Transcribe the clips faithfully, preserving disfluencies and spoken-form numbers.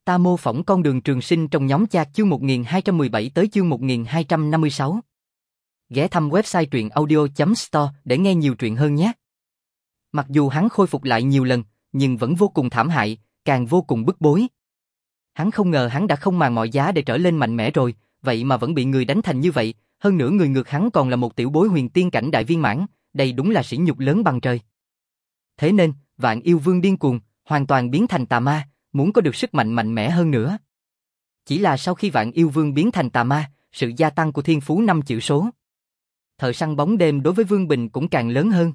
Ta mô phỏng con đường trường sinh trong nhóm chat chương một nghìn hai trăm mười bảy tới chương một nghìn hai trăm năm mươi sáu. Ghé thăm website truyện audio chấm store để nghe nhiều truyện hơn nhé. Mặc dù hắn khôi phục lại nhiều lần, nhưng vẫn vô cùng thảm hại, càng vô cùng bức bối. Hắn không ngờ hắn đã không màng mọi giá để trở lên mạnh mẽ rồi, vậy mà vẫn bị người đánh thành như vậy, hơn nữa người ngược hắn còn là một tiểu bối huyền tiên cảnh đại viên mãn, đây đúng là sỉ nhục lớn bằng trời. Thế nên, Vạn Yêu Vương điên cuồng, hoàn toàn biến thành tà ma, muốn có được sức mạnh mạnh mẽ hơn nữa. Chỉ là sau khi Vạn Yêu Vương biến thành tà ma, sự gia tăng của thiên phú năm chữ số. Thợ săn bóng đêm đối với Vương Bình cũng càng lớn hơn.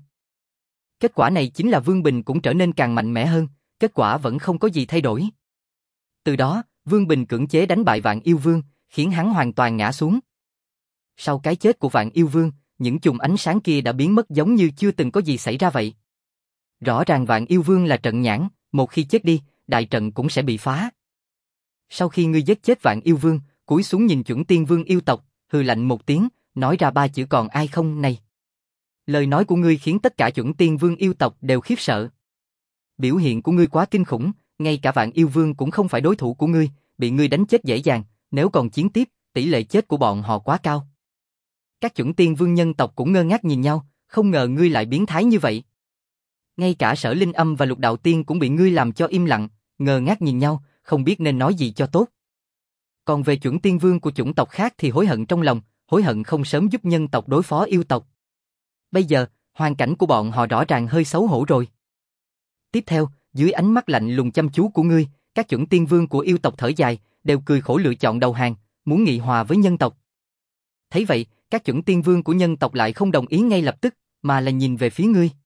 Kết quả này chính là Vương Bình cũng trở nên càng mạnh mẽ hơn, kết quả vẫn không có gì thay đổi. Từ đó, Vương Bình cưỡng chế đánh bại Vạn Yêu Vương, khiến hắn hoàn toàn ngã xuống. Sau cái chết của Vạn Yêu Vương, những chùm ánh sáng kia đã biến mất giống như chưa từng có gì xảy ra vậy. Rõ ràng Vạn Yêu Vương là trận nhãn, một khi chết đi, đại trận cũng sẽ bị phá. Sau khi ngươi giết chết Vạn Yêu Vương, cúi xuống nhìn Chuẩn Tiên Vương yêu tộc, hừ lạnh một tiếng, nói ra ba chữ còn ai không này. Lời nói của ngươi khiến tất cả Chuẩn Tiên Vương yêu tộc đều khiếp sợ. Biểu hiện của ngươi quá kinh khủng, ngay cả Vạn Yêu Vương cũng không phải đối thủ của ngươi, bị ngươi đánh chết dễ dàng, nếu còn chiến tiếp, tỷ lệ chết của bọn họ quá cao. Các Chuẩn Tiên Vương nhân tộc cũng ngơ ngác nhìn nhau, không ngờ ngươi lại biến thái như vậy. Ngay cả Sở Linh Âm và Lục Đạo Tiên cũng bị ngươi làm cho im lặng, ngơ ngác nhìn nhau, không biết nên nói gì cho tốt. Còn về Chuẩn Tiên Vương của chủng tộc khác thì hối hận trong lòng, hối hận không sớm giúp nhân tộc đối phó yêu tộc. Bây giờ, hoàn cảnh của bọn họ rõ ràng hơi xấu hổ rồi. Tiếp theo, dưới ánh mắt lạnh lùng chăm chú của ngươi, các Chuẩn Tiên Vương của yêu tộc thở dài, đều cười khổ lựa chọn đầu hàng, muốn nghị hòa với nhân tộc. Thấy vậy, các Chuẩn Tiên Vương của nhân tộc lại không đồng ý ngay lập tức, mà là nhìn về phía ngươi.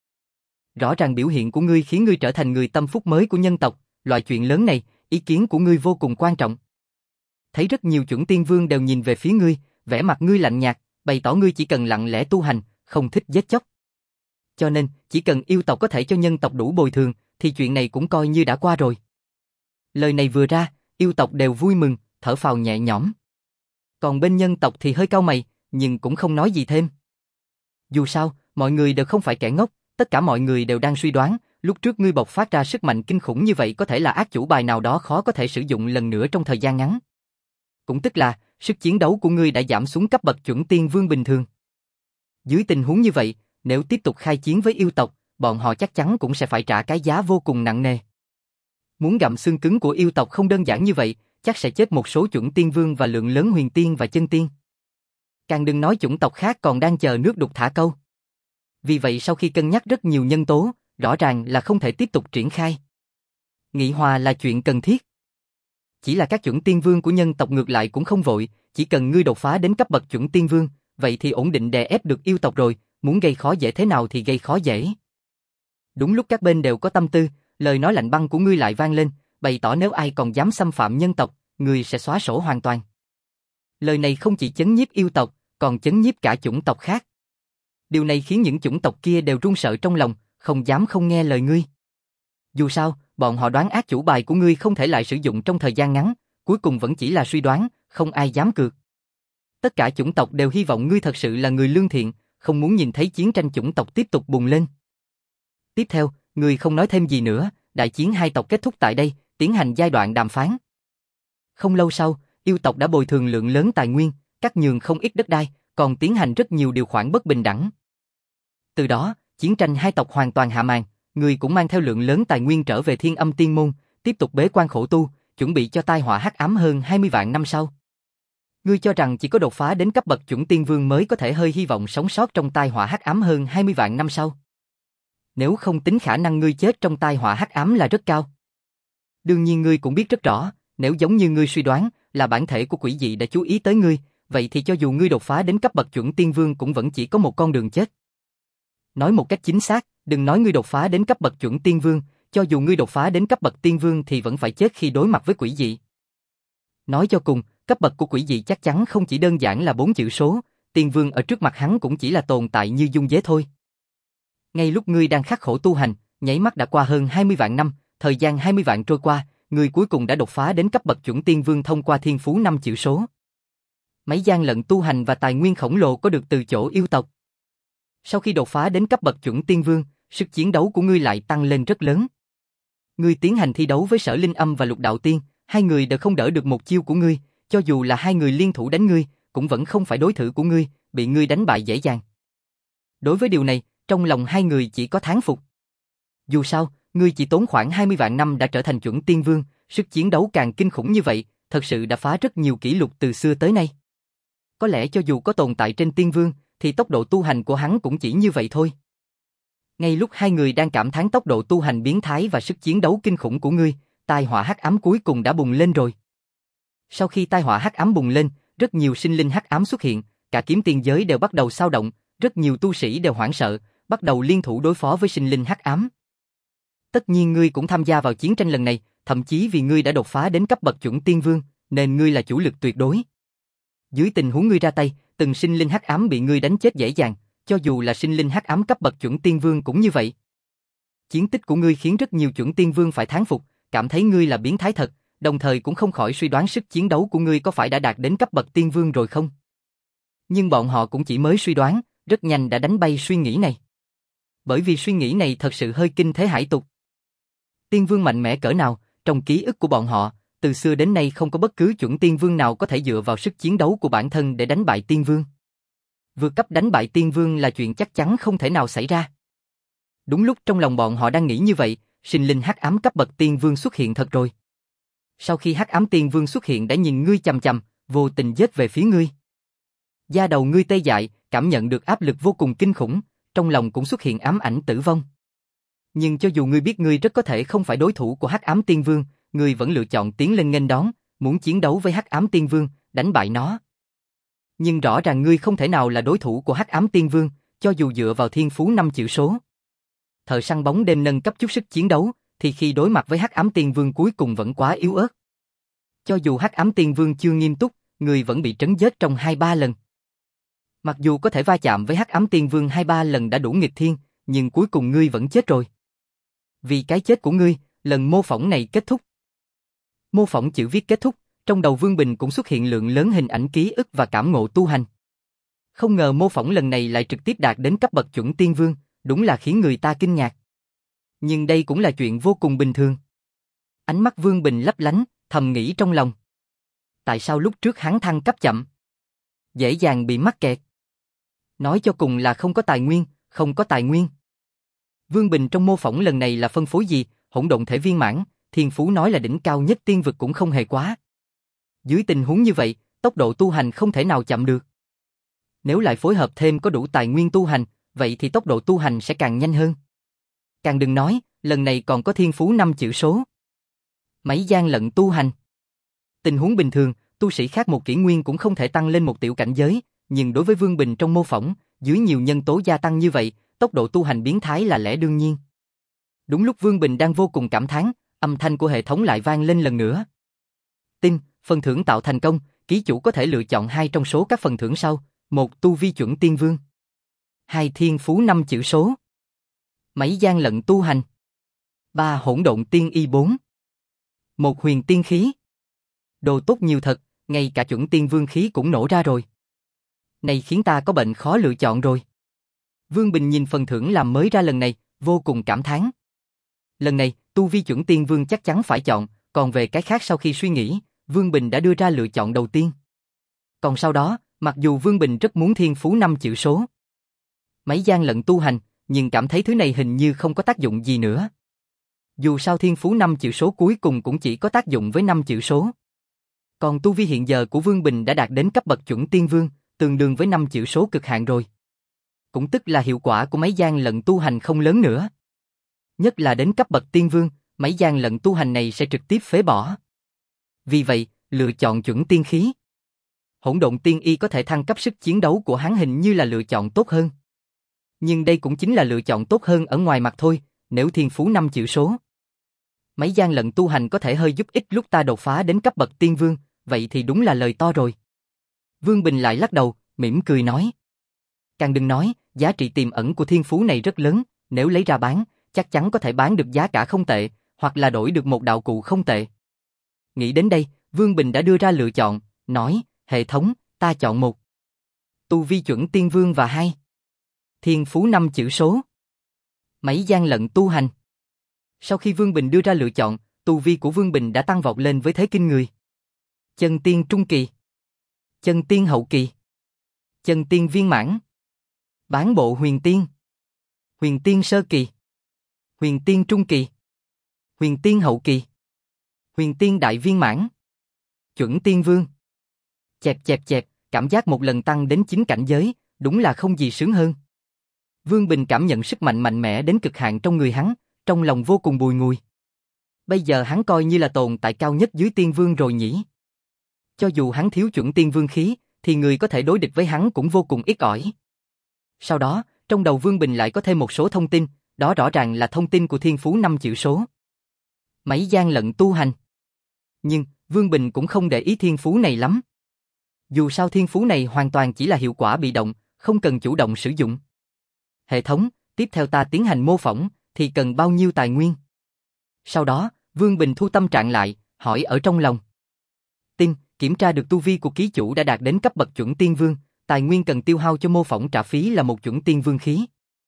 Rõ ràng biểu hiện của ngươi khiến ngươi trở thành người tâm phúc mới của nhân tộc, loại chuyện lớn này, ý kiến của ngươi vô cùng quan trọng. Thấy rất nhiều Chuẩn Tiên Vương đều nhìn về phía ngươi, vẻ mặt ngươi lạnh nhạt, bày tỏ ngươi chỉ cần lặng lẽ tu hành, không thích giết chóc. Cho nên, chỉ cần yêu tộc có thể cho nhân tộc đủ bồi thường, thì chuyện này cũng coi như đã qua rồi. Lời này vừa ra, yêu tộc đều vui mừng, thở phào nhẹ nhõm. Còn bên nhân tộc thì hơi cau mày, nhưng cũng không nói gì thêm. Dù sao, mọi người đều không phải kẻ ngốc, tất cả mọi người đều đang suy đoán, lúc trước ngươi bộc phát ra sức mạnh kinh khủng như vậy có thể là ác chủ bài nào đó khó có thể sử dụng lần nữa trong thời gian ngắn. Cũng tức là, sức chiến đấu của ngươi đã giảm xuống cấp bậc Chuẩn Tiên Vương bình thường. Dưới tình huống như vậy, nếu tiếp tục khai chiến với yêu tộc, bọn họ chắc chắn cũng sẽ phải trả cái giá vô cùng nặng nề. Muốn gặm xương cứng của yêu tộc không đơn giản như vậy, chắc sẽ chết một số Chuẩn Tiên Vương và lượng lớn huyền tiên và chân tiên. Càng đừng nói chủng tộc khác còn đang chờ nước đục thả câu. Vì vậy sau khi cân nhắc rất nhiều nhân tố, rõ ràng là không thể tiếp tục triển khai. Nghị hòa là chuyện cần thiết. Chỉ là các Chuẩn Tiên Vương của nhân tộc ngược lại cũng không vội, chỉ cần ngươi đột phá đến cấp bậc Chuẩn Tiên Vương, vậy thì ổn định đè ép được yêu tộc rồi, muốn gây khó dễ thế nào thì gây khó dễ. Đúng lúc các bên đều có tâm tư, lời nói lạnh băng của ngươi lại vang lên, bày tỏ nếu ai còn dám xâm phạm nhân tộc, ngươi sẽ xóa sổ hoàn toàn. Lời này không chỉ chấn nhiếp yêu tộc, còn chấn nhiếp cả chủng tộc khác. Điều này khiến những chủng tộc kia đều run sợ trong lòng, không dám không nghe lời ngươi. Dù sao, bọn họ đoán ác chủ bài của ngươi không thể lại sử dụng trong thời gian ngắn, cuối cùng vẫn chỉ là suy đoán, không ai dám cược. Tất cả chủng tộc đều hy vọng ngươi thật sự là người lương thiện, không muốn nhìn thấy chiến tranh chủng tộc tiếp tục bùng lên. Tiếp theo, ngươi không nói thêm gì nữa, đại chiến hai tộc kết thúc tại đây, tiến hành giai đoạn đàm phán. Không lâu sau, yêu tộc đã bồi thường lượng lớn tài nguyên, cắt nhường không ít đất đai, còn tiến hành rất nhiều điều khoản bất bình đẳng. Từ đó, chiến tranh hai tộc hoàn toàn hạ màn, người cũng mang theo lượng lớn tài nguyên trở về Thiên Âm Tiên Môn, tiếp tục bế quan khổ tu, chuẩn bị cho tai họa hắc ám hơn hai mươi vạn năm sau. Ngươi cho rằng chỉ có đột phá đến cấp bậc Chuẩn Tiên Vương mới có thể hơi hy vọng sống sót trong tai họa hắc ám hơn hai mươi vạn năm sau. Nếu không tính khả năng ngươi chết trong tai họa hắc ám là rất cao. Đương nhiên ngươi cũng biết rất rõ, nếu giống như ngươi suy đoán là bản thể của quỷ dị đã chú ý tới ngươi, vậy thì cho dù ngươi đột phá đến cấp bậc Chuẩn Tiên Vương cũng vẫn chỉ có một con đường chết. Nói một cách chính xác, đừng nói ngươi đột phá đến cấp bậc Chuẩn Tiên Vương, cho dù ngươi đột phá đến cấp bậc Tiên Vương thì vẫn phải chết khi đối mặt với quỷ dị. Nói cho cùng, cấp bậc của quỷ dị chắc chắn không chỉ đơn giản là bốn chữ số, Tiên Vương ở trước mặt hắn cũng chỉ là tồn tại như dung dế thôi. Ngay lúc ngươi đang khắc khổ tu hành, nháy mắt đã qua hơn hai mươi vạn năm, thời gian hai mươi vạn trôi qua, ngươi cuối cùng đã đột phá đến cấp bậc Chuẩn Tiên Vương thông qua thiên phú năm chữ số. Mấy gian lận tu hành và tài nguyên khổng lồ có được từ chỗ yêu tộc. Sau khi đột phá đến cấp bậc Chuẩn Tiên Vương, sức chiến đấu của ngươi lại tăng lên rất lớn. Ngươi tiến hành thi đấu với Sở Linh Âm và Lục Đạo Tiên, Hai người đều không đỡ được một chiêu của ngươi, cho dù là hai người liên thủ đánh ngươi, cũng vẫn không phải đối thủ của ngươi, bị ngươi đánh bại dễ dàng. Đối với điều này, trong lòng hai người chỉ có thán phục. Dù sao, ngươi chỉ tốn khoảng hai mươi vạn năm đã trở thành chuẩn tiên vương, sức chiến đấu càng kinh khủng như vậy, thật sự đã phá rất nhiều kỷ lục từ xưa tới nay. Có lẽ cho dù có tồn tại trên tiên vương, thì tốc độ tu hành của hắn cũng chỉ như vậy thôi. Ngay lúc hai người đang cảm thán tốc độ tu hành biến thái và sức chiến đấu kinh khủng của ngươi, tai họa hắc ám cuối cùng đã bùng lên rồi. Sau khi tai họa hắc ám bùng lên, rất nhiều sinh linh hắc ám xuất hiện, cả kiếm tiên giới đều bắt đầu xao động, rất nhiều tu sĩ đều hoảng sợ, bắt đầu liên thủ đối phó với sinh linh hắc ám. Tất nhiên ngươi cũng tham gia vào chiến tranh lần này, thậm chí vì ngươi đã đột phá đến cấp bậc chuẩn tiên vương, nên ngươi là chủ lực tuyệt đối. Dưới tình huống ngươi ra tay, từng sinh linh hắc ám bị ngươi đánh chết dễ dàng, cho dù là sinh linh hắc ám cấp bậc chuẩn tiên vương cũng như vậy. Chiến tích của ngươi khiến rất nhiều chuẩn tiên vương phải thán phục, cảm thấy ngươi là biến thái thật, đồng thời cũng không khỏi suy đoán sức chiến đấu của ngươi có phải đã đạt đến cấp bậc tiên vương rồi không. Nhưng bọn họ cũng chỉ mới suy đoán, rất nhanh đã đánh bay suy nghĩ này. Bởi vì suy nghĩ này thật sự hơi kinh thế hải tục. Tiên vương mạnh mẽ cỡ nào, trong ký ức của bọn họ, từ xưa đến nay không có bất cứ chuẩn tiên vương nào có thể dựa vào sức chiến đấu của bản thân để đánh bại tiên vương. Vượt cấp đánh bại tiên vương là chuyện chắc chắn không thể nào xảy ra. Đúng lúc trong lòng bọn họ đang nghĩ như vậy, sinh linh hắc ám cấp bậc tiên vương xuất hiện thật rồi. Sau khi hắc ám tiên vương xuất hiện đã nhìn ngươi chằm chằm, vô tình giết về phía ngươi. Da đầu ngươi tê dại, cảm nhận được áp lực vô cùng kinh khủng, trong lòng cũng xuất hiện ám ảnh tử vong. Nhưng cho dù ngươi biết ngươi rất có thể không phải đối thủ của hắc ám tiên vương, ngươi vẫn lựa chọn tiến lên nghênh đón, muốn chiến đấu với hắc ám tiên vương, đánh bại nó. Nhưng rõ ràng ngươi không thể nào là đối thủ của hắc ám tiên vương, cho dù dựa vào thiên phú năm chữ số. Thợ săn bóng đêm nâng cấp chút sức chiến đấu, thì khi đối mặt với hắc ám tiên vương cuối cùng vẫn quá yếu ớt. Cho dù hắc ám tiên vương chưa nghiêm túc, ngươi vẫn bị trấn giết trong hai ba lần. Mặc dù có thể va chạm với hắc ám tiên vương hai ba lần đã đủ nghịch thiên, nhưng cuối cùng ngươi vẫn chết rồi. Vì cái chết của ngươi, lần mô phỏng này kết thúc. Mô phỏng chữ viết kết thúc, trong đầu Vương Bình cũng xuất hiện lượng lớn hình ảnh ký ức và cảm ngộ tu hành. Không ngờ mô phỏng lần này lại trực tiếp đạt đến cấp bậc chuẩn tiên vương, đúng là khiến người ta kinh ngạc. Nhưng đây cũng là chuyện vô cùng bình thường. Ánh mắt Vương Bình lấp lánh, thầm nghĩ trong lòng. Tại sao lúc trước hắn thăng cấp chậm? Dễ dàng bị mắc kẹt. Nói cho cùng là không có tài nguyên, không có tài nguyên. Vương Bình trong mô phỏng lần này là phân phối gì, hỗn độn thể viên mãn, thiên phú nói là đỉnh cao nhất tiên vực cũng không hề quá. Dưới tình huống như vậy, tốc độ tu hành không thể nào chậm được. Nếu lại phối hợp thêm có đủ tài nguyên tu hành, vậy thì tốc độ tu hành sẽ càng nhanh hơn. Càng đừng nói, lần này còn có thiên phú năm chữ số. Mấy gian lận tu hành. Tình huống bình thường, tu sĩ khác một kỷ nguyên cũng không thể tăng lên một tiểu cảnh giới, nhưng đối với Vương Bình trong mô phỏng, dưới nhiều nhân tố gia tăng như vậy, tốc độ tu hành biến thái là lẽ đương nhiên. Đúng lúc Vương Bình đang vô cùng cảm thán, âm thanh của hệ thống lại vang lên lần nữa. Tin, phần thưởng tạo thành công, ký chủ có thể lựa chọn hai trong số các phần thưởng sau, một tu vi chuẩn tiên vương, hai thiên phú năm chữ số, mấy gian lận tu hành, ba hỗn độn tiên y bốn, một huyền tiên khí. Đồ tốt nhiều thật, ngay cả chuẩn tiên vương khí cũng nổ ra rồi. Này khiến ta có bệnh khó lựa chọn rồi. Vương Bình nhìn phần thưởng làm mới ra lần này, vô cùng cảm thán. Lần này, tu vi chuẩn tiên vương chắc chắn phải chọn, còn về cái khác sau khi suy nghĩ, Vương Bình đã đưa ra lựa chọn đầu tiên. Còn sau đó, mặc dù Vương Bình rất muốn thiên phú năm chữ số, mấy gian lận tu hành, nhưng cảm thấy thứ này hình như không có tác dụng gì nữa. Dù sao thiên phú năm chữ số cuối cùng cũng chỉ có tác dụng với năm chữ số. Còn tu vi hiện giờ của Vương Bình đã đạt đến cấp bậc chuẩn tiên vương, tương đương với năm chữ số cực hạn rồi. Cũng tức là hiệu quả của mấy gian lận tu hành không lớn nữa. Nhất là đến cấp bậc tiên vương, mấy gian lận tu hành này sẽ trực tiếp phế bỏ. Vì vậy, lựa chọn chuẩn tiên khí. Hỗn độn tiên y có thể thăng cấp sức chiến đấu của hắn hình như là lựa chọn tốt hơn. Nhưng đây cũng chính là lựa chọn tốt hơn ở ngoài mặt thôi, nếu thiên phú năm chữ số. Mấy gian lận tu hành có thể hơi giúp ích lúc ta đột phá đến cấp bậc tiên vương, vậy thì đúng là lời to rồi. Vương Bình lại lắc đầu, mỉm cười nói. Càng đừng nói, giá trị tiềm ẩn của thiên phú này rất lớn, nếu lấy ra bán, chắc chắn có thể bán được giá cả không tệ, hoặc là đổi được một đạo cụ không tệ. Nghĩ đến đây, Vương Bình đã đưa ra lựa chọn, nói, hệ thống, ta chọn một. Tu vi chuẩn tiên vương và hai. Thiên phú năm chữ số. Mấy gian lận tu hành. Sau khi Vương Bình đưa ra lựa chọn, tu vi của Vương Bình đã tăng vọt lên với thế kinh người. Chân tiên trung kỳ, chân tiên hậu kỳ, chân tiên viên mãn, bán bộ huyền tiên, huyền tiên sơ kỳ, huyền tiên trung kỳ, huyền tiên hậu kỳ, huyền tiên đại viên mãn, chuẩn tiên vương. Chẹp chẹp chẹp, cảm giác một lần tăng đến chín cảnh giới, đúng là không gì sướng hơn. Vương Bình cảm nhận sức mạnh mạnh mẽ đến cực hạn trong người hắn, trong lòng vô cùng bùi ngùi. Bây giờ hắn coi như là tồn tại cao nhất dưới tiên vương rồi nhỉ. Cho dù hắn thiếu chuẩn tiên vương khí, thì người có thể đối địch với hắn cũng vô cùng ít ỏi. Sau đó, trong đầu Vương Bình lại có thêm một số thông tin, đó rõ ràng là thông tin của thiên phú năm chữ số. Mấy gian lận tu hành. Nhưng, Vương Bình cũng không để ý thiên phú này lắm. Dù sao thiên phú này hoàn toàn chỉ là hiệu quả bị động, không cần chủ động sử dụng. Hệ thống, tiếp theo ta tiến hành mô phỏng, thì cần bao nhiêu tài nguyên? Sau đó, Vương Bình thu tâm trạng lại, hỏi ở trong lòng. Tin, kiểm tra được tu vi của ký chủ đã đạt đến cấp bậc chuẩn tiên vương, tài nguyên cần tiêu hao cho mô phỏng trả phí là một chuẩn tiên vương khí.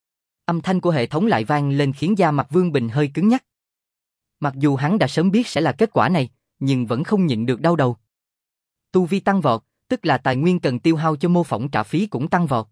Âm thanh của hệ thống lại vang lên khiến da mặt Vương Bình hơi cứng nhắc. Mặc dù hắn đã sớm biết sẽ là kết quả này, nhưng vẫn không nhịn được đau đầu. Tu vi tăng vọt, tức là tài nguyên cần tiêu hao cho mô phỏng trả phí cũng tăng vọt.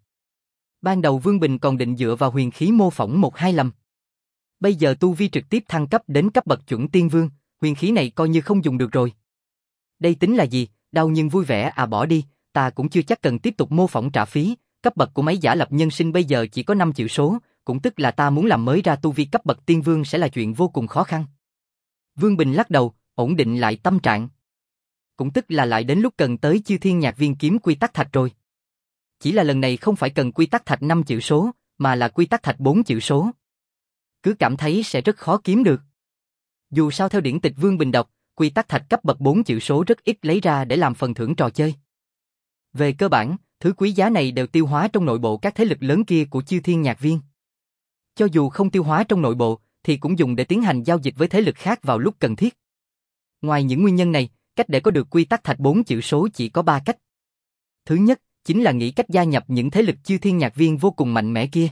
Ban đầu Vương Bình còn định dựa vào huyền khí mô phỏng một hai lầm. Bây giờ tu vi trực tiếp thăng cấp đến cấp bậc chuẩn tiên vương, huyền khí này coi như không dùng được rồi. Đây tính là gì, đau nhưng vui vẻ à bỏ đi, ta cũng chưa chắc cần tiếp tục mô phỏng trả phí, cấp bậc của mấy giả lập nhân sinh bây giờ chỉ có năm chữ số, cũng tức là ta muốn làm mới ra tu vi cấp bậc tiên vương sẽ là chuyện vô cùng khó khăn. Vương Bình lắc đầu, ổn định lại tâm trạng. Cũng tức là lại đến lúc cần tới Chư Thiên Nhạc Viên kiếm quy tắc thạch rồi. Chỉ là lần này không phải cần quy tắc thạch năm chữ số, mà là quy tắc thạch bốn chữ số. Cứ cảm thấy sẽ rất khó kiếm được. Dù sao theo điển tịch Vương Bình đọc, quy tắc thạch cấp bậc bốn chữ số rất ít lấy ra để làm phần thưởng trò chơi. Về cơ bản, thứ quý giá này đều tiêu hóa trong nội bộ các thế lực lớn kia của Chư Thiên Nhạc Viên. Cho dù không tiêu hóa trong nội bộ, thì cũng dùng để tiến hành giao dịch với thế lực khác vào lúc cần thiết. Ngoài những nguyên nhân này, cách để có được quy tắc thạch bốn chữ số chỉ có ba cách. Thứ nhất, chính là nghĩ cách gia nhập những thế lực Chư Thiên Nhạc Viên vô cùng mạnh mẽ kia.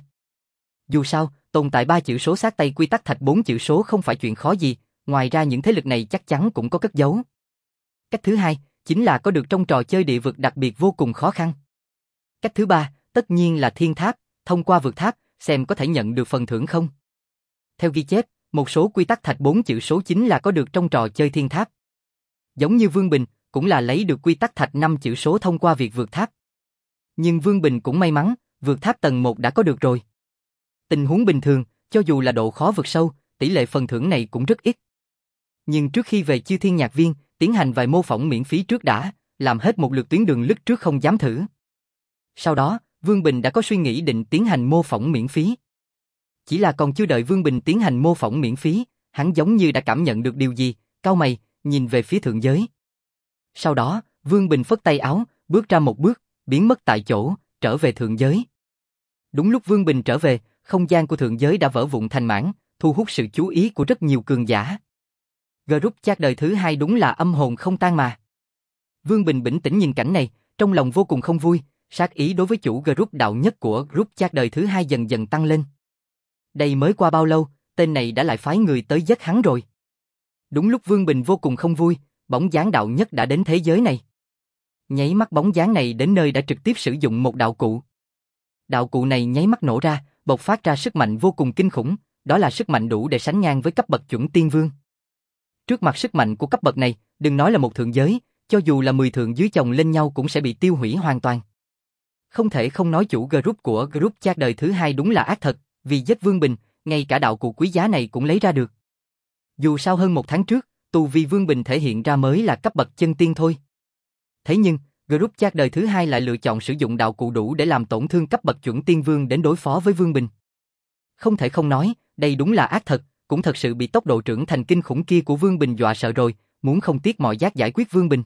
Dù sao, tồn tại ba chữ số sát tay quy tắc thạch bốn chữ số không phải chuyện khó gì, ngoài ra những thế lực này chắc chắn cũng có cất giấu. Cách thứ hai, chính là có được trong trò chơi địa vực đặc biệt vô cùng khó khăn. Cách thứ ba, tất nhiên là thiên tháp, thông qua vượt tháp, xem có thể nhận được phần thưởng không. Theo ghi chép, một số quy tắc thạch bốn chữ số chính là có được trong trò chơi thiên tháp. Giống như Vương Bình, cũng là lấy được quy tắc thạch năm chữ số thông qua việc vượt tháp. Nhưng Vương Bình cũng may mắn, vượt tháp tầng một đã có được rồi. Tình huống bình thường, cho dù là độ khó vượt sâu, tỷ lệ phần thưởng này cũng rất ít. Nhưng trước khi về Chư Thiên Nhạc Viên, tiến hành vài mô phỏng miễn phí trước đã, làm hết một lượt tuyến đường lướt trước không dám thử. Sau đó, Vương Bình đã có suy nghĩ định tiến hành mô phỏng miễn phí. Chỉ là còn chưa đợi Vương Bình tiến hành mô phỏng miễn phí, hắn giống như đã cảm nhận được điều gì, cau mày, nhìn về phía thượng giới. Sau đó, Vương Bình phất tay áo, bước ra một bước, biến mất tại chỗ, trở về thượng giới. Đúng lúc Vương Bình trở về, không gian của thượng giới đã vỡ vụn thành mảng, thu hút sự chú ý của rất nhiều cường giả. Group chat đời thứ hai đúng là âm hồn không tan mà. Vương Bình bình tĩnh nhìn cảnh này, trong lòng vô cùng không vui, sát ý đối với chủ group đạo nhất của group chat đời thứ hai dần dần tăng lên. Đây mới qua bao lâu, tên này đã lại phái người tới giết hắn rồi. Đúng lúc Vương Bình vô cùng không vui, bóng dáng đạo nhất đã đến thế giới này. Nháy mắt bóng dáng này đến nơi đã trực tiếp sử dụng một đạo cụ. Đạo cụ này nháy mắt nổ ra, bộc phát ra sức mạnh vô cùng kinh khủng, đó là sức mạnh đủ để sánh ngang với cấp bậc chuẩn tiên vương. Trước mặt sức mạnh của cấp bậc này, đừng nói là một thượng giới, cho dù là mười thượng dưới chồng lên nhau cũng sẽ bị tiêu hủy hoàn toàn. Không thể không nói chủ group của group chat đời thứ hai đúng là ác thật, vì giết Vương Bình, ngay cả đạo cụ quý giá này cũng lấy ra được. Dù sao hơn một tháng trước, tu vi Vương Bình thể hiện ra mới là cấp bậc chân tiên thôi. Thế nhưng, group chat đời thứ hai lại lựa chọn sử dụng đạo cụ đủ để làm tổn thương cấp bậc chuẩn tiên vương đến đối phó với Vương Bình. Không thể không nói, đây đúng là ác thật, cũng thật sự bị tốc độ trưởng thành kinh khủng kia của Vương Bình dọa sợ rồi, muốn không tiếc mọi giá giải quyết Vương Bình.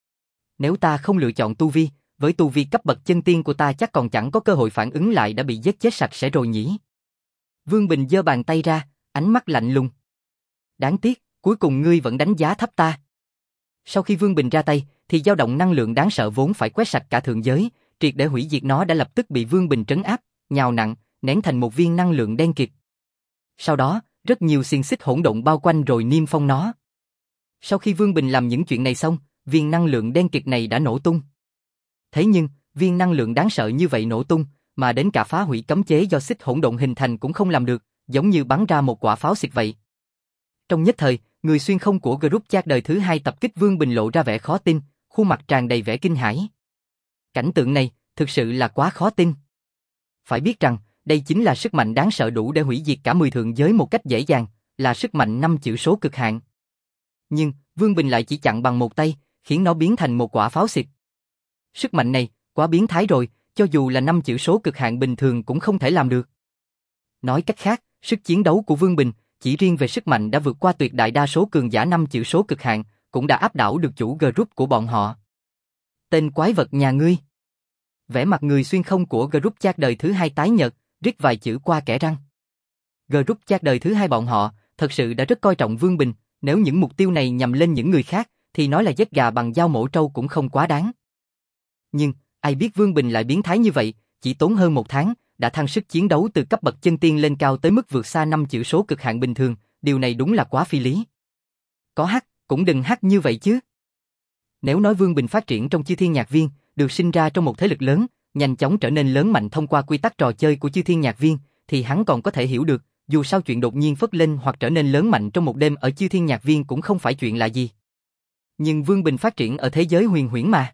Nếu ta không lựa chọn tu vi, với tu vi cấp bậc chân tiên của ta chắc còn chẳng có cơ hội phản ứng lại đã bị giết chết sạch sẽ rồi nhỉ. Vương Bình giơ bàn tay ra, ánh mắt lạnh lùng. Đáng tiếc, cuối cùng ngươi vẫn đánh giá thấp ta. Sau khi Vương Bình ra tay, thì dao động năng lượng đáng sợ vốn phải quét sạch cả thượng giới, triệt để hủy diệt nó đã lập tức bị Vương Bình trấn áp, nhào nặng, nén thành một viên năng lượng đen kịt. Sau đó, rất nhiều xiềng xích hỗn độn bao quanh rồi niêm phong nó. Sau khi Vương Bình làm những chuyện này xong, viên năng lượng đen kịt này đã nổ tung. Thế nhưng, viên năng lượng đáng sợ như vậy nổ tung, mà đến cả phá hủy cấm chế do xích hỗn độn hình thành cũng không làm được, giống như bắn ra một quả pháo xịt vậy. Trong nhất thời, người xuyên không của group chat đời thứ hai tập kích Vương Bình lộ ra vẻ khó tin, khuôn mặt tràn đầy vẻ kinh hãi. Cảnh tượng này, thực sự là quá khó tin. Phải biết rằng, đây chính là sức mạnh đáng sợ đủ để hủy diệt cả mười thượng giới một cách dễ dàng, là sức mạnh năm chữ số cực hạn. Nhưng, Vương Bình lại chỉ chặn bằng một tay, khiến nó biến thành một quả pháo xịt. Sức mạnh này, quá biến thái rồi, cho dù là năm chữ số cực hạn bình thường cũng không thể làm được. Nói cách khác, sức chiến đấu của Vương Bình, chỉ riêng về sức mạnh đã vượt qua tuyệt đại đa số cường giả năm chữ số cực hạn, cũng đã áp đảo được chủ group của bọn họ. Tên quái vật nhà ngươi. Vẻ mặt người xuyên không của group chat đời thứ hai tái nhợt, rít vài chữ qua kẽ răng. Group chat đời thứ hai bọn họ, thật sự đã rất coi trọng Vương Bình, nếu những mục tiêu này nhằm lên những người khác, thì nói là giết gà bằng dao mổ trâu cũng không quá đáng. Nhưng, ai biết Vương Bình lại biến thái như vậy, chỉ tốn hơn một tháng, đã thăng sức chiến đấu từ cấp bậc chân tiên lên cao tới mức vượt xa năm chữ số cực hạn bình thường, điều này đúng là quá phi lý. Có hắc, cũng đừng hắc như vậy chứ. Nếu nói Vương Bình phát triển trong Chư Thiên Nhạc Viên, được sinh ra trong một thế lực lớn, nhanh chóng trở nên lớn mạnh thông qua quy tắc trò chơi của Chư Thiên Nhạc Viên, thì hắn còn có thể hiểu được, dù sao chuyện đột nhiên phất lên hoặc trở nên lớn mạnh trong một đêm ở Chư Thiên Nhạc Viên cũng không phải chuyện lạ gì. Nhưng Vương Bình phát triển ở thế giới huyền huyễn mà.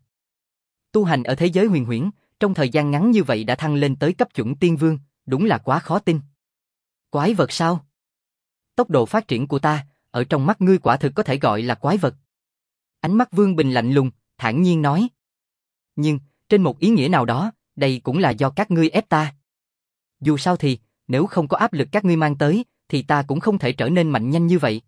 Tu hành ở thế giới huyền huyễn, trong thời gian ngắn như vậy đã thăng lên tới cấp chuẩn tiên vương, đúng là quá khó tin. Quái vật sao? Tốc độ phát triển của ta, ở trong mắt ngươi quả thực có thể gọi là quái vật. Ánh mắt Vương Bình lạnh lùng, thản nhiên nói. Nhưng, trên một ý nghĩa nào đó, đây cũng là do các ngươi ép ta. Dù sao thì, nếu không có áp lực các ngươi mang tới, thì ta cũng không thể trở nên mạnh nhanh như vậy.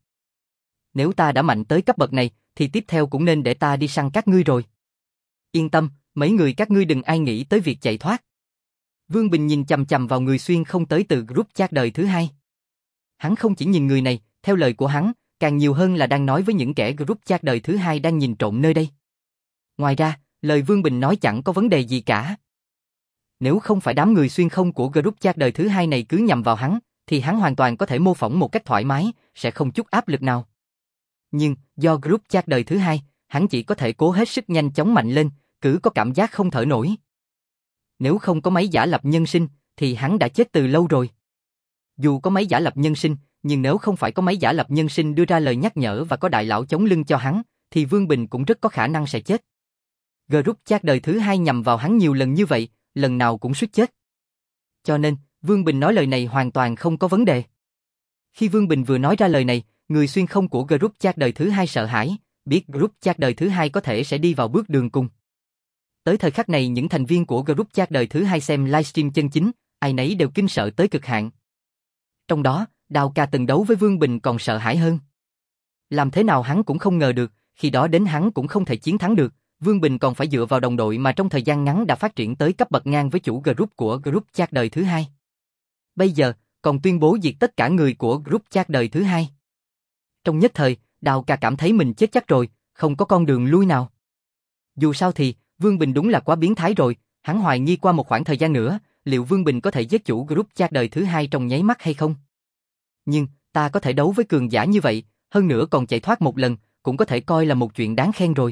Nếu ta đã mạnh tới cấp bậc này, thì tiếp theo cũng nên để ta đi săn các ngươi rồi. Yên tâm, mấy người các ngươi đừng ai nghĩ tới việc chạy thoát. Vương Bình nhìn chằm chằm vào người xuyên không tới từ group chat đời thứ hai. Hắn không chỉ nhìn người này, theo lời của hắn, càng nhiều hơn là đang nói với những kẻ group chat đời thứ hai đang nhìn trộm nơi đây. Ngoài ra, lời Vương Bình nói chẳng có vấn đề gì cả. Nếu không phải đám người xuyên không của group chat đời thứ hai này cứ nhằm vào hắn, thì hắn hoàn toàn có thể mô phỏng một cách thoải mái, sẽ không chút áp lực nào. Nhưng, do group chat đời thứ hai, hắn chỉ có thể cố hết sức nhanh chóng mạnh lên, cứ có cảm giác không thở nổi. Nếu không có máy giả lập nhân sinh, thì hắn đã chết từ lâu rồi. Dù có máy giả lập nhân sinh, nhưng nếu không phải có máy giả lập nhân sinh đưa ra lời nhắc nhở và có đại lão chống lưng cho hắn, thì Vương Bình cũng rất có khả năng sẽ chết. Group chat đời thứ hai nhằm vào hắn nhiều lần như vậy, lần nào cũng suýt chết. Cho nên, Vương Bình nói lời này hoàn toàn không có vấn đề. Khi Vương Bình vừa nói ra lời này, người xuyên không của group chat đời thứ hai sợ hãi, biết group chat đời thứ hai có thể sẽ đi vào bước đường cùng. Tới thời khắc này những thành viên của group chat đời thứ hai xem livestream chân chính, ai nấy đều kinh sợ tới cực hạn. Trong đó, Đao Ca từng đấu với Vương Bình còn sợ hãi hơn. Làm thế nào hắn cũng không ngờ được, khi đó đến hắn cũng không thể chiến thắng được, Vương Bình còn phải dựa vào đồng đội mà trong thời gian ngắn đã phát triển tới cấp bậc ngang với chủ group của group chat đời thứ hai. Bây giờ, còn tuyên bố diệt tất cả người của group chat đời thứ hai. Trong nhất thời, Đao Ca cảm thấy mình chết chắc rồi, không có con đường lui nào. Dù sao thì, Vương Bình đúng là quá biến thái rồi, hắn hoài nghi qua một khoảng thời gian nữa, liệu Vương Bình có thể giết chủ group chat đời thứ hai trong nháy mắt hay không? Nhưng, ta có thể đấu với cường giả như vậy, hơn nữa còn chạy thoát một lần, cũng có thể coi là một chuyện đáng khen rồi.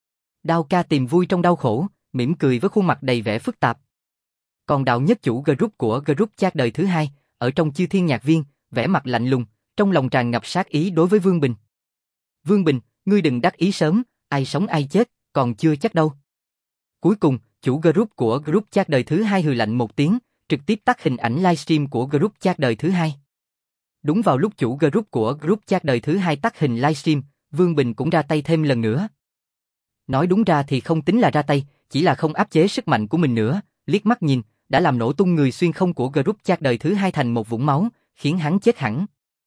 Đao Ca tìm vui trong đau khổ, mỉm cười với khuôn mặt đầy vẻ phức tạp. Còn đạo nhất chủ group của group chat đời thứ hai, ở trong Chư Thiên Nhạc Viên, vẻ mặt lạnh lùng, trong lòng tràn ngập sát ý đối với Vương Bình. Vương Bình, ngươi đừng đắc ý sớm, ai sống ai chết, còn chưa chắc đâu. Cuối cùng, chủ group của group chat đời thứ hai hừ lạnh một tiếng, trực tiếp tắt hình ảnh livestream của group chat đời thứ hai. Đúng vào lúc chủ group của group chat đời thứ hai tắt hình livestream, Vương Bình cũng ra tay thêm lần nữa. Nói đúng ra thì không tính là ra tay, chỉ là không áp chế sức mạnh của mình nữa, liếc mắt nhìn, đã làm nổ tung người xuyên không của group chat đời thứ hai thành một vũng máu, khiến hắn chết hẳn.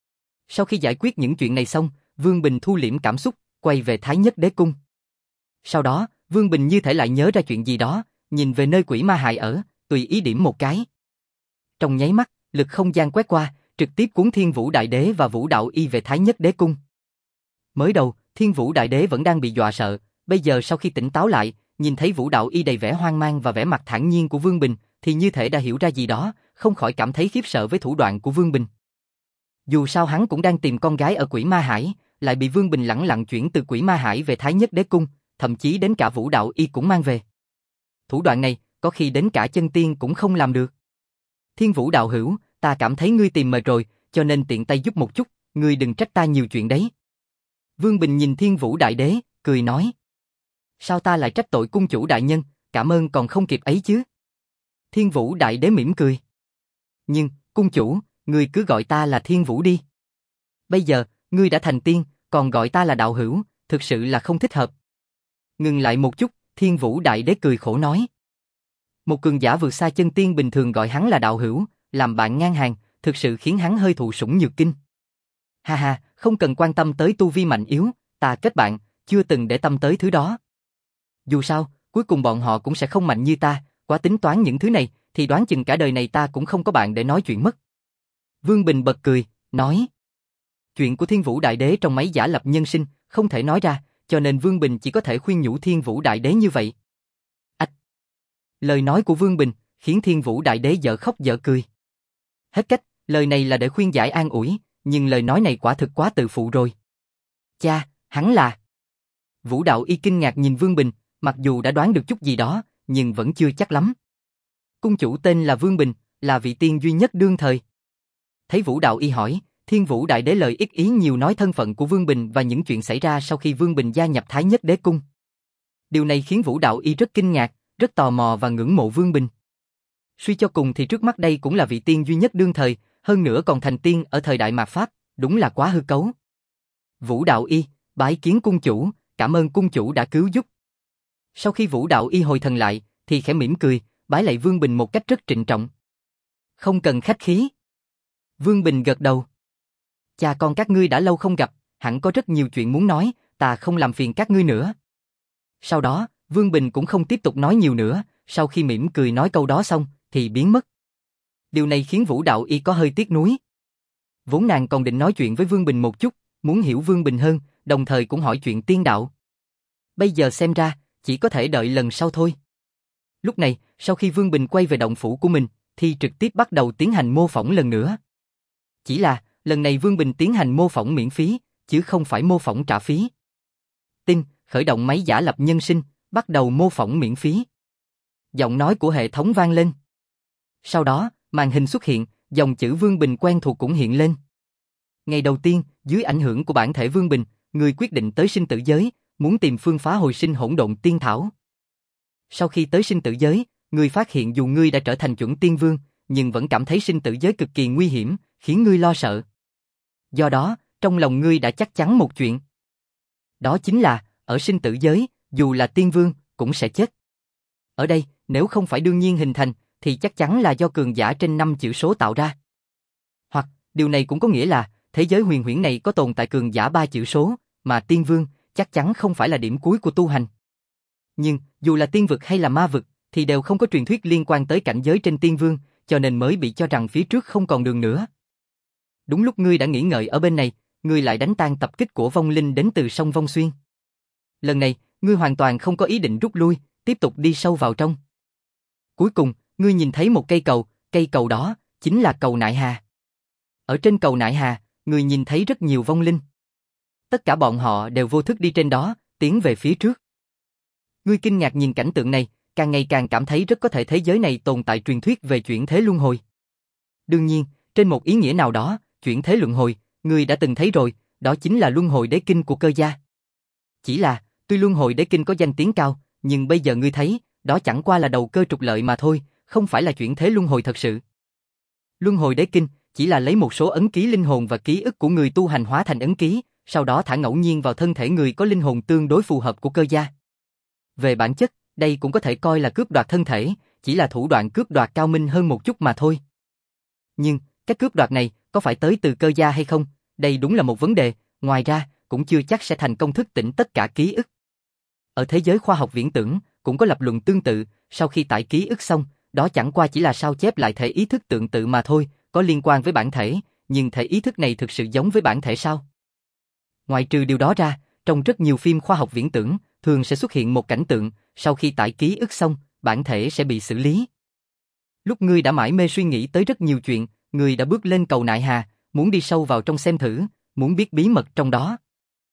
Sau khi giải quyết những chuyện này xong, Vương Bình thu liễm cảm xúc, quay về Thái Nhất Đế Cung. Sau đó, Vương Bình như thể lại nhớ ra chuyện gì đó, nhìn về nơi Quỷ Ma Hại ở, tùy ý điểm một cái. Trong nháy mắt, lực không gian quét qua, trực tiếp cuốn Thiên Vũ Đại Đế và Vũ Đạo Y về Thái Nhất Đế Cung. Mới đầu, Thiên Vũ Đại Đế vẫn đang bị dọa sợ, bây giờ sau khi tỉnh táo lại, nhìn thấy Vũ Đạo Y đầy vẻ hoang mang và vẻ mặt thản nhiên của Vương Bình, thì như thể đã hiểu ra gì đó, không khỏi cảm thấy khiếp sợ với thủ đoạn của Vương Bình. Dù sao hắn cũng đang tìm con gái ở Quỷ Ma Hải, lại bị Vương Bình lẳng lặng chuyển từ Quỷ Ma Hải về Thái Nhất Đế Cung, thậm chí đến cả Vũ Đạo Y cũng mang về. Thủ đoạn này, có khi đến cả chân tiên cũng không làm được. Thiên Vũ đạo hữu, ta cảm thấy ngươi tìm mệt rồi, cho nên tiện tay giúp một chút, ngươi đừng trách ta nhiều chuyện đấy. Vương Bình nhìn Thiên Vũ Đại Đế, cười nói. Sao ta lại trách tội cung chủ đại nhân, cảm ơn còn không kịp ấy chứ. Thiên Vũ Đại Đế mỉm cười. Nhưng, cung chủ, ngươi cứ gọi ta là Thiên Vũ đi. Bây giờ, ngươi đã thành tiên, còn gọi ta là đạo hữu, thực sự là không thích hợp. Ngừng lại một chút, Thiên Vũ Đại Đế cười khổ nói. Một cường giả vượt xa chân tiên bình thường gọi hắn là đạo hữu, làm bạn ngang hàng, thực sự khiến hắn hơi thụ sủng nhược kinh. Ha ha, không cần quan tâm tới tu vi mạnh yếu, ta kết bạn, chưa từng để tâm tới thứ đó. Dù sao, cuối cùng bọn họ cũng sẽ không mạnh như ta, quá tính toán những thứ này, thì đoán chừng cả đời này ta cũng không có bạn để nói chuyện mất. Vương Bình bật cười, nói. Chuyện của Thiên Vũ Đại Đế trong mấy giả lập nhân sinh, không thể nói ra, cho nên Vương Bình chỉ có thể khuyên nhủ Thiên Vũ Đại Đế như vậy. Ách! Lời nói của Vương Bình, khiến Thiên Vũ Đại Đế dở khóc dở cười. Hết cách, lời này là để khuyên giải an ủi, nhưng lời nói này quả thực quá tự phụ rồi. Cha, hắn là... Vũ Đạo Y kinh ngạc nhìn Vương Bình, mặc dù đã đoán được chút gì đó, nhưng vẫn chưa chắc lắm. Cung chủ tên là Vương Bình, là vị tiên duy nhất đương thời. Thấy Vũ Đạo Y hỏi, Thiên Vũ Đại Đế lời ít ý nhiều nói thân phận của Vương Bình và những chuyện xảy ra sau khi Vương Bình gia nhập Thái Nhất Đế Cung. Điều này khiến Vũ Đạo Y rất kinh ngạc, rất tò mò và ngưỡng mộ Vương Bình. Suy cho cùng thì trước mắt đây cũng là vị tiên duy nhất đương thời, hơn nữa còn thành tiên ở thời đại mạt Pháp, đúng là quá hư cấu. Vũ Đạo Y, bái kiến cung chủ, cảm ơn cung chủ đã cứu giúp. Sau khi Vũ Đạo Y hồi thần lại, thì khẽ mỉm cười, bái lạy Vương Bình một cách rất trịnh trọng. Không cần khách khí. Vương Bình gật đầu. Cha con các ngươi đã lâu không gặp, hẳn có rất nhiều chuyện muốn nói, ta không làm phiền các ngươi nữa. Sau đó, Vương Bình cũng không tiếp tục nói nhiều nữa, sau khi mỉm cười nói câu đó xong, thì biến mất. Điều này khiến Vũ Đạo Y có hơi tiếc nuối. Vốn nàng còn định nói chuyện với Vương Bình một chút, muốn hiểu Vương Bình hơn, đồng thời cũng hỏi chuyện tiên đạo. Bây giờ xem ra, chỉ có thể đợi lần sau thôi. Lúc này, sau khi Vương Bình quay về động phủ của mình, thì trực tiếp bắt đầu tiến hành mô phỏng lần nữa. Chỉ là, lần này Vương Bình tiến hành mô phỏng miễn phí, chứ không phải mô phỏng trả phí. Tin, khởi động máy giả lập nhân sinh, bắt đầu mô phỏng miễn phí. Giọng nói của hệ thống vang lên. Sau đó, màn hình xuất hiện, dòng chữ Vương Bình quen thuộc cũng hiện lên. Ngày đầu tiên, dưới ảnh hưởng của bản thể Vương Bình, người quyết định tới sinh tử giới, muốn tìm phương phá hồi sinh hỗn độn tiên thảo. Sau khi tới sinh tử giới, người phát hiện dù ngươi đã trở thành chuẩn tiên vương, nhưng vẫn cảm thấy sinh tử giới cực kỳ nguy hiểm, khiến ngươi lo sợ. Do đó, trong lòng ngươi đã chắc chắn một chuyện. Đó chính là, ở sinh tử giới, dù là tiên vương, cũng sẽ chết. Ở đây, nếu không phải đương nhiên hình thành, thì chắc chắn là do cường giả trên năm chữ số tạo ra. Hoặc, điều này cũng có nghĩa là, thế giới huyền huyễn này có tồn tại cường giả ba chữ số, mà tiên vương, chắc chắn không phải là điểm cuối của tu hành. Nhưng, dù là tiên vực hay là ma vực, thì đều không có truyền thuyết liên quan tới cảnh giới trên tiên vương, cho nên mới bị cho rằng phía trước không còn đường nữa. Đúng lúc ngươi đã nghĩ ngợi ở bên này, ngươi lại đánh tan tập kích của vong linh đến từ sông Vong Xuyên. Lần này, ngươi hoàn toàn không có ý định rút lui, tiếp tục đi sâu vào trong. Cuối cùng, ngươi nhìn thấy một cây cầu, cây cầu đó chính là cầu Nại Hà. Ở trên cầu Nại Hà, ngươi nhìn thấy rất nhiều vong linh. Tất cả bọn họ đều vô thức đi trên đó, tiến về phía trước. Ngươi kinh ngạc nhìn cảnh tượng này, càng ngày càng cảm thấy rất có thể thế giới này tồn tại truyền thuyết về chuyển thế luân hồi. Đương nhiên, trên một ý nghĩa nào đó, chuyển thế luân hồi, ngươi đã từng thấy rồi, đó chính là luân hồi đế kinh của Cơ gia. Chỉ là, tuy luân hồi đế kinh có danh tiếng cao, nhưng bây giờ ngươi thấy, đó chẳng qua là đầu cơ trục lợi mà thôi, không phải là chuyển thế luân hồi thật sự. Luân hồi đế kinh chỉ là lấy một số ấn ký linh hồn và ký ức của người tu hành hóa thành ấn ký, sau đó thả ngẫu nhiên vào thân thể người có linh hồn tương đối phù hợp của Cơ gia. Về bản chất, đây cũng có thể coi là cướp đoạt thân thể, chỉ là thủ đoạn cướp đoạt cao minh hơn một chút mà thôi. Nhưng, cái cướp đoạt này có phải tới từ Cơ gia hay không, đây đúng là một vấn đề, ngoài ra, cũng chưa chắc sẽ thành công thức tỉnh tất cả ký ức. Ở thế giới khoa học viễn tưởng, cũng có lập luận tương tự, sau khi tải ký ức xong, đó chẳng qua chỉ là sao chép lại thể ý thức tượng tự mà thôi, có liên quan với bản thể, nhưng thể ý thức này thực sự giống với bản thể sao? Ngoài trừ điều đó ra, trong rất nhiều phim khoa học viễn tưởng, thường sẽ xuất hiện một cảnh tượng, sau khi tải ký ức xong, bản thể sẽ bị xử lý. Lúc ngươi đã mải mê suy nghĩ tới rất nhiều chuyện, ngươi đã bước lên cầu Nại Hà, muốn đi sâu vào trong xem thử, muốn biết bí mật trong đó.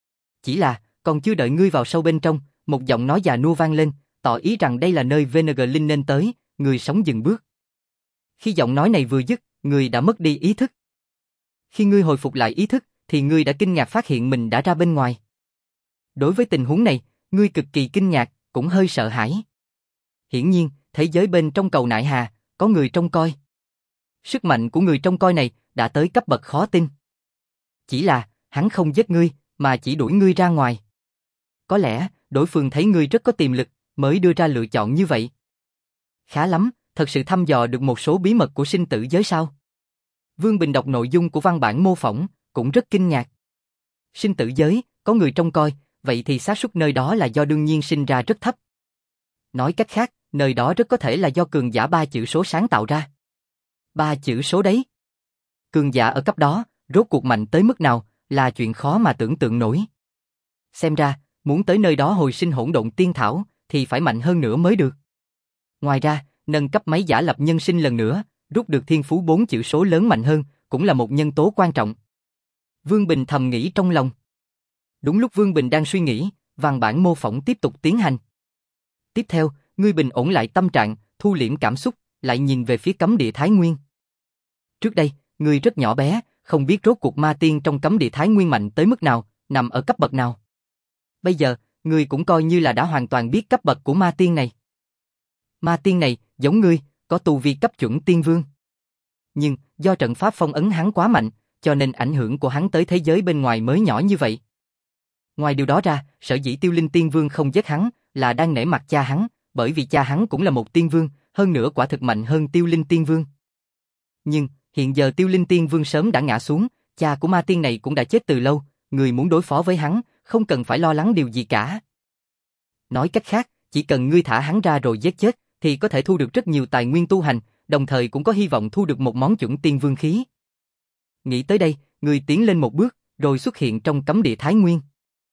Chỉ là, còn chưa đợi ngươi vào sâu bên trong, một giọng nói già nua vang lên, tỏ ý rằng đây là nơi vê en giê Linh nên tới, người sống dừng bước. Khi giọng nói này vừa dứt, ngươi đã mất đi ý thức. Khi ngươi hồi phục lại ý thức, thì ngươi đã kinh ngạc phát hiện mình đã ra bên ngoài. Đối với tình huống này, ngươi cực kỳ kinh ngạc, cũng hơi sợ hãi. Hiển nhiên, thế giới bên trong cầu nại hà, có người trông coi. Sức mạnh của người trông coi này đã tới cấp bậc khó tin. Chỉ là, hắn không giết ngươi, mà chỉ đuổi ngươi ra ngoài. Có lẽ, đối phương thấy ngươi rất có tiềm lực, mới đưa ra lựa chọn như vậy. Khá lắm, thật sự thăm dò được một số bí mật của sinh tử giới sao? Vương Bình đọc nội dung của văn bản mô phỏng, cũng rất kinh ngạc. Sinh tử giới, có người trông coi, vậy thì xác suất nơi đó là do đương nhiên sinh ra rất thấp. Nói cách khác, nơi đó rất có thể là do cường giả ba chữ số sáng tạo ra. Ba chữ số đấy. Cường giả ở cấp đó, rốt cuộc mạnh tới mức nào, là chuyện khó mà tưởng tượng nổi. Xem ra, muốn tới nơi đó hồi sinh hỗn độn tiên thảo, thì phải mạnh hơn nữa mới được. Ngoài ra, nâng cấp máy giả lập nhân sinh lần nữa, rút được thiên phú bốn chữ số lớn mạnh hơn, cũng là một nhân tố quan trọng. Vương Bình thầm nghĩ trong lòng. Đúng lúc Vương Bình đang suy nghĩ, văn bản mô phỏng tiếp tục tiến hành. Tiếp theo, ngươi bình ổn lại tâm trạng, thu liễm cảm xúc, lại nhìn về phía cấm địa Thái Nguyên. Trước đây, ngươi rất nhỏ bé, không biết rốt cuộc ma tiên trong cấm địa Thái Nguyên mạnh tới mức nào, nằm ở cấp bậc nào. Bây giờ, ngươi cũng coi như là đã hoàn toàn biết cấp bậc của ma tiên này. Ma tiên này, giống ngươi, có tu vi cấp chuẩn tiên vương. Nhưng, do trận pháp phong ấn hắn quá mạnh, cho nên ảnh hưởng của hắn tới thế giới bên ngoài mới nhỏ như vậy. Ngoài điều đó ra, sở dĩ Tiêu Linh Tiên Vương không giết hắn, là đang nể mặt cha hắn, bởi vì cha hắn cũng là một tiên vương, hơn nữa quả thực mạnh hơn Tiêu Linh Tiên Vương. Nhưng, hiện giờ Tiêu Linh Tiên Vương sớm đã ngã xuống, cha của ma tiên này cũng đã chết từ lâu, người muốn đối phó với hắn, không cần phải lo lắng điều gì cả. Nói cách khác, chỉ cần ngươi thả hắn ra rồi giết chết, thì có thể thu được rất nhiều tài nguyên tu hành, đồng thời cũng có hy vọng thu được một món chuẩn tiên vương khí. Nghĩ tới đây, ngươi tiến lên một bước, rồi xuất hiện trong cấm địa Thái Nguyên.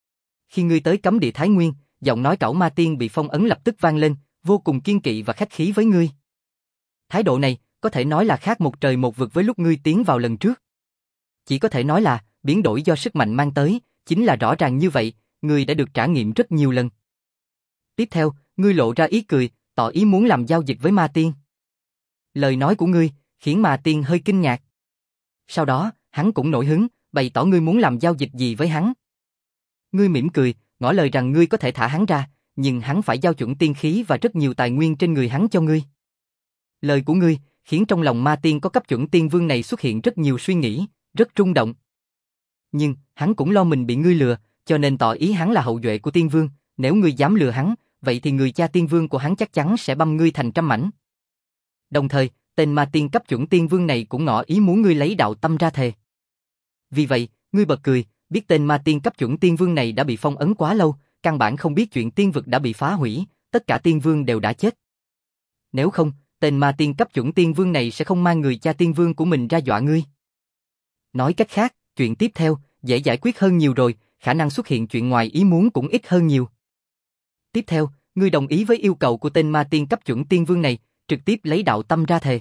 Khi ngươi tới cấm địa Thái Nguyên, giọng nói cẩu ma tiên bị phong ấn lập tức vang lên, vô cùng kiên kỵ và khách khí với ngươi. Thái độ này, có thể nói là khác một trời một vực với lúc ngươi tiến vào lần trước. Chỉ có thể nói là, biến đổi do sức mạnh mang tới, chính là rõ ràng như vậy, ngươi đã được trải nghiệm rất nhiều lần. Tiếp theo, ngươi lộ ra ý cười, tỏ ý muốn làm giao dịch với ma tiên. Lời nói của ngươi, khiến ma tiên hơi kinh ngạc. Sau đó, hắn cũng nổi hứng, bày tỏ ngươi muốn làm giao dịch gì với hắn. Ngươi mỉm cười, ngỏ lời rằng ngươi có thể thả hắn ra, nhưng hắn phải giao chuẩn tiên khí và rất nhiều tài nguyên trên người hắn cho ngươi. Lời của ngươi, khiến trong lòng ma tiên có cấp chuẩn tiên vương này xuất hiện rất nhiều suy nghĩ, rất rung động. Nhưng, hắn cũng lo mình bị ngươi lừa, cho nên tỏ ý hắn là hậu duệ của tiên vương, nếu ngươi dám lừa hắn, vậy thì người cha tiên vương của hắn chắc chắn sẽ băm ngươi thành trăm mảnh. Đồng thời, tên ma tiên cấp chuẩn tiên vương này cũng ngỏ ý muốn ngươi lấy đạo tâm ra thề. Vì vậy, ngươi bật cười, biết tên ma tiên cấp chuẩn tiên vương này đã bị phong ấn quá lâu, căn bản không biết chuyện tiên vực đã bị phá hủy, tất cả tiên vương đều đã chết. Nếu không, tên ma tiên cấp chuẩn tiên vương này sẽ không mang người cha tiên vương của mình ra dọa ngươi. Nói cách khác, chuyện tiếp theo, dễ giải quyết hơn nhiều rồi, khả năng xuất hiện chuyện ngoài ý muốn cũng ít hơn nhiều. Tiếp theo, ngươi đồng ý với yêu cầu của tên ma tiên cấp chuẩn tiên vương này, trực tiếp lấy đạo tâm ra thề.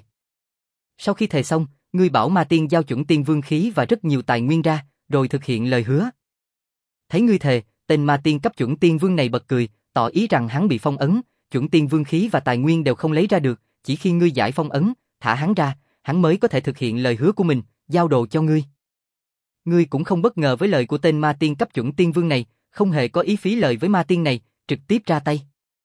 Sau khi thề xong, ngươi bảo ma tiên giao chuẩn tiên vương khí và rất nhiều tài nguyên ra, rồi thực hiện lời hứa. Thấy ngươi thề, tên ma tiên cấp chuẩn tiên vương này bật cười, tỏ ý rằng hắn bị phong ấn, chuẩn tiên vương khí và tài nguyên đều không lấy ra được, chỉ khi ngươi giải phong ấn, thả hắn ra, hắn mới có thể thực hiện lời hứa của mình, giao đồ cho ngươi. Ngươi cũng không bất ngờ với lời của tên ma tiên cấp chuẩn tiên vương này, không hề có ý phí lời với ma tiên này, trực tiếp ra tay.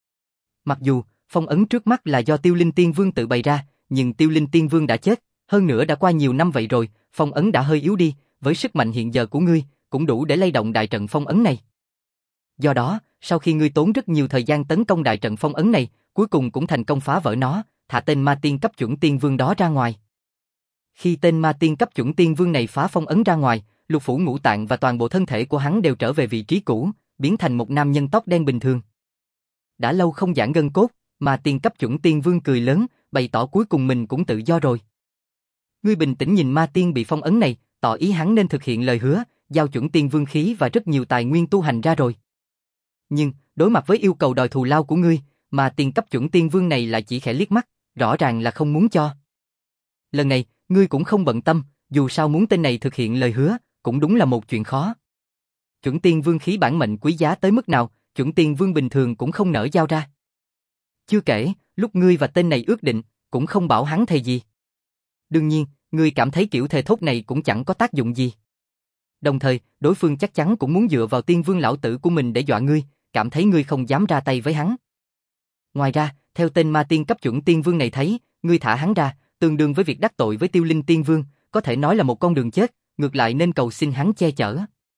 Mặc dù, phong ấn trước mắt là do Tiêu Linh Tiên Vương tự bày ra, nhưng Tiêu Linh Tiên Vương đã chết, hơn nữa đã qua nhiều năm vậy rồi, phong ấn đã hơi yếu đi, với sức mạnh hiện giờ của ngươi, cũng đủ để lay động đại trận phong ấn này. Do đó, sau khi ngươi tốn rất nhiều thời gian tấn công đại trận phong ấn này, cuối cùng cũng thành công phá vỡ nó, thả tên ma tiên cấp chuẩn tiên vương đó ra ngoài. Khi tên ma tiên cấp chuẩn tiên vương này phá phong ấn ra ngoài, lục phủ ngũ tạng và toàn bộ thân thể của hắn đều trở về vị trí cũ, biến thành một nam nhân tóc đen bình thường. Đã lâu không giãn gân cốt, mà tiên cấp chuẩn tiên vương cười lớn, bày tỏ cuối cùng mình cũng tự do rồi. Ngươi bình tĩnh nhìn ma tiên bị phong ấn này, tỏ ý hắn nên thực hiện lời hứa, giao chuẩn tiên vương khí và rất nhiều tài nguyên tu hành ra rồi. Nhưng, đối mặt với yêu cầu đòi thù lao của ngươi, mà tiên cấp chuẩn tiên vương này lại chỉ khẽ liếc mắt, rõ ràng là không muốn cho. Lần này, ngươi cũng không bận tâm, dù sao muốn tên này thực hiện lời hứa, cũng đúng là một chuyện khó. chuẩn tiên vương khí bản mệnh quý giá tới mức nào, chuẩn tiên vương bình thường cũng không nỡ giao ra. Chưa kể, lúc ngươi và tên này ước định, cũng không bảo hắn thề gì. Đương nhiên, ngươi cảm thấy kiểu thề thốt này cũng chẳng có tác dụng gì. Đồng thời, đối phương chắc chắn cũng muốn dựa vào tiên vương lão tử của mình để dọa ngươi, cảm thấy ngươi không dám ra tay với hắn. Ngoài ra, theo tên ma tiên cấp chuẩn tiên vương này thấy, ngươi thả hắn ra, tương đương với việc đắc tội với Tiêu Linh tiên vương, có thể nói là một con đường chết, ngược lại nên cầu xin hắn che chở.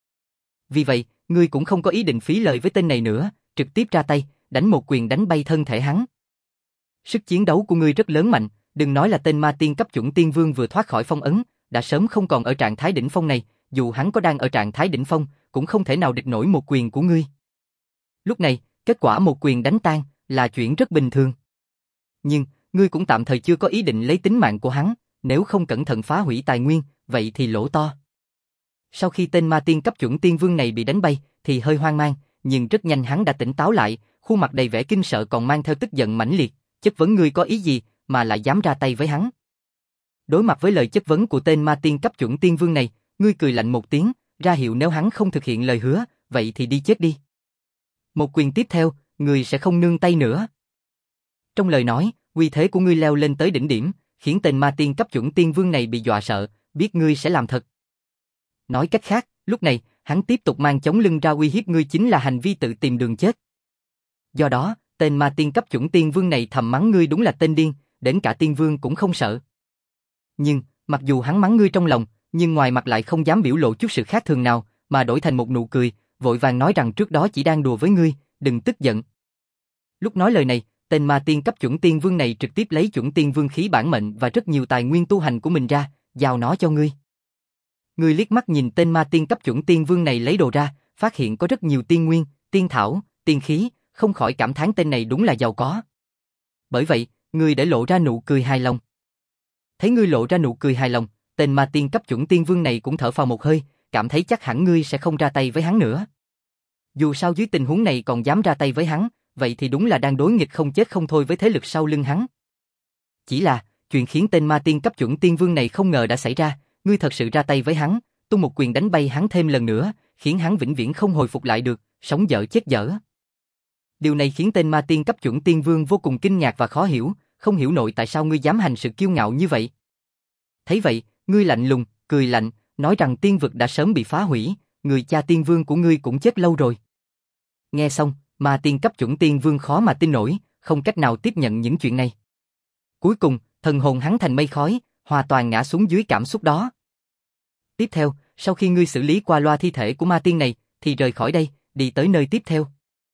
Vì vậy, ngươi cũng không có ý định phí lời với tên này nữa, trực tiếp ra tay, đánh một quyền đánh bay thân thể hắn. Sức chiến đấu của ngươi rất lớn mạnh, đừng nói là tên ma tiên cấp chuẩn tiên vương vừa thoát khỏi phong ấn, đã sớm không còn ở trạng thái đỉnh phong này, dù hắn có đang ở trạng thái đỉnh phong, cũng không thể nào địch nổi một quyền của ngươi. Lúc này, kết quả một quyền đánh tan là chuyện rất bình thường. Nhưng, ngươi cũng tạm thời chưa có ý định lấy tính mạng của hắn, nếu không cẩn thận phá hủy tài nguyên, vậy thì lỗ to. Sau khi tên ma tiên cấp chuẩn tiên vương này bị đánh bay, thì hơi hoang mang, nhưng rất nhanh hắn đã tỉnh táo lại, khuôn mặt đầy vẻ kinh sợ còn mang theo tức giận mãnh liệt, chất vấn ngươi có ý gì mà lại dám ra tay với hắn. Đối mặt với lời chất vấn của tên ma tiên cấp chuẩn tiên vương này, ngươi cười lạnh một tiếng, ra hiệu nếu hắn không thực hiện lời hứa, vậy thì đi chết đi. Một quyền tiếp theo, ngươi sẽ không nương tay nữa. Trong lời nói, uy thế của ngươi leo lên tới đỉnh điểm, khiến tên ma tiên cấp chuẩn tiên vương này bị dọa sợ, biết ngươi sẽ làm thật. Nói cách khác, lúc này, hắn tiếp tục mang chống lưng ra uy hiếp ngươi chính là hành vi tự tìm đường chết. Do đó, tên ma tiên cấp chuẩn tiên vương này thầm mắng ngươi đúng là tên điên, đến cả tiên vương cũng không sợ. Nhưng, mặc dù hắn mắng ngươi trong lòng, nhưng ngoài mặt lại không dám biểu lộ chút sự khác thường nào, mà đổi thành một nụ cười, vội vàng nói rằng trước đó chỉ đang đùa với ngươi, đừng tức giận. Lúc nói lời này, tên ma tiên cấp chuẩn tiên vương này trực tiếp lấy chuẩn tiên vương khí bản mệnh và rất nhiều tài nguyên tu hành của mình ra, giao nó cho ngươi. Ngươi liếc mắt nhìn tên ma tiên cấp chuẩn tiên vương này lấy đồ ra, phát hiện có rất nhiều tiên nguyên, tiên thảo, tiên khí, không khỏi cảm thán tên này đúng là giàu có. Bởi vậy, ngươi để lộ ra nụ cười hài lòng. Thấy ngươi lộ ra nụ cười hài lòng, tên ma tiên cấp chuẩn tiên vương này cũng thở phào một hơi, cảm thấy chắc hẳn ngươi sẽ không ra tay với hắn nữa. Dù sao dưới tình huống này còn dám ra tay với hắn, vậy thì đúng là đang đối nghịch không chết không thôi với thế lực sau lưng hắn. Chỉ là, chuyện khiến tên ma tiên cấp chuẩn tiên vương này không ngờ đã xảy ra, ngươi thật sự ra tay với hắn, tung một quyền đánh bay hắn thêm lần nữa, khiến hắn vĩnh viễn không hồi phục lại được, sống dở chết dở. Điều này khiến tên ma tiên cấp chuẩn tiên vương vô cùng kinh ngạc và khó hiểu, không hiểu nổi tại sao ngươi dám hành sự kiêu ngạo như vậy. Thấy vậy, ngươi lạnh lùng, cười lạnh, nói rằng tiên vực đã sớm bị phá hủy, người cha tiên vương của ngươi cũng chết lâu rồi. Nghe xong, ma tiên cấp chuẩn tiên vương khó mà tin nổi, không cách nào tiếp nhận những chuyện này. Cuối cùng, thần hồn hắn thành mây khói, hoàn toàn ngã xuống dưới cảm xúc đó. Tiếp theo, sau khi ngươi xử lý qua loa thi thể của ma tiên này, thì rời khỏi đây, đi tới nơi tiếp theo.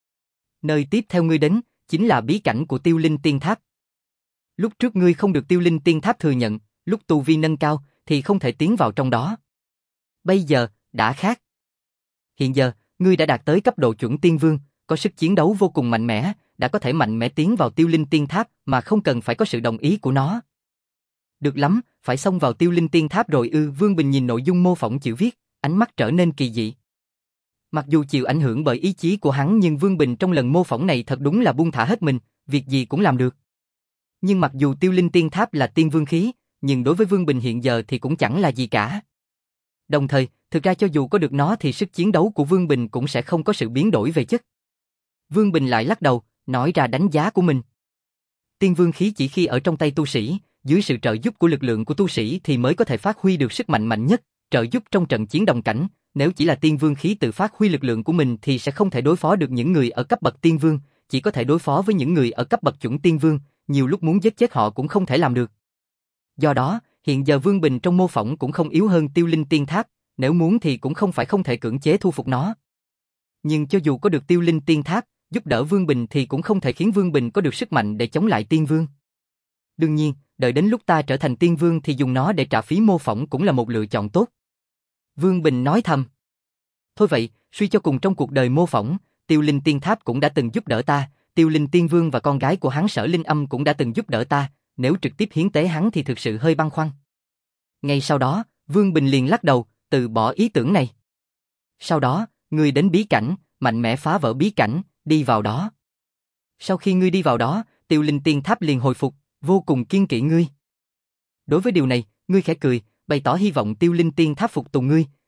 Nơi tiếp theo ngươi đến, chính là bí cảnh của Tiêu Linh Tiên Tháp. Lúc trước ngươi không được Tiêu Linh Tiên Tháp thừa nhận, lúc tu vi nâng cao, thì không thể tiến vào trong đó. Bây giờ, đã khác. Hiện giờ, ngươi đã đạt tới cấp độ chuẩn tiên vương, có sức chiến đấu vô cùng mạnh mẽ, đã có thể mạnh mẽ tiến vào Tiêu Linh Tiên Tháp mà không cần phải có sự đồng ý của nó. Được lắm, phải xông vào Tiêu Linh Tiên Tháp rồi ư? Vương Bình nhìn nội dung mô phỏng chữ viết, ánh mắt trở nên kỳ dị. Mặc dù chịu ảnh hưởng bởi ý chí của hắn nhưng Vương Bình trong lần mô phỏng này thật đúng là buông thả hết mình, việc gì cũng làm được. Nhưng mặc dù Tiêu Linh Tiên Tháp là tiên vương khí, nhưng đối với Vương Bình hiện giờ thì cũng chẳng là gì cả. Đồng thời, thực ra cho dù có được nó thì sức chiến đấu của Vương Bình cũng sẽ không có sự biến đổi về chất. Vương Bình lại lắc đầu, nói ra đánh giá của mình. Tiên vương khí chỉ khi ở trong tay tu sĩ, dưới sự trợ giúp của lực lượng của tu sĩ thì mới có thể phát huy được sức mạnh mạnh nhất, trợ giúp trong trận chiến đồng cảnh. Nếu chỉ là tiên vương khí tự phát huy lực lượng của mình thì sẽ không thể đối phó được những người ở cấp bậc tiên vương, chỉ có thể đối phó với những người ở cấp bậc chuẩn tiên vương, nhiều lúc muốn giết chết họ cũng không thể làm được. Do đó, hiện giờ Vương Bình trong mô phỏng cũng không yếu hơn Tiêu Linh Tiên Tháp, nếu muốn thì cũng không phải không thể cưỡng chế thu phục nó. Nhưng cho dù có được Tiêu Linh Tiên Tháp, giúp đỡ Vương Bình thì cũng không thể khiến Vương Bình có được sức mạnh để chống lại tiên vương. Đương nhiên, đợi đến lúc ta trở thành tiên vương thì dùng nó để trả phí mô phỏng cũng là một lựa chọn tốt. Vương Bình nói thầm. Thôi vậy, suy cho cùng trong cuộc đời mô phỏng, Tiêu Linh Tiên Tháp cũng đã từng giúp đỡ ta, Tiêu Linh Tiên Vương và con gái của hắn Sở Linh Âm cũng đã từng giúp đỡ ta, nếu trực tiếp hiến tế hắn thì thực sự hơi băn khoăn. Ngay sau đó, Vương Bình liền lắc đầu, từ bỏ ý tưởng này. Sau đó, ngươi đến bí cảnh, mạnh mẽ phá vỡ bí cảnh, đi vào đó. Sau khi ngươi đi vào đó, Tiêu Linh Tiên Tháp liền hồi phục, vô cùng kiên kỵ ngươi. Đối với điều này, ngươi khẽ cười, bày tỏ hy vọng Tiêu Linh Tiên Tháp phục tùng ngươi,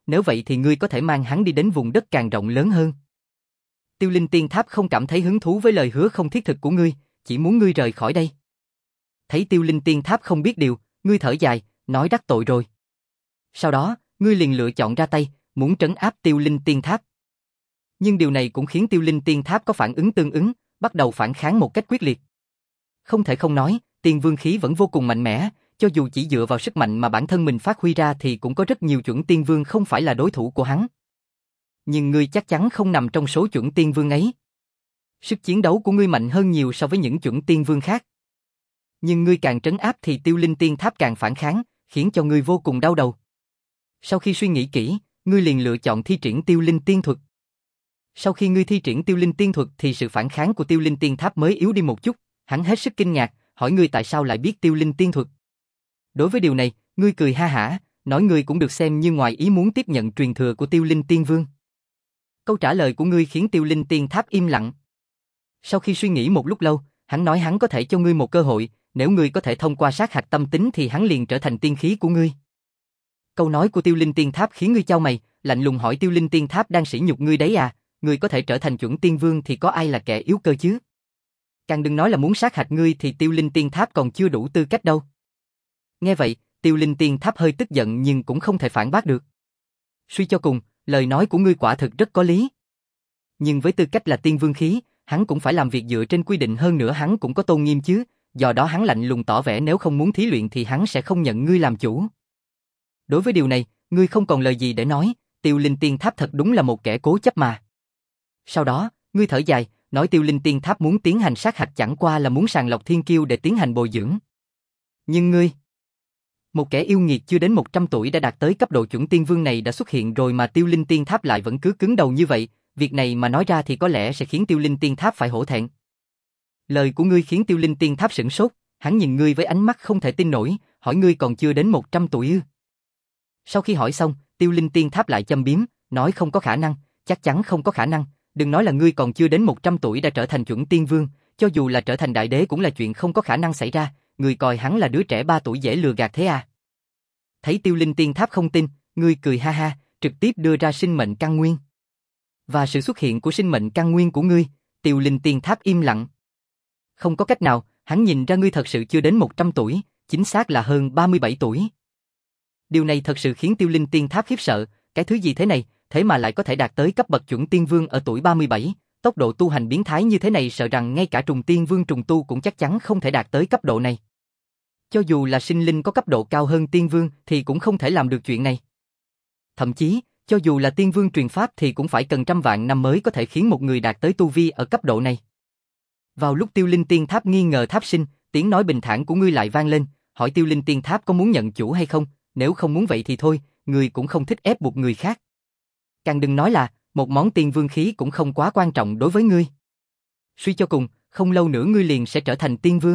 nếu vậy thì ngươi có thể mang hắn đi đến vùng đất càng rộng lớn hơn. Tiêu Linh Tiên Tháp không cảm thấy hứng thú với lời hứa không thiết thực của ngươi, chỉ muốn ngươi rời khỏi đây. Thấy Tiêu Linh Tiên Tháp không biết điều, ngươi thở dài, nói đắc tội rồi. Sau đó, ngươi liền lựa chọn ra tay, muốn trấn áp Tiêu Linh Tiên Tháp. Nhưng điều này cũng khiến Tiêu Linh Tiên Tháp có phản ứng tương ứng, bắt đầu phản kháng một cách quyết liệt. Không thể không nói, Tiên Vương khí vẫn vô cùng mạnh mẽ, cho dù chỉ dựa vào sức mạnh mà bản thân mình phát huy ra thì cũng có rất nhiều chuẩn Tiên Vương không phải là đối thủ của hắn. Nhưng ngươi chắc chắn không nằm trong số chuẩn Tiên Vương ấy. Sức chiến đấu của ngươi mạnh hơn nhiều so với những chuẩn Tiên Vương khác. Nhưng ngươi càng trấn áp thì Tiêu Linh Tiên Tháp càng phản kháng, khiến cho ngươi vô cùng đau đầu. Sau khi suy nghĩ kỹ, ngươi liền lựa chọn thi triển Tiêu Linh Tiên Thuật. Sau khi ngươi thi triển Tiêu Linh Tiên Thuật thì sự phản kháng của Tiêu Linh Tiên Tháp mới yếu đi một chút, hắn hết sức kinh ngạc, hỏi ngươi tại sao lại biết Tiêu Linh Tiên Thuật. Đối với điều này, ngươi cười ha hả, nói ngươi cũng được xem như ngoài ý muốn tiếp nhận truyền thừa của Tiêu Linh Tiên Vương. Câu trả lời của ngươi khiến Tiêu Linh Tiên Tháp im lặng. Sau khi suy nghĩ một lúc lâu, hắn nói hắn có thể cho ngươi một cơ hội, nếu ngươi có thể thông qua sát hạch tâm tính thì hắn liền trở thành tiên khí của ngươi. Câu nói của Tiêu Linh Tiên Tháp khiến ngươi chau mày, lạnh lùng hỏi Tiêu Linh Tiên Tháp đang sỉ nhục ngươi đấy à, ngươi có thể trở thành chuẩn tiên vương thì có ai là kẻ yếu cơ chứ? Càng đừng nói là muốn sát hạch ngươi thì Tiêu Linh Tiên Tháp còn chưa đủ tư cách đâu. Nghe vậy, Tiêu Linh Tiên Tháp hơi tức giận nhưng cũng không thể phản bác được. Suy cho cùng, lời nói của ngươi quả thực rất có lý. Nhưng với tư cách là tiên vương khí, hắn cũng phải làm việc dựa trên quy định, hơn nữa hắn cũng có tôn nghiêm chứ, do đó hắn lạnh lùng tỏ vẻ nếu không muốn thí luyện thì hắn sẽ không nhận ngươi làm chủ. Đối với điều này, ngươi không còn lời gì để nói, Tiêu Linh Tiên Tháp thật đúng là một kẻ cố chấp mà. Sau đó, ngươi thở dài, nói Tiêu Linh Tiên Tháp muốn tiến hành sát hạch chẳng qua là muốn sàng lọc thiên kiêu để tiến hành bồi dưỡng. Nhưng ngươi, một kẻ yêu nghiệt chưa đến một trăm tuổi đã đạt tới cấp độ chuẩn tiên vương này đã xuất hiện rồi mà Tiêu Linh Tiên Tháp lại vẫn cứ cứng đầu như vậy, việc này mà nói ra thì có lẽ sẽ khiến Tiêu Linh Tiên Tháp phải hổ thẹn. Lời của ngươi khiến Tiêu Linh Tiên Tháp sửng sốt, hắn nhìn ngươi với ánh mắt không thể tin nổi, hỏi ngươi còn chưa đến một trăm tuổi ư? Sau khi hỏi xong, Tiêu Linh Tiên Tháp lại châm biếm, nói không có khả năng, chắc chắn không có khả năng, đừng nói là ngươi còn chưa đến một trăm tuổi đã trở thành chuẩn tiên vương, cho dù là trở thành đại đế cũng là chuyện không có khả năng xảy ra, ngươi coi hắn là đứa trẻ ba tuổi dễ lừa gạt thế à? Thấy Tiêu Linh Tiên Tháp không tin, ngươi cười ha ha, trực tiếp đưa ra sinh mệnh căn nguyên. Và sự xuất hiện của sinh mệnh căn nguyên của ngươi, Tiêu Linh Tiên Tháp im lặng. Không có cách nào, hắn nhìn ra ngươi thật sự chưa đến một trăm tuổi, chính xác là hơn ba mươi bảy tuổi. Điều này thật sự khiến Tiêu Linh Tiên Tháp khiếp sợ, cái thứ gì thế này, thế mà lại có thể đạt tới cấp bậc chuẩn tiên vương ở tuổi ba mươi bảy, tốc độ tu hành biến thái như thế này sợ rằng ngay cả trùng tiên vương trùng tu cũng chắc chắn không thể đạt tới cấp độ này. Cho dù là sinh linh có cấp độ cao hơn tiên vương thì cũng không thể làm được chuyện này. Thậm chí, cho dù là tiên vương truyền pháp thì cũng phải cần trăm vạn năm mới có thể khiến một người đạt tới tu vi ở cấp độ này. Vào lúc Tiêu Linh Tiên Tháp nghi ngờ Tháp Sinh, tiếng nói bình thản của ngươi lại vang lên, hỏi Tiêu Linh Tiên Tháp có muốn nhận chủ hay không, nếu không muốn vậy thì thôi, ngươi cũng không thích ép buộc người khác. Càng đừng nói là, một món tiên vương khí cũng không quá quan trọng đối với ngươi. Suy cho cùng, không lâu nữa ngươi liền sẽ trở thành tiên vương.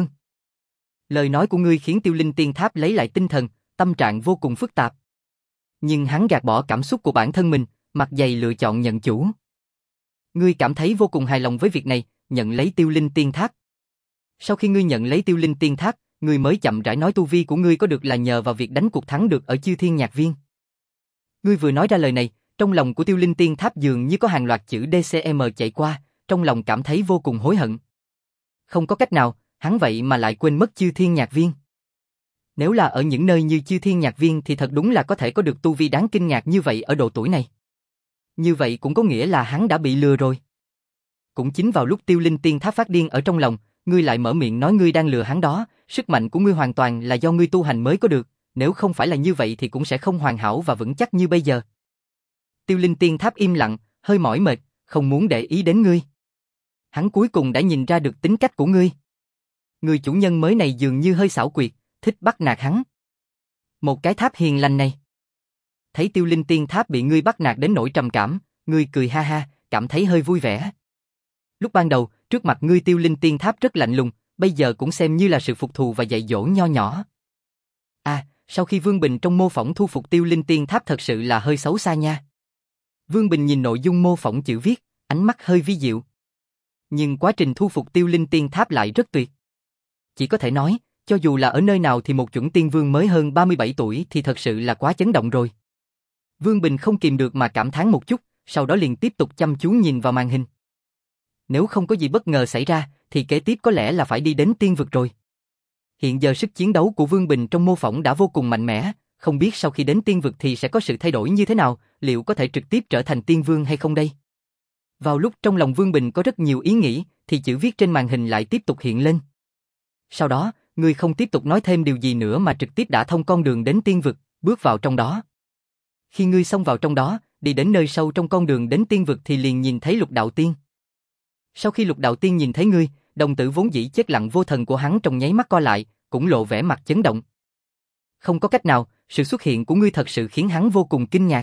Lời nói của ngươi khiến Tiêu Linh Tiên Tháp lấy lại tinh thần, tâm trạng vô cùng phức tạp. Nhưng hắn gạt bỏ cảm xúc của bản thân mình, mặt dày lựa chọn nhận chủ. Ngươi cảm thấy vô cùng hài lòng với việc này, nhận lấy Tiêu Linh Tiên Tháp. Sau khi ngươi nhận lấy Tiêu Linh Tiên Tháp, ngươi mới chậm rãi nói tu vi của ngươi có được là nhờ vào việc đánh cuộc thắng được ở Chư Thiên Nhạc Viên. Ngươi vừa nói ra lời này, trong lòng của Tiêu Linh Tiên Tháp dường như có hàng loạt chữ đê xê em chạy qua, trong lòng cảm thấy vô cùng hối hận. Không có cách nào, hắn vậy mà lại quên mất Chư Thiên Nhạc Viên. Nếu là ở những nơi như Chư Thiên Nhạc Viên thì thật đúng là có thể có được tu vi đáng kinh ngạc như vậy ở độ tuổi này. Như vậy cũng có nghĩa là hắn đã bị lừa rồi. Cũng chính vào lúc Tiêu Linh Tiên Tháp phát điên ở trong lòng, ngươi lại mở miệng nói ngươi đang lừa hắn đó, sức mạnh của ngươi hoàn toàn là do ngươi tu hành mới có được, nếu không phải là như vậy thì cũng sẽ không hoàn hảo và vững chắc như bây giờ. Tiêu Linh Tiên Tháp im lặng, hơi mỏi mệt, không muốn để ý đến ngươi. Hắn cuối cùng đã nhìn ra được tính cách của ngươi. Người chủ nhân mới này dường như hơi xảo quyệt, thích bắt nạt hắn. Một cái tháp hiền lành này. Thấy Tiêu Linh Tiên Tháp bị ngươi bắt nạt đến nỗi trầm cảm, ngươi cười ha ha, cảm thấy hơi vui vẻ. Lúc ban đầu, trước mặt ngươi Tiêu Linh Tiên Tháp rất lạnh lùng, bây giờ cũng xem như là sự phục thù và dạy dỗ nho nhỏ. À, sau khi Vương Bình trong mô phỏng thu phục Tiêu Linh Tiên Tháp thật sự là hơi xấu xa nha. Vương Bình nhìn nội dung mô phỏng chữ viết, ánh mắt hơi vi diệu. Nhưng quá trình thu phục Tiêu Linh Tiên Tháp lại rất tuyệt. Chỉ có thể nói, cho dù là ở nơi nào thì một chuẩn tiên vương mới hơn ba mươi bảy tuổi thì thật sự là quá chấn động rồi. Vương Bình không kìm được mà cảm thán một chút, sau đó liền tiếp tục chăm chú nhìn vào màn hình. Nếu không có gì bất ngờ xảy ra, thì kế tiếp có lẽ là phải đi đến tiên vực rồi. Hiện giờ sức chiến đấu của Vương Bình trong mô phỏng đã vô cùng mạnh mẽ, không biết sau khi đến tiên vực thì sẽ có sự thay đổi như thế nào, liệu có thể trực tiếp trở thành tiên vương hay không đây? Vào lúc trong lòng Vương Bình có rất nhiều ý nghĩ, thì chữ viết trên màn hình lại tiếp tục hiện lên. Sau đó, người không tiếp tục nói thêm điều gì nữa mà trực tiếp đã thông con đường đến tiên vực, bước vào trong đó. Khi ngươi xông vào trong đó, đi đến nơi sâu trong con đường đến tiên vực thì liền nhìn thấy Lục Đạo Tiên. Sau khi Lục Đạo Tiên nhìn thấy ngươi, đồng tử vốn dĩ chết lặng vô thần của hắn trong nháy mắt co lại, cũng lộ vẻ mặt chấn động. Không có cách nào, sự xuất hiện của ngươi thật sự khiến hắn vô cùng kinh ngạc.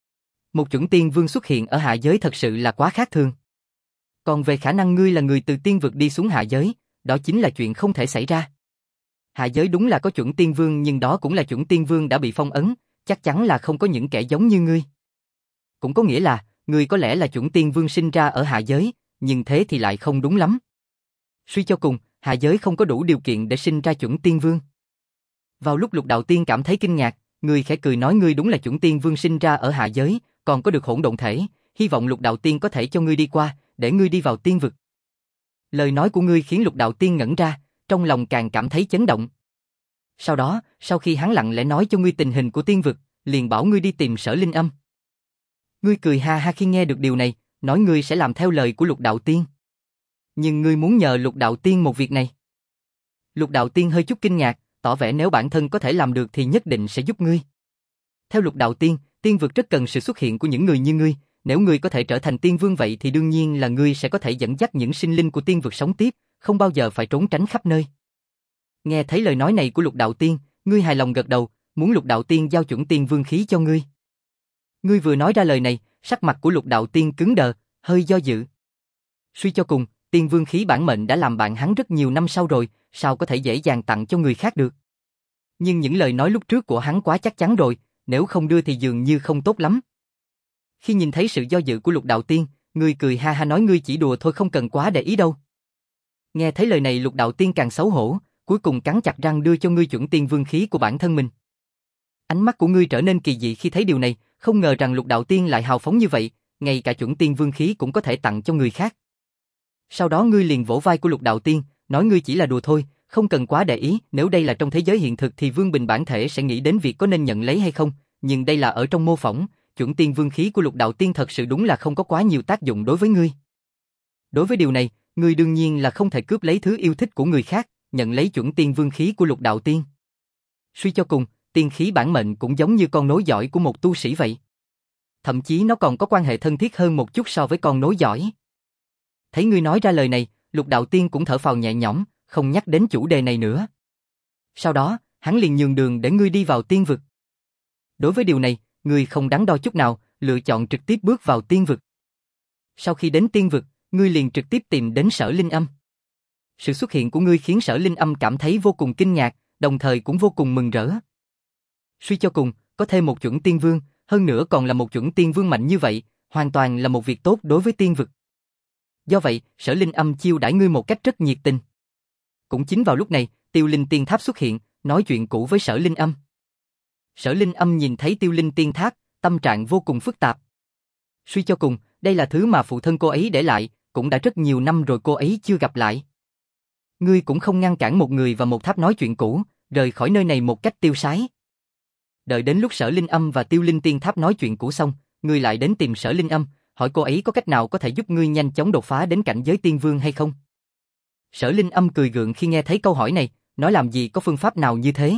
Một chuẩn tiên vương xuất hiện ở hạ giới thật sự là quá khác thường. Còn về khả năng ngươi là người từ tiên vực đi xuống hạ giới, đó chính là chuyện không thể xảy ra. Hạ giới đúng là có chuẩn tiên vương nhưng đó cũng là chuẩn tiên vương đã bị phong ấn, chắc chắn là không có những kẻ giống như ngươi. Cũng có nghĩa là, ngươi có lẽ là chuẩn tiên vương sinh ra ở hạ giới, nhưng thế thì lại không đúng lắm. Suy cho cùng, hạ giới không có đủ điều kiện để sinh ra chuẩn tiên vương. Vào lúc Lục Đạo Tiên cảm thấy kinh ngạc, người khẽ cười nói ngươi đúng là chuẩn tiên vương sinh ra ở hạ giới, còn có được hỗn độn thể, hy vọng Lục Đạo Tiên có thể cho ngươi đi qua, để ngươi đi vào tiên vực. Lời nói của ngươi khiến Lục Đạo Tiên ngẩn ra, trong lòng càng cảm thấy chấn động. Sau đó, sau khi hắn lặng lẽ nói cho ngươi tình hình của tiên vực, liền bảo ngươi đi tìm Sở Linh Âm. Ngươi cười ha ha khi nghe được điều này, nói ngươi sẽ làm theo lời của Lục Đạo Tiên. Nhưng ngươi muốn nhờ Lục Đạo Tiên một việc này. Lục Đạo Tiên hơi chút kinh ngạc, tỏ vẻ nếu bản thân có thể làm được thì nhất định sẽ giúp ngươi. Theo Lục Đạo Tiên, tiên vực rất cần sự xuất hiện của những người như ngươi, nếu ngươi có thể trở thành tiên vương vậy thì đương nhiên là ngươi sẽ có thể dẫn dắt những sinh linh của tiên vực sống tiếp, không bao giờ phải trốn tránh khắp nơi. Nghe thấy lời nói này của Lục Đạo Tiên, ngươi hài lòng gật đầu, muốn Lục Đạo Tiên giao chuẩn tiên vương khí cho ngươi. Ngươi vừa nói ra lời này, sắc mặt của Lục Đạo Tiên cứng đờ, hơi do dự. Suy cho cùng, tiên vương khí bản mệnh đã làm bạn hắn rất nhiều năm sau rồi, sao có thể dễ dàng tặng cho người khác được. Nhưng những lời nói lúc trước của hắn quá chắc chắn rồi, nếu không đưa thì dường như không tốt lắm. Khi nhìn thấy sự do dự của Lục Đạo Tiên, ngươi cười ha ha nói ngươi chỉ đùa thôi không cần quá để ý đâu. Nghe thấy lời này Lục Đạo Tiên càng xấu hổ, cuối cùng cắn chặt răng đưa cho ngươi chuẩn tiên vương khí của bản thân mình. Ánh mắt của ngươi trở nên kỳ dị khi thấy điều này, không ngờ rằng Lục Đạo Tiên lại hào phóng như vậy, ngay cả chuẩn tiên vương khí cũng có thể tặng cho người khác. Sau đó ngươi liền vỗ vai của Lục Đạo Tiên, nói ngươi chỉ là đùa thôi, không cần quá để ý, nếu đây là trong thế giới hiện thực thì Vương Bình bản thể sẽ nghĩ đến việc có nên nhận lấy hay không, nhưng đây là ở trong mô phỏng, chuẩn tiên vương khí của Lục Đạo Tiên thật sự đúng là không có quá nhiều tác dụng đối với ngươi. Đối với điều này, ngươi đương nhiên là không thể cướp lấy thứ yêu thích của người khác, nhận lấy chuẩn tiên vương khí của Lục Đạo Tiên. Suy cho cùng, tiên khí bản mệnh cũng giống như con nối dõi của một tu sĩ vậy. Thậm chí nó còn có quan hệ thân thiết hơn một chút so với con nối dõi. Thấy ngươi nói ra lời này, Lục Đạo Tiên cũng thở phào nhẹ nhõm, không nhắc đến chủ đề này nữa. Sau đó, hắn liền nhường đường để ngươi đi vào tiên vực. Đối với điều này, ngươi không đắn đo chút nào, lựa chọn trực tiếp bước vào tiên vực. Sau khi đến tiên vực, ngươi liền trực tiếp tìm đến Sở Linh Âm. Sự xuất hiện của ngươi khiến Sở Linh Âm cảm thấy vô cùng kinh ngạc, đồng thời cũng vô cùng mừng rỡ. Suy cho cùng, có thêm một chuẩn tiên vương, hơn nữa còn là một chuẩn tiên vương mạnh như vậy, hoàn toàn là một việc tốt đối với tiên vực. Do vậy, Sở Linh Âm chiêu đãi ngươi một cách rất nhiệt tình. Cũng chính vào lúc này, Tiêu Linh Tiên Tháp xuất hiện, nói chuyện cũ với Sở Linh Âm. Sở Linh Âm nhìn thấy Tiêu Linh Tiên Tháp, tâm trạng vô cùng phức tạp. Suy cho cùng, đây là thứ mà phụ thân cô ấy để lại, cũng đã rất nhiều năm rồi cô ấy chưa gặp lại. Ngươi cũng không ngăn cản một người và một tháp nói chuyện cũ, rời khỏi nơi này một cách tiêu sái. Đợi đến lúc Sở Linh Âm và Tiêu Linh Tiên Tháp nói chuyện cũ xong, ngươi lại đến tìm Sở Linh Âm, hỏi cô ấy có cách nào có thể giúp ngươi nhanh chóng đột phá đến cảnh giới tiên vương hay không. Sở Linh Âm cười gượng khi nghe thấy câu hỏi này, nói làm gì có phương pháp nào như thế.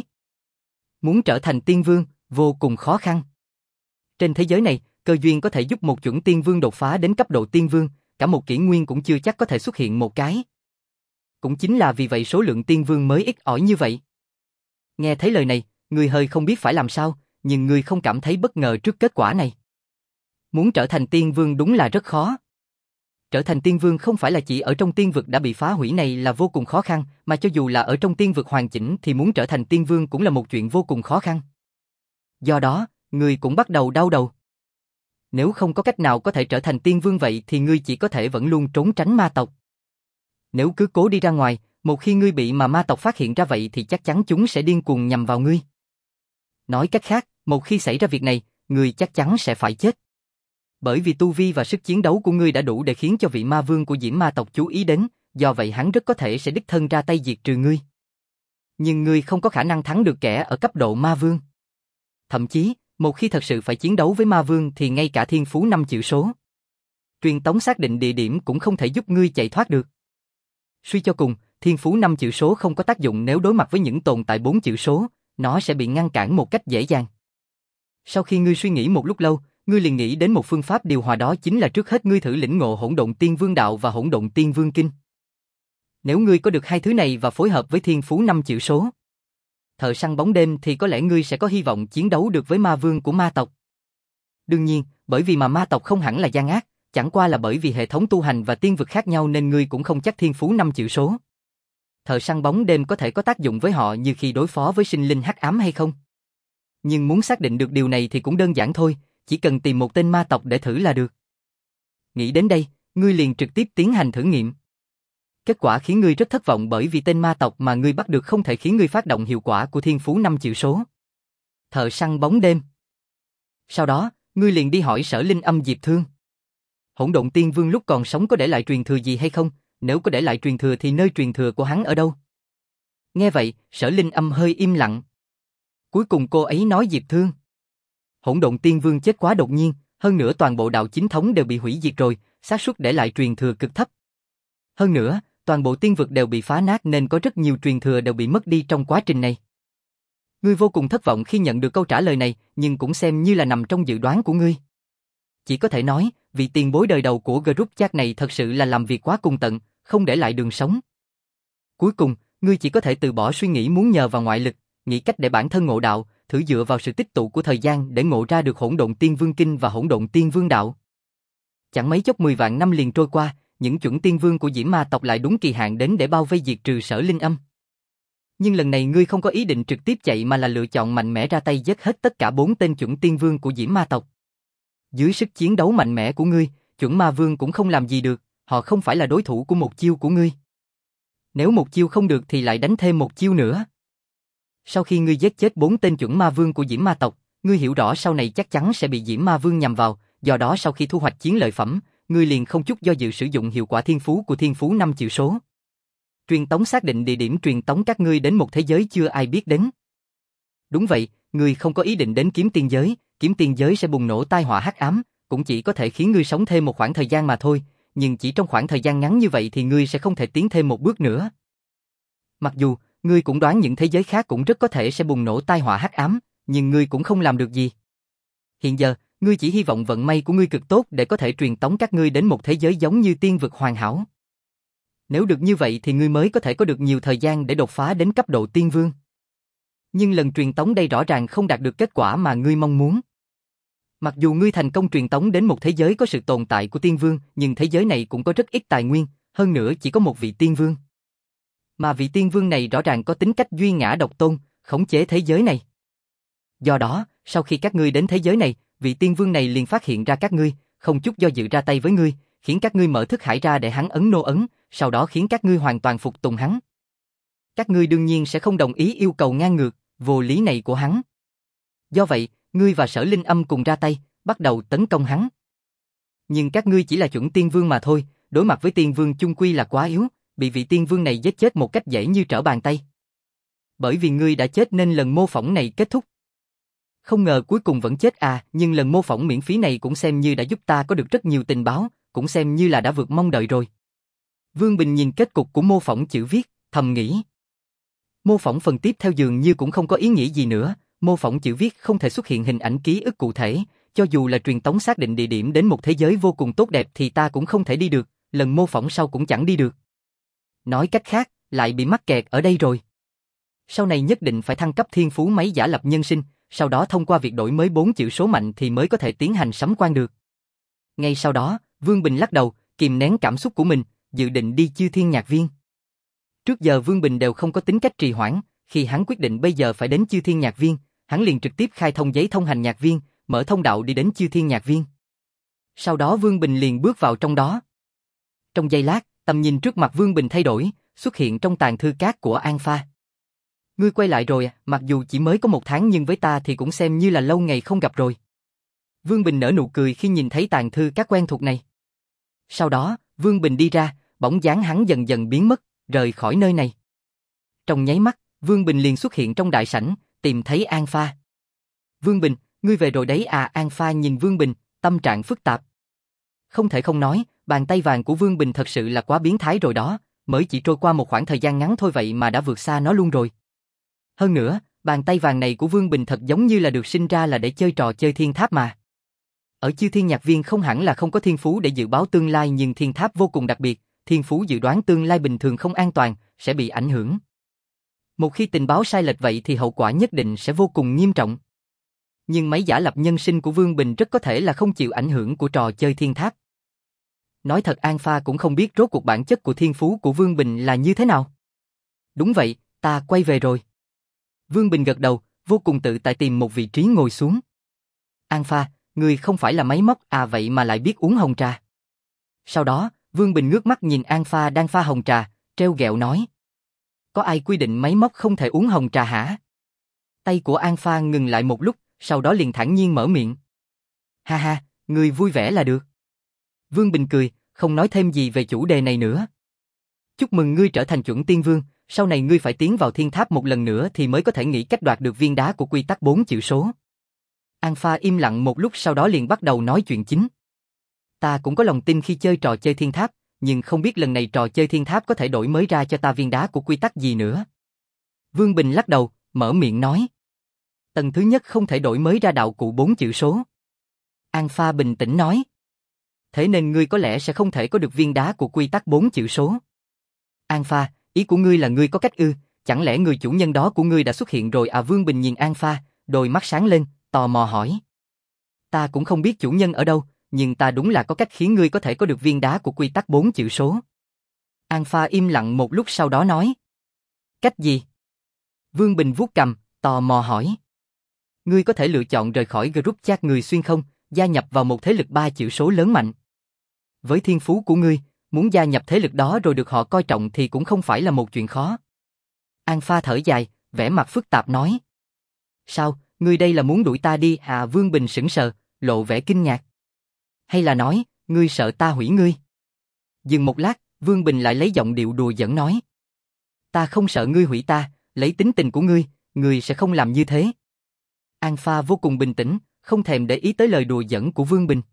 Muốn trở thành tiên vương, vô cùng khó khăn. Trên thế giới này, cơ duyên có thể giúp một chuẩn tiên vương đột phá đến cấp độ tiên vương, cả một kỷ nguyên cũng chưa chắc có thể xuất hiện một cái. Cũng chính là vì vậy số lượng tiên vương mới ít ỏi như vậy. Nghe thấy lời này, ngươi hơi không biết phải làm sao, nhưng ngươi không cảm thấy bất ngờ trước kết quả này. Muốn trở thành tiên vương đúng là rất khó. Trở thành tiên vương không phải là chỉ ở trong tiên vực đã bị phá hủy này là vô cùng khó khăn, mà cho dù là ở trong tiên vực hoàn chỉnh thì muốn trở thành tiên vương cũng là một chuyện vô cùng khó khăn. Do đó, ngươi cũng bắt đầu đau đầu. Nếu không có cách nào có thể trở thành tiên vương vậy thì ngươi chỉ có thể vẫn luôn trốn tránh ma tộc. Nếu cứ cố đi ra ngoài, một khi ngươi bị mà ma tộc phát hiện ra vậy thì chắc chắn chúng sẽ điên cuồng nhằm vào ngươi. Nói cách khác, một khi xảy ra việc này, ngươi chắc chắn sẽ phải chết. Bởi vì tu vi và sức chiến đấu của ngươi đã đủ để khiến cho vị ma vương của Diễm Ma tộc chú ý đến, do vậy hắn rất có thể sẽ đích thân ra tay diệt trừ ngươi. Nhưng ngươi không có khả năng thắng được kẻ ở cấp độ ma vương. Thậm chí, một khi thật sự phải chiến đấu với ma vương thì ngay cả thiên phú năm chữ số. Truyền tống xác định địa điểm cũng không thể giúp ngươi chạy thoát được. Suy cho cùng, thiên phú năm chữ số không có tác dụng nếu đối mặt với những tồn tại bốn chữ số, nó sẽ bị ngăn cản một cách dễ dàng. Sau khi ngươi suy nghĩ một lúc lâu, ngươi liền nghĩ đến một phương pháp điều hòa, đó chính là trước hết ngươi thử lĩnh ngộ Hỗn Độn Tiên Vương Đạo và Hỗn Độn Tiên Vương Kinh. Nếu ngươi có được hai thứ này và phối hợp với thiên phú năm chữ số, thợ săn bóng đêm, thì có lẽ ngươi sẽ có hy vọng chiến đấu được với ma vương của ma tộc. Đương nhiên, bởi vì mà ma tộc không hẳn là gian ác, chẳng qua là bởi vì hệ thống tu hành và tiên vực khác nhau nên ngươi cũng không chắc thiên phú năm chữ số. Thợ săn bóng đêm có thể có tác dụng với họ như khi đối phó với sinh linh hắc ám hay không? Nhưng muốn xác định được điều này thì cũng đơn giản thôi, chỉ cần tìm một tên ma tộc để thử là được. Nghĩ đến đây, ngươi liền trực tiếp tiến hành thử nghiệm. Kết quả khiến ngươi rất thất vọng bởi vì tên ma tộc mà ngươi bắt được không thể khiến ngươi phát động hiệu quả của thiên phú năm chữ số. Thợ săn bóng đêm. Sau đó, ngươi liền đi hỏi Sở Linh Âm Diệp Thương. Hỗn Độn Tiên Vương lúc còn sống có để lại truyền thừa gì hay không? Nếu có để lại truyền thừa thì nơi truyền thừa của hắn ở đâu? Nghe vậy, Sở Linh Âm hơi im lặng. Cuối cùng cô ấy nói Diệp Thương. Hỗn Độn Tiên Vương chết quá đột nhiên, hơn nữa toàn bộ đạo chính thống đều bị hủy diệt rồi, xác suất để lại truyền thừa cực thấp. Hơn nữa, toàn bộ tiên vực đều bị phá nát nên có rất nhiều truyền thừa đều bị mất đi trong quá trình này. Ngươi vô cùng thất vọng khi nhận được câu trả lời này, nhưng cũng xem như là nằm trong dự đoán của ngươi. Chỉ có thể nói, vị tiền bối đời đầu của group chat này thật sự là làm việc quá cùng tận, không để lại đường sống. Cuối cùng, ngươi chỉ có thể từ bỏ suy nghĩ muốn nhờ vào ngoại lực, nghĩ cách để bản thân ngộ đạo, thử dựa vào sự tích tụ của thời gian để ngộ ra được Hỗn Độn Tiên Vương Kinh và Hỗn Độn Tiên Vương Đạo. Chẳng mấy chốc mười vạn năm liền trôi qua, những chuẩn tiên vương của Diễm Ma tộc lại đúng kỳ hạn đến để bao vây diệt trừ Sở Linh Âm. Nhưng lần này ngươi không có ý định trực tiếp chạy mà là lựa chọn mạnh mẽ ra tay giết hết tất cả bốn tên chuẩn tiên vương của Diễm Ma tộc. Dưới sức chiến đấu mạnh mẽ của ngươi, chuẩn ma vương cũng không làm gì được, họ không phải là đối thủ của một chiêu của ngươi. Nếu một chiêu không được thì lại đánh thêm một chiêu nữa. Sau khi ngươi giết chết bốn tên chuẩn ma vương của Diễm Ma tộc, ngươi hiểu rõ sau này chắc chắn sẽ bị Diễm Ma vương nhằm vào, do đó sau khi thu hoạch chiến lợi phẩm, ngươi liền không chút do dự sử dụng hiệu quả thiên phú của thiên phú năm chữ số. Truyền tống xác định địa điểm truyền tống các ngươi đến một thế giới chưa ai biết đến. Đúng vậy, ngươi không có ý định đến kiếm tiên giới, kiếm tiên giới sẽ bùng nổ tai họa hắc ám, cũng chỉ có thể khiến ngươi sống thêm một khoảng thời gian mà thôi, nhưng chỉ trong khoảng thời gian ngắn như vậy thì ngươi sẽ không thể tiến thêm một bước nữa. Mặc dù, ngươi cũng đoán những thế giới khác cũng rất có thể sẽ bùng nổ tai họa hắc ám, nhưng ngươi cũng không làm được gì. Hiện giờ, ngươi chỉ hy vọng vận may của ngươi cực tốt để có thể truyền tống các ngươi đến một thế giới giống như tiên vực hoàn hảo. Nếu được như vậy thì ngươi mới có thể có được nhiều thời gian để đột phá đến cấp độ tiên vương. Nhưng lần truyền tống đây rõ ràng không đạt được kết quả mà ngươi mong muốn. Mặc dù ngươi thành công truyền tống đến một thế giới có sự tồn tại của tiên vương, nhưng thế giới này cũng có rất ít tài nguyên, hơn nữa chỉ có một vị tiên vương. Mà vị tiên vương này rõ ràng có tính cách duy ngã độc tôn, khống chế thế giới này. Do đó, sau khi các ngươi đến thế giới này, vị tiên vương này liền phát hiện ra các ngươi, không chút do dự ra tay với ngươi, khiến các ngươi mở thức hải ra để hắn ấn nô ấn, sau đó khiến các ngươi hoàn toàn phục tùng hắn. Các ngươi đương nhiên sẽ không đồng ý yêu cầu ngang ngược, vô lý này của hắn. Do vậy, ngươi và Sở Linh Âm cùng ra tay, bắt đầu tấn công hắn. Nhưng các ngươi chỉ là chuẩn tiên vương mà thôi, đối mặt với tiên vương chung quy là quá yếu, bị vị tiên vương này giết chết một cách dễ như trở bàn tay. Bởi vì ngươi đã chết nên lần mô phỏng này kết thúc. Không ngờ cuối cùng vẫn chết à, nhưng lần mô phỏng miễn phí này cũng xem như đã giúp ta có được rất nhiều tình báo, cũng xem như là đã vượt mong đợi rồi. Vương Bình nhìn kết cục của mô phỏng chữ viết, thầm nghĩ. Mô phỏng phần tiếp theo dường như cũng không có ý nghĩa gì nữa, mô phỏng chữ viết không thể xuất hiện hình ảnh ký ức cụ thể, cho dù là truyền tống xác định địa điểm đến một thế giới vô cùng tốt đẹp thì ta cũng không thể đi được, lần mô phỏng sau cũng chẳng đi được. Nói cách khác, lại bị mắc kẹt ở đây rồi. Sau này nhất định phải thăng cấp thiên phú máy giả lập nhân sinh, sau đó thông qua việc đổi mới bốn chữ số mạnh thì mới có thể tiến hành sấm quan được. Ngay sau đó, Vương Bình lắc đầu, kìm nén cảm xúc của mình, dự định đi Chư Thiên Nhạc Viên. Trước giờ Vương Bình đều không có tính cách trì hoãn, khi hắn quyết định bây giờ phải đến Chư Thiên Nhạc Viên, hắn liền trực tiếp khai thông giấy thông hành nhạc viên, mở thông đạo đi đến Chư Thiên Nhạc Viên. Sau đó Vương Bình liền bước vào trong đó. Trong giây lát, tầm nhìn trước mặt Vương Bình thay đổi, xuất hiện trong tàn thư cát của An Pha. Ngươi quay lại rồi à, mặc dù chỉ mới có một tháng nhưng với ta thì cũng xem như là lâu ngày không gặp rồi. Vương Bình nở nụ cười khi nhìn thấy tàn thư các quen thuộc này. Sau đó, Vương Bình đi ra, bóng dáng hắn dần dần biến mất, rời khỏi nơi này. Trong nháy mắt, Vương Bình liền xuất hiện trong đại sảnh, tìm thấy An Pha. Vương Bình, ngươi về rồi đấy à? An Pha nhìn Vương Bình, tâm trạng phức tạp. Không thể không nói, bàn tay vàng của Vương Bình thật sự là quá biến thái rồi đó, mới chỉ trôi qua một khoảng thời gian ngắn thôi vậy mà đã vượt xa nó luôn rồi. Hơn nữa, bàn tay vàng này của Vương Bình thật giống như là được sinh ra là để chơi trò chơi thiên tháp mà. Ở Chư Thiên Nhạc Viên không hẳn là không có thiên phú để dự báo tương lai, nhưng thiên tháp vô cùng đặc biệt, thiên phú dự đoán tương lai bình thường không an toàn, sẽ bị ảnh hưởng. Một khi tình báo sai lệch vậy thì hậu quả nhất định sẽ vô cùng nghiêm trọng. Nhưng máy giả lập nhân sinh của Vương Bình rất có thể là không chịu ảnh hưởng của trò chơi thiên tháp. Nói thật, An Pha cũng không biết rốt cuộc bản chất của thiên phú của Vương Bình là như thế nào. Đúng vậy, ta quay về rồi. Vương Bình gật đầu, vô cùng tự tại tìm một vị trí ngồi xuống. An Pha, ngươi không phải là máy móc à, vậy mà lại biết uống hồng trà. Sau đó, Vương Bình ngước mắt nhìn An Pha đang pha hồng trà, trêu ghẹo nói. Có ai quy định máy móc không thể uống hồng trà hả? Tay của An Pha ngừng lại một lúc, sau đó liền thản nhiên mở miệng. Ha ha, ngươi vui vẻ là được. Vương Bình cười, không nói thêm gì về chủ đề này nữa. Chúc mừng ngươi trở thành chuẩn tiên vương, sau này ngươi phải tiến vào thiên tháp một lần nữa thì mới có thể nghĩ cách đoạt được viên đá của quy tắc bốn chữ số. An Pha im lặng một lúc, sau đó liền bắt đầu nói chuyện chính. Ta cũng có lòng tin khi chơi trò chơi thiên tháp, nhưng không biết lần này trò chơi thiên tháp có thể đổi mới ra cho ta viên đá của quy tắc gì nữa. Vương Bình lắc đầu, mở miệng nói. Tầng thứ nhất không thể đổi mới ra đạo cụ bốn chữ số. An Pha bình tĩnh nói. Thế nên ngươi có lẽ sẽ không thể có được viên đá của quy tắc bốn chữ số. An Pha, ý của ngươi là ngươi có cách ư? Chẳng lẽ người chủ nhân đó của ngươi đã xuất hiện rồi à? Vương Bình nhìn An Pha, đôi mắt sáng lên, tò mò hỏi. Ta cũng không biết chủ nhân ở đâu, nhưng ta đúng là có cách khiến ngươi có thể có được viên đá của quy tắc bốn chữ số. An Pha im lặng một lúc, sau đó nói. Cách gì? Vương Bình vuốt cằm, tò mò hỏi. Ngươi có thể lựa chọn rời khỏi group chat người xuyên không, gia nhập vào một thế lực ba chữ số lớn mạnh. Với thiên phú của ngươi, muốn gia nhập thế lực đó rồi được họ coi trọng thì cũng không phải là một chuyện khó. An Pha thở dài, vẻ mặt phức tạp nói. Sao, ngươi đây là muốn đuổi ta đi à? Vương Bình sững sờ, lộ vẻ kinh ngạc. Hay là nói, ngươi sợ ta hủy ngươi? Dừng một lát, Vương Bình lại lấy giọng điệu đùa giỡn nói. Ta không sợ ngươi hủy ta, lấy tính tình của ngươi, ngươi sẽ không làm như thế. An Pha vô cùng bình tĩnh, không thèm để ý tới lời đùa giỡn của Vương Bình.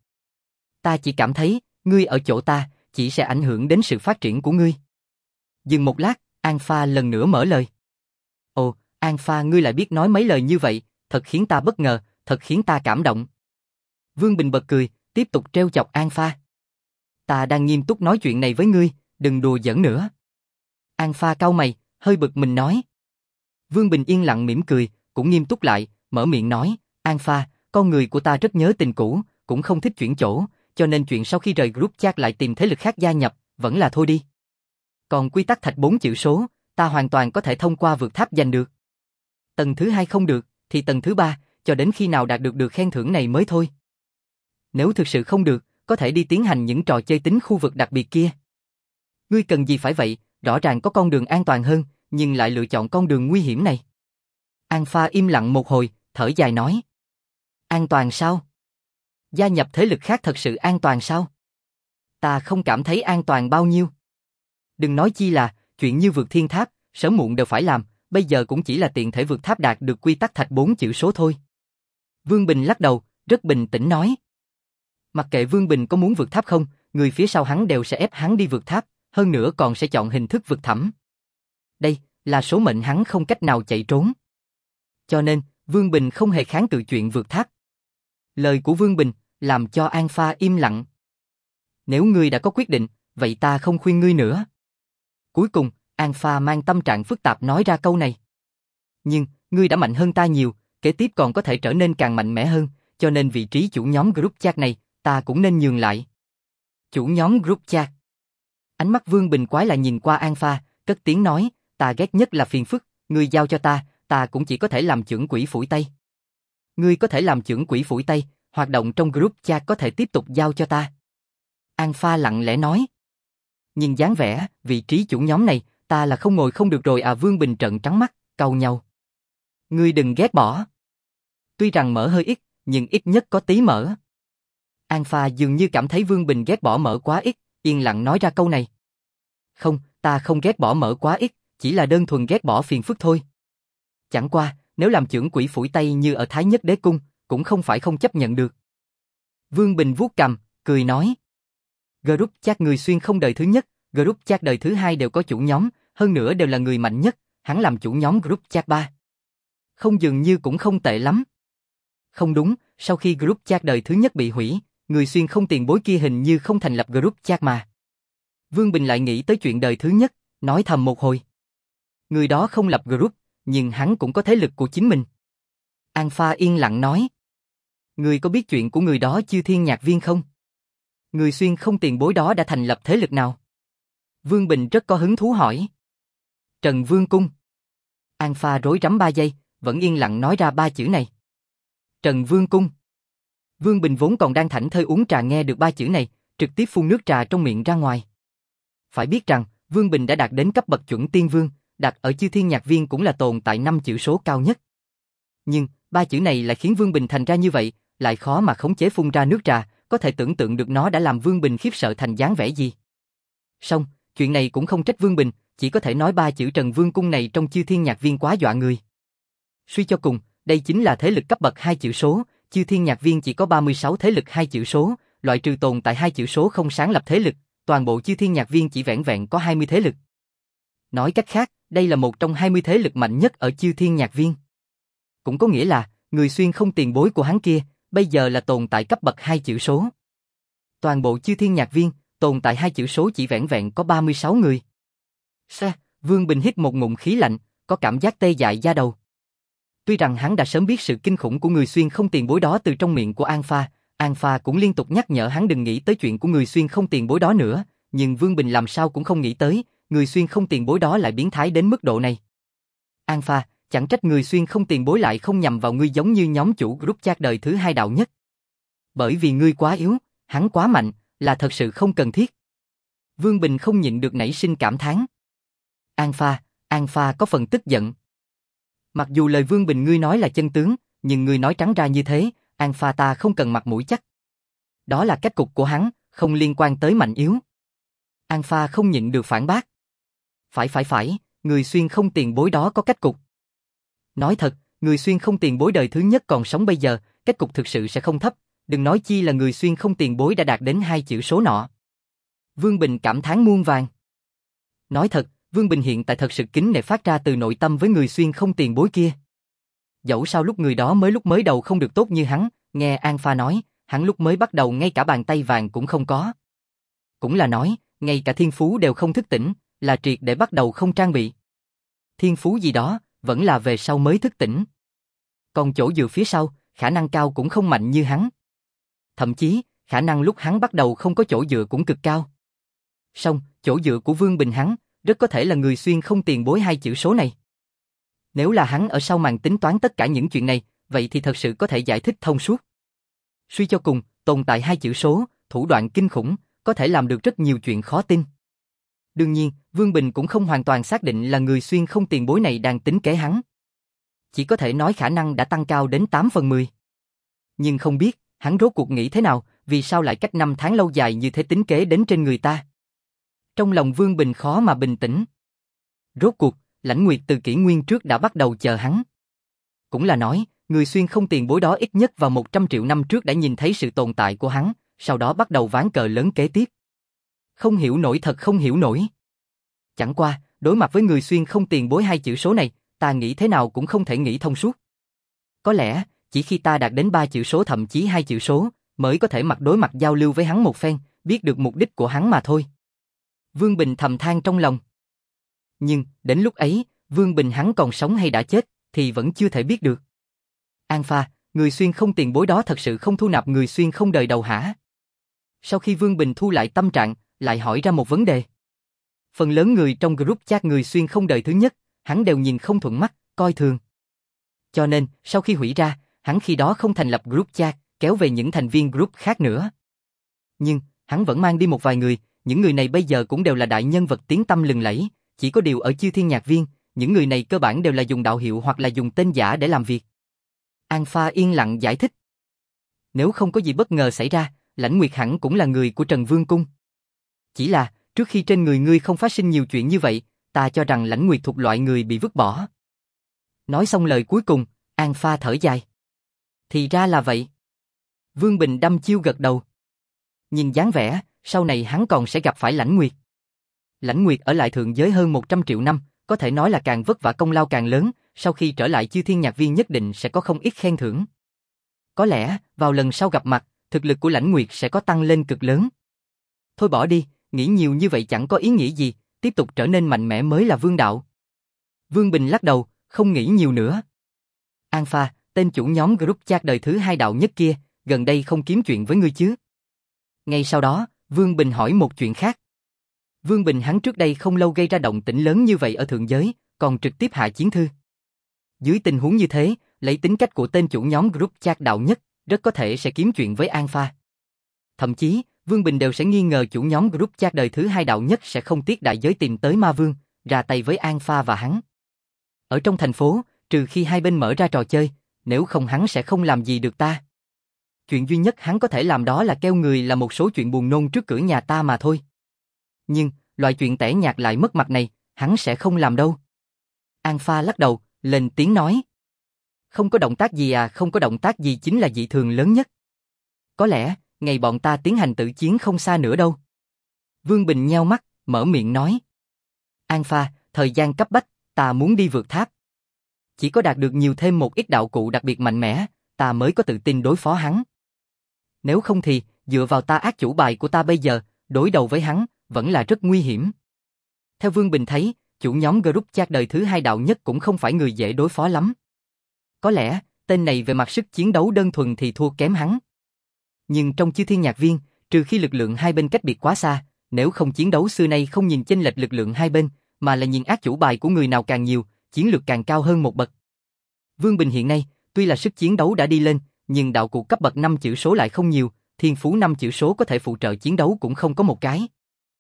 Ta chỉ cảm thấy, ngươi ở chỗ ta, chỉ sẽ ảnh hưởng đến sự phát triển của ngươi. Dừng một lát, An Pha lần nữa mở lời. Ồ, An Pha, ngươi lại biết nói mấy lời như vậy, thật khiến ta bất ngờ, thật khiến ta cảm động. Vương Bình bật cười, tiếp tục trêu chọc An Pha. Ta đang nghiêm túc nói chuyện này với ngươi, đừng đùa giỡn nữa. An Pha cau mày, hơi bực mình nói. Vương Bình yên lặng mỉm cười, cũng nghiêm túc lại, mở miệng nói, An Pha, con người của ta rất nhớ tình cũ, cũng không thích chuyển chỗ, cho nên chuyện sau khi rời group chat lại tìm thế lực khác gia nhập, vẫn là thôi đi. Còn quy tắc thạch bốn chữ số, ta hoàn toàn có thể thông qua vượt tháp giành được. Tầng thứ hai không được, thì tầng thứ ba, cho đến khi nào đạt được được khen thưởng này mới thôi. Nếu thực sự không được, có thể đi tiến hành những trò chơi tính khu vực đặc biệt kia. Ngươi cần gì phải vậy, rõ ràng có con đường an toàn hơn, nhưng lại lựa chọn con đường nguy hiểm này. An Pha im lặng một hồi, thở dài nói. An toàn sao? Gia nhập thế lực khác thật sự an toàn sao? Ta không cảm thấy an toàn bao nhiêu. Đừng nói chi là, chuyện như vượt thiên tháp, sớm muộn đều phải làm, bây giờ cũng chỉ là tiện thể vượt tháp đạt được quy tắc thạch bốn chữ số thôi. Vương Bình lắc đầu, rất bình tĩnh nói. Mặc kệ Vương Bình có muốn vượt tháp không, người phía sau hắn đều sẽ ép hắn đi vượt tháp, hơn nữa còn sẽ chọn hình thức vượt thẳm. Đây, là số mệnh hắn không cách nào chạy trốn. Cho nên, Vương Bình không hề kháng cự chuyện vượt tháp. Lời của Vương Bình, làm cho An Pha im lặng. Nếu ngươi đã có quyết định, vậy ta không khuyên ngươi nữa. Cuối cùng, An Pha mang tâm trạng phức tạp nói ra câu này. Nhưng, ngươi đã mạnh hơn ta nhiều, kế tiếp còn có thể trở nên càng mạnh mẽ hơn, cho nên vị trí chủ nhóm group chat này, ta cũng nên nhường lại. Chủ nhóm group chat. Ánh mắt Vương Bình quái lại nhìn qua An Pha, cất tiếng nói, ta ghét nhất là phiền phức, ngươi giao cho ta, ta cũng chỉ có thể làm chưởng quỷ phủi tay. Ngươi có thể làm chưởng quỷ phủi tay, hoạt động trong group chat có thể tiếp tục giao cho ta. An Pha lặng lẽ nói. Nhìn dáng vẻ, vị trí chủ nhóm này, ta là không ngồi không được rồi à? Vương Bình trợn trắng mắt, cau nhau. Ngươi đừng ghét bỏ. Tuy rằng mở hơi ít, nhưng ít nhất có tí mỡ. Alpha dường như cảm thấy Vương Bình ghét bỏ mỡ quá ít, yên lặng nói ra câu này. Không, ta không ghét bỏ mỡ quá ít, chỉ là đơn thuần ghét bỏ phiền phức thôi. Chẳng qua, nếu làm chưởng quỷ phủi tay như ở Thái Nhất Đế Cung, cũng không phải không chấp nhận được. Vương Bình vuốt cằm, cười nói. Group chat người xuyên không đời thứ nhất, group chat đời thứ hai đều có chủ nhóm, hơn nữa đều là người mạnh nhất, hắn làm chủ nhóm group chat ba. Không dường như cũng không tệ lắm. Không đúng, sau khi group chat đời thứ nhất bị hủy, người xuyên không tiền bối kia hình như không thành lập group chat mà. Vương Bình lại nghĩ tới chuyện đời thứ nhất, nói thầm một hồi. Người đó không lập group, nhưng hắn cũng có thế lực của chính mình. Alpha yên lặng nói. Người có biết chuyện của người đó Chư Thiên Nhạc Viên không? Người xuyên không tiền bối đó đã thành lập thế lực nào? Vương Bình rất có hứng thú hỏi. Trần Vương Cung. Alpha rối rắm ba giây, vẫn yên lặng nói ra ba chữ này. Trần Vương Cung. Vương Bình vốn còn đang thảnh thơi uống trà nghe được ba chữ này, trực tiếp phun nước trà trong miệng ra ngoài. Phải biết rằng, Vương Bình đã đạt đến cấp bậc chuẩn tiên vương, đặt ở Chư Thiên Nhạc Viên cũng là tồn tại năm chữ số cao nhất. Nhưng, ba chữ này lại khiến Vương Bình thành ra như vậy, lại khó mà khống chế phun ra nước trà, có thể tưởng tượng được nó đã làm Vương Bình khiếp sợ thành dáng vẻ gì. Song, chuyện này cũng không trách Vương Bình, chỉ có thể nói ba chữ Trần Vương Cung này trong Chư Thiên Nhạc Viên quá dọa người. Suy cho cùng, đây chính là thế lực cấp bậc hai chữ số, Chư Thiên Nhạc Viên chỉ có ba mươi sáu thế lực hai chữ số, loại trừ tồn tại hai chữ số không sáng lập thế lực, toàn bộ Chư Thiên Nhạc Viên chỉ vẻn vẹn có hai mươi thế lực. Nói cách khác, đây là một trong hai mươi thế lực mạnh nhất ở Chư Thiên Nhạc Viên. Cũng có nghĩa là, người xuyên không tiền bối của hắn kia, bây giờ là tồn tại cấp bậc hai chữ số. Toàn bộ Chư Thiên Nhạc Viên, tồn tại hai chữ số chỉ vẻn vẹn có ba mươi sáu người. Sa, Vương Bình hít một ngụm khí lạnh, có cảm giác tê dại da đầu. Tuy rằng hắn đã sớm biết sự kinh khủng của người xuyên không tiền bối đó từ trong miệng của Alpha, Alpha cũng liên tục nhắc nhở hắn đừng nghĩ tới chuyện của người xuyên không tiền bối đó nữa, nhưng Vương Bình làm sao cũng không nghĩ tới, người xuyên không tiền bối đó lại biến thái đến mức độ này. Alpha, chẳng trách người xuyên không tiền bối lại không nhằm vào ngươi giống như nhóm chủ group chat đời thứ hai đạo nhất. Bởi vì ngươi quá yếu, hắn quá mạnh, là thật sự không cần thiết. Vương Bình không nhịn được nảy sinh cảm thán. Alpha, Alpha có phần tức giận. Mặc dù lời Vương Bình ngươi nói là chân tướng, nhưng ngươi nói trắng ra như thế, Alpha ta không cần mặt mũi chắc. Đó là cách cục của hắn, không liên quan tới mạnh yếu. Alpha không nhịn được phản bác. Phải phải phải, người xuyên không tiền bối đó có cách cục. Nói thật, người xuyên không tiền bối đời thứ nhất còn sống bây giờ, cách cục thực sự sẽ không thấp, đừng nói chi là người xuyên không tiền bối đã đạt đến hai chữ số nọ. Vương Bình cảm thán muôn vàng. Nói thật, Vương Bình hiện tại thật sự kính nể phát ra từ nội tâm với người xuyên không tiền bối kia. Dẫu sao lúc người đó mới lúc mới đầu không được tốt như hắn, nghe Alpha nói, hắn lúc mới bắt đầu ngay cả bàn tay vàng cũng không có. Cũng là nói, ngay cả thiên phú đều không thức tỉnh, là triệt để bắt đầu không trang bị. Thiên phú gì đó, vẫn là về sau mới thức tỉnh. Còn chỗ dựa phía sau, khả năng cao cũng không mạnh như hắn. Thậm chí, khả năng lúc hắn bắt đầu không có chỗ dựa cũng cực cao. Song, chỗ dựa của Vương Bình hắn, rất có thể là người xuyên không tiền bối hai chữ số này. Nếu là hắn ở sau màn tính toán tất cả những chuyện này, vậy thì thật sự có thể giải thích thông suốt. Suy cho cùng, tồn tại hai chữ số, thủ đoạn kinh khủng, có thể làm được rất nhiều chuyện khó tin. Đương nhiên, Vương Bình cũng không hoàn toàn xác định là người xuyên không tiền bối này đang tính kế hắn. Chỉ có thể nói khả năng đã tăng cao đến tám phần mười. Nhưng không biết, hắn rốt cuộc nghĩ thế nào, vì sao lại cách năm tháng lâu dài như thế tính kế đến trên người ta. Trong lòng Vương Bình khó mà bình tĩnh. Rốt cuộc, Lãnh Nguyệt từ kỷ nguyên trước đã bắt đầu chờ hắn. Cũng là nói, người xuyên không tiền bối đó ít nhất vào một trăm triệu năm trước đã nhìn thấy sự tồn tại của hắn, sau đó bắt đầu ván cờ lớn kế tiếp. Không hiểu nổi thật không hiểu nổi. Chẳng qua, đối mặt với người xuyên không tiền bối hai chữ số này, ta nghĩ thế nào cũng không thể nghĩ thông suốt. Có lẽ, chỉ khi ta đạt đến ba chữ số thậm chí hai chữ số, mới có thể mặt đối mặt giao lưu với hắn một phen, biết được mục đích của hắn mà thôi. Vương Bình thầm than trong lòng. Nhưng, đến lúc ấy, Vương Bình hắn còn sống hay đã chết, thì vẫn chưa thể biết được. Alpha, người xuyên không tiền bối đó thật sự không thu nạp người xuyên không đời đầu hả? Sau khi Vương Bình thu lại tâm trạng, lại hỏi ra một vấn đề. Phần lớn người trong group chat người xuyên không đời thứ nhất, hắn đều nhìn không thuận mắt, coi thường. Cho nên, sau khi hủy ra, hắn khi đó không thành lập group chat, kéo về những thành viên group khác nữa. Nhưng, hắn vẫn mang đi một vài người, những người này bây giờ cũng đều là đại nhân vật tiếng tăm lừng lẫy, chỉ có điều ở Chư Thiên Nhạc Viên, những người này cơ bản đều là dùng đạo hiệu hoặc là dùng tên giả để làm việc. Alpha yên lặng giải thích. Nếu không có gì bất ngờ xảy ra, Lãnh Nguyệt hẳn cũng là người của Trần Vương Cung. Chỉ là, trước khi trên người ngươi không phát sinh nhiều chuyện như vậy, ta cho rằng Lãnh Nguyệt thuộc loại người bị vứt bỏ. Nói xong lời cuối cùng, An Pha thở dài. Thì ra là vậy. Vương Bình đăm chiêu gật đầu. Nhìn dáng vẻ, sau này hắn còn sẽ gặp phải Lãnh Nguyệt. Lãnh Nguyệt ở lại thượng giới hơn một trăm triệu năm, có thể nói là càng vất vả công lao càng lớn, sau khi trở lại Chư Thiên Nhạc Viên nhất định sẽ có không ít khen thưởng. Có lẽ, vào lần sau gặp mặt, thực lực của Lãnh Nguyệt sẽ có tăng lên cực lớn. Thôi bỏ đi, nghĩ nhiều như vậy chẳng có ý nghĩa gì, tiếp tục trở nên mạnh mẽ mới là vương đạo. Vương Bình lắc đầu, không nghĩ nhiều nữa. An Pha, tên chủ nhóm group chat đời thứ hai đạo nhất kia, gần đây không kiếm chuyện với ngươi chứ? Ngay sau đó, Vương Bình hỏi một chuyện khác. Vương Bình hắn trước đây không lâu gây ra động tĩnh lớn như vậy ở thượng giới, còn trực tiếp hạ chiến thư. Dưới tình huống như thế, lấy tính cách của tên chủ nhóm group chat đạo nhất, rất có thể sẽ kiếm chuyện với An Pha. Thậm chí, Vương Bình đều sẽ nghi ngờ chủ nhóm group chat đời thứ hai đạo nhất sẽ không tiếc đại giới tìm tới Ma Vương, ra tay với An Pha và hắn. Ở trong thành phố, trừ khi hai bên mở ra trò chơi, nếu không hắn sẽ không làm gì được ta. Chuyện duy nhất hắn có thể làm đó là kêu người là một số chuyện buồn nôn trước cửa nhà ta mà thôi. Nhưng, loại chuyện tẻ nhạt lại mất mặt này, hắn sẽ không làm đâu. An Pha lắc đầu, lên tiếng nói. Không có động tác gì à, không có động tác gì chính là dị thường lớn nhất. Có lẽ, ngày bọn ta tiến hành tự chiến không xa nữa đâu. Vương Bình nheo mắt, mở miệng nói. An Pha, thời gian cấp bách, ta muốn đi vượt tháp. Chỉ có đạt được nhiều thêm một ít đạo cụ đặc biệt mạnh mẽ, ta mới có tự tin đối phó hắn. Nếu không thì, dựa vào ta ác chủ bài của ta bây giờ, đối đầu với hắn, vẫn là rất nguy hiểm. Theo Vương Bình thấy, chủ nhóm group chat đời thứ hai đạo nhất cũng không phải người dễ đối phó lắm. Có lẽ, tên này về mặt sức chiến đấu đơn thuần thì thua kém hắn. Nhưng trong Chư Thiên Nhạc Viên, trừ khi lực lượng hai bên cách biệt quá xa, nếu không chiến đấu xưa nay không nhìn chênh lệch lực lượng hai bên, mà là nhìn ác chủ bài của người nào càng nhiều, chiến lược càng cao hơn một bậc. Vương Bình hiện nay, tuy là sức chiến đấu đã đi lên, nhưng đạo cụ cấp bậc năm chữ số lại không nhiều, thiên phú năm chữ số có thể phụ trợ chiến đấu cũng không có một cái.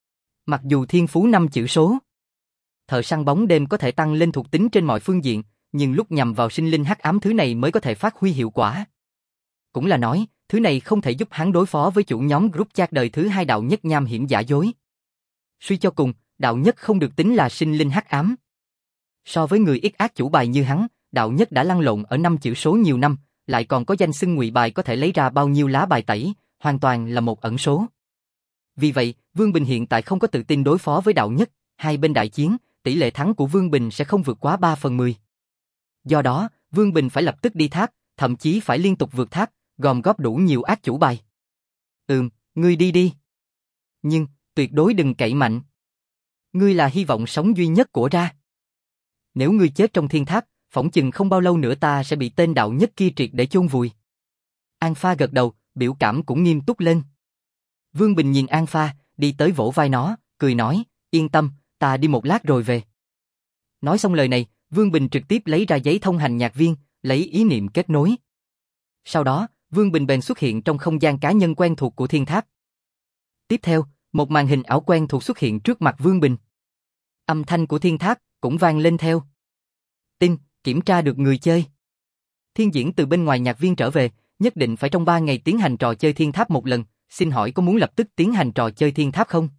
Mặc dù thiên phú năm chữ số, thợ săn bóng đêm có thể tăng lên thuộc tính trên mọi phương diện, nhưng lúc nhằm vào sinh linh hắc ám thứ này mới có thể phát huy hiệu quả. Cũng là nói, thứ này không thể giúp hắn đối phó với chủ nhóm group chat đời thứ hai đạo nhất nham hiểm giả dối. Suy cho cùng, đạo nhất không được tính là sinh linh hắc ám. So với người ít ác chủ bài như hắn, đạo nhất đã lăn lộn ở năm chữ số nhiều năm, lại còn có danh xưng ngụy bài có thể lấy ra bao nhiêu lá bài tẩy, hoàn toàn là một ẩn số. Vì vậy, Vương Bình hiện tại không có tự tin đối phó với đạo nhất, hai bên đại chiến, tỷ lệ thắng của Vương Bình sẽ không vượt quá ba phần mười. Do đó, Vương Bình phải lập tức đi tháp, thậm chí phải liên tục vượt tháp, gom góp đủ nhiều ác chủ bài. Ừm, ngươi đi đi. Nhưng, tuyệt đối đừng cậy mạnh. Ngươi là hy vọng sống duy nhất của ra. Nếu ngươi chết trong thiên tháp, phỏng chừng không bao lâu nữa ta sẽ bị tên đạo nhất kia triệt để chôn vùi. An Pha gật đầu, biểu cảm cũng nghiêm túc lên. Vương Bình nhìn An Pha, đi tới vỗ vai nó, cười nói, yên tâm, ta đi một lát rồi về. Nói xong lời này, Vương Bình trực tiếp lấy ra giấy thông hành nhạc viên, lấy ý niệm kết nối. Sau đó, Vương Bình bèn xuất hiện trong không gian cá nhân quen thuộc của thiên tháp. Tiếp theo, một màn hình ảo quen thuộc xuất hiện trước mặt Vương Bình. Âm thanh của thiên tháp cũng vang lên theo. Tin, kiểm tra được người chơi. Thiên Diễn từ bên ngoài nhạc viên trở về, nhất định phải trong ba ngày tiến hành trò chơi thiên tháp một lần, xin hỏi có muốn lập tức tiến hành trò chơi thiên tháp không?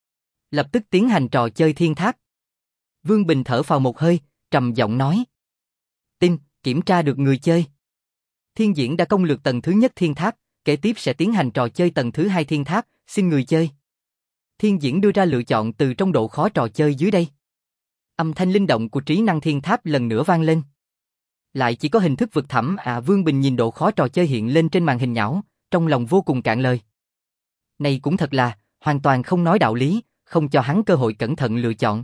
Lập tức tiến hành trò chơi thiên tháp. Vương Bình thở phào một hơi, trầm giọng nói. Tin, kiểm tra được người chơi. Thiên Diễn đã công lược tầng thứ nhất thiên tháp, kế tiếp sẽ tiến hành trò chơi tầng thứ hai thiên tháp, xin người chơi. Thiên Diễn đưa ra lựa chọn từ trong độ khó trò chơi dưới đây. Âm thanh linh động của trí năng thiên tháp lần nữa vang lên. Lại chỉ có hình thức vực thẳm à. Vương Bình nhìn độ khó trò chơi hiện lên trên màn hình nhão, trong lòng vô cùng cạn lời. Này cũng thật là, hoàn toàn không nói đạo lý, không cho hắn cơ hội cẩn thận lựa chọn.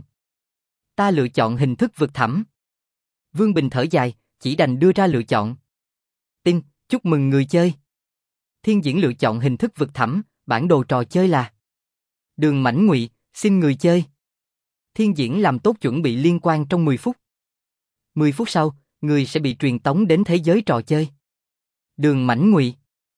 Ta lựa chọn hình thức vực thẳm. Vương Bình thở dài, chỉ đành đưa ra lựa chọn. Tin, chúc mừng người chơi. Thiên Diễn lựa chọn hình thức vực thẳm, bản đồ trò chơi là Đường Mãnh Ngụy, xin người chơi. Thiên Diễn làm tốt chuẩn bị liên quan trong mười phút. mười phút sau, người sẽ bị truyền tống đến thế giới trò chơi. Đường Mãnh Ngụy.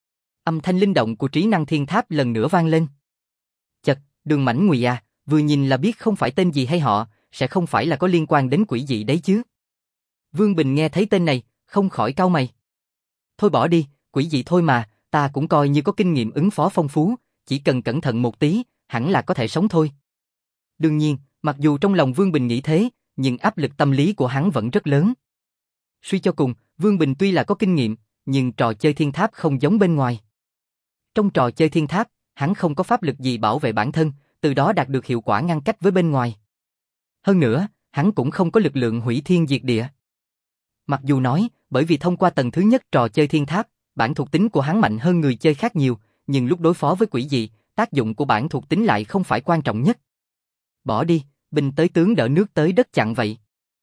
Âm thanh linh động của trí năng thiên tháp lần nữa vang lên. Chật, Đường Mãnh Ngụy à, vừa nhìn là biết không phải tên gì hay họ, sẽ không phải là có liên quan đến quỷ dị đấy chứ. Vương Bình nghe thấy tên này, không khỏi cau mày. Thôi bỏ đi, quỷ dị thôi mà, ta cũng coi như có kinh nghiệm ứng phó phong phú, chỉ cần cẩn thận một tí, hẳn là có thể sống thôi. Đương nhiên, mặc dù trong lòng Vương Bình nghĩ thế, nhưng áp lực tâm lý của hắn vẫn rất lớn. Suy cho cùng, Vương Bình tuy là có kinh nghiệm, nhưng trò chơi thiên tháp không giống bên ngoài. Trong trò chơi thiên tháp, hắn không có pháp lực gì bảo vệ bản thân, từ đó đạt được hiệu quả ngăn cách với bên ngoài. Hơn nữa, hắn cũng không có lực lượng hủy thiên diệt địa. Mặc dù nói, bởi vì thông qua tầng thứ nhất trò chơi thiên tháp, bản thuộc tính của hắn mạnh hơn người chơi khác nhiều, nhưng lúc đối phó với quỷ dị, tác dụng của bản thuộc tính lại không phải quan trọng nhất. Bỏ đi, binh tới tướng đỡ nước tới đất chặn vậy.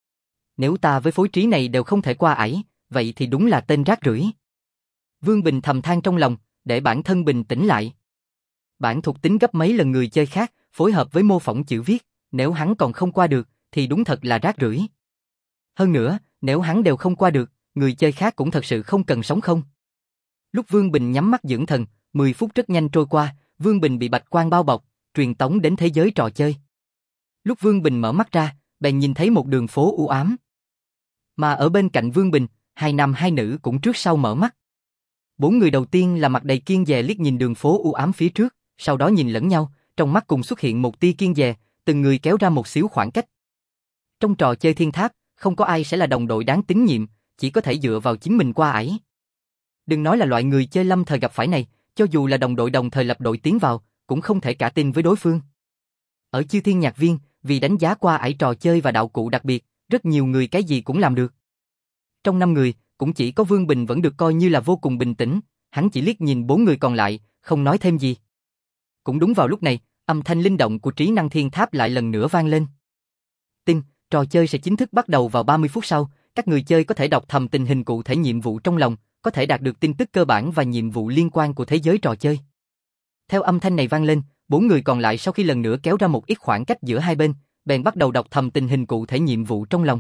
Nếu ta với phối trí này đều không thể qua ải, vậy thì đúng là tên rác rưởi. Vương Bình thầm than trong lòng, để bản thân bình tĩnh lại. Bản thuộc tính gấp mấy lần người chơi khác, phối hợp với mô phỏng chữ viết, nếu hắn còn không qua được, thì đúng thật là rác rưởi. Hơn nữa, nếu hắn đều không qua được, người chơi khác cũng thật sự không cần sống không. Lúc Vương Bình nhắm mắt dưỡng thần, mười phút rất nhanh trôi qua, Vương Bình bị bạch quang bao bọc, truyền tống đến thế giới trò chơi. Lúc Vương Bình mở mắt ra, bèn nhìn thấy một đường phố u ám. Mà ở bên cạnh Vương Bình, hai nam hai nữ cũng trước sau mở mắt. Bốn người đầu tiên là mặt đầy kiêng dè liếc nhìn đường phố u ám phía trước, sau đó nhìn lẫn nhau, trong mắt cùng xuất hiện một tia kiêng dè, từng người kéo ra một xíu khoảng cách. Trong trò chơi thiên tháp, không có ai sẽ là đồng đội đáng tín nhiệm, chỉ có thể dựa vào chính mình qua ải. Đừng nói là loại người chơi lâm thời gặp phải này, cho dù là đồng đội đồng thời lập đội tiến vào, cũng không thể cả tin với đối phương. Ở Chư Thiên Nhạc Viên, vì đánh giá qua ải trò chơi và đạo cụ đặc biệt, rất nhiều người cái gì cũng làm được. Trong năm người, cũng chỉ có Vương Bình vẫn được coi như là vô cùng bình tĩnh, hắn chỉ liếc nhìn bốn người còn lại, không nói thêm gì. Cũng đúng vào lúc này, âm thanh linh động của trí năng thiên tháp lại lần nữa vang lên. Tin, trò chơi sẽ chính thức bắt đầu vào ba mươi phút sau, các người chơi có thể đọc thầm tình hình cụ thể nhiệm vụ trong lòng, có thể đạt được tin tức cơ bản và nhiệm vụ liên quan của thế giới trò chơi. Theo âm thanh này vang lên, bốn người còn lại sau khi lần nữa kéo ra một ít khoảng cách giữa hai bên, bèn bắt đầu đọc thầm tình hình cụ thể nhiệm vụ trong lòng.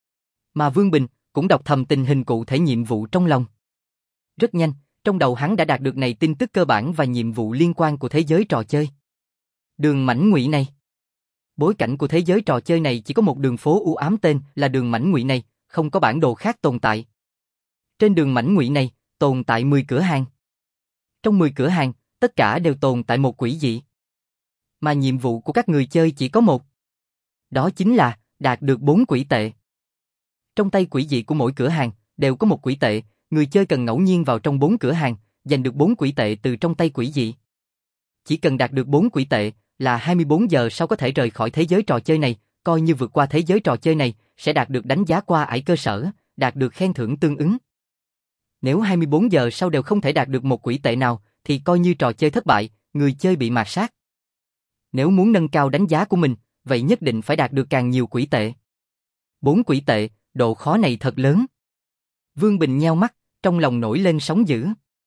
Mà Vương Bình cũng đọc thầm tình hình cụ thể nhiệm vụ trong lòng. Rất nhanh, trong đầu hắn đã đạt được này tin tức cơ bản và nhiệm vụ liên quan của thế giới trò chơi. Đường mảnh ngụy này. Bối cảnh của thế giới trò chơi này chỉ có một đường phố u ám tên là đường mảnh ngụy này, không có bản đồ khác tồn tại. Trên đường mảnh ngụy này, tồn tại mười cửa hàng. Trong mười cửa hàng, tất cả đều tồn tại một quỷ dị. Mà nhiệm vụ của các người chơi chỉ có một. Đó chính là đạt được bốn quỷ tệ. Trong tay quỷ dị của mỗi cửa hàng đều có một quỷ tệ, người chơi cần ngẫu nhiên vào trong bốn cửa hàng, giành được bốn quỷ tệ từ trong tay quỷ dị. Chỉ cần đạt được bốn quỷ tệ là hai mươi bốn giờ sau có thể rời khỏi thế giới trò chơi này, coi như vượt qua thế giới trò chơi này sẽ đạt được đánh giá qua ải cơ sở, đạt được khen thưởng tương ứng. Nếu hai mươi bốn giờ sau đều không thể đạt được một quỷ tệ nào thì coi như trò chơi thất bại, người chơi bị mạt sát. Nếu muốn nâng cao đánh giá của mình, vậy nhất định phải đạt được càng nhiều quỷ tệ. Bốn quỷ tệ, độ khó này thật lớn. Vương Bình nheo mắt, trong lòng nổi lên sóng dữ.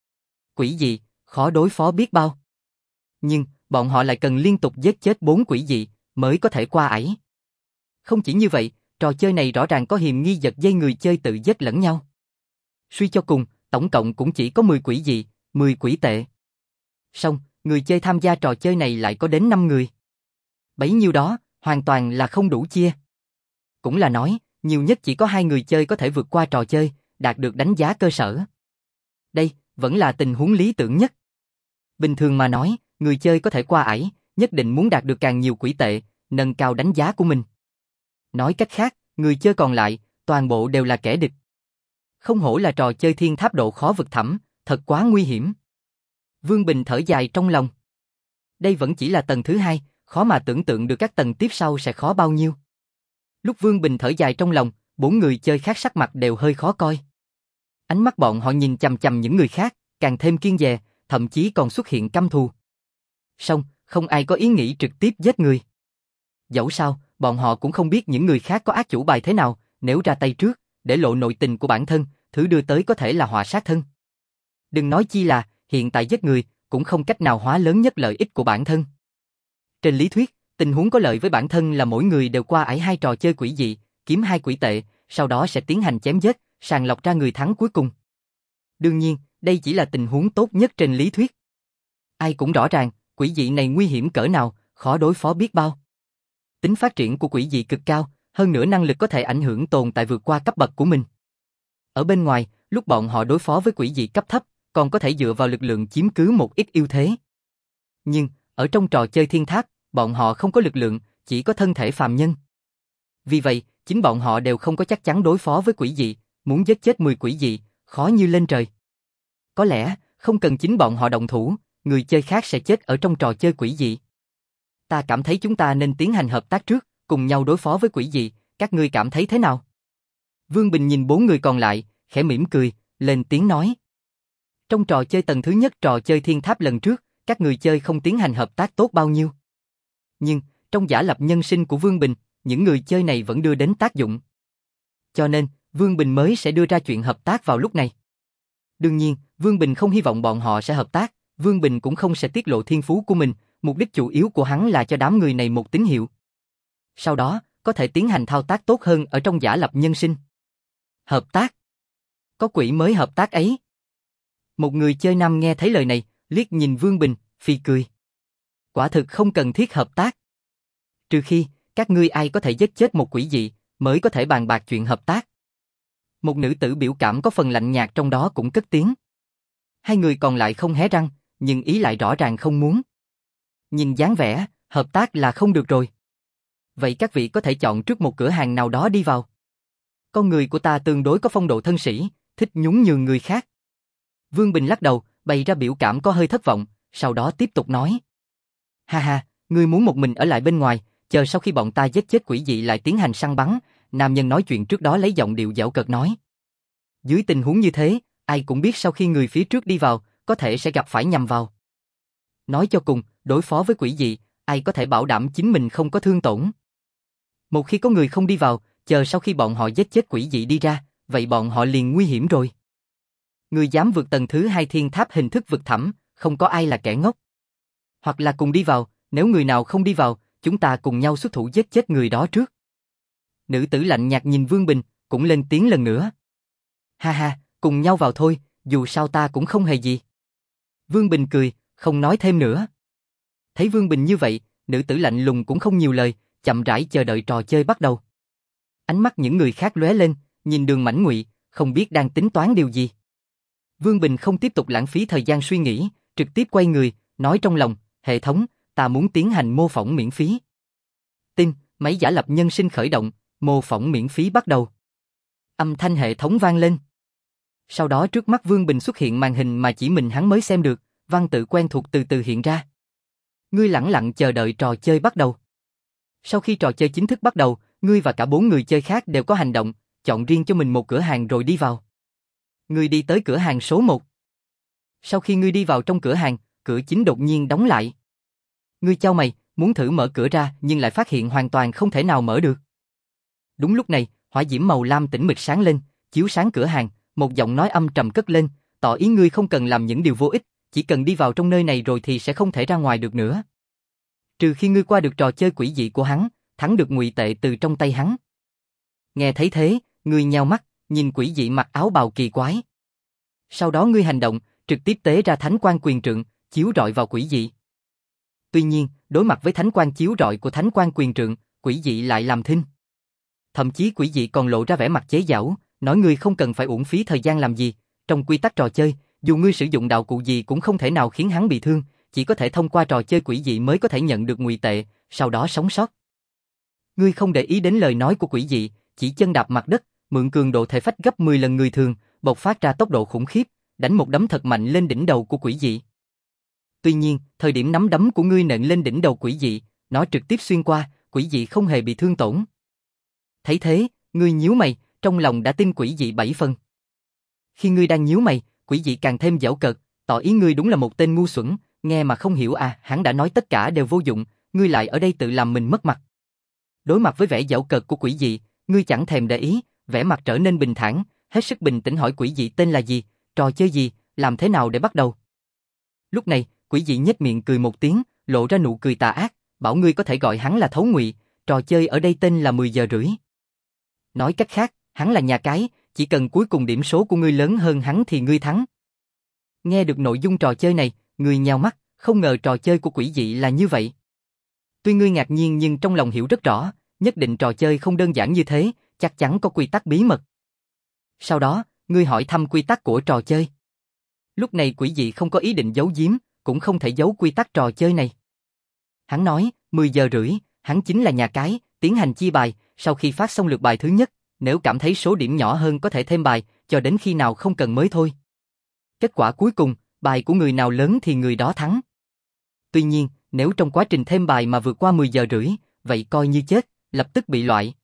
Quỷ dị, khó đối phó biết bao. Nhưng, bọn họ lại cần liên tục giết chết bốn quỷ dị mới có thể qua ải. Không chỉ như vậy, trò chơi này rõ ràng có hiềm nghi giật dây người chơi tự giết lẫn nhau. Suy cho cùng, tổng cộng cũng chỉ có mười quỷ dị, mười quỷ tệ. Song, người chơi tham gia trò chơi này lại có đến năm người. Bấy nhiêu đó, hoàn toàn là không đủ chia. Cũng là nói, nhiều nhất chỉ có hai người chơi có thể vượt qua trò chơi, đạt được đánh giá cơ sở. Đây, vẫn là tình huống lý tưởng nhất. Bình thường mà nói, người chơi có thể qua ải, nhất định muốn đạt được càng nhiều quỷ tệ, nâng cao đánh giá của mình. Nói cách khác, người chơi còn lại, toàn bộ đều là kẻ địch. Không hổ là trò chơi thiên tháp độ khó vực thẳm, thật quá nguy hiểm. Vương Bình thở dài trong lòng. Đây vẫn chỉ là tầng thứ hai, khó mà tưởng tượng được các tầng tiếp sau sẽ khó bao nhiêu. Lúc Vương Bình thở dài trong lòng, bốn người chơi khác sắc mặt đều hơi khó coi. Ánh mắt bọn họ nhìn chằm chằm những người khác, càng thêm kiêng dè, thậm chí còn xuất hiện căm thù. Song, không ai có ý nghĩ trực tiếp giết người. Dẫu sao, bọn họ cũng không biết những người khác có ác chủ bài thế nào, nếu ra tay trước, để lộ nội tình của bản thân, thứ đưa tới có thể là họa sát thân. Đừng nói chi là, hiện tại giết người, cũng không cách nào hóa lớn nhất lợi ích của bản thân. Trên lý thuyết, tình huống có lợi với bản thân là mỗi người đều qua ải hai trò chơi quỷ dị, kiếm hai quỷ tệ, sau đó sẽ tiến hành chém giết, sàng lọc ra người thắng cuối cùng. Đương nhiên, đây chỉ là tình huống tốt nhất trên lý thuyết. Ai cũng rõ ràng, quỷ dị này nguy hiểm cỡ nào, khó đối phó biết bao. Tính phát triển của quỷ dị cực cao, hơn nữa năng lực có thể ảnh hưởng tồn tại vượt qua cấp bậc của mình. Ở bên ngoài, lúc bọn họ đối phó với quỷ dị cấp thấp, còn có thể dựa vào lực lượng chiếm cứ một ít ưu thế. Nhưng, ở trong trò chơi thiên tháp, bọn họ không có lực lượng, chỉ có thân thể phàm nhân. Vì vậy, chính bọn họ đều không có chắc chắn đối phó với quỷ dị, muốn giết chết mười quỷ dị, khó như lên trời. Có lẽ, không cần chính bọn họ động thủ, người chơi khác sẽ chết ở trong trò chơi quỷ dị. Ta cảm thấy chúng ta nên tiến hành hợp tác trước, cùng nhau đối phó với quỷ dị, các ngươi cảm thấy thế nào? Vương Bình nhìn bốn người còn lại, khẽ mỉm cười, lên tiếng nói. Trong trò chơi tầng thứ nhất trò chơi thiên tháp lần trước, các người chơi không tiến hành hợp tác tốt bao nhiêu. Nhưng, trong giả lập nhân sinh của Vương Bình, những người chơi này vẫn đưa đến tác dụng. Cho nên, Vương Bình mới sẽ đưa ra chuyện hợp tác vào lúc này. Đương nhiên, Vương Bình không hy vọng bọn họ sẽ hợp tác, Vương Bình cũng không sẽ tiết lộ thiên phú của mình, mục đích chủ yếu của hắn là cho đám người này một tín hiệu. Sau đó, có thể tiến hành thao tác tốt hơn ở trong giả lập nhân sinh. Hợp tác? Có quỷ mới hợp tác ấy. Một người chơi nam nghe thấy lời này, liếc nhìn Vương Bình, phì cười. Quả thực không cần thiết hợp tác. Trừ khi, các ngươi ai có thể giết chết một quỷ dị, mới có thể bàn bạc chuyện hợp tác. Một nữ tử biểu cảm có phần lạnh nhạt trong đó cũng cất tiếng. Hai người còn lại không hé răng, nhưng ý lại rõ ràng không muốn. Nhìn dáng vẻ, hợp tác là không được rồi. Vậy các vị có thể chọn trước một cửa hàng nào đó đi vào. Con người của ta tương đối có phong độ thân sĩ, thích nhún nhường người khác. Vương Bình lắc đầu, bày ra biểu cảm có hơi thất vọng, sau đó tiếp tục nói. Ha ha, ngươi muốn một mình ở lại bên ngoài, chờ sau khi bọn ta giết chết quỷ dị lại tiến hành săn bắn, nam nhân nói chuyện trước đó lấy giọng điệu giễu cợt nói. Dưới tình huống như thế, ai cũng biết sau khi người phía trước đi vào, có thể sẽ gặp phải nhầm vào. Nói cho cùng, đối phó với quỷ dị, ai có thể bảo đảm chính mình không có thương tổn. Một khi có người không đi vào, chờ sau khi bọn họ giết chết quỷ dị đi ra, vậy bọn họ liền nguy hiểm rồi. Người dám vượt tầng thứ hai thiên tháp hình thức vực thẳm, không có ai là kẻ ngốc. Hoặc là cùng đi vào, nếu người nào không đi vào, chúng ta cùng nhau xuất thủ giết chết người đó trước. Nữ tử lạnh nhạt nhìn Vương Bình, cũng lên tiếng lần nữa. Ha ha, cùng nhau vào thôi, dù sao ta cũng không hề gì. Vương Bình cười, không nói thêm nữa. Thấy Vương Bình như vậy, nữ tử lạnh lùng cũng không nhiều lời, chậm rãi chờ đợi trò chơi bắt đầu. Ánh mắt những người khác lóe lên, nhìn Đường Mãnh Ngụy, không biết đang tính toán điều gì. Vương Bình không tiếp tục lãng phí thời gian suy nghĩ, trực tiếp quay người, nói trong lòng, hệ thống, ta muốn tiến hành mô phỏng miễn phí. Tin, máy giả lập nhân sinh khởi động, mô phỏng miễn phí bắt đầu. Âm thanh hệ thống vang lên. Sau đó trước mắt Vương Bình xuất hiện màn hình mà chỉ mình hắn mới xem được, văn tự quen thuộc từ từ hiện ra. Ngươi lẳng lặng chờ đợi trò chơi bắt đầu. Sau khi trò chơi chính thức bắt đầu, ngươi và cả bốn người chơi khác đều có hành động, chọn riêng cho mình một cửa hàng rồi đi vào. Ngươi đi tới cửa hàng số một. Sau khi ngươi đi vào trong cửa hàng, cửa chính đột nhiên đóng lại. Ngươi chau mày, muốn thử mở cửa ra nhưng lại phát hiện hoàn toàn không thể nào mở được. Đúng lúc này, hỏa diễm màu lam tĩnh mịch sáng lên, chiếu sáng cửa hàng, một giọng nói âm trầm cất lên, tỏ ý ngươi không cần làm những điều vô ích, chỉ cần đi vào trong nơi này rồi thì sẽ không thể ra ngoài được nữa. Trừ khi ngươi qua được trò chơi quỷ dị của hắn, thắng được ngụy tệ từ trong tay hắn. Nghe thấy thế, ngươi nheo mắt, nhìn quỷ dị mặc áo bào kỳ quái. Sau đó ngươi hành động, trực tiếp tế ra thánh quang quyền trượng, chiếu rọi vào quỷ dị. Tuy nhiên, đối mặt với thánh quang chiếu rọi của thánh quang quyền trượng, quỷ dị lại làm thinh. Thậm chí quỷ dị còn lộ ra vẻ mặt chế giễu, nói ngươi không cần phải uổng phí thời gian làm gì, trong quy tắc trò chơi, dù ngươi sử dụng đạo cụ gì cũng không thể nào khiến hắn bị thương, chỉ có thể thông qua trò chơi quỷ dị mới có thể nhận được ngụy tệ, sau đó sống sót. Ngươi không để ý đến lời nói của quỷ dị, chỉ chân đạp mặt đất, mượn cường độ thể phách gấp mười lần người thường, bộc phát ra tốc độ khủng khiếp, đánh một đấm thật mạnh lên đỉnh đầu của quỷ dị. Tuy nhiên, thời điểm nắm đấm của ngươi nện lên đỉnh đầu quỷ dị, nó trực tiếp xuyên qua, quỷ dị không hề bị thương tổn. Thấy thế, ngươi nhíu mày, trong lòng đã tin quỷ dị bảy phần. Khi ngươi đang nhíu mày, quỷ dị càng thêm giễu cợt, tỏ ý ngươi đúng là một tên ngu xuẩn, nghe mà không hiểu à, hắn đã nói tất cả đều vô dụng, ngươi lại ở đây tự làm mình mất mặt. Đối mặt với vẻ giễu cợt của quỷ dị, ngươi chẳng thèm để ý, vẻ mặt trở nên bình thản, hết sức bình tĩnh hỏi quỷ dị tên là gì, trò chơi gì, làm thế nào để bắt đầu. Lúc này, quỷ dị nhếch miệng cười một tiếng, lộ ra nụ cười tà ác, bảo ngươi có thể gọi hắn là Thấu Ngụy, trò chơi ở đây tên là mười giờ rưỡi. Nói cách khác, hắn là nhà cái, chỉ cần cuối cùng điểm số của ngươi lớn hơn hắn thì ngươi thắng. Nghe được nội dung trò chơi này, ngươi nheo mắt, không ngờ trò chơi của quỷ dị là như vậy. Tuy ngươi ngạc nhiên nhưng trong lòng hiểu rất rõ, nhất định trò chơi không đơn giản như thế, chắc chắn có quy tắc bí mật. Sau đó, ngươi hỏi thăm quy tắc của trò chơi. Lúc này quỷ dị không có ý định giấu giếm, cũng không thể giấu quy tắc trò chơi này. Hắn nói, mười giờ rưỡi, hắn chính là nhà cái, tiến hành chia bài, sau khi phát xong lượt bài thứ nhất, nếu cảm thấy số điểm nhỏ hơn có thể thêm bài, cho đến khi nào không cần mới thôi. Kết quả cuối cùng, bài của người nào lớn thì người đó thắng. Tuy nhiên, nếu trong quá trình thêm bài mà vượt qua mười giờ rưỡi, vậy coi như chết, lập tức bị loại.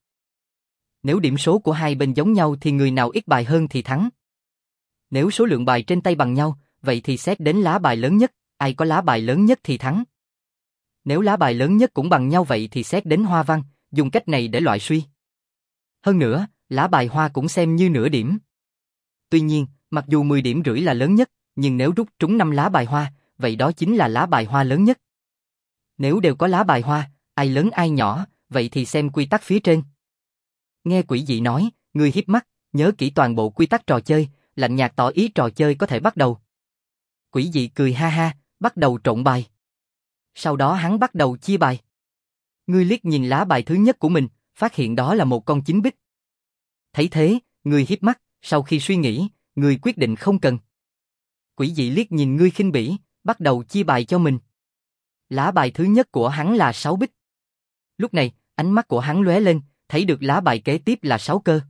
Nếu điểm số của hai bên giống nhau thì người nào ít bài hơn thì thắng. Nếu số lượng bài trên tay bằng nhau, vậy thì xét đến lá bài lớn nhất, ai có lá bài lớn nhất thì thắng. Nếu lá bài lớn nhất cũng bằng nhau vậy thì xét đến hoa văn, dùng cách này để loại suy. Hơn nữa, lá bài hoa cũng xem như nửa điểm. Tuy nhiên, mặc dù mười điểm rưỡi là lớn nhất, nhưng nếu rút trúng năm lá bài hoa, vậy đó chính là lá bài hoa lớn nhất. Nếu đều có lá bài hoa, ai lớn ai nhỏ, vậy thì xem quy tắc phía trên. Nghe quỷ dị nói, người híp mắt, nhớ kỹ toàn bộ quy tắc trò chơi, lạnh nhạt tỏ ý trò chơi có thể bắt đầu. Quỷ dị cười ha ha, bắt đầu trộn bài. Sau đó hắn bắt đầu chia bài. Ngươi liếc nhìn lá bài thứ nhất của mình, phát hiện đó là một con chín bích. Thấy thế, ngươi híp mắt, sau khi suy nghĩ, ngươi quyết định không cần. Quỷ dị liếc nhìn ngươi khinh bỉ, bắt đầu chia bài cho mình. Lá bài thứ nhất của hắn là sáu bích. Lúc này, ánh mắt của hắn lóe lên, thấy được lá bài kế tiếp là sáu cơ.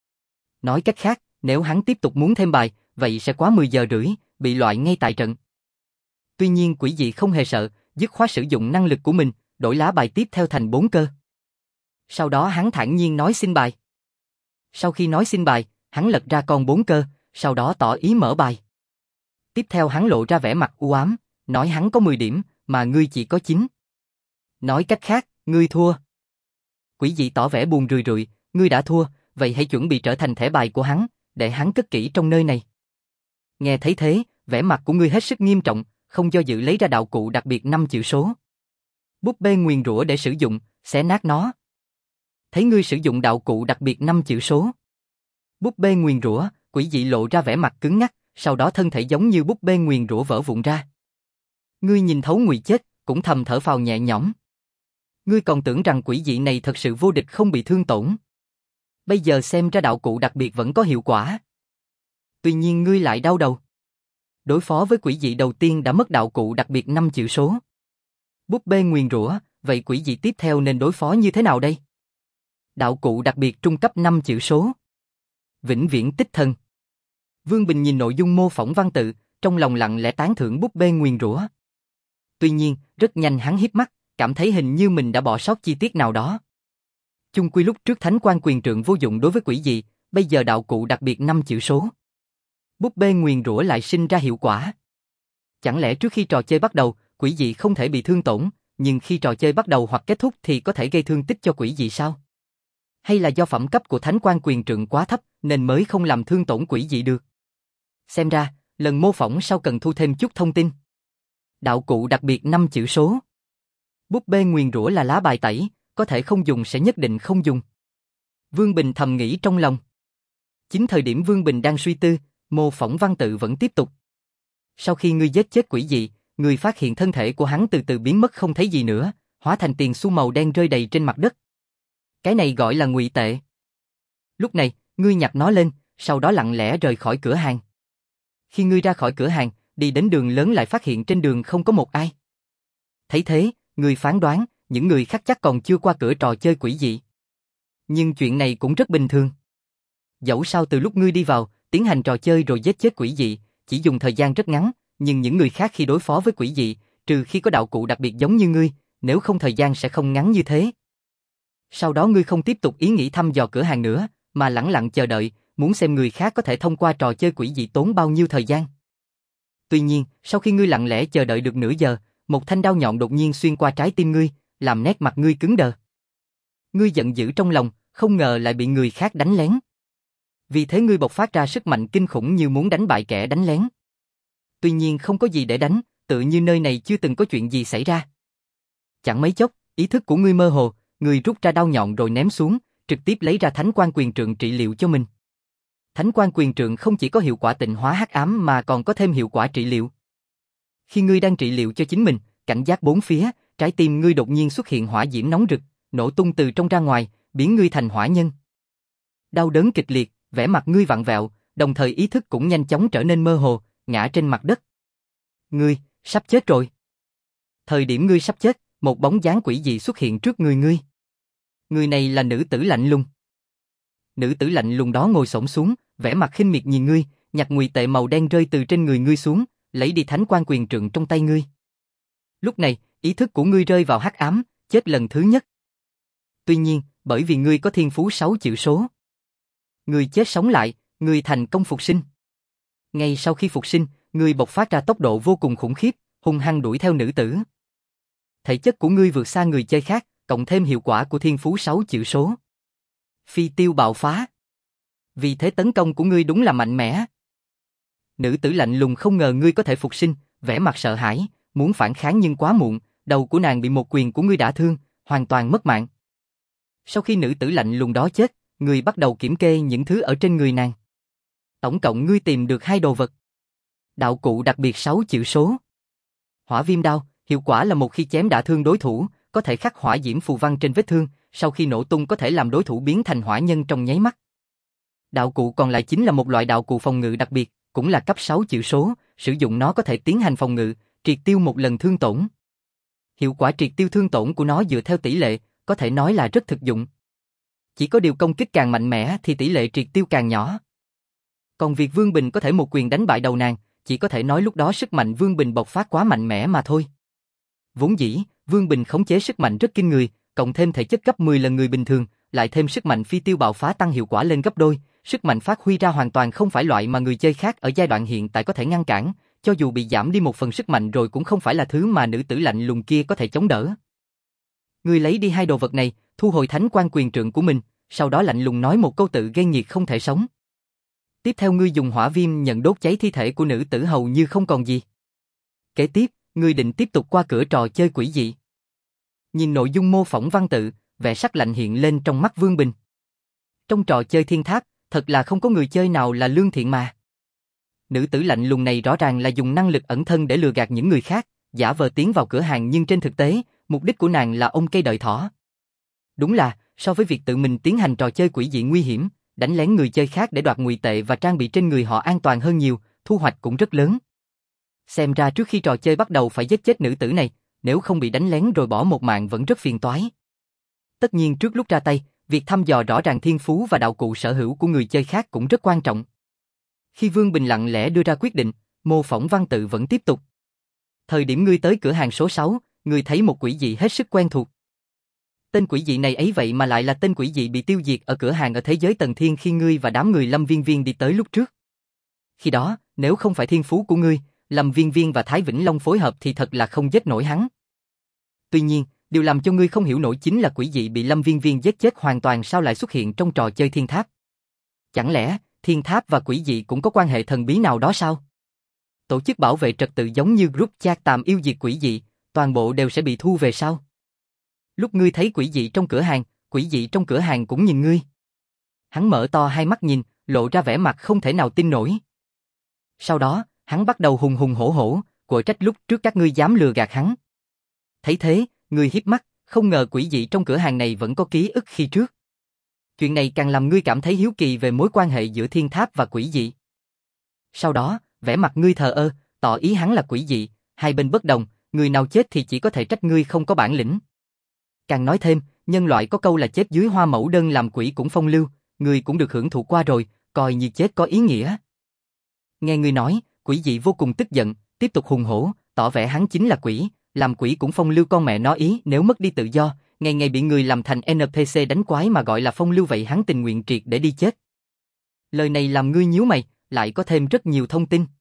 Nói cách khác, nếu hắn tiếp tục muốn thêm bài, vậy sẽ quá mười giờ rưỡi, bị loại ngay tại trận. Tuy nhiên quỷ dị không hề sợ, dứt khoát sử dụng năng lực của mình, đổi lá bài tiếp theo thành bốn cơ. Sau đó hắn thản nhiên nói xin bài. Sau khi nói xin bài, hắn lật ra con bốn cơ, sau đó tỏ ý mở bài. Tiếp theo hắn lộ ra vẻ mặt u ám, nói hắn có mười điểm, mà ngươi chỉ có chín. Nói cách khác, ngươi thua. Quỷ dị tỏ vẻ buồn rười rượi, ngươi đã thua, vậy hãy chuẩn bị trở thành thẻ bài của hắn, để hắn cất kỹ trong nơi này. Nghe thấy thế, vẻ mặt của ngươi hết sức nghiêm trọng, không do dự lấy ra đạo cụ đặc biệt năm chữ số. Búp bê nguyền rủa để sử dụng, xé nát nó. Thấy ngươi sử dụng đạo cụ đặc biệt năm chữ số. Búp bê nguyền rủa, quỷ dị lộ ra vẻ mặt cứng ngắc, sau đó thân thể giống như búp bê nguyền rủa vỡ vụn ra. Ngươi nhìn thấu nguy chết, cũng thầm thở phào nhẹ nhõm. Ngươi còn tưởng rằng quỷ dị này thật sự vô địch không bị thương tổn. Bây giờ xem ra đạo cụ đặc biệt vẫn có hiệu quả. Tuy nhiên ngươi lại đau đầu. Đối phó với quỷ dị đầu tiên đã mất đạo cụ đặc biệt năm chữ số. Búp bê nguyền rủa, vậy quỷ dị tiếp theo nên đối phó như thế nào đây? Đạo cụ đặc biệt trung cấp năm chữ số. Vĩnh viễn tích thần. Vương Bình nhìn nội dung mô phỏng văn tự, trong lòng lặng lẽ tán thưởng búp bê nguyền rủa. Tuy nhiên, rất nhanh hắn híp mắt, cảm thấy hình như mình đã bỏ sót chi tiết nào đó. Chung quy lúc trước thánh quan quyền trượng vô dụng đối với quỷ dị, bây giờ đạo cụ đặc biệt năm chữ số. Búp bê nguyền rủa lại sinh ra hiệu quả. Chẳng lẽ trước khi trò chơi bắt đầu, quỷ dị không thể bị thương tổn, nhưng khi trò chơi bắt đầu hoặc kết thúc thì có thể gây thương tích cho quỷ dị sao? Hay là do phẩm cấp của thánh quan quyền trượng quá thấp nên mới không làm thương tổn quỷ dị được? Xem ra, lần mô phỏng sau cần thu thêm chút thông tin. Đạo cụ đặc biệt năm chữ số. Búp bê nguyền rủa là lá bài tẩy, có thể không dùng sẽ nhất định không dùng. Vương Bình thầm nghĩ trong lòng. Chính thời điểm Vương Bình đang suy tư, mô phỏng văn tự vẫn tiếp tục. Sau khi ngươi giết chết quỷ dị, ngươi phát hiện thân thể của hắn từ từ biến mất không thấy gì nữa, hóa thành tiền xu màu đen rơi đầy trên mặt đất. Cái này gọi là ngụy tệ. Lúc này, ngươi nhặt nó lên, sau đó lặng lẽ rời khỏi cửa hàng. Khi ngươi ra khỏi cửa hàng, đi đến đường lớn lại phát hiện trên đường không có một ai. Thấy thế, ngươi phán đoán, những người khác chắc còn chưa qua cửa trò chơi quỷ dị. Nhưng chuyện này cũng rất bình thường. Dẫu sao từ lúc ngươi đi vào, tiến hành trò chơi rồi giết chết quỷ dị, chỉ dùng thời gian rất ngắn, nhưng những người khác khi đối phó với quỷ dị, trừ khi có đạo cụ đặc biệt giống như ngươi, nếu không thời gian sẽ không ngắn như thế. Sau đó ngươi không tiếp tục ý nghĩ thăm dò cửa hàng nữa, mà lẳng lặng chờ đợi, muốn xem người khác có thể thông qua trò chơi quỷ dị tốn bao nhiêu thời gian. Tuy nhiên, sau khi ngươi lặng lẽ chờ đợi được nửa giờ, một thanh đao nhọn đột nhiên xuyên qua trái tim ngươi, làm nét mặt ngươi cứng đờ. Ngươi giận dữ trong lòng, không ngờ lại bị người khác đánh lén. Vì thế ngươi bộc phát ra sức mạnh kinh khủng như muốn đánh bại kẻ đánh lén. Tuy nhiên không có gì để đánh, tự như nơi này chưa từng có chuyện gì xảy ra. Chẳng mấy chốc, ý thức của ngươi mơ hồ, ngươi rút ra đao nhọn rồi ném xuống, trực tiếp lấy ra thánh quan quyền trượng trị liệu cho mình. Thánh quan quyền trượng không chỉ có hiệu quả tịnh hóa hắc ám mà còn có thêm hiệu quả trị liệu. Khi ngươi đang trị liệu cho chính mình, cảnh giác bốn phía, trái tim ngươi đột nhiên xuất hiện hỏa diễm nóng rực, nổ tung từ trong ra ngoài, biến ngươi thành hỏa nhân. Đau đớn kịch liệt, vẻ mặt ngươi vặn vẹo, đồng thời ý thức cũng nhanh chóng trở nên mơ hồ, ngã trên mặt đất. Ngươi, sắp chết rồi. Thời điểm ngươi sắp chết, một bóng dáng quỷ dị xuất hiện trước người ngươi. Người này là nữ tử lạnh lùng. Nữ tử lạnh lùng đó ngồi xổm xuống, vẻ mặt khinh miệt nhìn ngươi, nhặt ngụy tệ màu đen rơi từ trên người ngươi xuống, lấy đi thánh quan quyền trượng trong tay ngươi. Lúc này, ý thức của ngươi rơi vào hắc ám, chết lần thứ nhất. Tuy nhiên, bởi vì ngươi có thiên phú sáu chữ số, ngươi chết sống lại, ngươi thành công phục sinh. Ngay sau khi phục sinh, ngươi bộc phát ra tốc độ vô cùng khủng khiếp, hung hăng đuổi theo nữ tử. Thể chất của ngươi vượt xa người chơi khác, cộng thêm hiệu quả của thiên phú sáu chữ số. Phi tiêu bạo phá. Vì thế tấn công của ngươi đúng là mạnh mẽ. Nữ tử lạnh lùng không ngờ ngươi có thể phục sinh, vẻ mặt sợ hãi, muốn phản kháng nhưng quá muộn, đầu của nàng bị một quyền của ngươi đả thương, hoàn toàn mất mạng. Sau khi nữ tử lạnh lùng đó chết, ngươi bắt đầu kiểm kê những thứ ở trên người nàng. Tổng cộng ngươi tìm được hai đồ vật. Đạo cụ đặc biệt sáu chữ số. Hỏa viêm đao, hiệu quả là một khi chém đả thương đối thủ, có thể khắc hỏa diễm phù văn trên vết thương, sau khi nổ tung có thể làm đối thủ biến thành hỏa nhân trong nháy mắt. Đạo cụ còn lại chính là một loại đạo cụ phòng ngự đặc biệt, cũng là cấp sáu chữ số, sử dụng nó có thể tiến hành phòng ngự, triệt tiêu một lần thương tổn. Hiệu quả triệt tiêu thương tổn của nó dựa theo tỷ lệ, có thể nói là rất thực dụng. Chỉ có điều công kích càng mạnh mẽ thì tỷ lệ triệt tiêu càng nhỏ. Còn việc Vương Bình có thể một quyền đánh bại đầu nàng, chỉ có thể nói lúc đó sức mạnh Vương Bình bộc phát quá mạnh mẽ mà thôi. Vốn dĩ, Vương Bình khống chế sức mạnh rất kinh người, cộng thêm thể chất gấp mười lần người bình thường, lại thêm sức mạnh phi tiêu bạo phá tăng hiệu quả lên gấp đôi, sức mạnh phát huy ra hoàn toàn không phải loại mà người chơi khác ở giai đoạn hiện tại có thể ngăn cản, cho dù bị giảm đi một phần sức mạnh rồi cũng không phải là thứ mà nữ tử lạnh lùng kia có thể chống đỡ. Ngươi lấy đi hai đồ vật này, thu hồi thánh quan quyền trượng của mình, sau đó lạnh lùng nói một câu tự gây nghiệt không thể sống. Tiếp theo ngươi dùng hỏa viêm nhận đốt cháy thi thể của nữ tử hầu như không còn gì. Kế tiếp, ngươi định tiếp tục qua cửa trò chơi quỷ dị. Nhìn nội dung mô phỏng văn tự, vẻ sắc lạnh hiện lên trong mắt Vương Bình. Trong trò chơi thiên tháp, thật là không có người chơi nào là lương thiện mà. Nữ tử lạnh lùng này rõ ràng là dùng năng lực ẩn thân để lừa gạt những người khác, giả vờ tiến vào cửa hàng nhưng trên thực tế, mục đích của nàng là ôm cây đợi thỏ. Đúng là, so với việc tự mình tiến hành trò chơi quỷ dị nguy hiểm, đánh lén người chơi khác để đoạt ngụy tệ và trang bị trên người họ an toàn hơn nhiều, thu hoạch cũng rất lớn. Xem ra trước khi trò chơi bắt đầu phải giết chết nữ tử này, nếu không bị đánh lén rồi bỏ một mạng vẫn rất phiền toái. Tất nhiên trước lúc ra tay, việc thăm dò rõ ràng thiên phú và đạo cụ sở hữu của người chơi khác cũng rất quan trọng. Khi Vương Bình lặng lẽ đưa ra quyết định, mô phỏng văn tự vẫn tiếp tục. Thời điểm ngươi tới cửa hàng số sáu, ngươi thấy một quỷ dị hết sức quen thuộc. Tên quỷ dị này ấy vậy mà lại là tên quỷ dị bị tiêu diệt ở cửa hàng ở thế giới Tần Thiên khi ngươi và đám người Lâm Viên Viên đi tới lúc trước. Khi đó, nếu không phải thiên phú của ngươi, Lâm Viên Viên và Thái Vĩnh Long phối hợp thì thật là không giết nổi hắn. Tuy nhiên, điều làm cho ngươi không hiểu nổi chính là quỷ dị bị Lâm Viên Viên giết chết hoàn toàn sao lại xuất hiện trong trò chơi thiên tháp. Chẳng lẽ, thiên tháp và quỷ dị cũng có quan hệ thần bí nào đó sao? Tổ chức bảo vệ trật tự giống như group chat tạm yêu diệt quỷ dị, toàn bộ đều sẽ bị thu về sao? Lúc ngươi thấy quỷ dị trong cửa hàng, quỷ dị trong cửa hàng cũng nhìn ngươi. Hắn mở to hai mắt nhìn, lộ ra vẻ mặt không thể nào tin nổi. Sau đó, hắn bắt đầu hùng hùng hổ hổ, quở trách lúc trước các ngươi dám lừa gạt hắn. Thấy thế, ngươi híp mắt, không ngờ quỷ dị trong cửa hàng này vẫn có ký ức khi trước. Chuyện này càng làm ngươi cảm thấy hiếu kỳ về mối quan hệ giữa thiên tháp và quỷ dị. Sau đó, vẻ mặt ngươi thờ ơ, tỏ ý hắn là quỷ dị, hai bên bất đồng, người nào chết thì chỉ có thể trách ngươi không có bản lĩnh. Càng nói thêm, nhân loại có câu là chết dưới hoa mẫu đơn làm quỷ cũng phong lưu, ngươi cũng được hưởng thụ qua rồi, coi như chết có ý nghĩa. Nghe ngươi nói, quỷ dị vô cùng tức giận, tiếp tục hùng hổ, tỏ vẻ hắn chính là quỷ, làm quỷ cũng phong lưu con mẹ nó ý, nếu mất đi tự do, ngày ngày bị người làm thành en pê xê đánh quái mà gọi là phong lưu vậy hắn tình nguyện triệt để đi chết. Lời này làm ngươi nhíu mày, lại có thêm rất nhiều thông tin.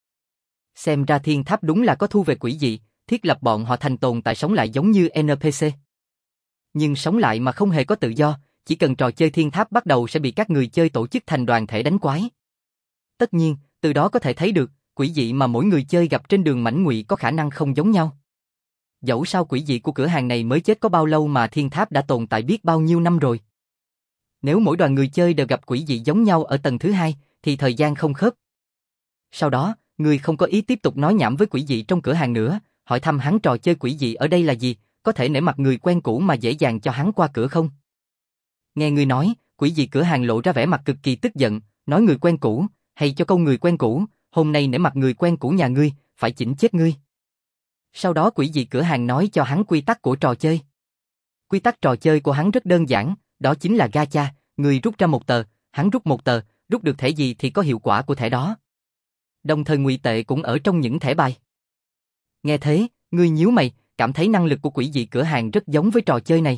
Xem ra thiên tháp đúng là có thu về quỷ dị, thiết lập bọn họ thành tồn tại sống lại giống như en pê xê. Nhưng sống lại mà không hề có tự do, chỉ cần trò chơi thiên tháp bắt đầu sẽ bị các người chơi tổ chức thành đoàn thể đánh quái. Tất nhiên, từ đó có thể thấy được, quỷ dị mà mỗi người chơi gặp trên đường mảnh ngụy có khả năng không giống nhau. Dẫu sao quỷ dị của cửa hàng này mới chết có bao lâu mà thiên tháp đã tồn tại biết bao nhiêu năm rồi. Nếu mỗi đoàn người chơi đều gặp quỷ dị giống nhau ở tầng thứ hai, thì thời gian không khớp. Sau đó, người không có ý tiếp tục nói nhảm với quỷ dị trong cửa hàng nữa, hỏi thăm hắn trò chơi quỷ dị ở đây là gì, có thể nể mặt người quen cũ mà dễ dàng cho hắn qua cửa không? Nghe người nói, quỷ dị cửa hàng lộ ra vẻ mặt cực kỳ tức giận, nói người quen cũ, hay cho câu người quen cũ, hôm nay nể mặt người quen cũ nhà ngươi, phải chỉnh chết ngươi. Sau đó quỷ dị cửa hàng nói cho hắn quy tắc của trò chơi. Quy tắc trò chơi của hắn rất đơn giản, đó chính là gacha, người rút ra một tờ, hắn rút một tờ, rút được thẻ gì thì có hiệu quả của thẻ đó. Đồng thời ngụy tệ cũng ở trong những thẻ bài. Nghe thế, ngươi nhíu mày, cảm thấy năng lực của quỷ dị cửa hàng rất giống với trò chơi này.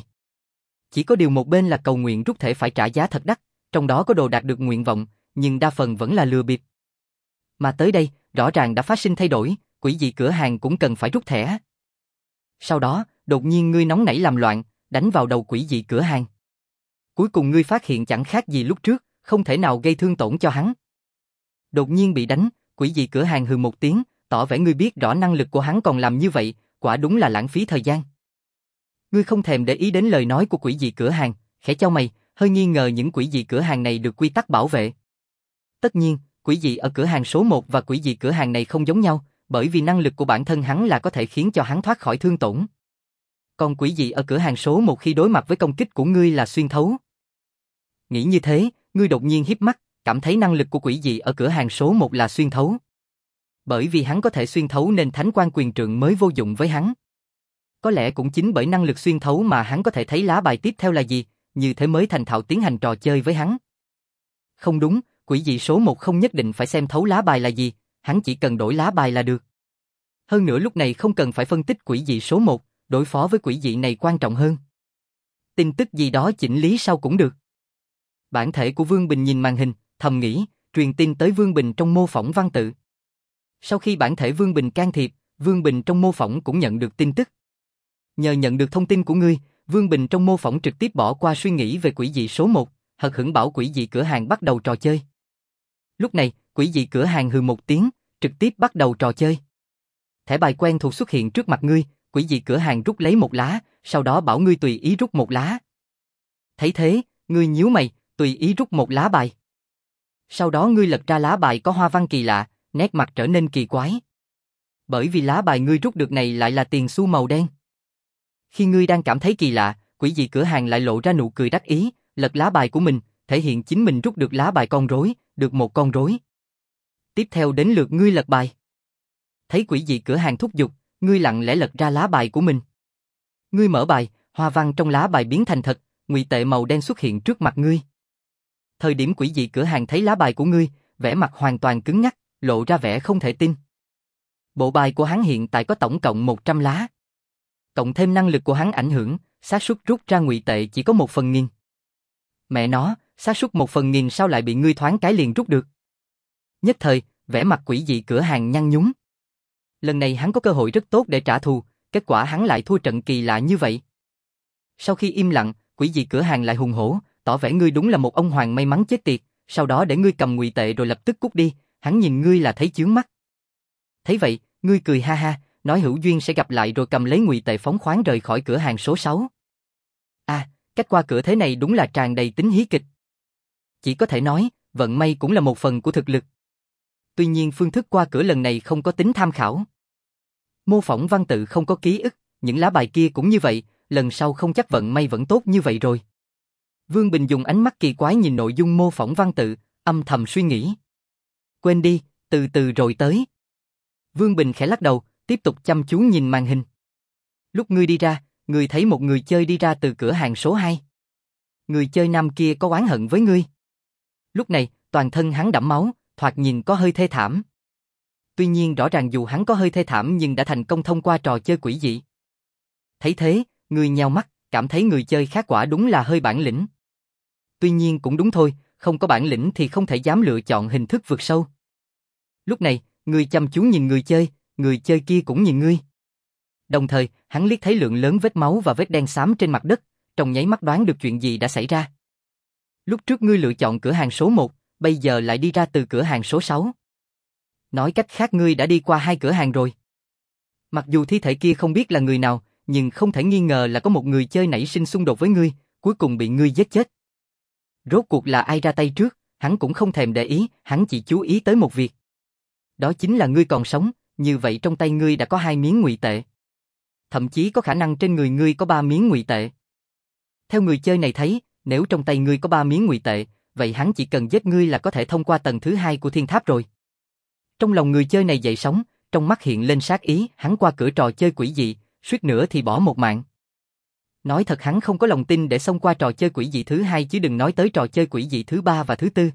Chỉ có điều một bên là cầu nguyện rút thẻ phải trả giá thật đắt, trong đó có đồ đạt được nguyện vọng, nhưng đa phần vẫn là lừa bịp. Mà tới đây, rõ ràng đã phát sinh thay đổi, quỷ dị cửa hàng cũng cần phải rút thẻ. Sau đó, đột nhiên ngươi nóng nảy làm loạn, đánh vào đầu quỷ dị cửa hàng. Cuối cùng ngươi phát hiện chẳng khác gì lúc trước, không thể nào gây thương tổn cho hắn. Đột nhiên bị đánh, quỷ dị cửa hàng hừ một tiếng, tỏ vẻ ngươi biết rõ năng lực của hắn còn làm như vậy, quả đúng là lãng phí thời gian. Ngươi không thèm để ý đến lời nói của quỷ dị cửa hàng, khẽ chau mày, hơi nghi ngờ những quỷ dị cửa hàng này được quy tắc bảo vệ. Tất nhiên, quỷ dị ở cửa hàng số một và quỷ dị cửa hàng này không giống nhau, bởi vì năng lực của bản thân hắn là có thể khiến cho hắn thoát khỏi thương tổn. Còn quỷ dị ở cửa hàng số một khi đối mặt với công kích của ngươi là xuyên thấu. Nghĩ như thế, ngươi đột nhiên híp mắt, cảm thấy năng lực của quỷ dị ở cửa hàng số một là xuyên thấu. Bởi vì hắn có thể xuyên thấu nên thánh quan quyền trượng mới vô dụng với hắn. Có lẽ cũng chính bởi năng lực xuyên thấu mà hắn có thể thấy lá bài tiếp theo là gì, như thế mới thành thạo tiến hành trò chơi với hắn. Không đúng, quỷ dị số một không nhất định phải xem thấu lá bài là gì, hắn chỉ cần đổi lá bài là được. Hơn nữa lúc này không cần phải phân tích quỷ dị số một, đối phó với quỷ dị này quan trọng hơn. Tin tức gì đó chỉnh lý sau cũng được. Bản thể của Vương Bình nhìn màn hình, thầm nghĩ, truyền tin tới Vương Bình trong mô phỏng văn tự. Sau khi bản thể Vương Bình can thiệp, Vương Bình trong mô phỏng cũng nhận được tin tức. Nhờ nhận được thông tin của ngươi, Vương Bình trong mô phỏng trực tiếp bỏ qua suy nghĩ về quỷ dị số một, hật hững bảo quỷ dị cửa hàng bắt đầu trò chơi. Lúc này, quỷ dị cửa hàng hừ một tiếng, trực tiếp bắt đầu trò chơi. Thẻ bài quen thuộc xuất hiện trước mặt ngươi, quỷ dị cửa hàng rút lấy một lá, sau đó bảo ngươi tùy ý rút một lá. Thấy thế, ngươi nhíu mày, tùy ý rút một lá bài. Sau đó ngươi lật ra lá bài có hoa văn kỳ lạ, nét mặt trở nên kỳ quái. Bởi vì lá bài ngươi rút được này lại là tiền xu màu đen. Khi ngươi đang cảm thấy kỳ lạ, quỷ dị cửa hàng lại lộ ra nụ cười đắc ý, lật lá bài của mình, thể hiện chính mình rút được lá bài con rối, được một con rối. Tiếp theo đến lượt ngươi lật bài. Thấy quỷ dị cửa hàng thúc giục, ngươi lặng lẽ lật ra lá bài của mình. Ngươi mở bài, hoa văn trong lá bài biến thành thật, ngụy tệ màu đen xuất hiện trước mặt ngươi. Thời điểm quỷ dị cửa hàng thấy lá bài của ngươi, vẻ mặt hoàn toàn cứng nhắc, lộ ra vẻ không thể tin. Bộ bài của hắn hiện tại có tổng cộng một trăm lá. Cộng thêm năng lực của hắn ảnh hưởng, xác suất rút ra ngụy tệ chỉ có một phần nghìn. Mẹ nó, xác suất một phần nghìn sao lại bị ngươi thoáng cái liền rút được? Nhất thời, vẻ mặt quỷ dị cửa hàng nhăn nhúm. Lần này hắn có cơ hội rất tốt để trả thù, kết quả hắn lại thua trận kỳ lạ như vậy. Sau khi im lặng, quỷ dị cửa hàng lại hùng hổ, tỏ vẻ ngươi đúng là một ông hoàng may mắn chết tiệt, sau đó để ngươi cầm ngụy tệ rồi lập tức cút đi, hắn nhìn ngươi là thấy chướng mắt. Thấy vậy, ngươi cười ha ha, nói hữu duyên sẽ gặp lại rồi cầm lấy ngụy tệ phóng khoáng rời khỏi cửa hàng số sáu. À, cách qua cửa thế này đúng là tràn đầy tính hí kịch. Chỉ có thể nói, vận may cũng là một phần của thực lực. Tuy nhiên phương thức qua cửa lần này không có tính tham khảo. Mô phỏng văn tự không có ký ức, những lá bài kia cũng như vậy, lần sau không chắc vận may vẫn tốt như vậy rồi. Vương Bình dùng ánh mắt kỳ quái nhìn nội dung mô phỏng văn tự, âm thầm suy nghĩ. Quên đi, từ từ rồi tới. Vương Bình khẽ lắc đầu, tiếp tục chăm chú nhìn màn hình. Lúc ngươi đi ra, ngươi thấy một người chơi đi ra từ cửa hàng số hai. Người chơi nam kia có oán hận với ngươi. Lúc này, toàn thân hắn đẫm máu, thoạt nhìn có hơi thê thảm. Tuy nhiên rõ ràng dù hắn có hơi thê thảm nhưng đã thành công thông qua trò chơi quỷ dị. Thấy thế, ngươi nheo mắt, cảm thấy người chơi khác quả đúng là hơi bản lĩnh. Tuy nhiên cũng đúng thôi, không có bản lĩnh thì không thể dám lựa chọn hình thức vượt sâu. Lúc này, ngươi chăm chú nhìn người chơi, người chơi kia cũng nhìn ngươi. Đồng thời, hắn liếc thấy lượng lớn vết máu và vết đen xám trên mặt đất, trong nháy mắt đoán được chuyện gì đã xảy ra. Lúc trước ngươi lựa chọn cửa hàng số một, bây giờ lại đi ra từ cửa hàng số sáu. Nói cách khác ngươi đã đi qua hai cửa hàng rồi. Mặc dù thi thể kia không biết là người nào, nhưng không thể nghi ngờ là có một người chơi nảy sinh xung đột với ngươi, cuối cùng bị ngươi giết chết. Rốt cuộc là ai ra tay trước, hắn cũng không thèm để ý, hắn chỉ chú ý tới một việc. Đó chính là ngươi còn sống, như vậy trong tay ngươi đã có hai miếng ngụy tệ. Thậm chí có khả năng trên người ngươi có ba miếng ngụy tệ. Theo người chơi này thấy, nếu trong tay ngươi có ba miếng ngụy tệ, vậy hắn chỉ cần giết ngươi là có thể thông qua tầng thứ hai của thiên tháp rồi. Trong lòng người chơi này dậy sóng, trong mắt hiện lên sát ý, hắn qua cửa trò chơi quỷ dị, suýt nữa thì bỏ một mạng. Nói thật hắn không có lòng tin để xông qua trò chơi quỷ dị thứ hai chứ đừng nói tới trò chơi quỷ dị thứ ba và thứ tư.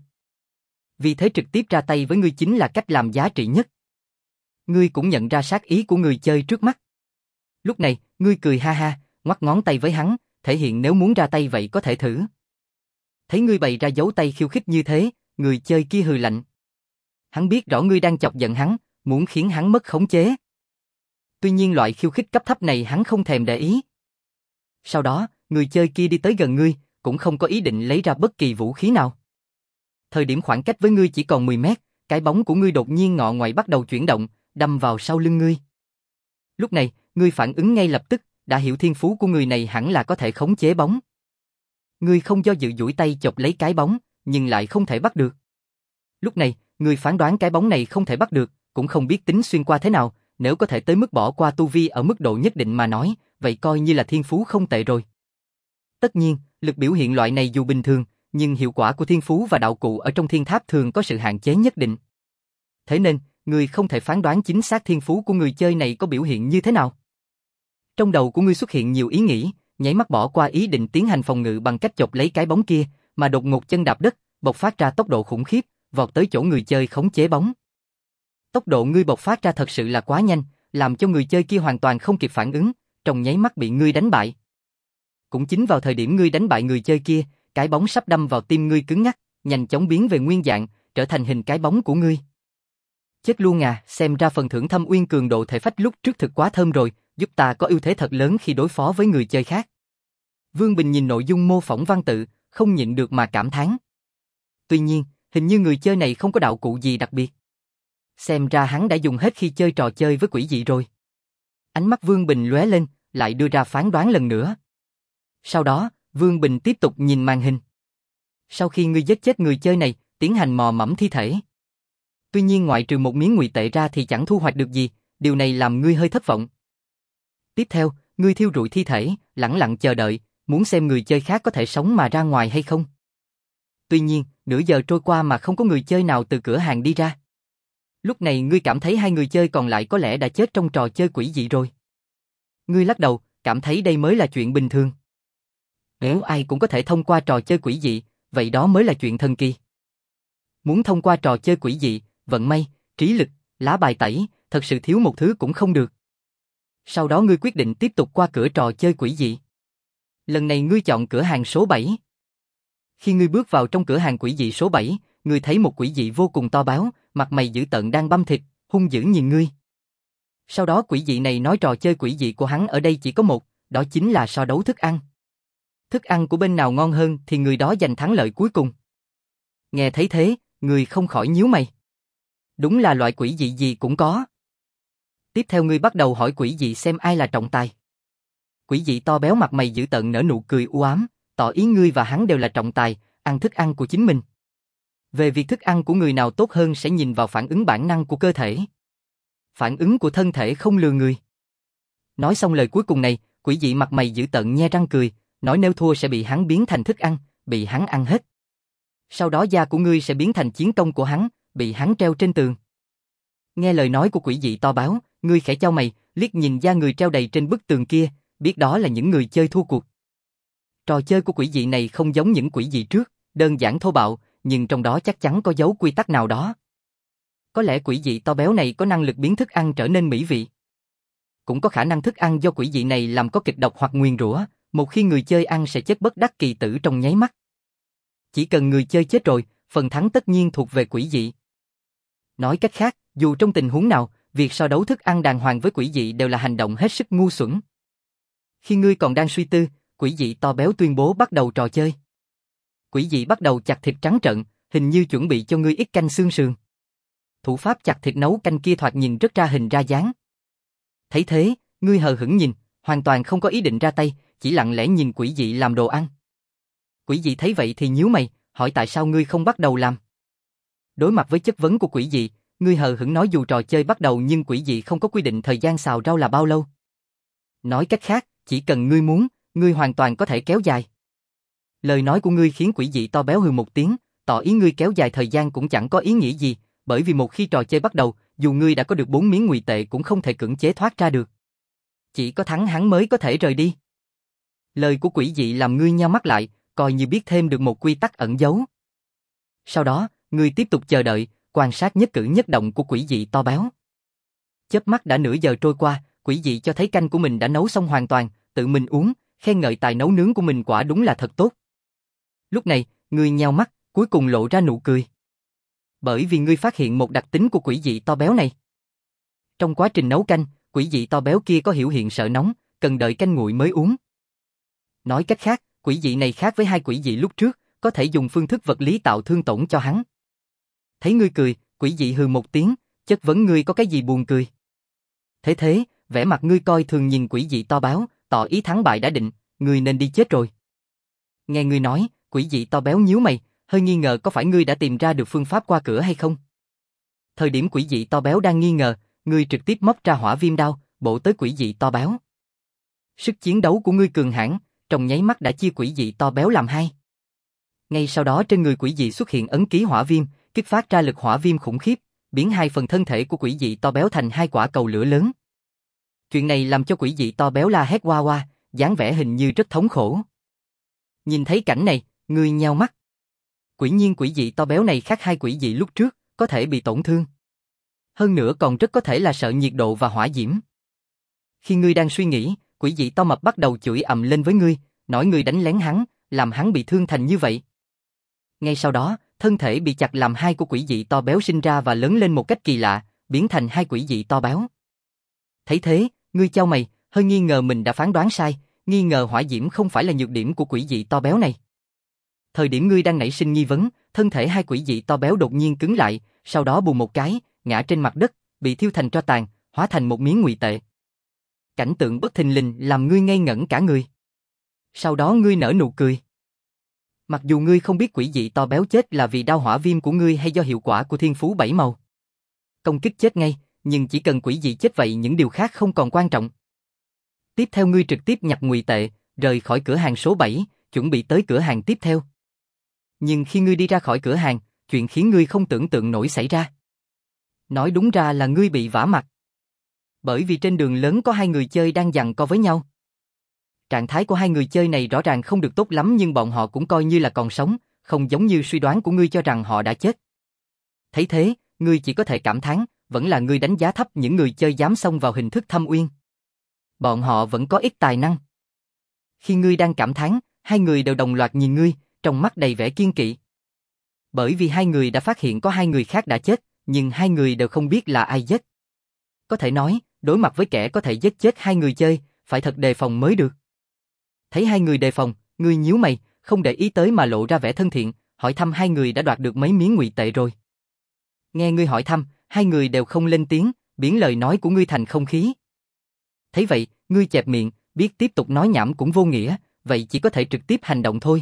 Vì thế trực tiếp ra tay với ngươi chính là cách làm giá trị nhất. Ngươi cũng nhận ra sát ý của người chơi trước mắt. Lúc này, ngươi cười ha ha, ngoắc ngón tay với hắn, thể hiện nếu muốn ra tay vậy có thể thử. Thấy ngươi bày ra dấu tay khiêu khích như thế, người chơi kia hừ lạnh. Hắn biết rõ ngươi đang chọc giận hắn, muốn khiến hắn mất khống chế. Tuy nhiên loại khiêu khích cấp thấp này hắn không thèm để ý. Sau đó, người chơi kia đi tới gần ngươi, cũng không có ý định lấy ra bất kỳ vũ khí nào. Thời điểm khoảng cách với ngươi chỉ còn mười mét, cái bóng của ngươi đột nhiên ngọ ngoại bắt đầu chuyển động, đâm vào sau lưng ngươi. Lúc này, ngươi phản ứng ngay lập tức, đã hiểu thiên phú của người này hẳn là có thể khống chế bóng. Ngươi không do dự duỗi tay chộp lấy cái bóng, nhưng lại không thể bắt được. Lúc này, ngươi phán đoán cái bóng này không thể bắt được, cũng không biết tính xuyên qua thế nào, nếu có thể tới mức bỏ qua tu vi ở mức độ nhất định mà nói, vậy coi như là thiên phú không tệ rồi. Tất nhiên, lực biểu hiện loại này dù bình thường, nhưng hiệu quả của thiên phú và đạo cụ ở trong thiên tháp thường có sự hạn chế nhất định. Thế nên, ngươi không thể phán đoán chính xác thiên phú của người chơi này có biểu hiện như thế nào. Trong đầu của ngươi xuất hiện nhiều ý nghĩ, nháy mắt bỏ qua ý định tiến hành phòng ngự bằng cách chộp lấy cái bóng kia, mà đột ngột chân đạp đất, bộc phát ra tốc độ khủng khiếp, vọt tới chỗ người chơi khống chế bóng. Tốc độ ngươi bộc phát ra thật sự là quá nhanh, làm cho người chơi kia hoàn toàn không kịp phản ứng, trong nháy mắt bị ngươi đánh bại. Cũng chính vào thời điểm ngươi đánh bại người chơi kia, cái bóng sắp đâm vào tim ngươi cứng ngắc, nhanh chóng biến về nguyên dạng, trở thành hình cái bóng của ngươi. Chết luôn à, xem ra phần thưởng thâm uyên cường độ thể phách lúc trước thực quá thơm rồi, giúp ta có ưu thế thật lớn khi đối phó với người chơi khác. Vương Bình nhìn nội dung mô phỏng văn tự, không nhịn được mà cảm thán. Tuy nhiên, hình như người chơi này không có đạo cụ gì đặc biệt. Xem ra hắn đã dùng hết khi chơi trò chơi với quỷ dị rồi. Ánh mắt Vương Bình lóe lên, lại đưa ra phán đoán lần nữa. Sau đó, Vương Bình tiếp tục nhìn màn hình. Sau khi ngươi giết chết người chơi này, tiến hành mò mẫm thi thể. Tuy nhiên ngoại trừ một miếng ngụy tệ ra thì chẳng thu hoạch được gì, điều này làm ngươi hơi thất vọng. Tiếp theo, ngươi thiêu rụi thi thể, lẳng lặng chờ đợi, muốn xem người chơi khác có thể sống mà ra ngoài hay không. Tuy nhiên, nửa giờ trôi qua mà không có người chơi nào từ cửa hàng đi ra. Lúc này ngươi cảm thấy hai người chơi còn lại có lẽ đã chết trong trò chơi quỷ dị rồi. Ngươi lắc đầu, cảm thấy đây mới là chuyện bình thường. Nếu ai cũng có thể thông qua trò chơi quỷ dị, vậy đó mới là chuyện thần kỳ. Muốn thông qua trò chơi quỷ dị, vận may, trí lực, lá bài tẩy, thật sự thiếu một thứ cũng không được. Sau đó ngươi quyết định tiếp tục qua cửa trò chơi quỷ dị. Lần này ngươi chọn cửa hàng số bảy. Khi ngươi bước vào trong cửa hàng quỷ dị số bảy, ngươi thấy một quỷ dị vô cùng to béo, mặt mày dữ tợn đang băm thịt, hung dữ nhìn ngươi. Sau đó quỷ dị này nói trò chơi quỷ dị của hắn ở đây chỉ có một, đó chính là so đấu thức ăn. Thức ăn của bên nào ngon hơn thì người đó giành thắng lợi cuối cùng. Nghe thấy thế, ngươi không khỏi nhíu mày. Đúng là loại quỷ dị gì cũng có. Tiếp theo ngươi bắt đầu hỏi quỷ dị xem ai là trọng tài. Quỷ dị to béo mặt mày dữ tợn nở nụ cười u ám, tỏ ý ngươi và hắn đều là trọng tài, ăn thức ăn của chính mình. Về việc thức ăn của người nào tốt hơn sẽ nhìn vào phản ứng bản năng của cơ thể. Phản ứng của thân thể không lừa người. Nói xong lời cuối cùng này, quỷ dị mặt mày dữ tợn nhe răng cười, nói nếu thua sẽ bị hắn biến thành thức ăn, bị hắn ăn hết. Sau đó da của ngươi sẽ biến thành chiến công của hắn, bị hắn treo trên tường. Nghe lời nói của quỷ dị to béo, ngươi khẽ chau mày, liếc nhìn da người treo đầy trên bức tường kia, biết đó là những người chơi thua cuộc. Trò chơi của quỷ dị này không giống những quỷ dị trước, đơn giản thô bạo, nhưng trong đó chắc chắn có dấu quy tắc nào đó. Có lẽ quỷ dị to béo này có năng lực biến thức ăn trở nên mỹ vị. Cũng có khả năng thức ăn do quỷ dị này làm có kịch độc hoặc nguyền rủa, một khi người chơi ăn sẽ chết bất đắc kỳ tử trong nháy mắt. Chỉ cần người chơi chết rồi, phần thắng tất nhiên thuộc về quỷ dị. Nói cách khác, dù trong tình huống nào, việc so đấu thức ăn đàng hoàng với quỷ dị đều là hành động hết sức ngu xuẩn. Khi ngươi còn đang suy tư, quỷ dị to béo tuyên bố bắt đầu trò chơi. Quỷ dị bắt đầu chặt thịt trắng trợn, hình như chuẩn bị cho ngươi ít canh xương sườn. Thủ pháp chặt thịt nấu canh kia thoạt nhìn rất ra hình ra dáng. Thấy thế, ngươi hờ hững nhìn, hoàn toàn không có ý định ra tay, chỉ lặng lẽ nhìn quỷ dị làm đồ ăn. Quỷ dị thấy vậy thì nhíu mày, hỏi tại sao ngươi không bắt đầu làm. Đối mặt với chất vấn của quỷ dị, ngươi hờ hững nói dù trò chơi bắt đầu nhưng quỷ dị không có quy định thời gian xào rau là bao lâu. Nói cách khác, chỉ cần ngươi muốn, ngươi hoàn toàn có thể kéo dài. Lời nói của ngươi khiến quỷ dị to béo hừ một tiếng, tỏ ý ngươi kéo dài thời gian cũng chẳng có ý nghĩa gì, bởi vì một khi trò chơi bắt đầu, dù ngươi đã có được bốn miếng ngụy tệ cũng không thể cưỡng chế thoát ra được. Chỉ có thắng hắn mới có thể rời đi. Lời của quỷ dị làm ngươi nheo mắt lại, coi như biết thêm được một quy tắc ẩn giấu. Sau đó, ngươi tiếp tục chờ đợi, quan sát nhất cử nhất động của quỷ dị to béo. Chớp mắt đã nửa giờ trôi qua, quỷ dị cho thấy canh của mình đã nấu xong hoàn toàn, tự mình uống, khen ngợi tài nấu nướng của mình quả đúng là thật tốt. Lúc này, ngươi nheo mắt, cuối cùng lộ ra nụ cười. Bởi vì ngươi phát hiện một đặc tính của quỷ dị to béo này. Trong quá trình nấu canh, quỷ dị to béo kia có biểu hiện sợ nóng, cần đợi canh nguội mới uống. Nói cách khác, quỷ dị này khác với hai quỷ dị lúc trước, có thể dùng phương thức vật lý tạo thương tổn cho hắn. Thấy ngươi cười, quỷ dị hừ một tiếng, chất vấn ngươi có cái gì buồn cười. Thế thế, vẻ mặt ngươi coi thường nhìn quỷ dị to béo, tỏ ý thắng bại đã định, ngươi nên đi chết rồi. Nghe ngươi nói, quỷ dị to béo nhíu mày, hơi nghi ngờ có phải ngươi đã tìm ra được phương pháp qua cửa hay không. Thời điểm quỷ dị to béo đang nghi ngờ, ngươi trực tiếp móc ra hỏa viêm đao, bổ tới quỷ dị to béo. Sức chiến đấu của ngươi cường hãn, trong nháy mắt đã chia quỷ dị to béo làm hai. Ngay sau đó trên người quỷ dị xuất hiện ấn ký hỏa viêm, kích phát ra lực hỏa viêm khủng khiếp, biến hai phần thân thể của quỷ dị to béo thành hai quả cầu lửa lớn. Chuyện này làm cho quỷ dị to béo la hét oa oa, dáng vẻ hình như rất thống khổ. Nhìn thấy cảnh này, ngươi nheo mắt. Quả nhiên quỷ dị to béo này khác hai quỷ dị lúc trước, có thể bị tổn thương. Hơn nữa còn rất có thể là sợ nhiệt độ và hỏa diễm. Khi ngươi đang suy nghĩ, quỷ dị to mập bắt đầu chửi ầm lên với ngươi, nói ngươi đánh lén hắn, làm hắn bị thương thành như vậy. Ngay sau đó, thân thể bị chặt làm hai của quỷ dị to béo sinh ra và lớn lên một cách kỳ lạ, biến thành hai quỷ dị to béo. Thấy thế, ngươi chau mày, hơi nghi ngờ mình đã phán đoán sai, nghi ngờ hỏa diễm không phải là nhược điểm của quỷ dị to béo này. Thời điểm ngươi đang nảy sinh nghi vấn, thân thể hai quỷ dị to béo đột nhiên cứng lại, sau đó bùm một cái, ngã trên mặt đất, bị thiêu thành tro tàn, hóa thành một miếng ngụy tệ. Cảnh tượng bất thình lình làm ngươi ngây ngẩn cả người. Sau đó ngươi nở nụ cười. Mặc dù ngươi không biết quỷ dị to béo chết là vì đao hỏa viêm của ngươi hay do hiệu quả của thiên phú bảy màu. Công kích chết ngay, nhưng chỉ cần quỷ dị chết vậy những điều khác không còn quan trọng. Tiếp theo ngươi trực tiếp nhặt ngụy tệ, rời khỏi cửa hàng số bảy, chuẩn bị tới cửa hàng tiếp theo. Nhưng khi ngươi đi ra khỏi cửa hàng, chuyện khiến ngươi không tưởng tượng nổi xảy ra. Nói đúng ra là ngươi bị vả mặt. Bởi vì trên đường lớn có hai người chơi đang giằng co với nhau. Trạng thái của hai người chơi này rõ ràng không được tốt lắm nhưng bọn họ cũng coi như là còn sống, không giống như suy đoán của ngươi cho rằng họ đã chết. Thấy thế, ngươi chỉ có thể cảm thán, vẫn là ngươi đánh giá thấp những người chơi dám xông vào hình thức thâm uyên. Bọn họ vẫn có ít tài năng. Khi ngươi đang cảm thán, hai người đều đồng loạt nhìn ngươi, trong mắt đầy vẻ kiên kỵ. Bởi vì hai người đã phát hiện có hai người khác đã chết, nhưng hai người đều không biết là ai giết. Có thể nói, đối mặt với kẻ có thể giết chết hai người chơi, phải thật đề phòng mới được. Thấy hai người đề phòng, ngươi nhíu mày, không để ý tới mà lộ ra vẻ thân thiện, hỏi thăm hai người đã đoạt được mấy miếng ngụy tệ rồi. Nghe ngươi hỏi thăm, hai người đều không lên tiếng, biến lời nói của ngươi thành không khí. Thấy vậy, ngươi chẹp miệng, biết tiếp tục nói nhảm cũng vô nghĩa, vậy chỉ có thể trực tiếp hành động thôi.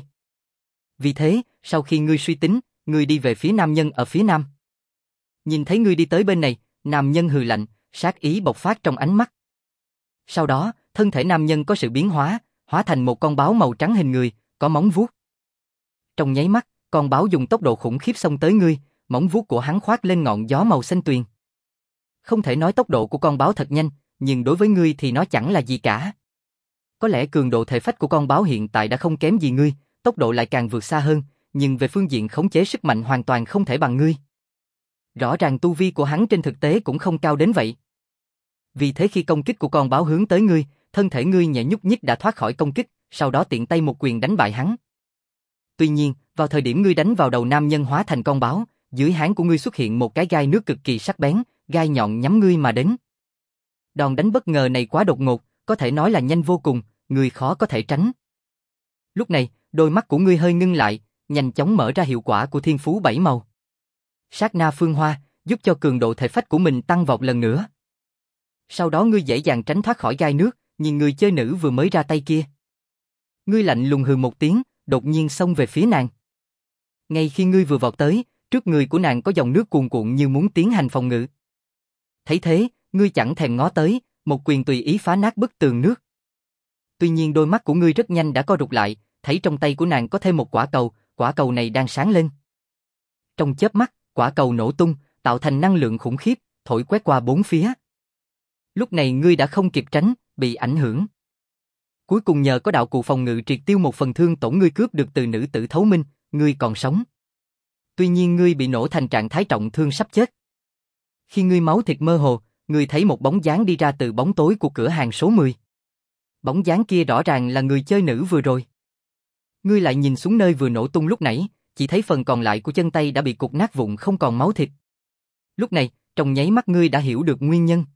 Vì thế, sau khi ngươi suy tính, ngươi đi về phía nam nhân ở phía nam. Nhìn thấy ngươi đi tới bên này, nam nhân hừ lạnh, sát ý bộc phát trong ánh mắt. Sau đó, thân thể nam nhân có sự biến hóa, hóa thành một con báo màu trắng hình người, có móng vuốt. Trong nháy mắt, con báo dùng tốc độ khủng khiếp xông tới ngươi, móng vuốt của hắn khoác lên ngọn gió màu xanh tuyền. Không thể nói tốc độ của con báo thật nhanh, nhưng đối với ngươi thì nó chẳng là gì cả. Có lẽ cường độ thể phách của con báo hiện tại đã không kém gì ngươi, tốc độ lại càng vượt xa hơn, nhưng về phương diện khống chế sức mạnh hoàn toàn không thể bằng ngươi. Rõ ràng tu vi của hắn trên thực tế cũng không cao đến vậy. Vì thế khi công kích của con báo hướng tới ngươi, thân thể ngươi nhẹ nhúc nhích đã thoát khỏi công kích, sau đó tiện tay một quyền đánh bại hắn. Tuy nhiên, vào thời điểm ngươi đánh vào đầu nam nhân hóa thành con báo, dưới háng của ngươi xuất hiện một cái gai nước cực kỳ sắc bén, gai nhọn nhắm ngươi mà đến. Đòn đánh bất ngờ này quá đột ngột, có thể nói là nhanh vô cùng, ngươi khó có thể tránh. Lúc này, đôi mắt của ngươi hơi ngưng lại, nhanh chóng mở ra hiệu quả của thiên phú bảy màu. Sát na phương hoa, giúp cho cường độ thể phách của mình tăng vọt lần nữa. Sau đó ngươi dễ dàng tránh thoát khỏi gai nước, nhìn người chơi nữ vừa mới ra tay kia. Ngươi lạnh lùng hừ một tiếng, đột nhiên xông về phía nàng. Ngay khi ngươi vừa vọt tới, trước người của nàng có dòng nước cuồn cuộn như muốn tiến hành phòng ngự. Thấy thế, ngươi chẳng thèm ngó tới, một quyền tùy ý phá nát bức tường nước. Tuy nhiên đôi mắt của ngươi rất nhanh đã co rụt lại, thấy trong tay của nàng có thêm một quả cầu, quả cầu này đang sáng lên. Trong chớp mắt, quả cầu nổ tung, tạo thành năng lượng khủng khiếp, thổi quét qua bốn phía. Lúc này ngươi đã không kịp tránh, bị ảnh hưởng. Cuối cùng nhờ có đạo cụ phòng ngự triệt tiêu một phần thương tổn ngươi cướp được từ nữ tử Thấu Minh, ngươi còn sống. Tuy nhiên ngươi bị nổ thành trạng thái trọng thương sắp chết. Khi ngươi máu thịt mơ hồ, ngươi thấy một bóng dáng đi ra từ bóng tối của cửa hàng số mười. Bóng dáng kia rõ ràng là người chơi nữ vừa rồi. Ngươi lại nhìn xuống nơi vừa nổ tung lúc nãy, chỉ thấy phần còn lại của chân tay đã bị cục nát vụn không còn máu thịt. Lúc này, trong nháy mắt ngươi đã hiểu được nguyên nhân.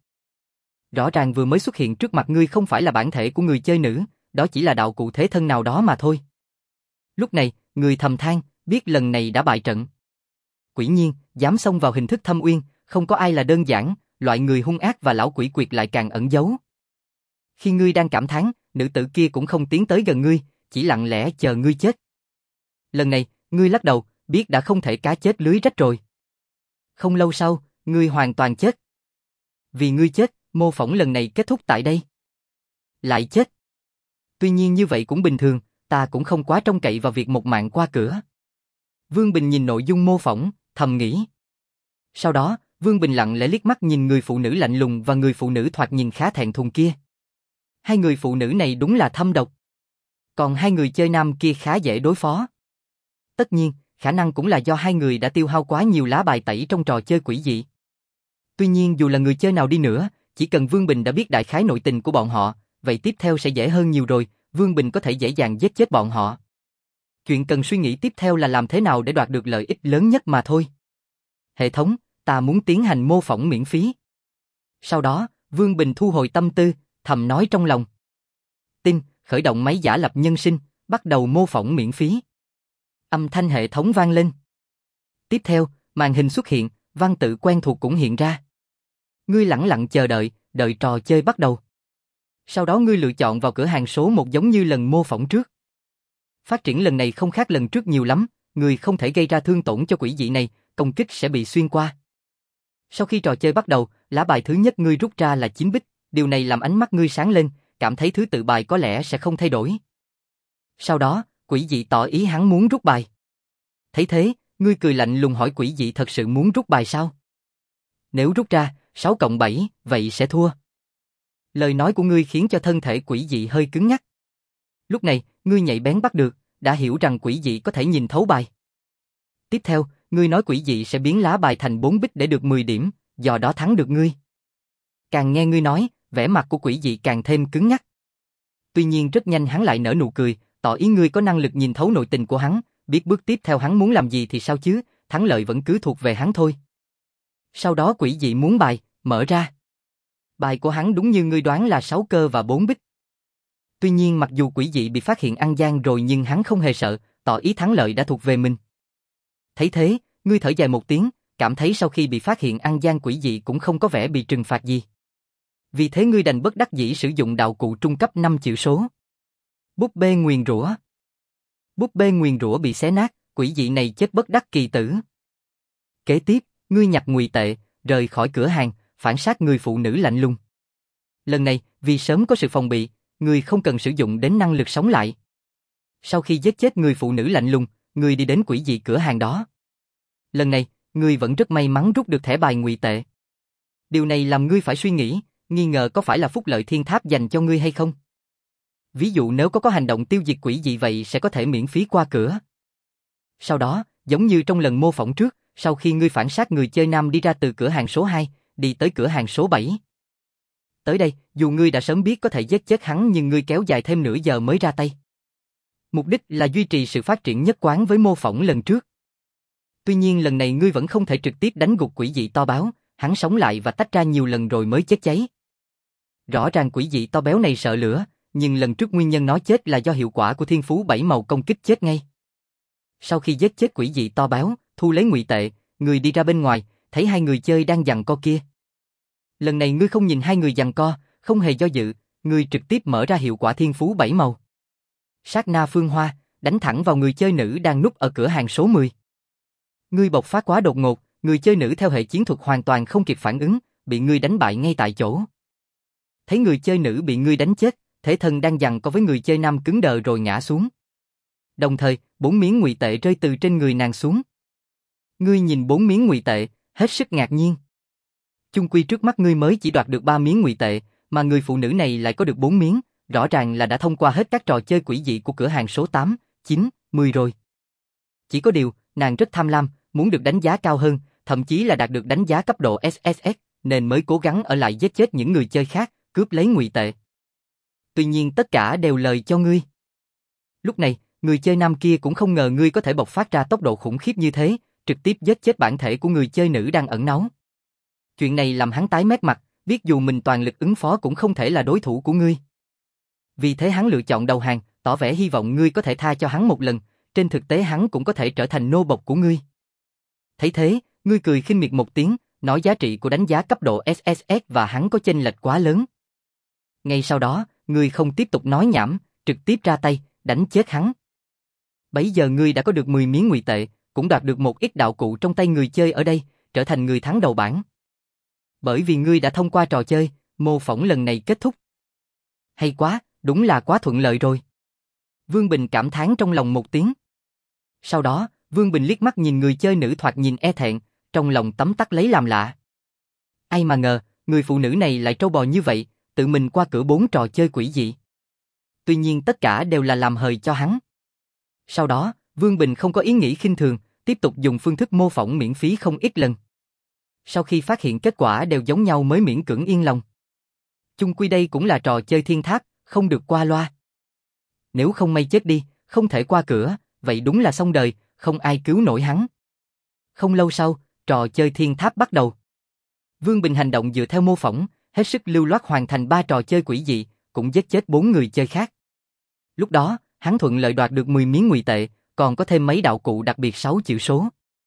Rõ ràng vừa mới xuất hiện trước mặt ngươi không phải là bản thể của người chơi nữ, đó chỉ là đạo cụ thế thân nào đó mà thôi. Lúc này, ngươi thầm than, biết lần này đã bại trận. Quỷ nhiên, dám xông vào hình thức thâm uyên, không có ai là đơn giản, loại người hung ác và lão quỷ quyệt lại càng ẩn giấu. Khi ngươi đang cảm thán, nữ tử kia cũng không tiến tới gần ngươi, chỉ lặng lẽ chờ ngươi chết. Lần này, ngươi lắc đầu, biết đã không thể cá chết lưới rách rồi. Không lâu sau, ngươi hoàn toàn chết. Vì ngươi chết, mô phỏng lần này kết thúc tại đây. Lại chết. Tuy nhiên như vậy cũng bình thường, ta cũng không quá trông cậy vào việc một mạng qua cửa. Vương Bình nhìn nội dung mô phỏng, thầm nghĩ. Sau đó, Vương Bình lặng lẽ liếc mắt nhìn người phụ nữ lạnh lùng và người phụ nữ thoạt nhìn khá thẹn thùng kia. Hai người phụ nữ này đúng là thâm độc. Còn hai người chơi nam kia khá dễ đối phó. Tất nhiên, khả năng cũng là do hai người đã tiêu hao quá nhiều lá bài tẩy trong trò chơi quỷ dị. Tuy nhiên dù là người chơi nào đi nữa, chỉ cần Vương Bình đã biết đại khái nội tình của bọn họ, vậy tiếp theo sẽ dễ hơn nhiều rồi, Vương Bình có thể dễ dàng giết chết bọn họ. Chuyện cần suy nghĩ tiếp theo là làm thế nào để đoạt được lợi ích lớn nhất mà thôi. Hệ thống, ta muốn tiến hành mô phỏng miễn phí. Sau đó, Vương Bình thu hồi tâm tư, thầm nói trong lòng. Tin, khởi động máy giả lập nhân sinh, bắt đầu mô phỏng miễn phí. Âm thanh hệ thống vang lên. Tiếp theo, màn hình xuất hiện, văn tự quen thuộc cũng hiện ra. Ngươi lẳng lặng chờ đợi, đợi trò chơi bắt đầu. Sau đó ngươi lựa chọn vào cửa hàng số một giống như lần mô phỏng trước. Phát triển lần này không khác lần trước nhiều lắm, ngươi không thể gây ra thương tổn cho quỷ dị này, công kích sẽ bị xuyên qua. Sau khi trò chơi bắt đầu, lá bài thứ nhất ngươi rút ra là chín bích, điều này làm ánh mắt ngươi sáng lên, cảm thấy thứ tự bài có lẽ sẽ không thay đổi. Sau đó, quỷ dị tỏ ý hắn muốn rút bài. Thấy thế, ngươi cười lạnh lùng hỏi quỷ dị thật sự muốn rút bài sao? Nếu rút ra, sáu cộng bảy, vậy sẽ thua. Lời nói của ngươi khiến cho thân thể quỷ dị hơi cứng nhắc. Lúc này, ngươi nhạy bén bắt được, đã hiểu rằng quỷ dị có thể nhìn thấu bài. Tiếp theo, ngươi nói quỷ dị sẽ biến lá bài thành bốn bích để được mười điểm, do đó thắng được ngươi. Càng nghe ngươi nói, vẻ mặt của quỷ dị càng thêm cứng nhắc. Tuy nhiên rất nhanh hắn lại nở nụ cười, tỏ ý ngươi có năng lực nhìn thấu nội tình của hắn, biết bước tiếp theo hắn muốn làm gì thì sao chứ, thắng lợi vẫn cứ thuộc về hắn thôi. Sau đó quỷ dị muốn bài, mở ra. Bài của hắn đúng như ngươi đoán là sáu cơ và bốn bích. Tuy nhiên mặc dù quỷ dị bị phát hiện ăn gian rồi nhưng hắn không hề sợ, tỏ ý thắng lợi đã thuộc về mình. Thấy thế, ngươi thở dài một tiếng, cảm thấy sau khi bị phát hiện ăn gian quỷ dị cũng không có vẻ bị trừng phạt gì. Vì thế ngươi đành bất đắc dĩ sử dụng đạo cụ trung cấp năm chữ số. Búp bê nguyền rủa. Búp bê nguyền rủa bị xé nát, quỷ dị này chết bất đắc kỳ tử. Kế tiếp, ngươi nhặt ngụy tệ, rời khỏi cửa hàng, phản sát người phụ nữ lạnh lùng. Lần này, vì sớm có sự phòng bị, ngươi không cần sử dụng đến năng lực sống lại. Sau khi giết chết người phụ nữ lạnh lùng, ngươi đi đến quỷ dị cửa hàng đó. Lần này, ngươi vẫn rất may mắn rút được thẻ bài ngụy tệ. Điều này làm ngươi phải suy nghĩ, nghi ngờ có phải là phúc lợi thiên tháp dành cho ngươi hay không. Ví dụ nếu có có hành động tiêu diệt quỷ dị vậy sẽ có thể miễn phí qua cửa. Sau đó, giống như trong lần mô phỏng trước, sau khi ngươi phản sát người chơi nam đi ra từ cửa hàng số hai, đi tới cửa hàng số bảy. Tới đây, dù ngươi đã sớm biết có thể giết chết hắn nhưng ngươi kéo dài thêm nửa giờ mới ra tay. Mục đích là duy trì sự phát triển nhất quán với mô phỏng lần trước. Tuy nhiên lần này ngươi vẫn không thể trực tiếp đánh gục quỷ dị to báo, hắn sống lại và tách ra nhiều lần rồi mới chết cháy. Rõ ràng quỷ dị to béo này sợ lửa, nhưng lần trước nguyên nhân nó chết là do hiệu quả của thiên phú bảy màu công kích chết ngay. Sau khi giết chết quỷ dị to béo, thu lấy ngụy tệ, ngươi đi ra bên ngoài, thấy hai người chơi đang giằng co kia. Lần này ngươi không nhìn hai người giằng co, không hề do dự, ngươi trực tiếp mở ra hiệu quả thiên phú bảy màu. Sát na phương hoa, đánh thẳng vào người chơi nữ đang núp ở cửa hàng số mười. Ngươi bộc phát quá đột ngột, người chơi nữ theo hệ chiến thuật hoàn toàn không kịp phản ứng, bị ngươi đánh bại ngay tại chỗ. Thấy người chơi nữ bị ngươi đánh chết, thể thân đang giằng co với người chơi nam cứng đờ rồi ngã xuống. Đồng thời, bốn miếng ngụy tệ rơi từ trên người nàng xuống. Ngươi nhìn bốn miếng ngụy tệ, hết sức ngạc nhiên. Chung quy trước mắt ngươi mới chỉ đoạt được ba miếng ngụy tệ, mà người phụ nữ này lại có được bốn miếng, rõ ràng là đã thông qua hết các trò chơi quỷ dị của cửa hàng số tám, chín, mười rồi. Chỉ có điều, nàng rất tham lam, muốn được đánh giá cao hơn, thậm chí là đạt được đánh giá cấp độ ét ét ét, nên mới cố gắng ở lại giết chết những người chơi khác, cướp lấy ngụy tệ. Tuy nhiên tất cả đều lời cho ngươi. Lúc này, người chơi nam kia cũng không ngờ ngươi có thể bộc phát ra tốc độ khủng khiếp như thế, trực tiếp giết chết bản thể của người chơi nữ đang ẩn náu. Chuyện này làm hắn tái mét mặt, biết dù mình toàn lực ứng phó cũng không thể là đối thủ của ngươi. Vì thế hắn lựa chọn đầu hàng, tỏ vẻ hy vọng ngươi có thể tha cho hắn một lần, trên thực tế hắn cũng có thể trở thành nô bộc của ngươi. Thấy thế, ngươi cười khinh miệt một tiếng, nói giá trị của đánh giá cấp độ ét ét ét và hắn có chênh lệch quá lớn. Ngay sau đó, ngươi không tiếp tục nói nhảm, trực tiếp ra tay, đánh chết hắn. Bấy giờ ngươi đã có được mười miếng ngụy tệ, cũng đoạt được một ít đạo cụ trong tay người chơi ở đây, trở thành người thắng đầu bảng. Bởi vì ngươi đã thông qua trò chơi, mô phỏng lần này kết thúc. Hay quá, đúng là quá thuận lợi rồi. Vương Bình cảm thán trong lòng một tiếng. Sau đó, Vương Bình liếc mắt nhìn người chơi nữ thoạt nhìn e thẹn, trong lòng tấm tắc lấy làm lạ. Ai mà ngờ, người phụ nữ này lại trâu bò như vậy, tự mình qua cửa bốn trò chơi quỷ dị. Tuy nhiên tất cả đều là làm hời cho hắn. Sau đó, Vương Bình không có ý nghĩ khinh thường, tiếp tục dùng phương thức mô phỏng miễn phí không ít lần. Sau khi phát hiện kết quả đều giống nhau mới miễn cưỡng yên lòng. Chung quy đây cũng là trò chơi thiên tháp, không được qua loa. Nếu không may chết đi, không thể qua cửa, vậy đúng là xong đời, không ai cứu nổi hắn. Không lâu sau, trò chơi thiên tháp bắt đầu. Vương Bình hành động dựa theo mô phỏng, hết sức lưu loát hoàn thành ba trò chơi quỷ dị, cũng giết chết bốn người chơi khác. Lúc đó, hắn thuận lợi đoạt được mười miếng ngụy tệ, còn có thêm mấy đạo cụ đặc biệt sáu chữ số.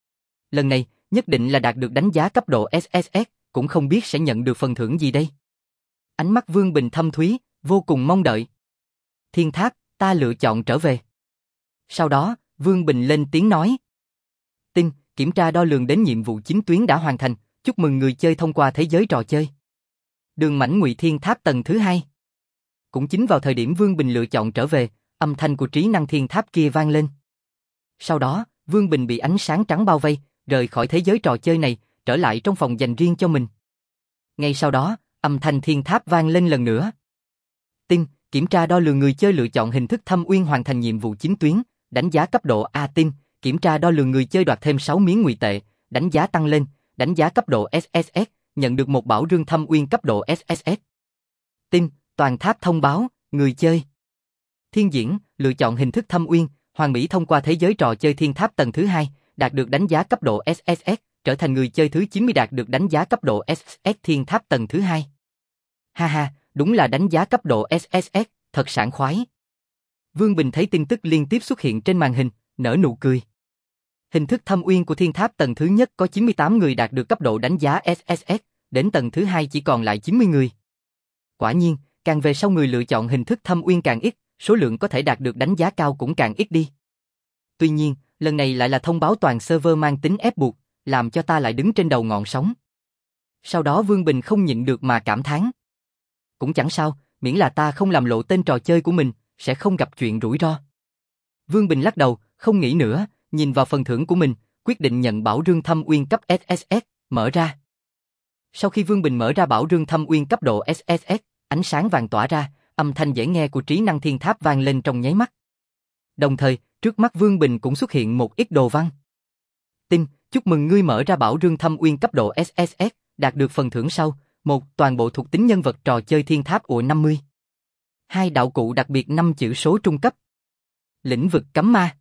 Lần này, nhất định là đạt được đánh giá cấp độ ét ét ét, cũng không biết sẽ nhận được phần thưởng gì đây. Ánh mắt Vương Bình thâm thúy, vô cùng mong đợi. Thiên tháp, ta lựa chọn trở về. Sau đó, Vương Bình lên tiếng nói. Tin, kiểm tra đo lường đến nhiệm vụ chính tuyến đã hoàn thành, chúc mừng người chơi thông qua thế giới trò chơi. Đường mảnh ngụy thiên tháp tầng thứ hai. Cũng chính vào thời điểm Vương Bình lựa chọn trở về, âm thanh của trí năng thiên tháp kia vang lên. Sau đó, Vương Bình bị ánh sáng trắng bao vây, rời khỏi thế giới trò chơi này, trở lại trong phòng dành riêng cho mình. Ngay sau đó, âm thanh thiên tháp vang lên lần nữa. Tin, kiểm tra đo lường người chơi lựa chọn hình thức thâm uyên hoàn thành nhiệm vụ chính tuyến, đánh giá cấp độ A. Tin, kiểm tra đo lường người chơi đoạt thêm sáu miếng ngụy tệ, đánh giá tăng lên, đánh giá cấp độ ét ét ét, nhận được một bảo rương thâm uyên cấp độ ét ét ét. Tin, toàn tháp thông báo, người chơi. Thiên diễn, lựa chọn hình thức thâm uyên, hoàn mỹ thông qua thế giới trò chơi thiên tháp tầng thứ hai, đạt được đánh giá cấp độ ét ét ét, trở thành người chơi thứ chín mươi đạt được đánh giá cấp độ ét ét ét thiên tháp tầng thứ hai. Ha ha, đúng là đánh giá cấp độ ét ét ét, thật sảng khoái. Vương Bình thấy tin tức liên tiếp xuất hiện trên màn hình, nở nụ cười. Hình thức thâm uyên của thiên tháp tầng thứ nhất có chín mươi tám người đạt được cấp độ đánh giá ét ét ét, đến tầng thứ hai chỉ còn lại chín mươi người. Quả nhiên, càng về sau người lựa chọn hình thức thâm uyên càng ít, số lượng có thể đạt được đánh giá cao cũng càng ít đi. Tuy nhiên, lần này lại là thông báo toàn server mang tính ép buộc, làm cho ta lại đứng trên đầu ngọn sóng. Sau đó Vương Bình không nhịn được mà cảm thán. Cũng chẳng sao, miễn là ta không làm lộ tên trò chơi của mình, sẽ không gặp chuyện rủi ro. Vương Bình lắc đầu, không nghĩ nữa, nhìn vào phần thưởng của mình, quyết định nhận bảo rương thâm uyên cấp ét ét ét, mở ra. Sau khi Vương Bình mở ra bảo rương thâm uyên cấp độ ét ét ét, ánh sáng vàng tỏa ra, âm thanh dễ nghe của trí năng thiên tháp vang lên trong nháy mắt. Đồng thời, trước mắt Vương Bình cũng xuất hiện một ít đồ văn. Tin, chúc mừng ngươi mở ra bảo rương thâm uyên cấp độ ét ét ét, đạt được phần thưởng sau, một toàn bộ thuộc tính nhân vật trò chơi thiên tháp ủa năm mươi. Hai đạo cụ đặc biệt năm chữ số trung cấp. Lĩnh vực cấm ma.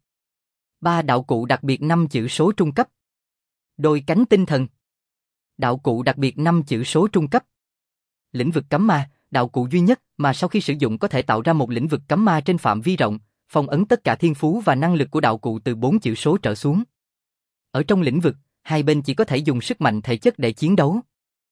Ba đạo cụ đặc biệt năm chữ số trung cấp. Đôi cánh tinh thần. Đạo cụ đặc biệt năm chữ số trung cấp. Lĩnh vực cấm ma, đạo cụ duy nhất mà sau khi sử dụng có thể tạo ra một lĩnh vực cấm ma trên phạm vi rộng, phong ấn tất cả thiên phú và năng lực của đạo cụ từ bốn chữ số trở xuống. Ở trong lĩnh vực, hai bên chỉ có thể dùng sức mạnh thể chất để chiến đấu.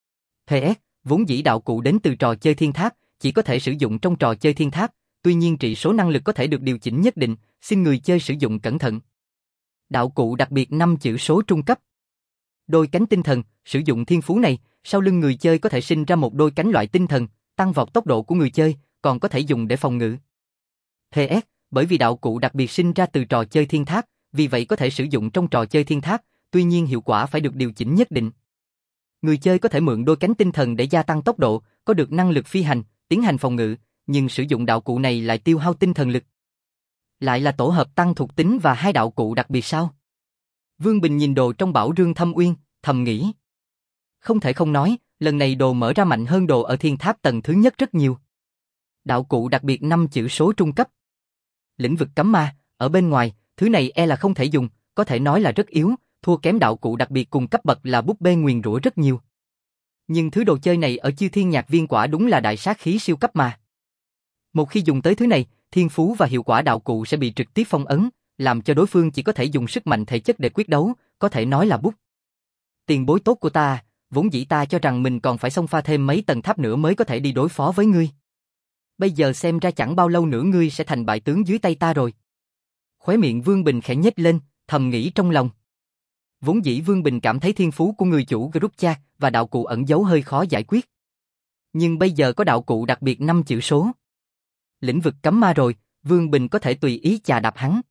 pê ét, vốn dĩ đạo cụ đến từ trò chơi thiên tháp, chỉ có thể sử dụng trong trò chơi thiên tháp, tuy nhiên trị số năng lực có thể được điều chỉnh nhất định, xin người chơi sử dụng cẩn thận. Đạo cụ đặc biệt năm chữ số trung cấp. Đôi cánh tinh thần, sử dụng thiên phú này, sau lưng người chơi có thể sinh ra một đôi cánh loại tinh thần, tăng vọt tốc độ của người chơi, còn có thể dùng để phòng ngự. pê ét, bởi vì đạo cụ đặc biệt sinh ra từ trò chơi thiên tháp, vì vậy có thể sử dụng trong trò chơi thiên tháp, tuy nhiên hiệu quả phải được điều chỉnh nhất định. Người chơi có thể mượn đôi cánh tinh thần để gia tăng tốc độ, có được năng lực phi hành, tiến hành phòng ngự, nhưng sử dụng đạo cụ này lại tiêu hao tinh thần lực. Lại là tổ hợp tăng thuộc tính và hai đạo cụ đặc biệt sao? Vương Bình nhìn đồ trong bảo rương thâm uyên, thầm nghĩ. Không thể không nói, lần này đồ mở ra mạnh hơn đồ ở thiên tháp tầng thứ nhất rất nhiều. Đạo cụ đặc biệt năm chữ số trung cấp. Lĩnh vực cấm ma, ở bên ngoài, thứ này e là không thể dùng, có thể nói là rất yếu, thua kém đạo cụ đặc biệt cùng cấp bậc là búp bê nguyền rủa rất nhiều. Nhưng thứ đồ chơi này ở Chư Thiên Nhạc Viên quả đúng là đại sát khí siêu cấp mà. Một khi dùng tới thứ này, thiên phú và hiệu quả đạo cụ sẽ bị trực tiếp phong ấn, làm cho đối phương chỉ có thể dùng sức mạnh thể chất để quyết đấu, có thể nói là bút. Tiền bối tốt của ta, vốn dĩ ta cho rằng mình còn phải xông pha thêm mấy tầng tháp nữa mới có thể đi đối phó với ngươi. Bây giờ xem ra chẳng bao lâu nữa ngươi sẽ thành bại tướng dưới tay ta rồi. Khóe miệng Vương Bình khẽ nhếch lên, thầm nghĩ trong lòng. Vốn dĩ Vương Bình cảm thấy thiên phú của người chủ group chat và đạo cụ ẩn giấu hơi khó giải quyết. Nhưng bây giờ có đạo cụ đặc biệt năm chữ số. Lĩnh vực cấm ma rồi, Vương Bình có thể tùy ý chà đạp hắn.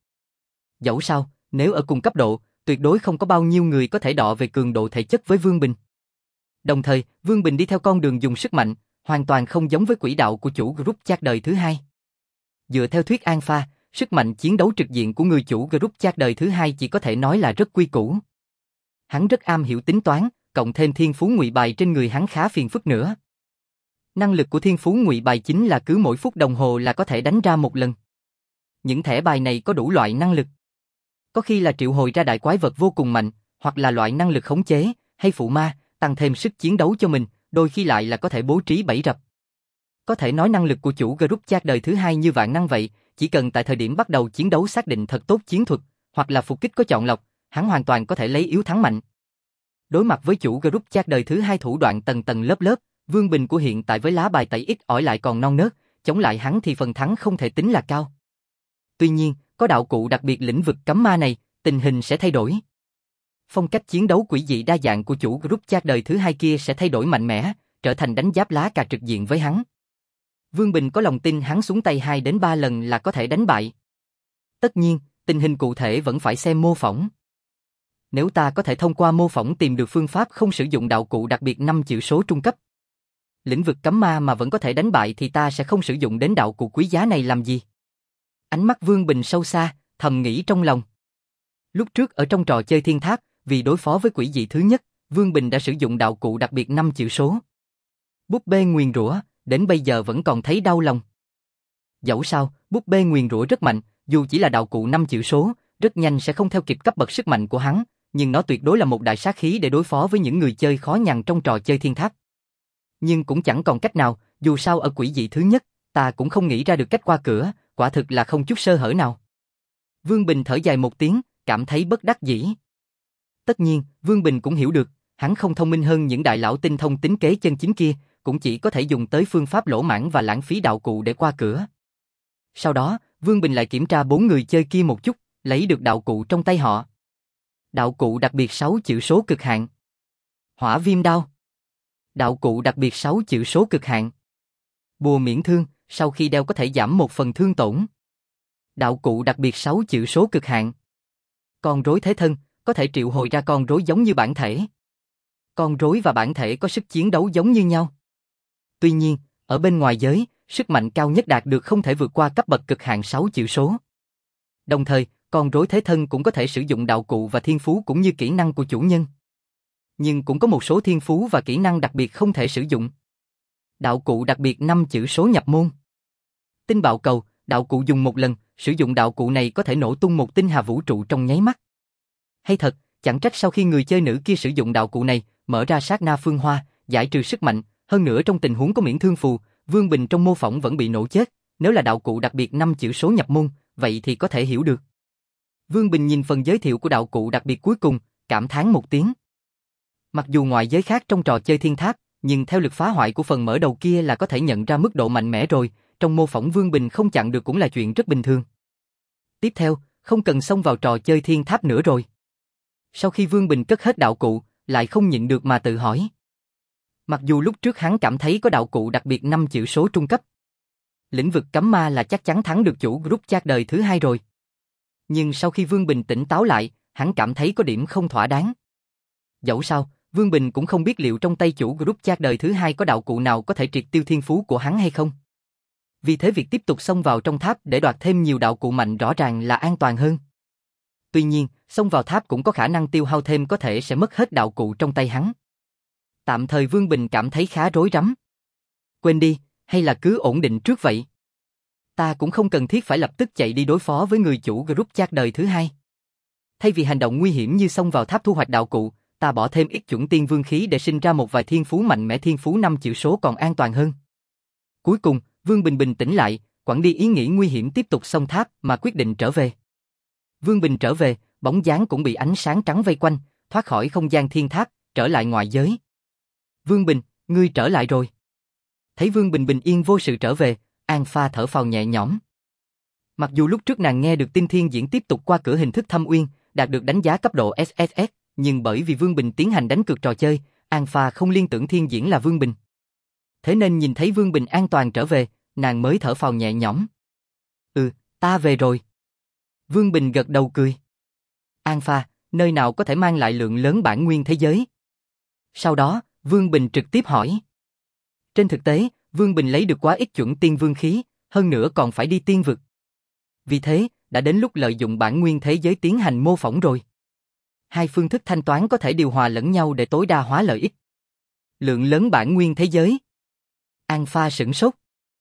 Dẫu sao, nếu ở cùng cấp độ, tuyệt đối không có bao nhiêu người có thể đọ về cường độ thể chất với Vương Bình. Đồng thời, Vương Bình đi theo con đường dùng sức mạnh, hoàn toàn không giống với quỹ đạo của chủ group chat đời thứ hai. Dựa theo thuyết alpha, sức mạnh chiến đấu trực diện của người chủ group chat đời thứ hai chỉ có thể nói là rất quy củ. Hắn rất am hiểu tính toán, cộng thêm thiên phú ngụy bài trên người hắn khá phiền phức nữa. Năng lực của thiên phú ngụy bài chính là cứ mỗi phút đồng hồ là có thể đánh ra một lần. Những thẻ bài này có đủ loại năng lực. Có khi là triệu hồi ra đại quái vật vô cùng mạnh, hoặc là loại năng lực khống chế, hay phụ ma, tăng thêm sức chiến đấu cho mình, đôi khi lại là có thể bố trí bẫy rập. Có thể nói năng lực của chủ group chat đời thứ hai như vạn năng vậy, chỉ cần tại thời điểm bắt đầu chiến đấu xác định thật tốt chiến thuật, hoặc là phục kích có chọn lọc, hắn hoàn toàn có thể lấy yếu thắng mạnh. Đối mặt với chủ group chat đời thứ hai thủ đoạn tầng tầng lớp lớp, Vương Bình của hiện tại với lá bài tẩy ít ỏi lại còn non nớt, chống lại hắn thì phần thắng không thể tính là cao. Tuy nhiên, có đạo cụ đặc biệt lĩnh vực cấm ma này, tình hình sẽ thay đổi. Phong cách chiến đấu quỷ dị đa dạng của chủ group chat đời thứ hai kia sẽ thay đổi mạnh mẽ, trở thành đánh giáp lá cà trực diện với hắn. Vương Bình có lòng tin hắn xuống tay hai đến ba lần là có thể đánh bại. Tất nhiên, tình hình cụ thể vẫn phải xem mô phỏng. Nếu ta có thể thông qua mô phỏng tìm được phương pháp không sử dụng đạo cụ đặc biệt năm chữ số trung cấp, lĩnh vực cấm ma mà vẫn có thể đánh bại thì ta sẽ không sử dụng đến đạo cụ quý giá này làm gì. Ánh mắt Vương Bình sâu xa, thầm nghĩ trong lòng. Lúc trước ở trong trò chơi thiên tháp, vì đối phó với quỷ dị thứ nhất, Vương Bình đã sử dụng đạo cụ đặc biệt năm chữ số. Búp bê nguyền rủa, đến bây giờ vẫn còn thấy đau lòng. Dẫu sao, búp bê nguyền rủa rất mạnh, dù chỉ là đạo cụ năm chữ số, rất nhanh sẽ không theo kịp cấp bậc sức mạnh của hắn, nhưng nó tuyệt đối là một đại sát khí để đối phó với những người chơi khó nhằn trong trò chơi thiên tháp. Nhưng cũng chẳng còn cách nào, dù sao ở quỷ dị thứ nhất, ta cũng không nghĩ ra được cách qua cửa, quả thực là không chút sơ hở nào. Vương Bình thở dài một tiếng, cảm thấy bất đắc dĩ. Tất nhiên, Vương Bình cũng hiểu được, hắn không thông minh hơn những đại lão tinh thông tính kế chân chính kia, cũng chỉ có thể dùng tới phương pháp lỗ mãng và lãng phí đạo cụ để qua cửa. Sau đó, Vương Bình lại kiểm tra bốn người chơi kia một chút, lấy được đạo cụ trong tay họ. Đạo cụ đặc biệt sáu chữ số cực hạn. Hỏa viêm đao. Đạo cụ đặc biệt sáu chữ số cực hạn. Bùa miễn thương, sau khi đeo có thể giảm một phần thương tổn. Đạo cụ đặc biệt sáu chữ số cực hạn. Con rối thế thân, có thể triệu hồi ra con rối giống như bản thể. Con rối và bản thể có sức chiến đấu giống như nhau. Tuy nhiên, ở bên ngoài giới, sức mạnh cao nhất đạt được không thể vượt qua cấp bậc cực hạn sáu chữ số. Đồng thời, con rối thế thân cũng có thể sử dụng đạo cụ và thiên phú cũng như kỹ năng của chủ nhân. Nhưng cũng có một số thiên phú và kỹ năng đặc biệt không thể sử dụng. Đạo cụ đặc biệt năm chữ số nhập môn. Tinh bạo cầu, đạo cụ dùng một lần, sử dụng đạo cụ này có thể nổ tung một tinh hà vũ trụ trong nháy mắt. Hay thật, chẳng trách sau khi người chơi nữ kia sử dụng đạo cụ này, mở ra sát na phương hoa, giải trừ sức mạnh, hơn nữa trong tình huống có miễn thương phù, Vương Bình trong mô phỏng vẫn bị nổ chết, nếu là đạo cụ đặc biệt năm chữ số nhập môn, vậy thì có thể hiểu được. Vương Bình nhìn phần giới thiệu của đạo cụ đặc biệt cuối cùng, cảm thán một tiếng. Mặc dù ngoài giới khác trong trò chơi thiên tháp, nhưng theo lực phá hoại của phần mở đầu kia là có thể nhận ra mức độ mạnh mẽ rồi, trong mô phỏng Vương Bình không chặn được cũng là chuyện rất bình thường. Tiếp theo, không cần xông vào trò chơi thiên tháp nữa rồi. Sau khi Vương Bình cất hết đạo cụ, lại không nhịn được mà tự hỏi. Mặc dù lúc trước hắn cảm thấy có đạo cụ đặc biệt năm chữ số trung cấp. Lĩnh vực cấm ma là chắc chắn thắng được chủ group chat đời thứ hai rồi. Nhưng sau khi Vương Bình tỉnh táo lại, hắn cảm thấy có điểm không thỏa đáng. Dẫu sao, Vương Bình cũng không biết liệu trong tay chủ group chat đời thứ hai có đạo cụ nào có thể triệt tiêu thiên phú của hắn hay không. Vì thế việc tiếp tục xông vào trong tháp để đoạt thêm nhiều đạo cụ mạnh rõ ràng là an toàn hơn. Tuy nhiên, xông vào tháp cũng có khả năng tiêu hao thêm, có thể sẽ mất hết đạo cụ trong tay hắn. Tạm thời Vương Bình cảm thấy khá rối rắm. Quên đi, hay là cứ ổn định trước vậy. Ta cũng không cần thiết phải lập tức chạy đi đối phó với người chủ group chat đời thứ hai. Thay vì hành động nguy hiểm như xông vào tháp thu hoạch đạo cụ, ta bỏ thêm ít chuẩn tiên vương khí để sinh ra một vài thiên phú mạnh mẽ, thiên phú năm chữ số còn an toàn hơn. Cuối cùng, Vương Bình bình tĩnh lại, quẳng đi ý nghĩ nguy hiểm tiếp tục xông tháp mà quyết định trở về. Vương Bình trở về, bóng dáng cũng bị ánh sáng trắng vây quanh, thoát khỏi không gian thiên tháp, trở lại ngoại giới. Vương Bình, ngươi trở lại rồi. Thấy Vương Bình bình yên vô sự trở về, An Pha thở phào nhẹ nhõm. Mặc dù lúc trước nàng nghe được tin thiên diễn tiếp tục qua cửa hình thức thâm uyên, đạt được đánh giá cấp độ ét ét ét, nhưng bởi vì Vương Bình tiến hành đánh cược trò chơi, An Pha không liên tưởng thiên diễn là Vương Bình. Thế nên nhìn thấy Vương Bình an toàn trở về, nàng mới thở phào nhẹ nhõm. Ừ, ta về rồi. Vương Bình gật đầu cười. An Pha, nơi nào có thể mang lại lượng lớn bản nguyên thế giới? Sau đó, Vương Bình trực tiếp hỏi. Trên thực tế, Vương Bình lấy được quá ít chuẩn tiên vương khí, hơn nữa còn phải đi tiên vực. Vì thế, đã đến lúc lợi dụng bản nguyên thế giới tiến hành mô phỏng rồi. Hai phương thức thanh toán có thể điều hòa lẫn nhau để tối đa hóa lợi ích. Lượng lớn bản nguyên thế giới. An Pha sửng sốt.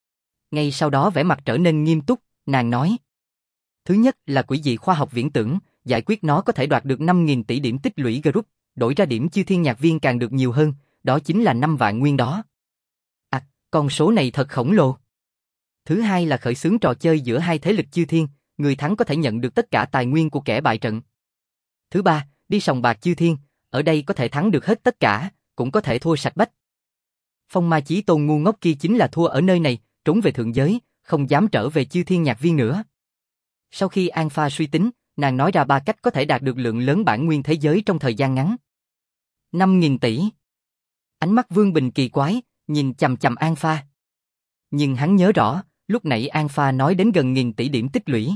Ngay sau đó vẻ mặt trở nên nghiêm túc, nàng nói. Thứ nhất là quỷ dị khoa học viễn tưởng, giải quyết nó có thể đoạt được năm nghìn tỷ điểm tích lũy group, đổi ra điểm chư thiên nhạc viên càng được nhiều hơn, đó chính là năm vạn nguyên đó. À, con số này thật khổng lồ. Thứ hai là khởi xướng trò chơi giữa hai thế lực chư thiên, người thắng có thể nhận được tất cả tài nguyên của kẻ bại trận. Thứ ba, đi sòng bạc chư thiên, ở đây có thể thắng được hết tất cả, cũng có thể thua sạch bách. Phong Ma Chí Tôn ngu ngốc kia chính là thua ở nơi này, trốn về thượng giới, không dám trở về chư thiên nhạc viên nữa. Sau khi An Pha suy tính, nàng nói ra ba cách có thể đạt được lượng lớn bản nguyên thế giới trong thời gian ngắn. năm nghìn tỷ. Ánh mắt Vương Bình kỳ quái, nhìn chằm chằm An Pha. Nhưng hắn nhớ rõ, lúc nãy An Pha nói đến gần nghìn tỷ điểm tích lũy.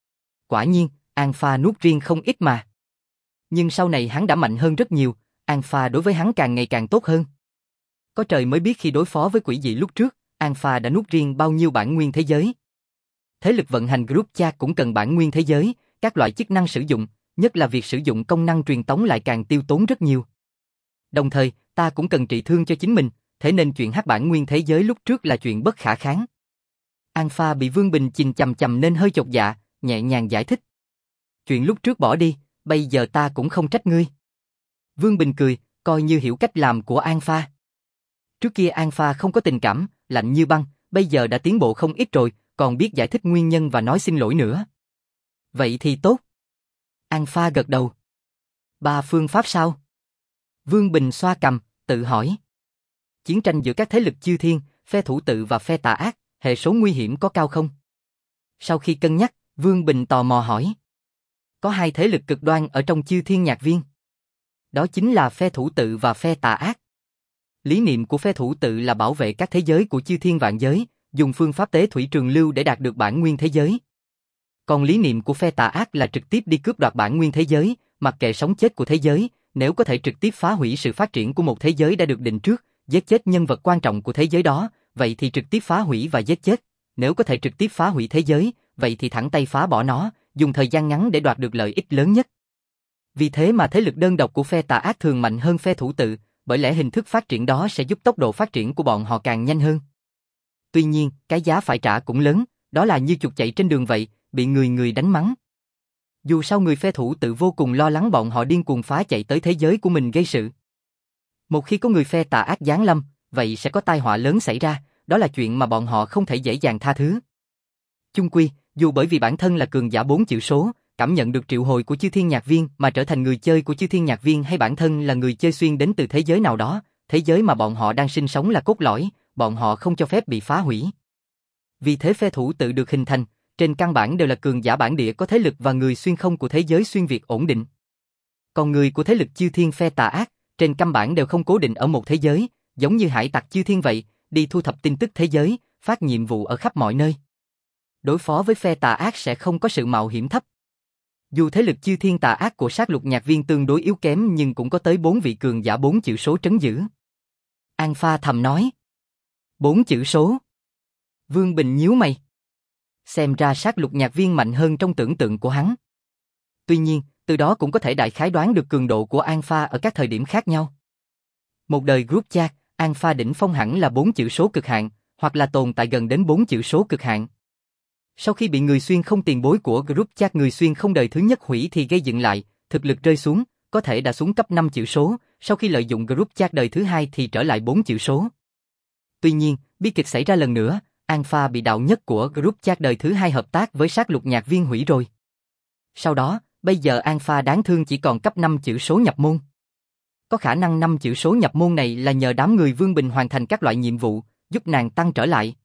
Quả nhiên, An Pha nuốt riêng không ít mà. Nhưng sau này hắn đã mạnh hơn rất nhiều, An Pha đối với hắn càng ngày càng tốt hơn. Có trời mới biết khi đối phó với quỷ dị lúc trước, An Pha đã nuốt riêng bao nhiêu bản nguyên thế giới. Thế lực vận hành group chat cũng cần bản nguyên thế giới, các loại chức năng sử dụng, nhất là việc sử dụng công năng truyền tống lại càng tiêu tốn rất nhiều. Đồng thời, ta cũng cần trị thương cho chính mình, thế nên chuyện hát bản nguyên thế giới lúc trước là chuyện bất khả kháng. An Pha bị Vương Bình chìm chằm chằm nên hơi chột dạ, nhẹ nhàng giải thích. Chuyện lúc trước bỏ đi, bây giờ ta cũng không trách ngươi. Vương Bình cười, coi như hiểu cách làm của An Pha. Trước kia An Pha không có tình cảm, lạnh như băng, bây giờ đã tiến bộ không ít rồi, còn biết giải thích nguyên nhân và nói xin lỗi nữa. Vậy thì tốt. An Pha gật đầu. Ba phương pháp sao? Vương Bình xoa cằm, tự hỏi. Chiến tranh giữa các thế lực chư thiên, phe thủ tự và phe tà ác, hệ số nguy hiểm có cao không? Sau khi cân nhắc, Vương Bình tò mò hỏi. Có hai thế lực cực đoan ở trong chư thiên nhạc viên. Đó chính là phe thủ tự và phe tà ác. Lý niệm của phe thủ tự là bảo vệ các thế giới của chư thiên vạn giới, dùng phương pháp tế thủy trường lưu để đạt được bản nguyên thế giới. Còn lý niệm của phe tà ác là trực tiếp đi cướp đoạt bản nguyên thế giới, mặc kệ sống chết của thế giới, nếu có thể trực tiếp phá hủy sự phát triển của một thế giới đã được định trước, giết chết nhân vật quan trọng của thế giới đó, vậy thì trực tiếp phá hủy và giết chết. Nếu có thể trực tiếp phá hủy thế giới, vậy thì thẳng tay phá bỏ nó, dùng thời gian ngắn để đoạt được lợi ích lớn nhất. Vì thế mà thế lực đơn độc của phe tà ác thường mạnh hơn phe thủ tự, bởi lẽ hình thức phát triển đó sẽ giúp tốc độ phát triển của bọn họ càng nhanh hơn. Tuy nhiên, cái giá phải trả cũng lớn, đó là như chuột chạy trên đường vậy, bị người người đánh mắng. Dù sao người phe thủ tự vô cùng lo lắng bọn họ điên cuồng phá chạy tới thế giới của mình gây sự. Một khi có người phe tà ác giáng lâm, vậy sẽ có tai họa lớn xảy ra, đó là chuyện mà bọn họ không thể dễ dàng tha thứ. Chung quy, dù bởi vì bản thân là cường giả bốn chữ số, cảm nhận được triệu hồi của chư thiên nhạc viên mà trở thành người chơi của chư thiên nhạc viên, hay bản thân là người chơi xuyên đến từ thế giới nào đó, thế giới mà bọn họ đang sinh sống là cốt lõi, bọn họ không cho phép bị phá hủy. Vì thế phe thủ tự được hình thành, trên căn bản đều là cường giả bản địa có thế lực và người xuyên không của thế giới xuyên việt ổn định. Còn người của thế lực chư thiên phe tà ác, trên căn bản đều không cố định ở một thế giới, giống như hải tặc chư thiên vậy, đi thu thập tin tức thế giới, phát nhiệm vụ ở khắp mọi nơi. Đối phó với phe tà ác sẽ không có sự mạo hiểm thấp. Dù thế lực chư thiên tà ác của sát lục nhạc viên tương đối yếu kém nhưng cũng có tới bốn vị cường giả bốn chữ số trấn giữ. Alpha thầm nói. Bốn chữ số. Vương Bình nhíu mày. Xem ra sát lục nhạc viên mạnh hơn trong tưởng tượng của hắn. Tuy nhiên, từ đó cũng có thể đại khái đoán được cường độ của Alpha ở các thời điểm khác nhau. Một đời group chat, Alpha đỉnh phong hẳn là bốn chữ số cực hạn, hoặc là tồn tại gần đến bốn chữ số cực hạn. Sau khi bị người xuyên không tiền bối của group chat người xuyên không đời thứ nhất hủy thì gây dựng lại, thực lực rơi xuống, có thể đã xuống cấp năm chữ số, sau khi lợi dụng group chat đời thứ hai thì trở lại bốn chữ số. Tuy nhiên, bi kịch xảy ra lần nữa, Alpha bị đạo nhất của group chat đời thứ hai hợp tác với sát lục nhạc viên hủy rồi. Sau đó, bây giờ Alpha đáng thương chỉ còn cấp năm chữ số nhập môn. Có khả năng năm chữ số nhập môn này là nhờ đám người Vương Bình hoàn thành các loại nhiệm vụ, giúp nàng tăng trở lại.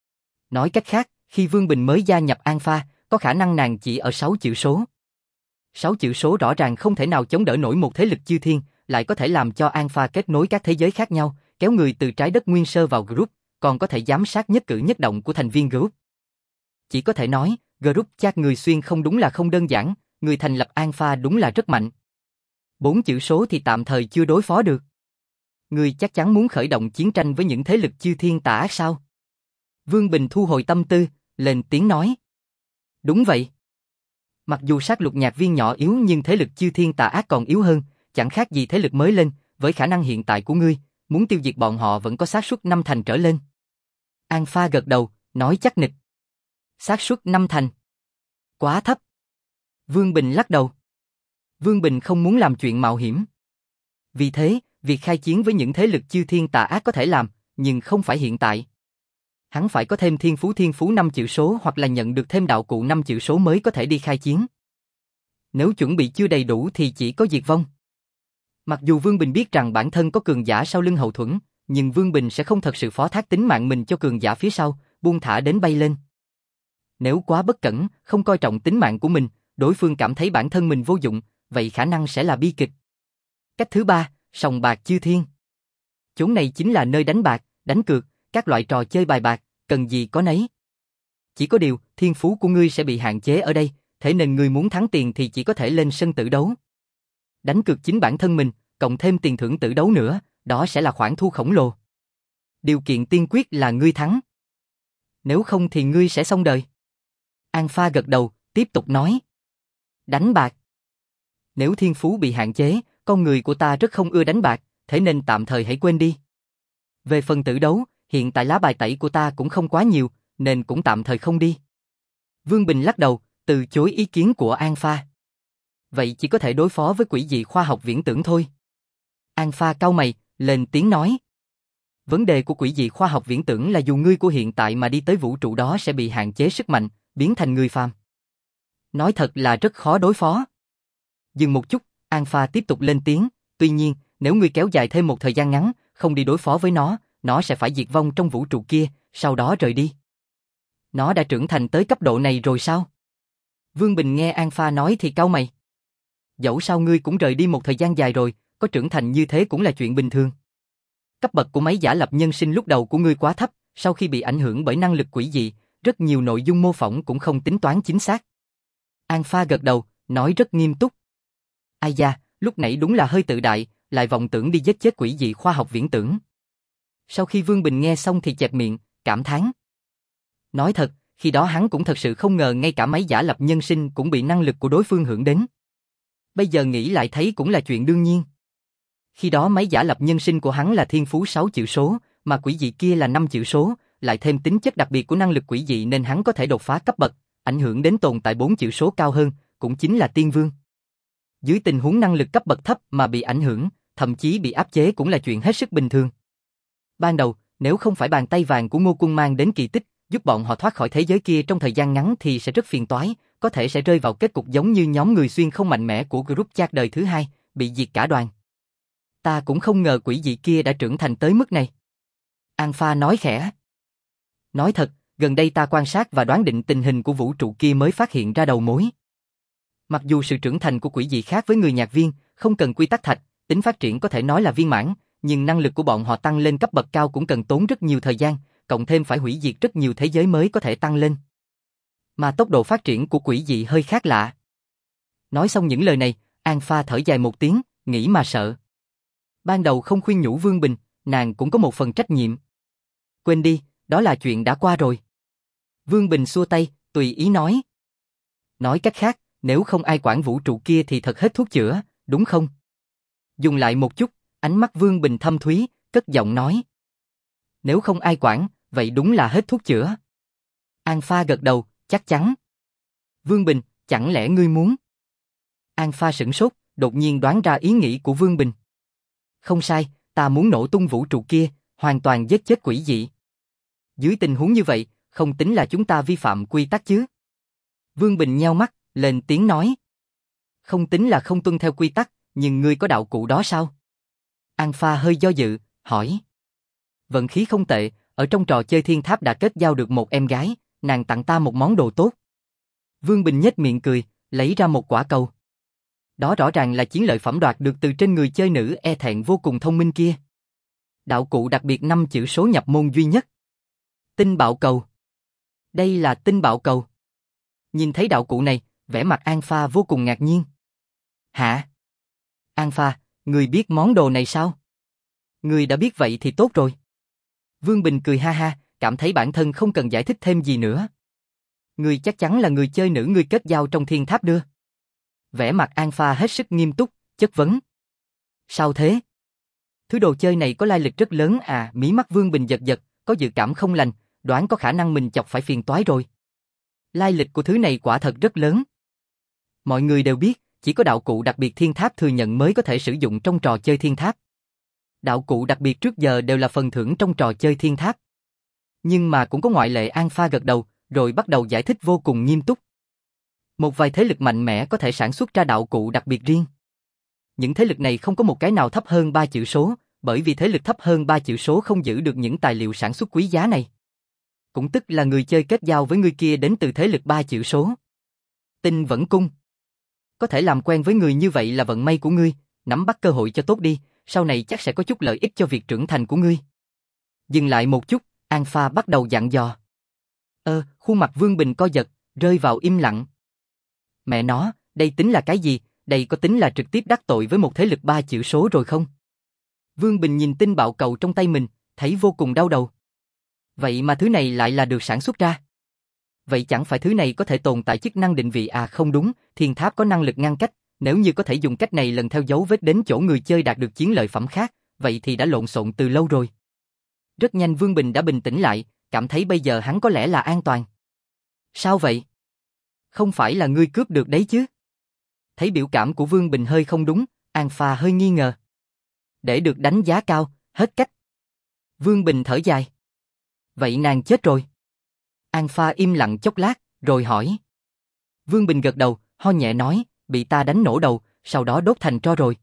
Nói cách khác, khi Vương Bình mới gia nhập Alpha, có khả năng nàng chỉ ở sáu chữ số. sáu chữ số rõ ràng không thể nào chống đỡ nổi một thế lực chư thiên, lại có thể làm cho Alpha kết nối các thế giới khác nhau, kéo người từ trái đất nguyên sơ vào group, còn có thể giám sát nhất cử nhất động của thành viên group. Chỉ có thể nói, group chat người xuyên không đúng là không đơn giản, người thành lập Alpha đúng là rất mạnh. Bốn chữ số thì tạm thời chưa đối phó được. Người chắc chắn muốn khởi động chiến tranh với những thế lực chư thiên tà ác sao? Vương Bình thu hồi tâm tư, lên tiếng nói. Đúng vậy. Mặc dù sát lục nhạc viên nhỏ yếu nhưng thế lực chư thiên tà ác còn yếu hơn, chẳng khác gì thế lực mới lên, với khả năng hiện tại của ngươi, muốn tiêu diệt bọn họ vẫn có xác suất năm thành trở lên. Alpha gật đầu, nói chắc nịch. Xác suất năm thành. Quá thấp. Vương Bình lắc đầu. Vương Bình không muốn làm chuyện mạo hiểm. Vì thế, việc khai chiến với những thế lực chư thiên tà ác có thể làm, nhưng không phải hiện tại. Hắn phải có thêm thiên phú thiên phú năm chữ số hoặc là nhận được thêm đạo cụ năm chữ số mới có thể đi khai chiến. Nếu chuẩn bị chưa đầy đủ thì chỉ có diệt vong. Mặc dù Vương Bình biết rằng bản thân có cường giả sau lưng hậu thuẫn, nhưng Vương Bình sẽ không thật sự phó thác tính mạng mình cho cường giả phía sau, buông thả đến bay lên. Nếu quá bất cẩn, không coi trọng tính mạng của mình, đối phương cảm thấy bản thân mình vô dụng, vậy khả năng sẽ là bi kịch. Cách thứ ba, sòng bạc chư thiên. Chốn này chính là nơi đánh bạc, đánh cược, các loại trò chơi bài bạc, cần gì có nấy. Chỉ có điều, thiên phú của ngươi sẽ bị hạn chế ở đây, thế nên ngươi muốn thắng tiền thì chỉ có thể lên sân tử đấu. Đánh cược chính bản thân mình, cộng thêm tiền thưởng tử đấu nữa, đó sẽ là khoản thu khổng lồ. Điều kiện tiên quyết là ngươi thắng. Nếu không thì ngươi sẽ xong đời. Alpha gật đầu, tiếp tục nói. Đánh bạc. Nếu thiên phú bị hạn chế, con người của ta rất không ưa đánh bạc, thế nên tạm thời hãy quên đi. Về phần tử đấu, hiện tại lá bài tẩy của ta cũng không quá nhiều, nên cũng tạm thời không đi. Vương Bình lắc đầu, từ chối ý kiến của Alpha. Vậy chỉ có thể đối phó với quỷ dị khoa học viễn tưởng thôi. Alpha cau mày, lên tiếng nói. Vấn đề của quỷ dị khoa học viễn tưởng là dù ngươi của hiện tại mà đi tới vũ trụ đó sẽ bị hạn chế sức mạnh, biến thành người phàm. Nói thật là rất khó đối phó. Dừng một chút, Alpha tiếp tục lên tiếng, tuy nhiên, nếu ngươi kéo dài thêm một thời gian ngắn, không đi đối phó với nó, nó sẽ phải diệt vong trong vũ trụ kia, sau đó rời đi. Nó đã trưởng thành tới cấp độ này rồi sao? Vương Bình nghe Alpha nói thì cau mày. Dẫu sao ngươi cũng rời đi một thời gian dài rồi, có trưởng thành như thế cũng là chuyện bình thường. Cấp bậc của máy giả lập nhân sinh lúc đầu của ngươi quá thấp, sau khi bị ảnh hưởng bởi năng lực quỷ dị, rất nhiều nội dung mô phỏng cũng không tính toán chính xác. Alpha gật đầu, nói rất nghiêm túc. Ai da, lúc nãy đúng là hơi tự đại, lại vọng tưởng đi giết chết quỷ dị khoa học viễn tưởng. Sau khi Vương Bình nghe xong thì chẹp miệng, cảm thán. Nói thật, khi đó hắn cũng thật sự không ngờ ngay cả máy giả lập nhân sinh cũng bị năng lực của đối phương hưởng đến. Bây giờ nghĩ lại thấy cũng là chuyện đương nhiên. Khi đó máy giả lập nhân sinh của hắn là thiên phú sáu chữ số, mà quỷ dị kia là năm chữ số, lại thêm tính chất đặc biệt của năng lực quỷ dị nên hắn có thể đột phá cấp bậc, ảnh hưởng đến tồn tại bốn chữ số cao hơn, cũng chính là tiên vương. Dưới tình huống năng lực cấp bậc thấp mà bị ảnh hưởng, thậm chí bị áp chế cũng là chuyện hết sức bình thường. Ban đầu, nếu không phải bàn tay vàng của Ngô Cung mang đến kỳ tích, giúp bọn họ thoát khỏi thế giới kia trong thời gian ngắn thì sẽ rất phiền toái, có thể sẽ rơi vào kết cục giống như nhóm người xuyên không mạnh mẽ của group chat đời thứ hai, bị diệt cả đoàn. Ta cũng không ngờ quỷ dị kia đã trưởng thành tới mức này. Alpha nói khẽ. Nói thật, gần đây ta quan sát và đoán định tình hình của vũ trụ kia mới phát hiện ra đầu mối. Mặc dù sự trưởng thành của quỷ dị khác với người nhạc viên, không cần quy tắc thạch, tính phát triển có thể nói là viên mãn, nhưng năng lực của bọn họ tăng lên cấp bậc cao cũng cần tốn rất nhiều thời gian, cộng thêm phải hủy diệt rất nhiều thế giới mới có thể tăng lên. Mà tốc độ phát triển của quỷ dị hơi khác lạ. Nói xong những lời này, An Pha thở dài một tiếng, nghĩ mà sợ. Ban đầu không khuyên nhủ Vương Bình, nàng cũng có một phần trách nhiệm. Quên đi, đó là chuyện đã qua rồi. Vương Bình xua tay, tùy ý nói. Nói cách khác, nếu không ai quản vũ trụ kia thì thật hết thuốc chữa, đúng không? Dùng lại một chút, ánh mắt Vương Bình thâm thúy, cất giọng nói. Nếu không ai quản, vậy đúng là hết thuốc chữa. An Pha gật đầu, chắc chắn. Vương Bình, chẳng lẽ ngươi muốn? An Pha sửng sốt, đột nhiên đoán ra ý nghĩ của Vương Bình. Không sai, ta muốn nổ tung vũ trụ kia, hoàn toàn giết chết quỷ dị. Dưới tình huống như vậy, không tính là chúng ta vi phạm quy tắc chứ? Vương Bình nheo mắt, lên tiếng nói. Không tính là không tuân theo quy tắc, nhưng ngươi có đạo cụ đó sao? An Pha hơi do dự, hỏi. Vận khí không tệ, ở trong trò chơi thiên tháp đã kết giao được một em gái, nàng tặng ta một món đồ tốt. Vương Bình nhếch miệng cười, lấy ra một quả cầu. Đó rõ ràng là chiến lợi phẩm đoạt được từ trên người chơi nữ e thẹn vô cùng thông minh kia. Đạo cụ đặc biệt năm chữ số nhập môn duy nhất. Tinh bạo cầu. Đây là tinh bạo cầu. Nhìn thấy đạo cụ này, vẻ mặt An Pha vô cùng ngạc nhiên. Hả? An Pha, ngươi biết món đồ này sao? Ngươi đã biết vậy thì tốt rồi. Vương Bình cười ha ha, cảm thấy bản thân không cần giải thích thêm gì nữa. Ngươi chắc chắn là người chơi nữ ngươi kết giao trong thiên tháp đưa. Vẻ mặt An Pha hết sức nghiêm túc, chất vấn. Sao thế? Thứ đồ chơi này có lai lịch rất lớn à, mí mắt Vương Bình giật giật, có dự cảm không lành, đoán có khả năng mình chọc phải phiền toái rồi. Lai lịch của thứ này quả thật rất lớn. Mọi người đều biết, chỉ có đạo cụ đặc biệt thiên tháp thừa nhận mới có thể sử dụng trong trò chơi thiên tháp. Đạo cụ đặc biệt trước giờ đều là phần thưởng trong trò chơi thiên tháp. Nhưng mà cũng có ngoại lệ. An Pha gật đầu, rồi bắt đầu giải thích vô cùng nghiêm túc. Một vài thế lực mạnh mẽ có thể sản xuất ra đạo cụ đặc biệt riêng. Những thế lực này không có một cái nào thấp hơn ba chữ số, bởi vì thế lực thấp hơn ba chữ số không giữ được những tài liệu sản xuất quý giá này. Cũng tức là người chơi kết giao với người kia đến từ thế lực ba chữ số. Tinh Vẫn Cung. Có thể làm quen với người như vậy là vận may của ngươi, nắm bắt cơ hội cho tốt đi, sau này chắc sẽ có chút lợi ích cho việc trưởng thành của ngươi. Dừng lại một chút, An Pha bắt đầu dặn dò. Ơ, khuôn mặt Vương Bình co giật, rơi vào im lặng. Mẹ nó, đây tính là cái gì, đây có tính là trực tiếp đắc tội với một thế lực ba chữ số rồi không? Vương Bình nhìn tinh bạo cầu trong tay mình, thấy vô cùng đau đầu. Vậy mà thứ này lại là được sản xuất ra. Vậy chẳng phải thứ này có thể tồn tại chức năng định vị à? Không đúng, thiên tháp có năng lực ngăn cách, nếu như có thể dùng cách này lần theo dấu vết đến chỗ người chơi đạt được chiến lợi phẩm khác, vậy thì đã lộn xộn từ lâu rồi. Rất nhanh Vương Bình đã bình tĩnh lại, cảm thấy bây giờ hắn có lẽ là an toàn. Sao vậy? Không phải là ngươi cướp được đấy chứ? Thấy biểu cảm của Vương Bình hơi không đúng, An Pha hơi nghi ngờ. Để được đánh giá cao, hết cách. Vương Bình thở dài. Vậy nàng chết rồi. An Pha im lặng chốc lát, rồi hỏi. Vương Bình gật đầu, ho nhẹ nói, bị ta đánh nổ đầu, sau đó đốt thành tro rồi.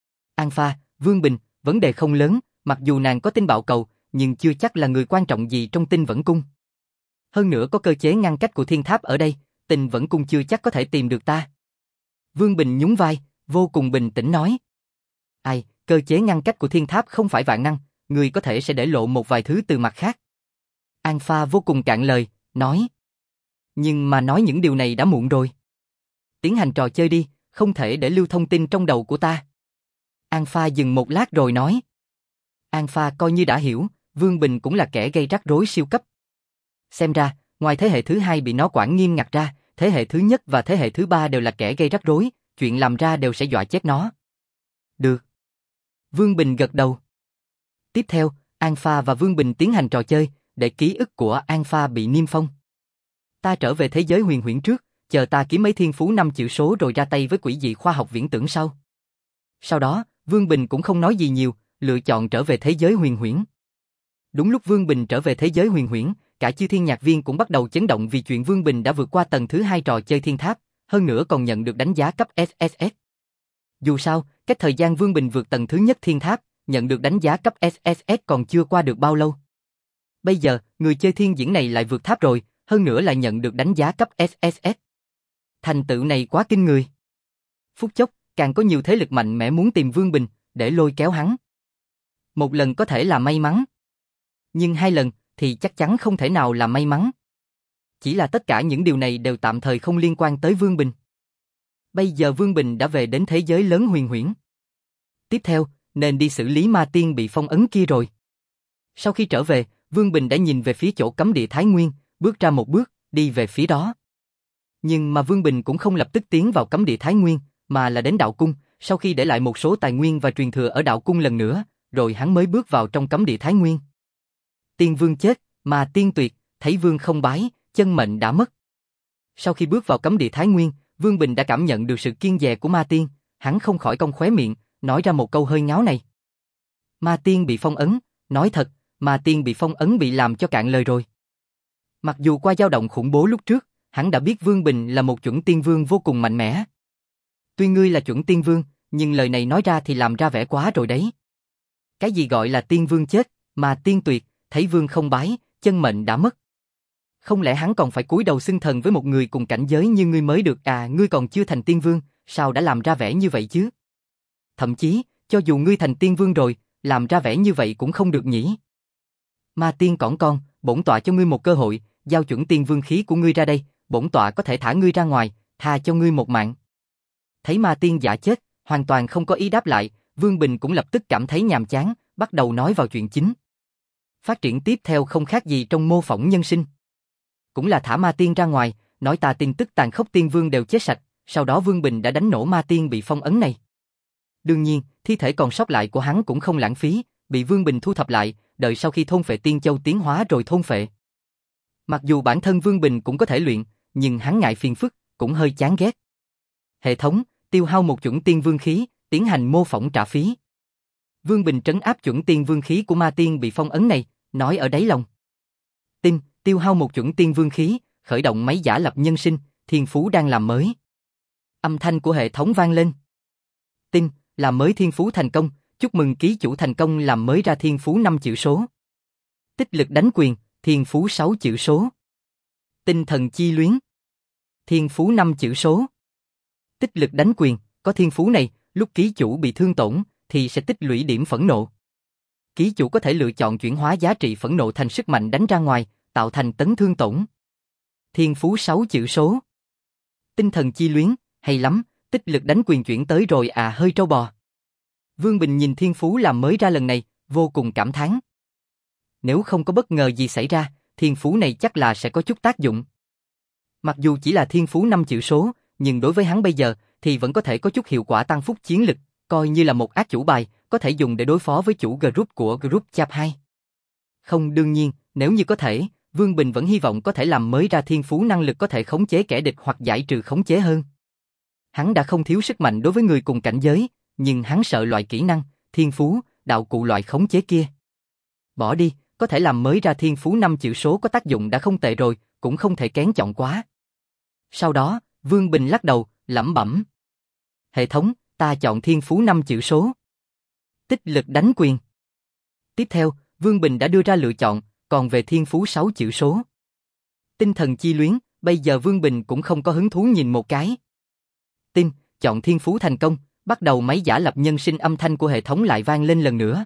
An Pha, Vương Bình, vấn đề không lớn, mặc dù nàng có tinh bạo cầu, nhưng chưa chắc là người quan trọng gì trong Tinh Vẫn Cung. Hơn nữa có cơ chế ngăn cách của thiên tháp ở đây, Tinh Vẫn Cung chưa chắc có thể tìm được ta. Vương Bình nhún vai, vô cùng bình tĩnh nói. Ai, cơ chế ngăn cách của thiên tháp không phải vạn năng, người có thể sẽ để lộ một vài thứ từ mặt khác. An Pha vô cùng cạn lời, nói. Nhưng mà nói những điều này đã muộn rồi. Tiến hành trò chơi đi, không thể để lưu thông tin trong đầu của ta. An Pha dừng một lát rồi nói. An Pha coi như đã hiểu, Vương Bình cũng là kẻ gây rắc rối siêu cấp. Xem ra, ngoài thế hệ thứ hai bị nó quản nghiêm ngặt ra, thế hệ thứ nhất và thế hệ thứ ba đều là kẻ gây rắc rối, chuyện làm ra đều sẽ dọa chết nó. Được. Vương Bình gật đầu. Tiếp theo, An Pha và Vương Bình tiến hành trò chơi, để ký ức của An Pha bị niêm phong. Ta trở về thế giới huyền huyễn trước, chờ ta kiếm mấy thiên phú năm chữ số rồi ra tay với quỷ dị khoa học viễn tưởng sau. Sau đó, Vương Bình cũng không nói gì nhiều, lựa chọn trở về thế giới huyền huyễn. Đúng lúc Vương Bình trở về thế giới huyền huyễn, cả chư thiên nhạc viên cũng bắt đầu chấn động vì chuyện Vương Bình đã vượt qua tầng thứ hai trò chơi thiên tháp, hơn nữa còn nhận được đánh giá cấp ét ét ét. Dù sao, cách thời gian Vương Bình vượt tầng thứ nhất thiên tháp, nhận được đánh giá cấp ét ét ét còn chưa qua được bao lâu. Bây giờ, người chơi thiên diễn này lại vượt tháp rồi, hơn nữa lại nhận được đánh giá cấp ét ét ét. Thành tựu này quá kinh người. Phút chốc, càng có nhiều thế lực mạnh mẽ muốn tìm Vương Bình, để lôi kéo hắn. Một lần có thể là may mắn. Nhưng hai lần, thì chắc chắn không thể nào là may mắn. Chỉ là tất cả những điều này đều tạm thời không liên quan tới Vương Bình. Bây giờ Vương Bình đã về đến thế giới lớn huyền huyễn. Tiếp theo, nên đi xử lý ma tiên bị phong ấn kia rồi. Sau khi trở về, Vương Bình đã nhìn về phía chỗ cấm địa Thái Nguyên, bước ra một bước, đi về phía đó. Nhưng mà Vương Bình cũng không lập tức tiến vào cấm địa Thái Nguyên, mà là đến đạo cung, sau khi để lại một số tài nguyên và truyền thừa ở đạo cung lần nữa, rồi hắn mới bước vào trong cấm địa Thái Nguyên. Tiên Vương chết, mà tiên tuyệt, thấy Vương không bái, chân mệnh đã mất. Sau khi bước vào cấm địa Thái Nguyên, Vương Bình đã cảm nhận được sự kiên dè của ma tiên, hắn không khỏi cong khóe miệng, nói ra một câu hơi ngáo này. Ma tiên bị phong ấn, nói thật, ma tiên bị phong ấn bị làm cho cạn lời rồi. Mặc dù qua dao động khủng bố lúc trước, hắn đã biết Vương Bình là một chuẩn tiên vương vô cùng mạnh mẽ. Tuy ngươi là chuẩn tiên vương, nhưng lời này nói ra thì làm ra vẻ quá rồi đấy. Cái gì gọi là tiên vương chết, mà tiên tuyệt, thấy vương không bái, chân mệnh đã mất. Không lẽ hắn còn phải cúi đầu xưng thần với một người cùng cảnh giới như ngươi mới được à? Ngươi còn chưa thành tiên vương, sao đã làm ra vẻ như vậy chứ? Thậm chí, cho dù ngươi thành tiên vương rồi, làm ra vẻ như vậy cũng không được nhỉ. Ma tiên cỏn con, bổn tọa cho ngươi một cơ hội, giao chuẩn tiên vương khí của ngươi ra đây, bổn tọa có thể thả ngươi ra ngoài, tha cho ngươi một mạng. Thấy ma tiên giả chết, hoàn toàn không có ý đáp lại, Vương Bình cũng lập tức cảm thấy nhàm chán, bắt đầu nói vào chuyện chính. Phát triển tiếp theo không khác gì trong mô phỏng nhân sinh. Cũng là thả ma tiên ra ngoài, nói ta tin tức tàn khốc tiên vương đều chết sạch, sau đó Vương Bình đã đánh nổ ma tiên bị phong ấn này. Đương nhiên, thi thể còn sót lại của hắn cũng không lãng phí, bị Vương Bình thu thập lại, đợi sau khi thôn phệ tiên châu tiến hóa rồi thôn phệ. Mặc dù bản thân Vương Bình cũng có thể luyện, nhưng hắn ngại phiền phức, cũng hơi chán ghét. Hệ thống, tiêu hao một chuẩn tiên vương khí, tiến hành mô phỏng trả phí. Vương Bình trấn áp chuẩn tiên vương khí của ma tiên bị phong ấn này, nói ở đáy lòng. Tin, tiêu hao một chuẩn tiên vương khí, khởi động máy giả lập nhân sinh, thiên phú đang làm mới. Âm thanh của hệ thống vang lên. Tin, làm mới thiên phú thành công, chúc mừng ký chủ thành công làm mới ra thiên phú năm chữ số. Tích lực đánh quyền, thiên phú sáu chữ số. Tinh thần chi luyến, thiên phú năm chữ số. Tích lực đánh quyền, có thiên phú này, lúc ký chủ bị thương tổn, thì sẽ tích lũy điểm phẫn nộ. Ký chủ có thể lựa chọn chuyển hóa giá trị phẫn nộ thành sức mạnh đánh ra ngoài, tạo thành tấn thương tổn. Thiên phú sáu chữ số. Tinh thần chi luyến, hay lắm, tích lực đánh quyền chuyển tới rồi à, hơi trâu bò. Vương Bình nhìn thiên phú làm mới ra lần này, vô cùng cảm thán. Nếu không có bất ngờ gì xảy ra, thiên phú này chắc là sẽ có chút tác dụng. Mặc dù chỉ là thiên phú năm chữ số, nhưng đối với hắn bây giờ thì vẫn có thể có chút hiệu quả tăng phúc chiến lực, coi như là một ác chủ bài, có thể dùng để đối phó với chủ group của group Chap hai. Không, đương nhiên, nếu như có thể, Vương Bình vẫn hy vọng có thể làm mới ra thiên phú năng lực có thể khống chế kẻ địch hoặc giải trừ khống chế hơn. Hắn đã không thiếu sức mạnh đối với người cùng cảnh giới, nhưng hắn sợ loại kỹ năng, thiên phú, đạo cụ loại khống chế kia. Bỏ đi, có thể làm mới ra thiên phú năm chữ số có tác dụng đã không tệ rồi, cũng không thể kén chọn quá. Sau đó, Vương Bình lắc đầu, lẩm bẩm. Hệ thống, ta chọn thiên phú năm chữ số. Tích lực đánh quyền. Tiếp theo, Vương Bình đã đưa ra lựa chọn, còn về thiên phú sáu chữ số. Tinh thần chi luyến, bây giờ Vương Bình cũng không có hứng thú nhìn một cái. Tin, chọn thiên phú thành công, bắt đầu máy giả lập nhân sinh, âm thanh của hệ thống lại vang lên lần nữa.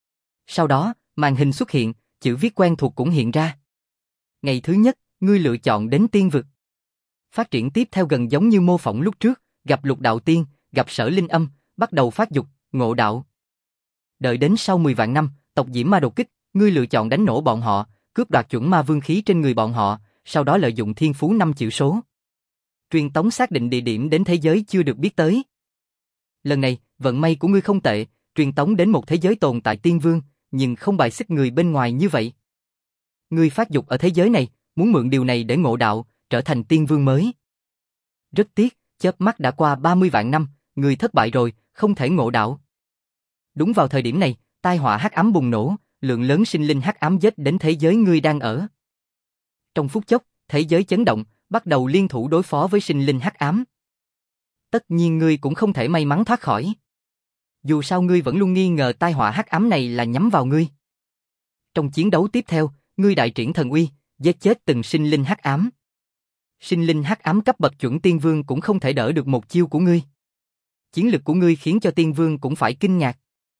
Sau đó, màn hình xuất hiện, chữ viết quen thuộc cũng hiện ra. Ngày thứ nhất, ngươi lựa chọn đến tiên vực. Phát triển tiếp theo gần giống như mô phỏng lúc trước, gặp lục đạo tiên, gặp sở linh âm, bắt đầu phát dục, ngộ đạo. Đợi đến sau mười vạn năm, tộc Diễm Ma đột kích, ngươi lựa chọn đánh nổ bọn họ, cướp đoạt chuẩn ma vương khí trên người bọn họ, sau đó lợi dụng thiên phú năm chữ số. Truyền tống xác định địa điểm đến thế giới chưa được biết tới. Lần này, vận may của ngươi không tệ, truyền tống đến một thế giới tồn tại tiên vương, nhưng không bài xích người bên ngoài như vậy. Ngươi phát dục ở thế giới này, muốn mượn điều này để ngộ đạo, trở thành tiên vương mới. Rất tiếc, chớp mắt đã qua ba mươi vạn năm, ngươi thất bại rồi, không thể ngộ đạo. Đúng vào thời điểm này, tai họa hắc ám bùng nổ, lượng lớn sinh linh hắc ám giết đến thế giới ngươi đang ở. Trong phút chốc, thế giới chấn động, bắt đầu liên thủ đối phó với sinh linh hắc ám. Tất nhiên ngươi cũng không thể may mắn thoát khỏi. Dù sao ngươi vẫn luôn nghi ngờ tai họa hắc ám này là nhắm vào ngươi. Trong chiến đấu tiếp theo, ngươi đại triển thần uy, giết chết từng sinh linh hắc ám. Sinh linh hắc ám cấp bậc chuẩn tiên vương cũng không thể đỡ được một chiêu của ngươi. Chiến lực của ngươi khiến cho tiên vương cũng phải kinh ngạc.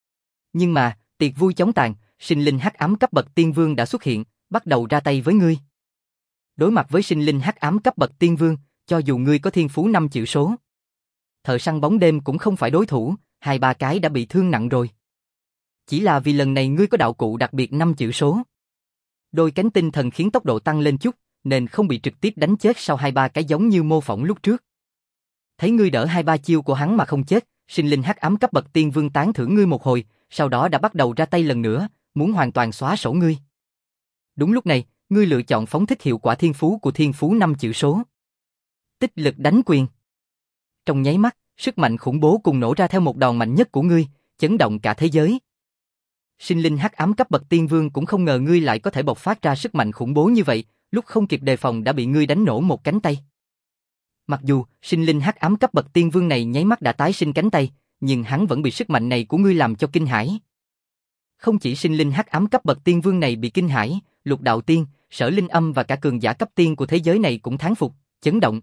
Nhưng mà, tiệc vui chóng tàn, sinh linh hắc ám cấp bậc tiên vương đã xuất hiện, bắt đầu ra tay với ngươi. Đối mặt với sinh linh hắc ám cấp bậc tiên vương, cho dù ngươi có thiên phú năm chữ số, thợ săn bóng đêm cũng không phải đối thủ, hai ba cái đã bị thương nặng rồi. Chỉ là vì lần này ngươi có đạo cụ đặc biệt năm chữ số. Đôi cánh tinh thần khiến tốc độ tăng lên chút, nên không bị trực tiếp đánh chết sau hai ba cái giống như mô phỏng lúc trước. Thấy ngươi đỡ hai ba chiêu của hắn mà không chết, sinh linh hắc ám cấp bậc tiên vương tán thưởng ngươi một hồi, sau đó đã bắt đầu ra tay lần nữa, muốn hoàn toàn xóa sổ ngươi. Đúng lúc này, ngươi lựa chọn phóng thích hiệu quả thiên phú của thiên phú năm chữ số. Tích lực đánh quyền. Trong nháy mắt, sức mạnh khủng bố cùng nổ ra theo một đòn mạnh nhất của ngươi, chấn động cả thế giới. Sinh linh hắc ám cấp bậc tiên vương cũng không ngờ ngươi lại có thể bộc phát ra sức mạnh khủng bố như vậy, lúc không kịp đề phòng đã bị ngươi đánh nổ một cánh tay. Mặc dù sinh linh hắc ám cấp bậc tiên vương này nháy mắt đã tái sinh cánh tay, nhưng hắn vẫn bị sức mạnh này của ngươi làm cho kinh hãi. Không chỉ sinh linh hắc ám cấp bậc tiên vương này bị kinh hãi, Lục Đạo Tiên, Sở Linh Âm và cả cường giả cấp tiên của thế giới này cũng thán phục, chấn động.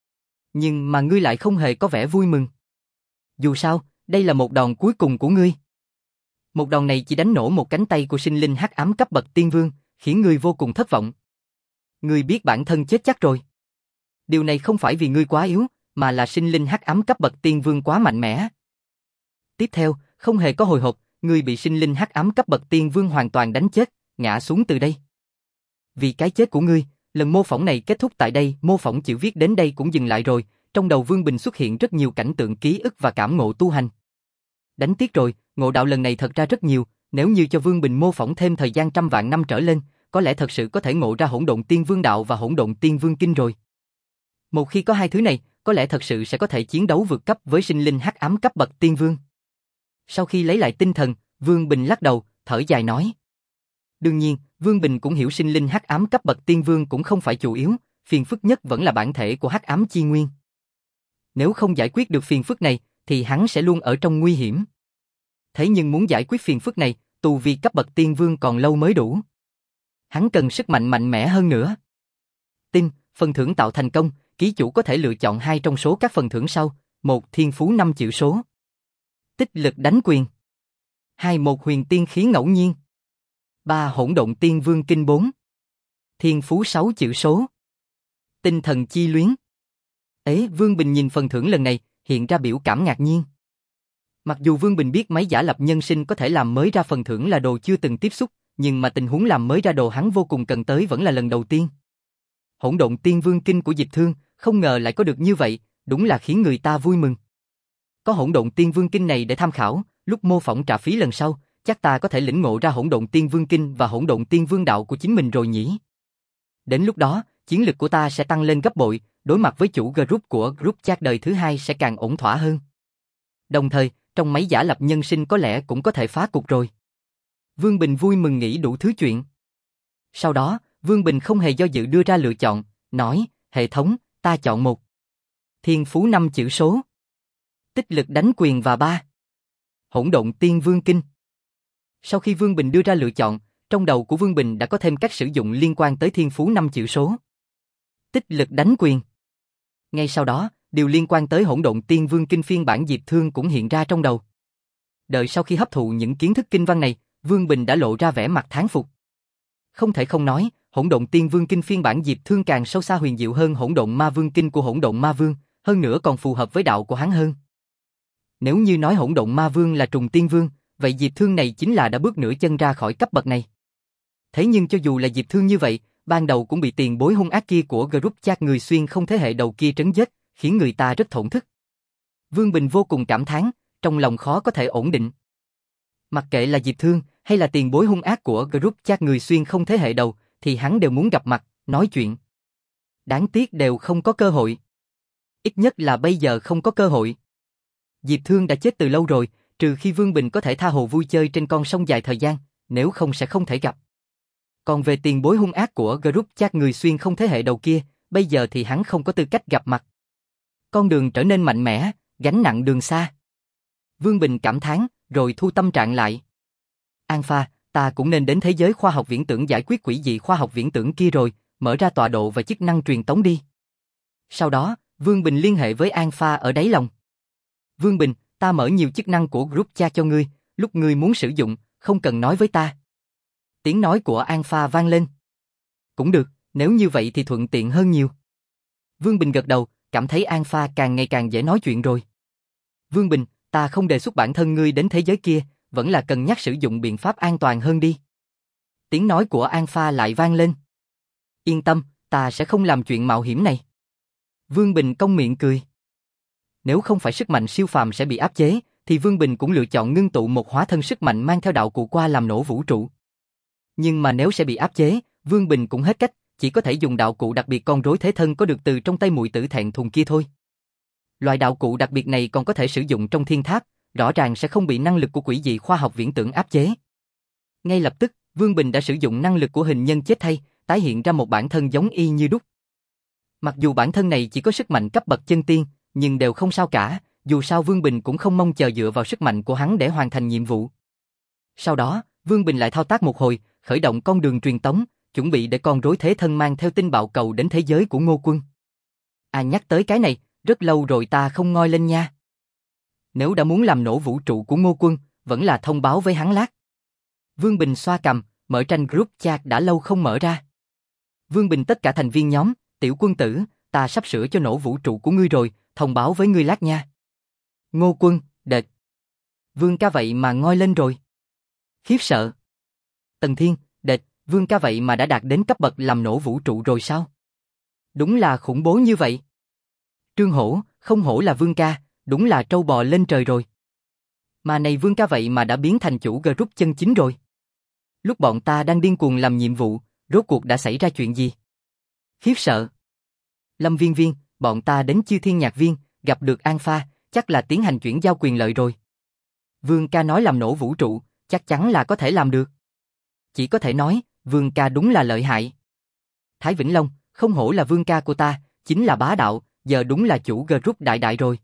Nhưng mà ngươi lại không hề có vẻ vui mừng. Dù sao, đây là một đòn cuối cùng của ngươi. Một đòn này chỉ đánh nổ một cánh tay của sinh linh hắc ám cấp bậc tiên vương, khiến ngươi vô cùng thất vọng. Ngươi biết bản thân chết chắc rồi. Điều này không phải vì ngươi quá yếu, mà là sinh linh hắc ám cấp bậc tiên vương quá mạnh mẽ. Tiếp theo, không hề có hồi hộp, ngươi bị sinh linh hắc ám cấp bậc tiên vương hoàn toàn đánh chết, ngã xuống từ đây. Vì cái chết của ngươi, lần mô phỏng này kết thúc tại đây, mô phỏng chữ viết đến đây cũng dừng lại rồi, trong đầu Vương Bình xuất hiện rất nhiều cảnh tượng ký ức và cảm ngộ tu hành. Đánh tiếc rồi, ngộ đạo lần này thật ra rất nhiều, nếu như cho Vương Bình mô phỏng thêm thời gian trăm vạn năm trở lên, có lẽ thật sự có thể ngộ ra hỗn độn tiên vương đạo và hỗn độn tiên vương kinh rồi. Một khi có hai thứ này, có lẽ thật sự sẽ có thể chiến đấu vượt cấp với sinh linh hắc ám cấp bậc tiên vương. Sau khi lấy lại tinh thần, Vương Bình lắc đầu, thở dài nói. Đương nhiên, Vương Bình cũng hiểu sinh linh hắc ám cấp bậc tiên vương cũng không phải chủ yếu, phiền phức nhất vẫn là bản thể của hắc ám chi nguyên. Nếu không giải quyết được phiền phức này, thì hắn sẽ luôn ở trong nguy hiểm. Thế nhưng muốn giải quyết phiền phức này, tu vi cấp bậc tiên vương còn lâu mới đủ. Hắn cần sức mạnh mạnh mẽ hơn nữa. Tin, phần thưởng tạo thành công, ký chủ có thể lựa chọn hai trong số các phần thưởng sau, một thiên phú năm chữ số. Tích lực đánh quyền. Hai một huyền tiên khí ngẫu nhiên. Ba hỗn độn tiên vương kinh bốn. Thiên phú sáu chữ số. Tinh thần chi luyến. Ế, Vương Bình nhìn phần thưởng lần này, hiện ra biểu cảm ngạc nhiên. Mặc dù Vương Bình biết máy giả lập nhân sinh có thể làm mới ra phần thưởng là đồ chưa từng tiếp xúc, nhưng mà tình huống làm mới ra đồ hắn vô cùng cần tới vẫn là lần đầu tiên. Hỗn độn tiên vương kinh của Diệp Thương, không ngờ lại có được như vậy, đúng là khiến người ta vui mừng. Có hỗn độn tiên vương kinh này để tham khảo, lúc mô phỏng trả phí lần sau, chắc ta có thể lĩnh ngộ ra hỗn độn tiên vương kinh và hỗn độn tiên vương đạo của chính mình rồi nhỉ. Đến lúc đó, chiến lực của ta sẽ tăng lên gấp bội, đối mặt với chủ group của group chat đời thứ hai sẽ càng ổn thỏa hơn. Đồng thời, trong máy giả lập nhân sinh có lẽ cũng có thể phá cục rồi. Vương Bình vui mừng nghĩ đủ thứ chuyện. Sau đó, Vương Bình không hề do dự đưa ra lựa chọn, nói, hệ thống, ta chọn một. Thiên phú năm chữ số. Tích lực đánh quyền và ba. Hỗn độn tiên vương kinh. Sau khi Vương Bình đưa ra lựa chọn, trong đầu của Vương Bình đã có thêm cách sử dụng liên quan tới thiên phú năm chữ số. Tích lực đánh quyền. Ngay sau đó, điều liên quan tới hỗn độn tiên vương kinh phiên bản Diệp Thương cũng hiện ra trong đầu. Đợi sau khi hấp thụ những kiến thức kinh văn này, Vương Bình đã lộ ra vẻ mặt thán phục. Không thể không nói, hỗn độn tiên vương kinh phiên bản Diệp Thương càng sâu xa huyền diệu hơn hỗn độn ma vương kinh của hỗn độn ma vương, hơn nữa còn phù hợp với đạo của hắn hơn. Nếu như nói hỗn độn ma vương là trùng tiên vương, vậy Diệp Thương này chính là đã bước nửa chân ra khỏi cấp bậc này. Thế nhưng cho dù là Diệp Thương như vậy, ban đầu cũng bị tiền bối hung ác kia của group chat người xuyên không thế hệ đầu kia trấn giết, khiến người ta rất thổn thức. Vương Bình vô cùng cảm thán, trong lòng khó có thể ổn định. Mặc kệ là Diệp Thương hay là tiền bối hung ác của group chat người xuyên không thế hệ đầu, thì hắn đều muốn gặp mặt, nói chuyện. Đáng tiếc đều không có cơ hội. Ít nhất là bây giờ không có cơ hội. Diệp Thương đã chết từ lâu rồi, trừ khi Vương Bình có thể tha hồ vui chơi trên con sông dài thời gian, nếu không sẽ không thể gặp. Còn về tiền bối hung ác của group chat người xuyên không thế hệ đầu kia, bây giờ thì hắn không có tư cách gặp mặt. Con đường trở nên mạnh mẽ, gánh nặng đường xa. Vương Bình cảm thán, rồi thu tâm trạng lại. An Pha, ta cũng nên đến thế giới khoa học viễn tưởng giải quyết quỷ dị khoa học viễn tưởng kia rồi, mở ra tọa độ và chức năng truyền tống đi. Sau đó, Vương Bình liên hệ với An Pha ở đáy lòng. Vương Bình, ta mở nhiều chức năng của group chat cho ngươi, lúc ngươi muốn sử dụng, không cần nói với ta. Tiếng nói của An Pha vang lên. Cũng được, nếu như vậy thì thuận tiện hơn nhiều. Vương Bình gật đầu, cảm thấy An Pha càng ngày càng dễ nói chuyện rồi. Vương Bình, ta không đề xuất bản thân ngươi đến thế giới kia, vẫn là cân nhắc sử dụng biện pháp an toàn hơn đi. Tiếng nói của An Pha lại vang lên. Yên tâm, ta sẽ không làm chuyện mạo hiểm này. Vương Bình cong miệng cười. Nếu không phải sức mạnh siêu phàm sẽ bị áp chế, thì Vương Bình cũng lựa chọn ngưng tụ một hóa thân sức mạnh mang theo đạo cụ qua làm nổ vũ trụ. Nhưng mà nếu sẽ bị áp chế, Vương Bình cũng hết cách, chỉ có thể dùng đạo cụ đặc biệt con rối thế thân có được từ trong tay muội tử thẹn thùng kia thôi. Loại đạo cụ đặc biệt này còn có thể sử dụng trong thiên tháp, rõ ràng sẽ không bị năng lực của quỷ dị khoa học viễn tưởng áp chế. Ngay lập tức, Vương Bình đã sử dụng năng lực của hình nhân chết thay, tái hiện ra một bản thân giống y như đúc. Mặc dù bản thân này chỉ có sức mạnh cấp bậc chân tiên, nhưng đều không sao cả, dù sao Vương Bình cũng không mong chờ dựa vào sức mạnh của hắn để hoàn thành nhiệm vụ. Sau đó, Vương Bình lại thao tác một hồi, khởi động con đường truyền tống, chuẩn bị để con rối thế thân mang theo tinh bạo cầu đến thế giới của Ngô Quân. À, nhắc tới cái này, rất lâu rồi ta không ngoi lên nha. Nếu đã muốn làm nổ vũ trụ của Ngô Quân, vẫn là thông báo với hắn lát. Vương Bình xoa cằm, mở tranh group chat đã lâu không mở ra. Vương Bình tất cả thành viên nhóm, tiểu quân tử, ta sắp sửa cho nổ vũ trụ của ngươi rồi, thông báo với ngươi lát nha. Ngô Quân, đệt. Vương ca vậy mà ngoi lên rồi. Khiếp sợ. Tần Thiên, đệt, Vương ca vậy mà đã đạt đến cấp bậc làm nổ vũ trụ rồi sao? Đúng là khủng bố như vậy. Trương Hổ, không hổ là Vương ca, đúng là trâu bò lên trời rồi. Mà này Vương ca vậy mà đã biến thành chủ group chân chính rồi. Lúc bọn ta đang điên cuồng làm nhiệm vụ, rốt cuộc đã xảy ra chuyện gì? Khiếp sợ. Lâm Viên Viên, bọn ta đến Chư Thiên Nhạc Viên, gặp được An Pha, chắc là tiến hành chuyển giao quyền lợi rồi. Vương ca nói làm nổ vũ trụ, chắc chắn là có thể làm được. Chỉ có thể nói, Vương ca đúng là lợi hại. Thái Vĩnh Long, không hổ là Vương ca của ta, chính là bá đạo, giờ đúng là chủ group đại đại rồi.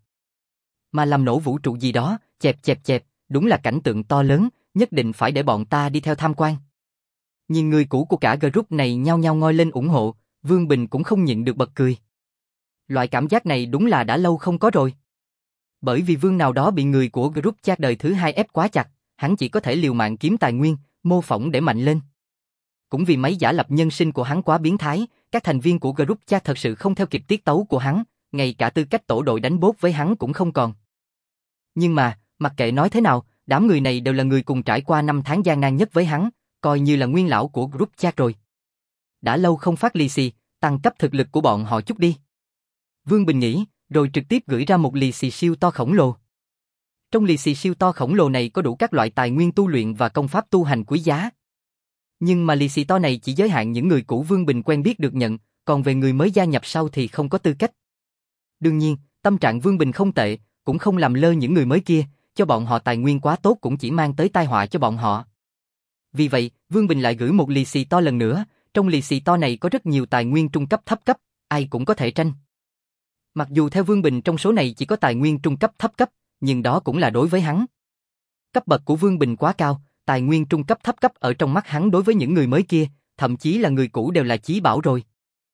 Mà làm nổ vũ trụ gì đó, chẹp chẹp chẹp, đúng là cảnh tượng to lớn, nhất định phải để bọn ta đi theo tham quan. Nhìn người cũ của cả group này nhao nhao ngoi lên ủng hộ, Vương Bình cũng không nhịn được bật cười. Loại cảm giác này đúng là đã lâu không có rồi. Bởi vì Vương nào đó bị người của group chat đời thứ hai ép quá chặt, hắn chỉ có thể liều mạng kiếm tài nguyên, mô phỏng để mạnh lên. Cũng vì máy giả lập nhân sinh của hắn quá biến thái, các thành viên của group chat thật sự không theo kịp tiết tấu của hắn, ngay cả tư cách tổ đội đánh bốt với hắn cũng không còn. Nhưng mà, mặc kệ nói thế nào, đám người này đều là người cùng trải qua năm tháng gian nan nhất với hắn, coi như là nguyên lão của group chat rồi. Đã lâu không phát lì xì, tăng cấp thực lực của bọn họ chút đi. Vương Bình nghĩ, rồi trực tiếp gửi ra một lì xì siêu to khổng lồ. Trong lì xì siêu to khổng lồ này có đủ các loại tài nguyên tu luyện và công pháp tu hành quý giá. Nhưng mà lì xì to này chỉ giới hạn những người cũ Vương Bình quen biết được nhận, còn về người mới gia nhập sau thì không có tư cách. Đương nhiên, tâm trạng Vương Bình không tệ, cũng không làm lơ những người mới kia, cho bọn họ tài nguyên quá tốt cũng chỉ mang tới tai họa cho bọn họ. Vì vậy, Vương Bình lại gửi một lì xì to lần nữa, trong lì xì to này có rất nhiều tài nguyên trung cấp thấp cấp, ai cũng có thể tranh. Mặc dù theo Vương Bình trong số này chỉ có tài nguyên trung cấp thấp cấp, nhưng đó cũng là đối với hắn. Cấp bậc của Vương Bình quá cao, tài nguyên trung cấp thấp cấp ở trong mắt hắn đối với những người mới kia, thậm chí là người cũ đều là chí bảo rồi.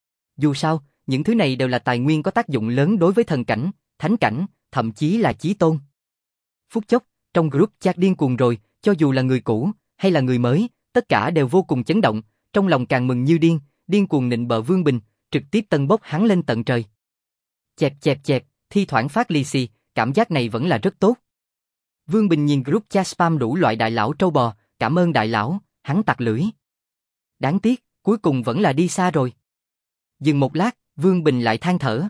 Dù sao, những thứ này đều là tài nguyên có tác dụng lớn đối với thần cảnh, thánh cảnh, thậm chí là chí tôn. Phút chốc, trong group chat điên cuồng rồi, cho dù là người cũ, hay là người mới, tất cả đều vô cùng chấn động, trong lòng càng mừng như điên, điên cuồng nịnh bợ Vương Bình, trực tiếp tân bốc hắn lên tận trời. Chẹp chẹp chẹp, thi thoảng phát lì xì, cảm giác này vẫn là rất tốt. Vương Bình nhìn group chat spam đủ loại đại lão trâu bò, cảm ơn đại lão, hắn tặc lưỡi. Đáng tiếc, cuối cùng vẫn là đi xa rồi. Dừng một lát, Vương Bình lại than thở.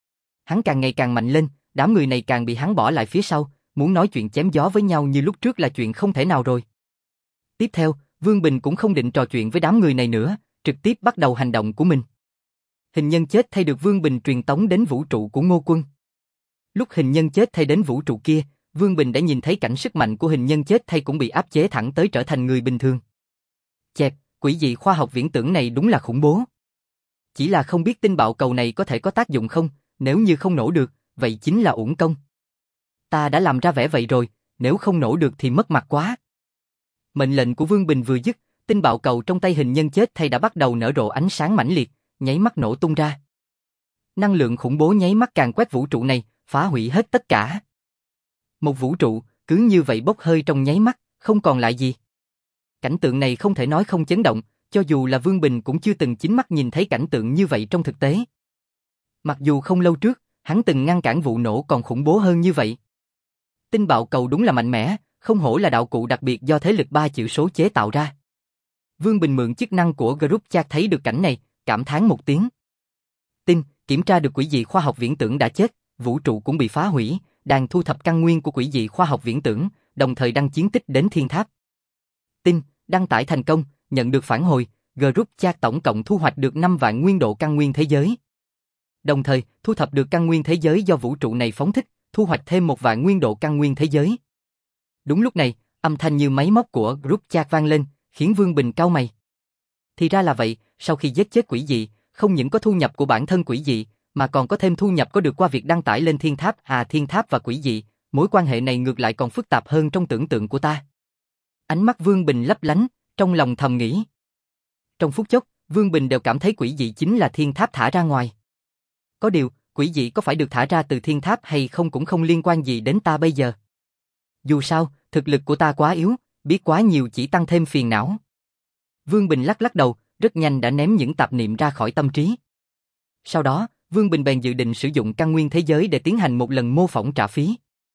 Hắn càng ngày càng mạnh lên, đám người này càng bị hắn bỏ lại phía sau, muốn nói chuyện chém gió với nhau như lúc trước là chuyện không thể nào rồi. Tiếp theo, Vương Bình cũng không định trò chuyện với đám người này nữa, trực tiếp bắt đầu hành động của mình. Hình nhân chết thay được Vương Bình truyền tống đến vũ trụ của Ngô Quân. Lúc hình nhân chết thay đến vũ trụ kia, Vương Bình đã nhìn thấy cảnh sức mạnh của hình nhân chết thay cũng bị áp chế thẳng tới trở thành người bình thường. Chẹp, quỷ dị khoa học viễn tưởng này đúng là khủng bố. Chỉ là không biết tinh bạo cầu này có thể có tác dụng không, nếu như không nổ được, vậy chính là uổng công. Ta đã làm ra vẻ vậy rồi, nếu không nổ được thì mất mặt quá. Mệnh lệnh của Vương Bình vừa dứt, tinh bạo cầu trong tay hình nhân chết thay đã bắt đầu nở rộ ánh sáng mãnh liệt, nháy mắt nổ tung ra. Năng lượng khủng bố nháy mắt càn quét vũ trụ này, phá hủy hết tất cả. Một vũ trụ, cứ như vậy bốc hơi trong nháy mắt, không còn lại gì. Cảnh tượng này không thể nói không chấn động, cho dù là Vương Bình cũng chưa từng chính mắt nhìn thấy cảnh tượng như vậy trong thực tế. Mặc dù không lâu trước, hắn từng ngăn cản vụ nổ còn khủng bố hơn như vậy. Tinh bạo cầu đúng là mạnh mẽ, không hổ là đạo cụ đặc biệt do thế lực ba chữ số chế tạo ra. Vương Bình mượn chức năng của group chat thấy được cảnh này, cảm thán một tiếng. Tinh, kiểm tra được quỷ dị khoa học viễn tưởng đã chết, vũ trụ cũng bị phá hủy, đang thu thập căn nguyên của quỷ dị khoa học viễn tưởng, đồng thời đăng chiến tích đến thiên tháp. Tinh, đăng tải thành công, nhận được phản hồi, group chat tổng cộng thu hoạch được năm vạn nguyên độ căn nguyên thế giới. Đồng thời, thu thập được căn nguyên thế giới do vũ trụ này phóng thích, thu hoạch thêm một vạn nguyên độ căn nguyên thế giới. Đúng lúc này, âm thanh như máy móc của group chat vang lên, khiến Vương Bình cau mày. Thì ra là vậy, sau khi giết chết quỷ dị, không những có thu nhập của bản thân quỷ dị, mà còn có thêm thu nhập có được qua việc đăng tải lên thiên tháp. À, thiên tháp và quỷ dị, mối quan hệ này ngược lại còn phức tạp hơn trong tưởng tượng của ta. Ánh mắt Vương Bình lấp lánh, trong lòng thầm nghĩ. Trong phút chốc, Vương Bình đều cảm thấy quỷ dị chính là thiên tháp thả ra ngoài. Có điều, quỷ dị có phải được thả ra từ thiên tháp hay không cũng không liên quan gì đến ta bây giờ. Dù sao, thực lực của ta quá yếu, biết quá nhiều chỉ tăng thêm phiền não. Vương Bình lắc lắc đầu, rất nhanh đã ném những tạp niệm ra khỏi tâm trí. Sau đó, Vương Bình bèn dự định sử dụng căn nguyên thế giới để tiến hành một lần mô phỏng trả phí.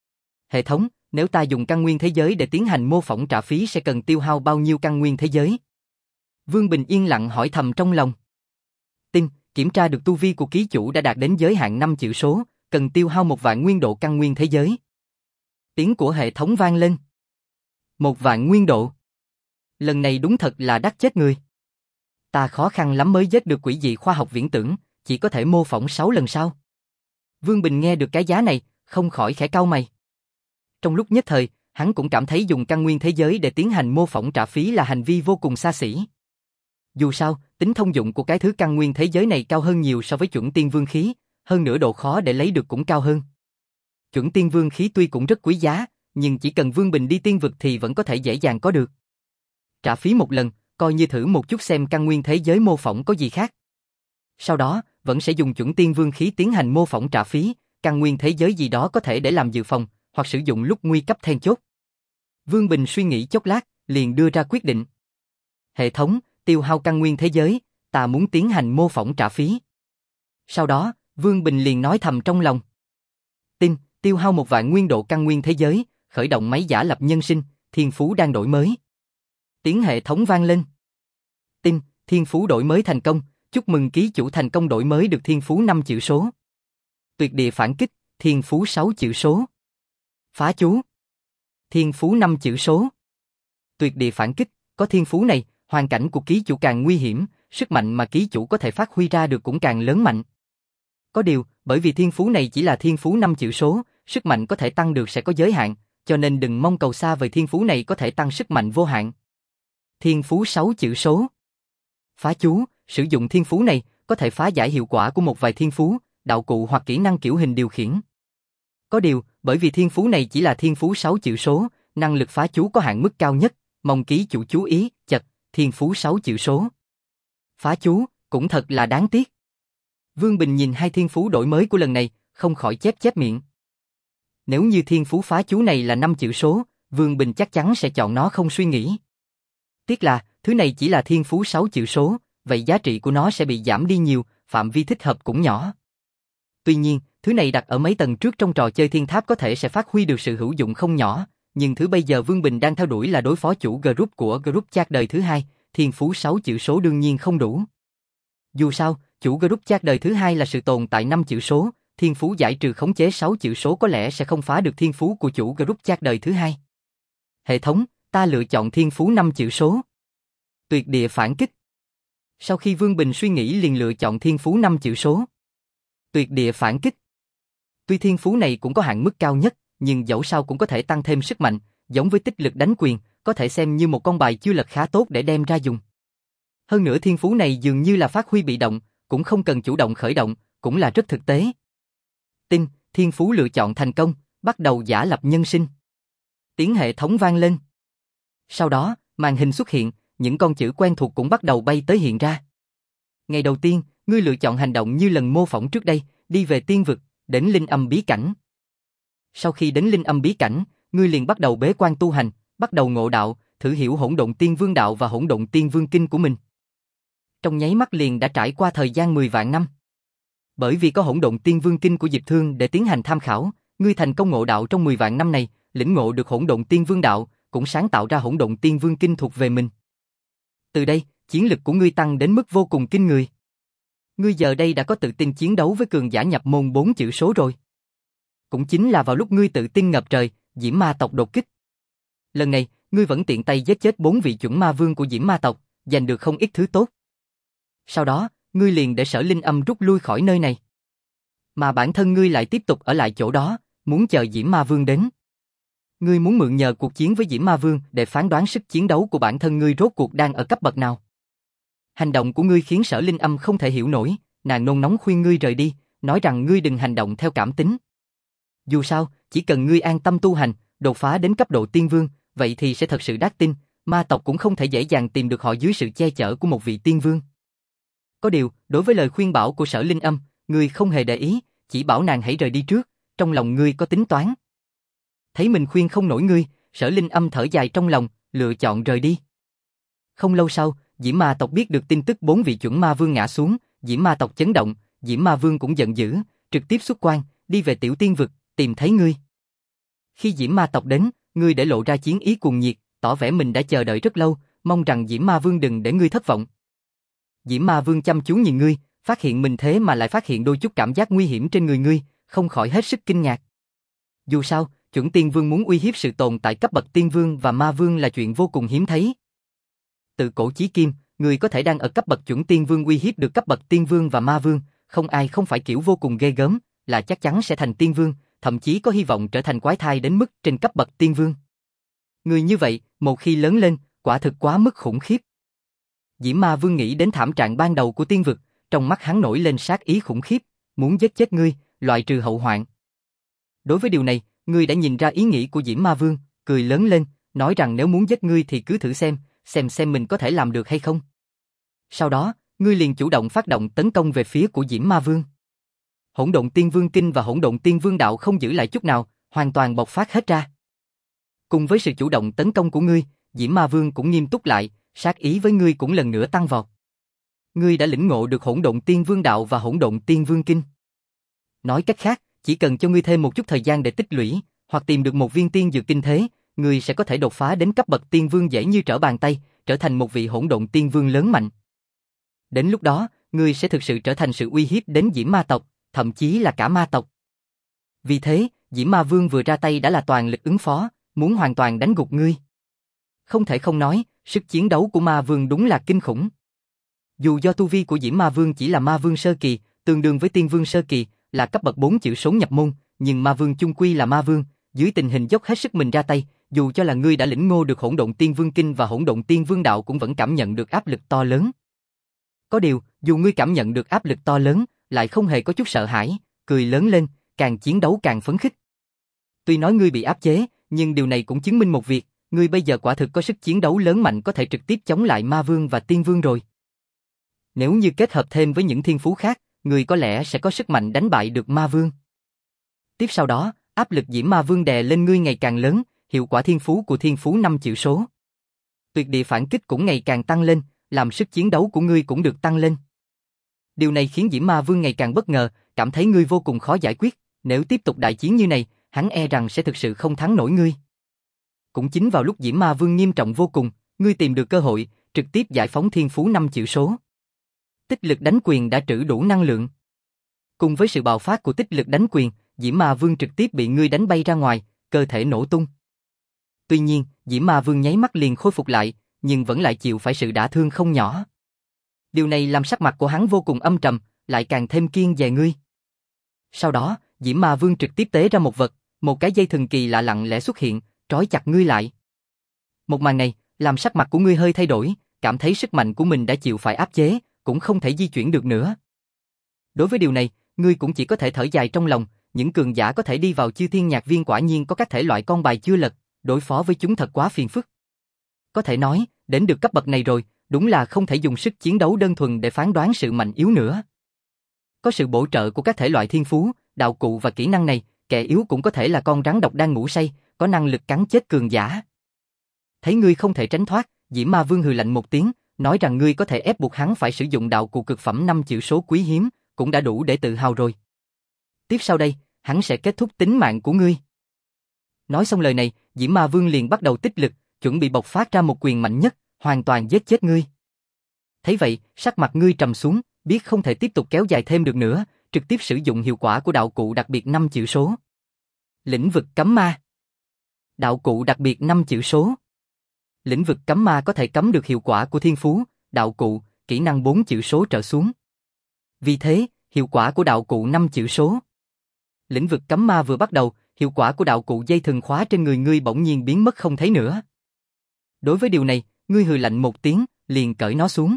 Hệ thống, nếu ta dùng căn nguyên thế giới để tiến hành mô phỏng trả phí sẽ cần tiêu hao bao nhiêu căn nguyên thế giới? Vương Bình yên lặng hỏi thầm trong lòng. Tinh, kiểm tra được tu vi của ký chủ đã đạt đến giới hạn năm chữ số, cần tiêu hao một vạn nguyên độ căn nguyên thế giới. Tiếng của hệ thống vang lên. Một vạn nguyên độ. Lần này đúng thật là đắt chết người. Ta khó khăn lắm mới giết được quỷ dị khoa học viễn tưởng, chỉ có thể mô phỏng sáu lần sau. Vương Bình nghe được cái giá này, không khỏi khẽ cau mày. Trong lúc nhất thời, hắn cũng cảm thấy dùng căn nguyên thế giới để tiến hành mô phỏng trả phí là hành vi vô cùng xa xỉ. Dù sao, tính thông dụng của cái thứ căn nguyên thế giới này cao hơn nhiều so với chuẩn tiên vương khí, hơn nữa độ khó để lấy được cũng cao hơn. Chuẩn tiên vương khí tuy cũng rất quý giá, nhưng chỉ cần Vương Bình đi tiên vực thì vẫn có thể dễ dàng có được. Trả phí một lần, coi như thử một chút xem căn nguyên thế giới mô phỏng có gì khác. Sau đó, vẫn sẽ dùng chuẩn tiên vương khí tiến hành mô phỏng trả phí, căn nguyên thế giới gì đó có thể để làm dự phòng, hoặc sử dụng lúc nguy cấp then chốt. Vương Bình suy nghĩ chốc lát, liền đưa ra quyết định. Hệ thống, tiêu hao căn nguyên thế giới, ta muốn tiến hành mô phỏng trả phí. Sau đó, Vương Bình liền nói thầm trong lòng. Tinh, tiêu hao một vạn nguyên độ căn nguyên thế giới, khởi động máy giả lập nhân sinh, thiên phú đang đổi mới. Tiếng hệ thống vang lên. Tinh, thiên phú đổi mới thành công, chúc mừng ký chủ thành công đổi mới được thiên phú năm chữ số. Tuyệt địa phản kích, thiên phú sáu chữ số. Phá chú, thiên phú năm chữ số. Tuyệt địa phản kích, có thiên phú này, hoàn cảnh của ký chủ càng nguy hiểm, sức mạnh mà ký chủ có thể phát huy ra được cũng càng lớn mạnh. Có điều, bởi vì thiên phú này chỉ là thiên phú năm chữ số, sức mạnh có thể tăng được sẽ có giới hạn, cho nên đừng mong cầu xa vời thiên phú này có thể tăng sức mạnh vô hạn. Thiên phú sáu chữ số. Phá chú, sử dụng thiên phú này, có thể phá giải hiệu quả của một vài thiên phú, đạo cụ hoặc kỹ năng kiểu hình điều khiển. Có điều, bởi vì thiên phú này chỉ là thiên phú sáu chữ số, năng lực phá chú có hạn mức cao nhất, mong ký chủ chú ý, chật, thiên phú sáu chữ số. Phá chú, cũng thật là đáng tiếc. Vương Bình nhìn hai thiên phú đổi mới của lần này, không khỏi chép chép miệng. Nếu như thiên phú phá chú này là năm chữ số, Vương Bình chắc chắn sẽ chọn nó không suy nghĩ. Tiếc là, thứ này chỉ là thiên phú sáu chữ số, vậy giá trị của nó sẽ bị giảm đi nhiều, phạm vi thích hợp cũng nhỏ. Tuy nhiên, thứ này đặt ở mấy tầng trước trong trò chơi thiên tháp có thể sẽ phát huy được sự hữu dụng không nhỏ, nhưng thứ bây giờ Vương Bình đang theo đuổi là đối phó chủ group của group chat đời thứ hai, thiên phú sáu chữ số đương nhiên không đủ. Dù sao, chủ group chat đời thứ hai là sự tồn tại năm chữ số, thiên phú giải trừ khống chế sáu chữ số có lẽ sẽ không phá được thiên phú của chủ group chat đời thứ hai. Hệ thống, ta lựa chọn thiên phú năm chữ số. Tuyệt địa phản kích. Sau khi Vương Bình suy nghĩ liền lựa chọn thiên phú năm chữ số. Tuyệt địa phản kích. Tuy thiên phú này cũng có hạn mức cao nhất, nhưng dẫu sao cũng có thể tăng thêm sức mạnh, giống với tích lực đánh quyền, có thể xem như một con bài chưa lật khá tốt để đem ra dùng. Hơn nữa thiên phú này dường như là phát huy bị động, cũng không cần chủ động khởi động, cũng là rất thực tế. Tinh, thiên phú lựa chọn thành công, bắt đầu giả lập nhân sinh. Tiếng hệ thống vang lên. Sau đó, màn hình xuất hiện, những con chữ quen thuộc cũng bắt đầu bay tới hiện ra. Ngày đầu tiên, ngươi lựa chọn hành động như lần mô phỏng trước đây, đi về tiên vực, đến linh âm bí cảnh. Sau khi đến linh âm bí cảnh, ngươi liền bắt đầu bế quan tu hành, bắt đầu ngộ đạo, thử hiểu hỗn độn tiên vương đạo và hỗn độn tiên vương kinh của mình. Trong nháy mắt liền đã trải qua thời gian mười vạn năm. Bởi vì có hỗn độn tiên vương kinh của Diệp Thương để tiến hành tham khảo, ngươi thành công ngộ đạo trong mười vạn năm này, lĩnh ngộ được hỗn độn tiên vương đạo, cũng sáng tạo ra hỗn độn tiên vương kinh thuộc về mình. Từ đây, chiến lực của ngươi tăng đến mức vô cùng kinh người. Ngươi giờ đây đã có tự tin chiến đấu với cường giả nhập môn bốn chữ số rồi. Cũng chính là vào lúc ngươi tự tin ngập trời, Diễm Ma tộc đột kích. Lần này, ngươi vẫn tiện tay giết chết bốn vị chuẩn ma vương của Diễm Ma tộc, giành được không ít thứ tốt. Sau đó, ngươi liền để Sở Linh Âm rút lui khỏi nơi này. Mà bản thân ngươi lại tiếp tục ở lại chỗ đó, muốn chờ Diễm Ma Vương đến. Ngươi muốn mượn nhờ cuộc chiến với Diễm Ma Vương để phán đoán sức chiến đấu của bản thân ngươi rốt cuộc đang ở cấp bậc nào. Hành động của ngươi khiến Sở Linh Âm không thể hiểu nổi, nàng nôn nóng khuyên ngươi rời đi, nói rằng ngươi đừng hành động theo cảm tính. Dù sao, chỉ cần ngươi an tâm tu hành, đột phá đến cấp độ tiên vương, vậy thì sẽ thật sự đáng tin, ma tộc cũng không thể dễ dàng tìm được họ dưới sự che chở của một vị tiên vương. Có điều, đối với lời khuyên bảo của Sở Linh Âm, ngươi không hề để ý, chỉ bảo nàng hãy rời đi trước, trong lòng ngươi có tính toán. Thấy mình khuyên không nổi ngươi, Sở Linh Âm thở dài trong lòng, lựa chọn rời đi. Không lâu sau, Diễm Ma tộc biết được tin tức bốn vị chuẩn ma vương ngã xuống, Diễm Ma tộc chấn động, Diễm Ma Vương cũng giận dữ, trực tiếp xuất quan, đi về Tiểu Tiên vực, tìm thấy ngươi. Khi Diễm Ma tộc đến, ngươi để lộ ra chiến ý cuồng nhiệt, tỏ vẻ mình đã chờ đợi rất lâu, mong rằng Diễm Ma Vương đừng để ngươi thất vọng. Diễm Ma Vương chăm chú nhìn ngươi, phát hiện mình thế mà lại phát hiện đôi chút cảm giác nguy hiểm trên người ngươi, không khỏi hết sức kinh ngạc. Dù sao, chuẩn tiên vương muốn uy hiếp sự tồn tại cấp bậc tiên vương và ma vương là chuyện vô cùng hiếm thấy. Từ cổ chí kim, người có thể đang ở cấp bậc chuẩn tiên vương uy hiếp được cấp bậc tiên vương và ma vương, không ai không phải kiểu vô cùng ghê gớm, là chắc chắn sẽ thành tiên vương, thậm chí có hy vọng trở thành quái thai đến mức trên cấp bậc tiên vương. Người như vậy, một khi lớn lên, quả thực quá mức khủng khiếp. Diễm Ma Vương nghĩ đến thảm trạng ban đầu của tiên vực, trong mắt hắn nổi lên sát ý khủng khiếp, muốn giết chết ngươi, loại trừ hậu hoạn. Đối với điều này, ngươi đã nhìn ra ý nghĩ của Diễm Ma Vương, cười lớn lên, nói rằng nếu muốn giết ngươi thì cứ thử xem, xem xem mình có thể làm được hay không. Sau đó, ngươi liền chủ động phát động tấn công về phía của Diễm Ma Vương. Hỗn độn tiên vương kinh và hỗn độn tiên vương đạo không giữ lại chút nào, hoàn toàn bộc phát hết ra. Cùng với sự chủ động tấn công của ngươi, Diễm Ma Vương cũng nghiêm túc lại, sát ý với ngươi cũng lần nữa tăng vọt. Ngươi đã lĩnh ngộ được hỗn độn tiên vương đạo và hỗn độn tiên vương kinh. Nói cách khác, chỉ cần cho ngươi thêm một chút thời gian để tích lũy, hoặc tìm được một viên tiên dược kinh thế, ngươi sẽ có thể đột phá đến cấp bậc tiên vương dễ như trở bàn tay, trở thành một vị hỗn độn tiên vương lớn mạnh. Đến lúc đó, ngươi sẽ thực sự trở thành sự uy hiếp đến Diễm Ma tộc, thậm chí là cả ma tộc. Vì thế, Diễm Ma Vương vừa ra tay đã là toàn lực ứng phó, muốn hoàn toàn đánh gục ngươi. Không thể không nói, sức chiến đấu của Ma Vương đúng là kinh khủng. Dù do tu vi của Diễm Ma Vương chỉ là Ma Vương sơ kỳ, tương đương với Tiên Vương sơ kỳ, là cấp bậc bốn chữ số nhập môn, nhưng Ma Vương chung quy là Ma Vương, dưới tình hình dốc hết sức mình ra tay, dù cho là ngươi đã lĩnh ngộ được hỗn độn tiên vương kinh và hỗn độn tiên vương đạo cũng vẫn cảm nhận được áp lực to lớn. Có điều, dù ngươi cảm nhận được áp lực to lớn, lại không hề có chút sợ hãi, cười lớn lên, càng chiến đấu càng phấn khích. Tuy nói ngươi bị áp chế, nhưng điều này cũng chứng minh một việc, ngươi bây giờ quả thực có sức chiến đấu lớn mạnh có thể trực tiếp chống lại Ma Vương và Tiên Vương rồi. Nếu như kết hợp thêm với những thiên phú khác, ngươi có lẽ sẽ có sức mạnh đánh bại được Ma Vương. Tiếp sau đó, áp lực Diễm Ma Vương đè lên ngươi ngày càng lớn, hiệu quả thiên phú của thiên phú năm chữ số. Tuyệt địa phản kích cũng ngày càng tăng lên, làm sức chiến đấu của ngươi cũng được tăng lên. Điều này khiến Diễm Ma Vương ngày càng bất ngờ, cảm thấy ngươi vô cùng khó giải quyết, nếu tiếp tục đại chiến như này, hắn e rằng sẽ thực sự không thắng nổi ngươi. Cũng chính vào lúc Diễm Ma Vương nghiêm trọng vô cùng, ngươi tìm được cơ hội, trực tiếp giải phóng thiên phú năm chữ số. Tích lực đánh quyền đã trữ đủ năng lượng. Cùng với sự bạo phát của tích lực đánh quyền, Diễm Ma Vương trực tiếp bị ngươi đánh bay ra ngoài, cơ thể nổ tung. Tuy nhiên, Diễm Ma Vương nháy mắt liền khôi phục lại, nhưng vẫn lại chịu phải sự đả thương không nhỏ. Điều này làm sắc mặt của hắn vô cùng âm trầm, lại càng thêm kiêng dè ngươi. Sau đó, Diễm Ma Vương trực tiếp tế ra một vật, một cái dây thần kỳ lạ lặng lẽ xuất hiện, trói chặt ngươi lại. Một màn này, làm sắc mặt của ngươi hơi thay đổi, cảm thấy sức mạnh của mình đã chịu phải áp chế, cũng không thể di chuyển được nữa. Đối với điều này, ngươi cũng chỉ có thể thở dài trong lòng, những cường giả có thể đi vào Chư Thiên Nhạc Viên quả nhiên có các thể loại con bài chưa lật, đối phó với chúng thật quá phiền phức. Có thể nói, đến được cấp bậc này rồi, đúng là không thể dùng sức chiến đấu đơn thuần để phán đoán sự mạnh yếu nữa. Có sự bổ trợ của các thể loại thiên phú, đạo cụ và kỹ năng này, kẻ yếu cũng có thể là con rắn độc đang ngủ say, có năng lực cắn chết cường giả. Thấy ngươi không thể tránh thoát, Diễm Ma Vương hừ lạnh một tiếng, nói rằng ngươi có thể ép buộc hắn phải sử dụng đạo cụ cực phẩm năm chữ số quý hiếm, cũng đã đủ để tự hào rồi. Tiếp sau đây, hắn sẽ kết thúc tính mạng của ngươi. Nói xong lời này, Diễm Ma Vương liền bắt đầu tích lực, chuẩn bị bộc phát ra một quyền mạnh nhất, hoàn toàn giết chết ngươi. Thấy vậy, sắc mặt ngươi trầm xuống, biết không thể tiếp tục kéo dài thêm được nữa, trực tiếp sử dụng hiệu quả của đạo cụ đặc biệt năm chữ số. Lĩnh vực cấm ma. Đạo cụ đặc biệt năm chữ số. Lĩnh vực cấm ma có thể cấm được hiệu quả của thiên phú, đạo cụ, kỹ năng bốn chữ số trở xuống. Vì thế, hiệu quả của đạo cụ năm chữ số. Lĩnh vực cấm ma vừa bắt đầu, hiệu quả của đạo cụ dây thừng khóa trên người ngươi bỗng nhiên biến mất không thấy nữa. Đối với điều này, ngươi hừ lạnh một tiếng, liền cởi nó xuống.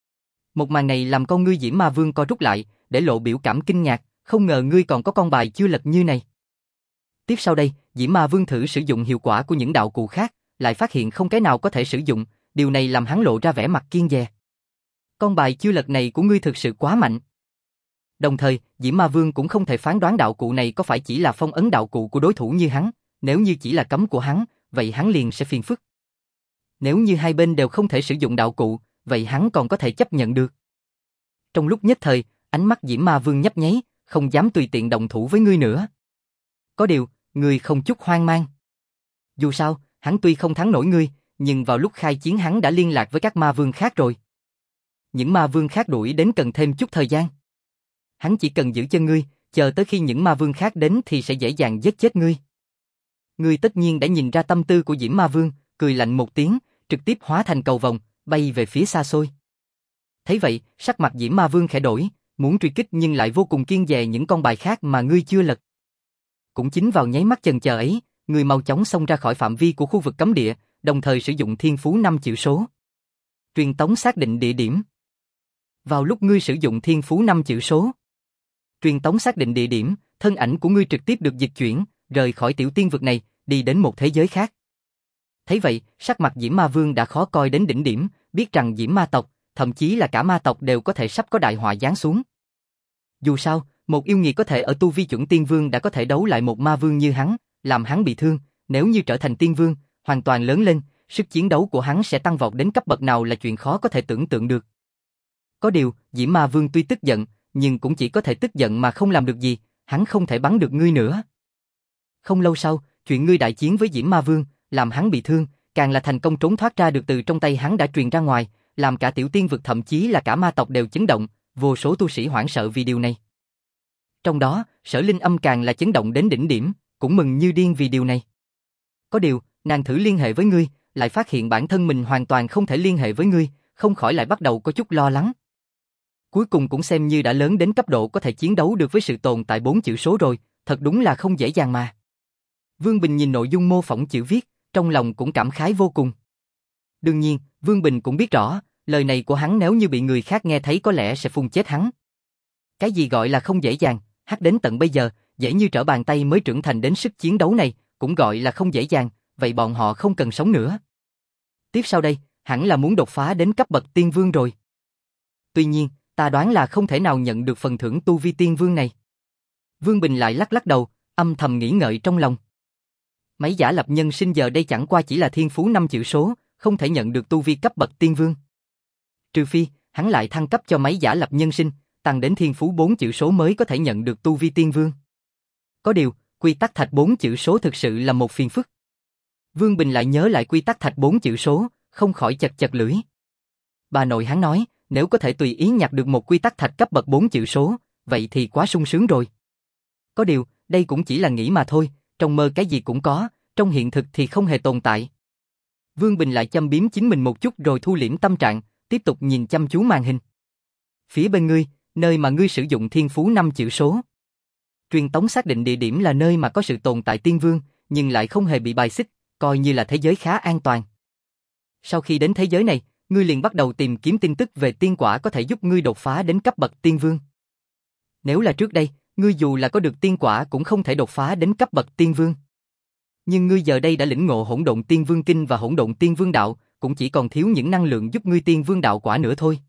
Một màn này làm con ngươi Diễm Ma Vương co rút lại, để lộ biểu cảm kinh ngạc, không ngờ ngươi còn có con bài chưa lật như này. Tiếp sau đây, Diễm Ma Vương thử sử dụng hiệu quả của những đạo cụ khác, lại phát hiện không cái nào có thể sử dụng, điều này làm hắn lộ ra vẻ mặt kiêng dè. Con bài chưa lật này của ngươi thực sự quá mạnh. Đồng thời, Diễm Ma Vương cũng không thể phán đoán đạo cụ này có phải chỉ là phong ấn đạo cụ của đối thủ như hắn, nếu như chỉ là cấm của hắn, vậy hắn liền sẽ phiền phức. Nếu như hai bên đều không thể sử dụng đạo cụ, vậy hắn còn có thể chấp nhận được. Trong lúc nhất thời, ánh mắt Diễm Ma Vương nhấp nháy, không dám tùy tiện động thủ với ngươi nữa. Có điều, ngươi không chút hoang mang. Dù sao, hắn tuy không thắng nổi ngươi, nhưng vào lúc khai chiến hắn đã liên lạc với các ma vương khác rồi. Những ma vương khác đuổi đến cần thêm chút thời gian. Hắn chỉ cần giữ chân ngươi, chờ tới khi những ma vương khác đến thì sẽ dễ dàng giết chết ngươi. Ngươi tất nhiên đã nhìn ra tâm tư của Diễm Ma Vương, cười lạnh một tiếng, trực tiếp hóa thành cầu vồng, bay về phía xa xôi. Thấy vậy, sắc mặt Diễm Ma Vương khẽ đổi, muốn truy kích nhưng lại vô cùng kiêng dè những con bài khác mà ngươi chưa lật. Cũng chính vào nháy mắt chần chờ ấy, ngươi mau chóng xông ra khỏi phạm vi của khu vực cấm địa, đồng thời sử dụng thiên phú năm chữ số. Truyền tống xác định địa điểm. Vào lúc ngươi sử dụng thiên phú năm chữ số, truyền tống xác định địa điểm, thân ảnh của ngươi trực tiếp được dịch chuyển, rời khỏi tiểu tiên vực này, đi đến một thế giới khác. Thấy vậy, sắc mặt Diễm Ma Vương đã khó coi đến đỉnh điểm, biết rằng Diễm Ma tộc, thậm chí là cả ma tộc đều có thể sắp có đại họa giáng xuống. Dù sao, một yêu nghiệt có thể ở tu vi chuẩn tiên vương đã có thể đấu lại một ma vương như hắn, làm hắn bị thương, nếu như trở thành tiên vương, hoàn toàn lớn lên, sức chiến đấu của hắn sẽ tăng vọt đến cấp bậc nào là chuyện khó có thể tưởng tượng được. Có điều, Diễm Ma Vương tuy tức giận, nhưng cũng chỉ có thể tức giận mà không làm được gì, hắn không thể bắn được ngươi nữa. Không lâu sau, chuyện ngươi đại chiến với Diễm Ma Vương, làm hắn bị thương, càng là thành công trốn thoát ra được từ trong tay hắn đã truyền ra ngoài, làm cả tiểu tiên vực thậm chí là cả ma tộc đều chấn động, vô số tu sĩ hoảng sợ vì điều này. Trong đó, Sở Linh Âm càng là chấn động đến đỉnh điểm, cũng mừng như điên vì điều này. Có điều, nàng thử liên hệ với ngươi, lại phát hiện bản thân mình hoàn toàn không thể liên hệ với ngươi, không khỏi lại bắt đầu có chút lo lắng. Cuối cùng cũng xem như đã lớn đến cấp độ có thể chiến đấu được với sự tồn tại bốn chữ số rồi, thật đúng là không dễ dàng mà. Vương Bình nhìn nội dung mô phỏng chữ viết, trong lòng cũng cảm khái vô cùng. Đương nhiên, Vương Bình cũng biết rõ, lời này của hắn nếu như bị người khác nghe thấy có lẽ sẽ phun chết hắn. Cái gì gọi là không dễ dàng, hắc đến tận bây giờ, dễ như trở bàn tay mới trưởng thành đến sức chiến đấu này, cũng gọi là không dễ dàng, vậy bọn họ không cần sống nữa. Tiếp sau đây, hẳn là muốn đột phá đến cấp bậc tiên vương rồi. Tuy nhiên, ta đoán là không thể nào nhận được phần thưởng tu vi tiên vương này. Vương Bình lại lắc lắc đầu, âm thầm nghĩ ngợi trong lòng. Mấy giả lập nhân sinh giờ đây chẳng qua chỉ là thiên phú năm chữ số, không thể nhận được tu vi cấp bậc tiên vương. Trừ phi, hắn lại thăng cấp cho mấy giả lập nhân sinh, tăng đến thiên phú bốn chữ số mới có thể nhận được tu vi tiên vương. Có điều, quy tắc thạch bốn chữ số thực sự là một phiền phức. Vương Bình lại nhớ lại quy tắc thạch bốn chữ số, không khỏi chật chật lưỡi. Bà nội hắn nói, nếu có thể tùy ý nhặt được một quy tắc thạch cấp bậc bốn chữ số, vậy thì quá sung sướng rồi. Có điều, đây cũng chỉ là nghĩ mà thôi, trong mơ cái gì cũng có, trong hiện thực thì không hề tồn tại. Vương Bình lại châm biếm chính mình một chút rồi thu liễm tâm trạng, tiếp tục nhìn chăm chú màn hình. Phía bên ngươi, nơi mà ngươi sử dụng thiên phú năm chữ số. Truyền tống xác định địa điểm là nơi mà có sự tồn tại tiên vương, nhưng lại không hề bị bài xích, coi như là thế giới khá an toàn. Sau khi đến thế giới này, ngươi liền bắt đầu tìm kiếm tin tức về tiên quả có thể giúp ngươi đột phá đến cấp bậc tiên vương. Nếu là trước đây, ngươi dù là có được tiên quả cũng không thể đột phá đến cấp bậc tiên vương. Nhưng ngươi giờ đây đã lĩnh ngộ hỗn độn tiên vương kinh và hỗn độn tiên vương đạo, cũng chỉ còn thiếu những năng lượng giúp ngươi tiên vương đạo quả nữa thôi.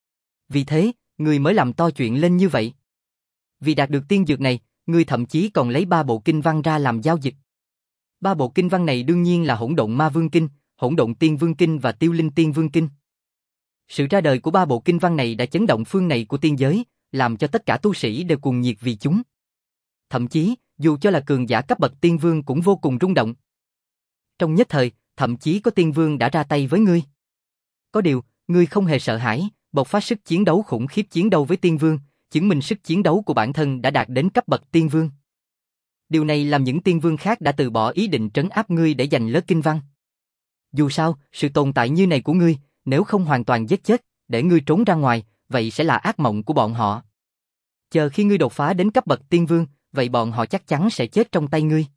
Vì thế, ngươi mới làm to chuyện lên như vậy. Vì đạt được tiên dược này, ngươi thậm chí còn lấy ba bộ kinh văn ra làm giao dịch. Ba bộ kinh văn này đương nhiên là hỗn độn ma vương kinh, hỗn độn tiên vương kinh và tiêu linh tiên vương kinh. Sự ra đời của ba bộ kinh văn này đã chấn động phương này của tiên giới, làm cho tất cả tu sĩ đều cuồng nhiệt vì chúng. Thậm chí, dù cho là cường giả cấp bậc tiên vương cũng vô cùng rung động. Trong nhất thời, thậm chí có tiên vương đã ra tay với ngươi. Có điều, ngươi không hề sợ hãi, bộc phát sức chiến đấu khủng khiếp chiến đấu với tiên vương, chứng minh sức chiến đấu của bản thân đã đạt đến cấp bậc tiên vương. Điều này làm những tiên vương khác đã từ bỏ ý định trấn áp ngươi để giành lớp kinh văn. Dù sao, sự tồn tại như này của ngươi, nếu không hoàn toàn giết chết, để ngươi trốn ra ngoài, vậy sẽ là ác mộng của bọn họ. Chờ khi ngươi đột phá đến cấp bậc tiên vương, vậy bọn họ chắc chắn sẽ chết trong tay ngươi.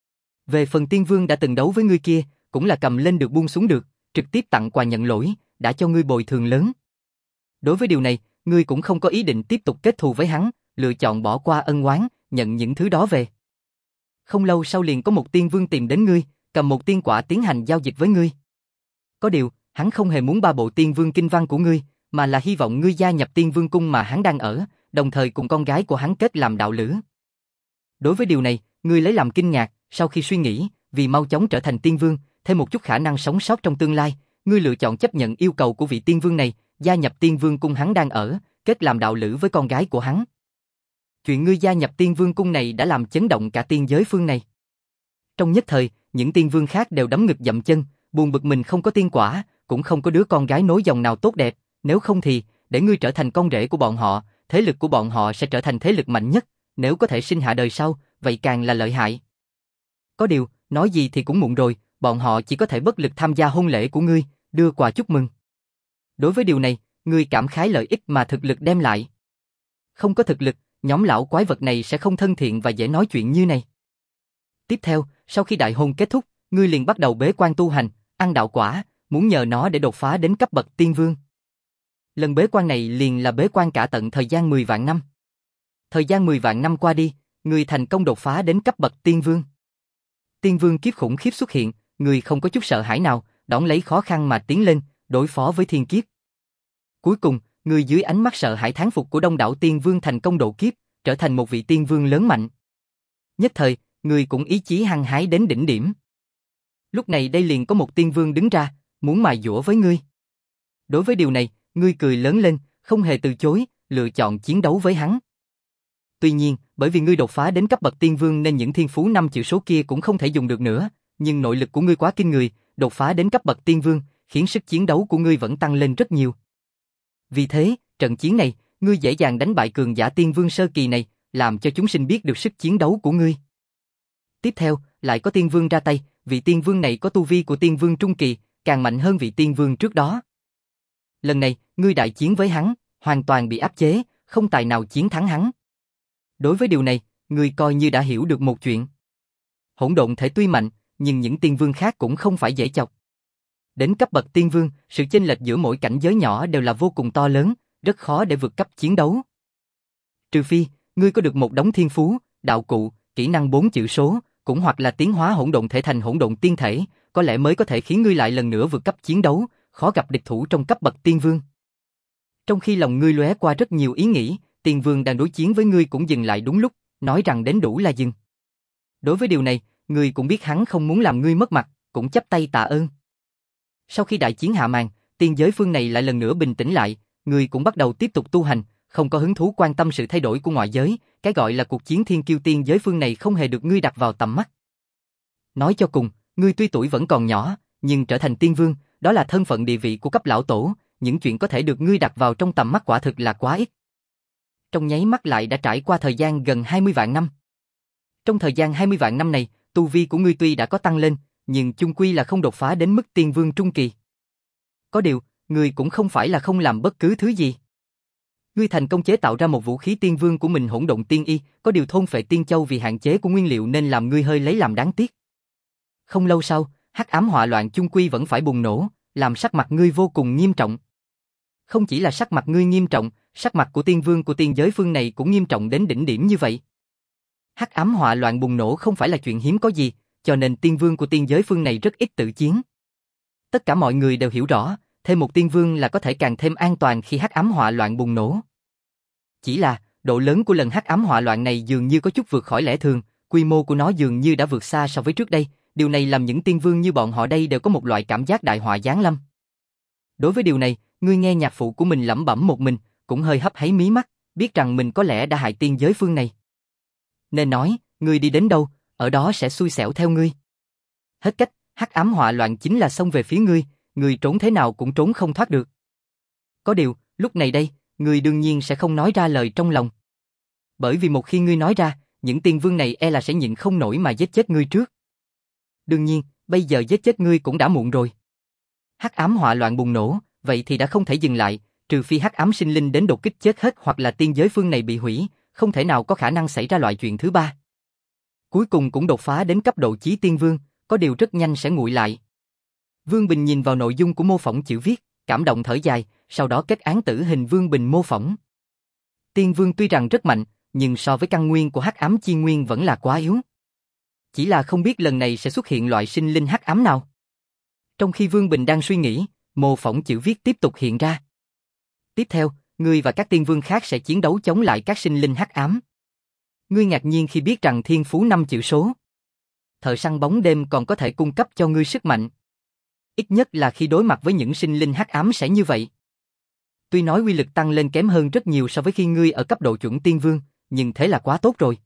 Về phần tiên vương đã từng đấu với ngươi kia, cũng là cầm lên được buông xuống được, trực tiếp tặng quà nhận lỗi, đã cho ngươi bồi thường lớn. Đối với điều này, ngươi cũng không có ý định tiếp tục kết thù với hắn, lựa chọn bỏ qua ân oán, nhận những thứ đó về. Không lâu sau liền có một tiên vương tìm đến ngươi, cầm một tiên quả tiến hành giao dịch với ngươi. Có điều, hắn không hề muốn ba bộ tiên vương kinh văn của ngươi, mà là hy vọng ngươi gia nhập tiên vương cung mà hắn đang ở, đồng thời cùng con gái của hắn kết làm đạo lữ. Đối với điều này, ngươi lấy làm kinh ngạc, sau khi suy nghĩ, vì mau chóng trở thành tiên vương, thêm một chút khả năng sống sót trong tương lai, ngươi lựa chọn chấp nhận yêu cầu của vị tiên vương này, gia nhập tiên vương cung hắn đang ở, kết làm đạo lữ với con gái của hắn. Chuyện ngươi gia nhập tiên vương cung này đã làm chấn động cả tiên giới phương này. Trong nhất thời, những tiên vương khác đều đấm ngực dậm chân, buồn bực mình không có tiên quả, cũng không có đứa con gái nối dòng nào tốt đẹp, nếu không thì, để ngươi trở thành con rể của bọn họ, thế lực của bọn họ sẽ trở thành thế lực mạnh nhất, nếu có thể sinh hạ đời sau, vậy càng là lợi hại. Có điều, nói gì thì cũng muộn rồi, bọn họ chỉ có thể bất lực tham gia hôn lễ của ngươi, đưa quà chúc mừng. Đối với điều này, ngươi cảm khái lợi ích mà thực lực đem lại. Không có thực lực, nhóm lão quái vật này sẽ không thân thiện và dễ nói chuyện như này. Tiếp theo, sau khi đại hôn kết thúc, ngươi liền bắt đầu bế quan tu hành, ăn đạo quả, muốn nhờ nó để đột phá đến cấp bậc tiên vương. Lần bế quan này liền là bế quan cả tận thời gian mười vạn năm. Thời gian mười vạn năm qua đi, ngươi thành công đột phá đến cấp bậc tiên vương. Tiên vương kiếp khủng khiếp xuất hiện, ngươi không có chút sợ hãi nào, đón lấy khó khăn mà tiến lên, đối phó với thiên kiếp. Cuối cùng, ngươi dưới ánh mắt sợ hãi thán phục của đông đảo tiên vương thành công độ kiếp, trở thành một vị tiên vương lớn mạnh. Nhất thời, ngươi cũng ý chí hăng hái đến đỉnh điểm. Lúc này đây liền có một tiên vương đứng ra, muốn mài dũa với ngươi. Đối với điều này, ngươi cười lớn lên, không hề từ chối, lựa chọn chiến đấu với hắn. Tuy nhiên, bởi vì ngươi đột phá đến cấp bậc tiên vương nên những thiên phú năm chữ số kia cũng không thể dùng được nữa, nhưng nội lực của ngươi quá kinh người, đột phá đến cấp bậc tiên vương, khiến sức chiến đấu của ngươi vẫn tăng lên rất nhiều. Vì thế, trận chiến này, ngươi dễ dàng đánh bại cường giả tiên vương sơ kỳ này, làm cho chúng sinh biết được sức chiến đấu của ngươi. Tiếp theo, lại có tiên vương ra tay, vị tiên vương này có tu vi của tiên vương trung kỳ, càng mạnh hơn vị tiên vương trước đó. Lần này, ngươi đại chiến với hắn, hoàn toàn bị áp chế, không tài nào chiến thắng hắn. Đối với điều này, ngươi coi như đã hiểu được một chuyện. Hỗn độn thể tuy mạnh, nhưng những tiên vương khác cũng không phải dễ chọc. Đến cấp bậc tiên vương, sự chênh lệch giữa mỗi cảnh giới nhỏ đều là vô cùng to lớn, rất khó để vượt cấp chiến đấu. Trừ phi, ngươi có được một đống thiên phú, đạo cụ, kỹ năng bốn chữ số, cũng hoặc là tiến hóa hỗn độn thể thành hỗn độn tiên thể, có lẽ mới có thể khiến ngươi lại lần nữa vượt cấp chiến đấu, khó gặp địch thủ trong cấp bậc tiên vương. Trong khi lòng ngươi lóe qua rất nhiều ý nghĩ, tiên vương đang đối chiến với ngươi cũng dừng lại đúng lúc, nói rằng đến đủ là dừng. Đối với điều này, ngươi cũng biết hắn không muốn làm ngươi mất mặt, cũng chắp tay tạ ơn. Sau khi đại chiến hạ màn, tiên giới phương này lại lần nữa bình tĩnh lại, ngươi cũng bắt đầu tiếp tục tu hành, không có hứng thú quan tâm sự thay đổi của ngoại giới, cái gọi là cuộc chiến thiên kiêu tiên giới phương này không hề được ngươi đặt vào tầm mắt. Nói cho cùng, ngươi tuy tuổi vẫn còn nhỏ, nhưng trở thành tiên vương, đó là thân phận địa vị của cấp lão tổ, những chuyện có thể được ngươi đặt vào trong tầm mắt quả thực là quá ít. Trong nháy mắt lại đã trải qua thời gian gần hai mươi vạn năm. Trong thời gian hai mươi vạn năm này, tu vi của ngươi tuy đã có tăng lên, nhưng chung quy là không đột phá đến mức tiên vương trung kỳ. Có điều, ngươi cũng không phải là không làm bất cứ thứ gì. Ngươi thành công chế tạo ra một vũ khí tiên vương của mình hỗn độn tiên y, có điều thôn phệ tiên châu vì hạn chế của nguyên liệu nên làm ngươi hơi lấy làm đáng tiếc. Không lâu sau, hắc ám họa loạn chung quy vẫn phải bùng nổ, làm sắc mặt ngươi vô cùng nghiêm trọng. Không chỉ là sắc mặt ngươi nghiêm trọng, sắc mặt của tiên vương của tiên giới phương này cũng nghiêm trọng đến đỉnh điểm như vậy. Hắc ám họa loạn bùng nổ không phải là chuyện hiếm có gì, cho nên tiên vương của tiên giới phương này rất ít tự chiến. Tất cả mọi người đều hiểu rõ, thêm một tiên vương là có thể càng thêm an toàn khi hắc ám họa loạn bùng nổ. Chỉ là, độ lớn của lần hắc ám họa loạn này dường như có chút vượt khỏi lẽ thường, quy mô của nó dường như đã vượt xa so với trước đây, điều này làm những tiên vương như bọn họ đây đều có một loại cảm giác đại họa giáng lâm. Đối với điều này, ngươi nghe nhạc phụ của mình lẩm bẩm một mình, cũng hơi hấp háy mí mắt, biết rằng mình có lẽ đã hại tiên giới phương này. Nên nói, Ngươi đi đến đâu, ở đó sẽ xui xẻo theo ngươi. Hết cách, hắc ám họa loạn chính là xông về phía ngươi, ngươi trốn thế nào cũng trốn không thoát được. Có điều, lúc này đây, ngươi đương nhiên sẽ không nói ra lời trong lòng. Bởi vì một khi ngươi nói ra, những tiên vương này e là sẽ nhịn không nổi mà giết chết ngươi trước. Đương nhiên, bây giờ giết chết ngươi cũng đã muộn rồi. Hắc ám họa loạn bùng nổ, vậy thì đã không thể dừng lại, trừ phi hắc ám sinh linh đến đột kích chết hết hoặc là tiên giới phương này bị hủy, không thể nào có khả năng xảy ra loại chuyện thứ ba. Cuối cùng cũng đột phá đến cấp độ chí tiên vương, có điều rất nhanh sẽ nguội lại. Vương Bình nhìn vào nội dung của mô phỏng chữ viết, cảm động thở dài, sau đó kết án tử hình Vương Bình mô phỏng. Tiên vương tuy rằng rất mạnh, nhưng so với căn nguyên của hắc ám chi nguyên vẫn là quá yếu. Chỉ là không biết lần này sẽ xuất hiện loại sinh linh hắc ám nào. Trong khi Vương Bình đang suy nghĩ, mô phỏng chữ viết tiếp tục hiện ra. Tiếp theo, ngươi và các tiên vương khác sẽ chiến đấu chống lại các sinh linh hắc ám. Ngươi ngạc nhiên khi biết rằng thiên phú năm chữ số. Thợ săn bóng đêm còn có thể cung cấp cho ngươi sức mạnh. Ít nhất là khi đối mặt với những sinh linh hắc ám sẽ như vậy. Tuy nói uy lực tăng lên kém hơn rất nhiều so với khi ngươi ở cấp độ chuẩn tiên vương, nhưng thế là quá tốt rồi.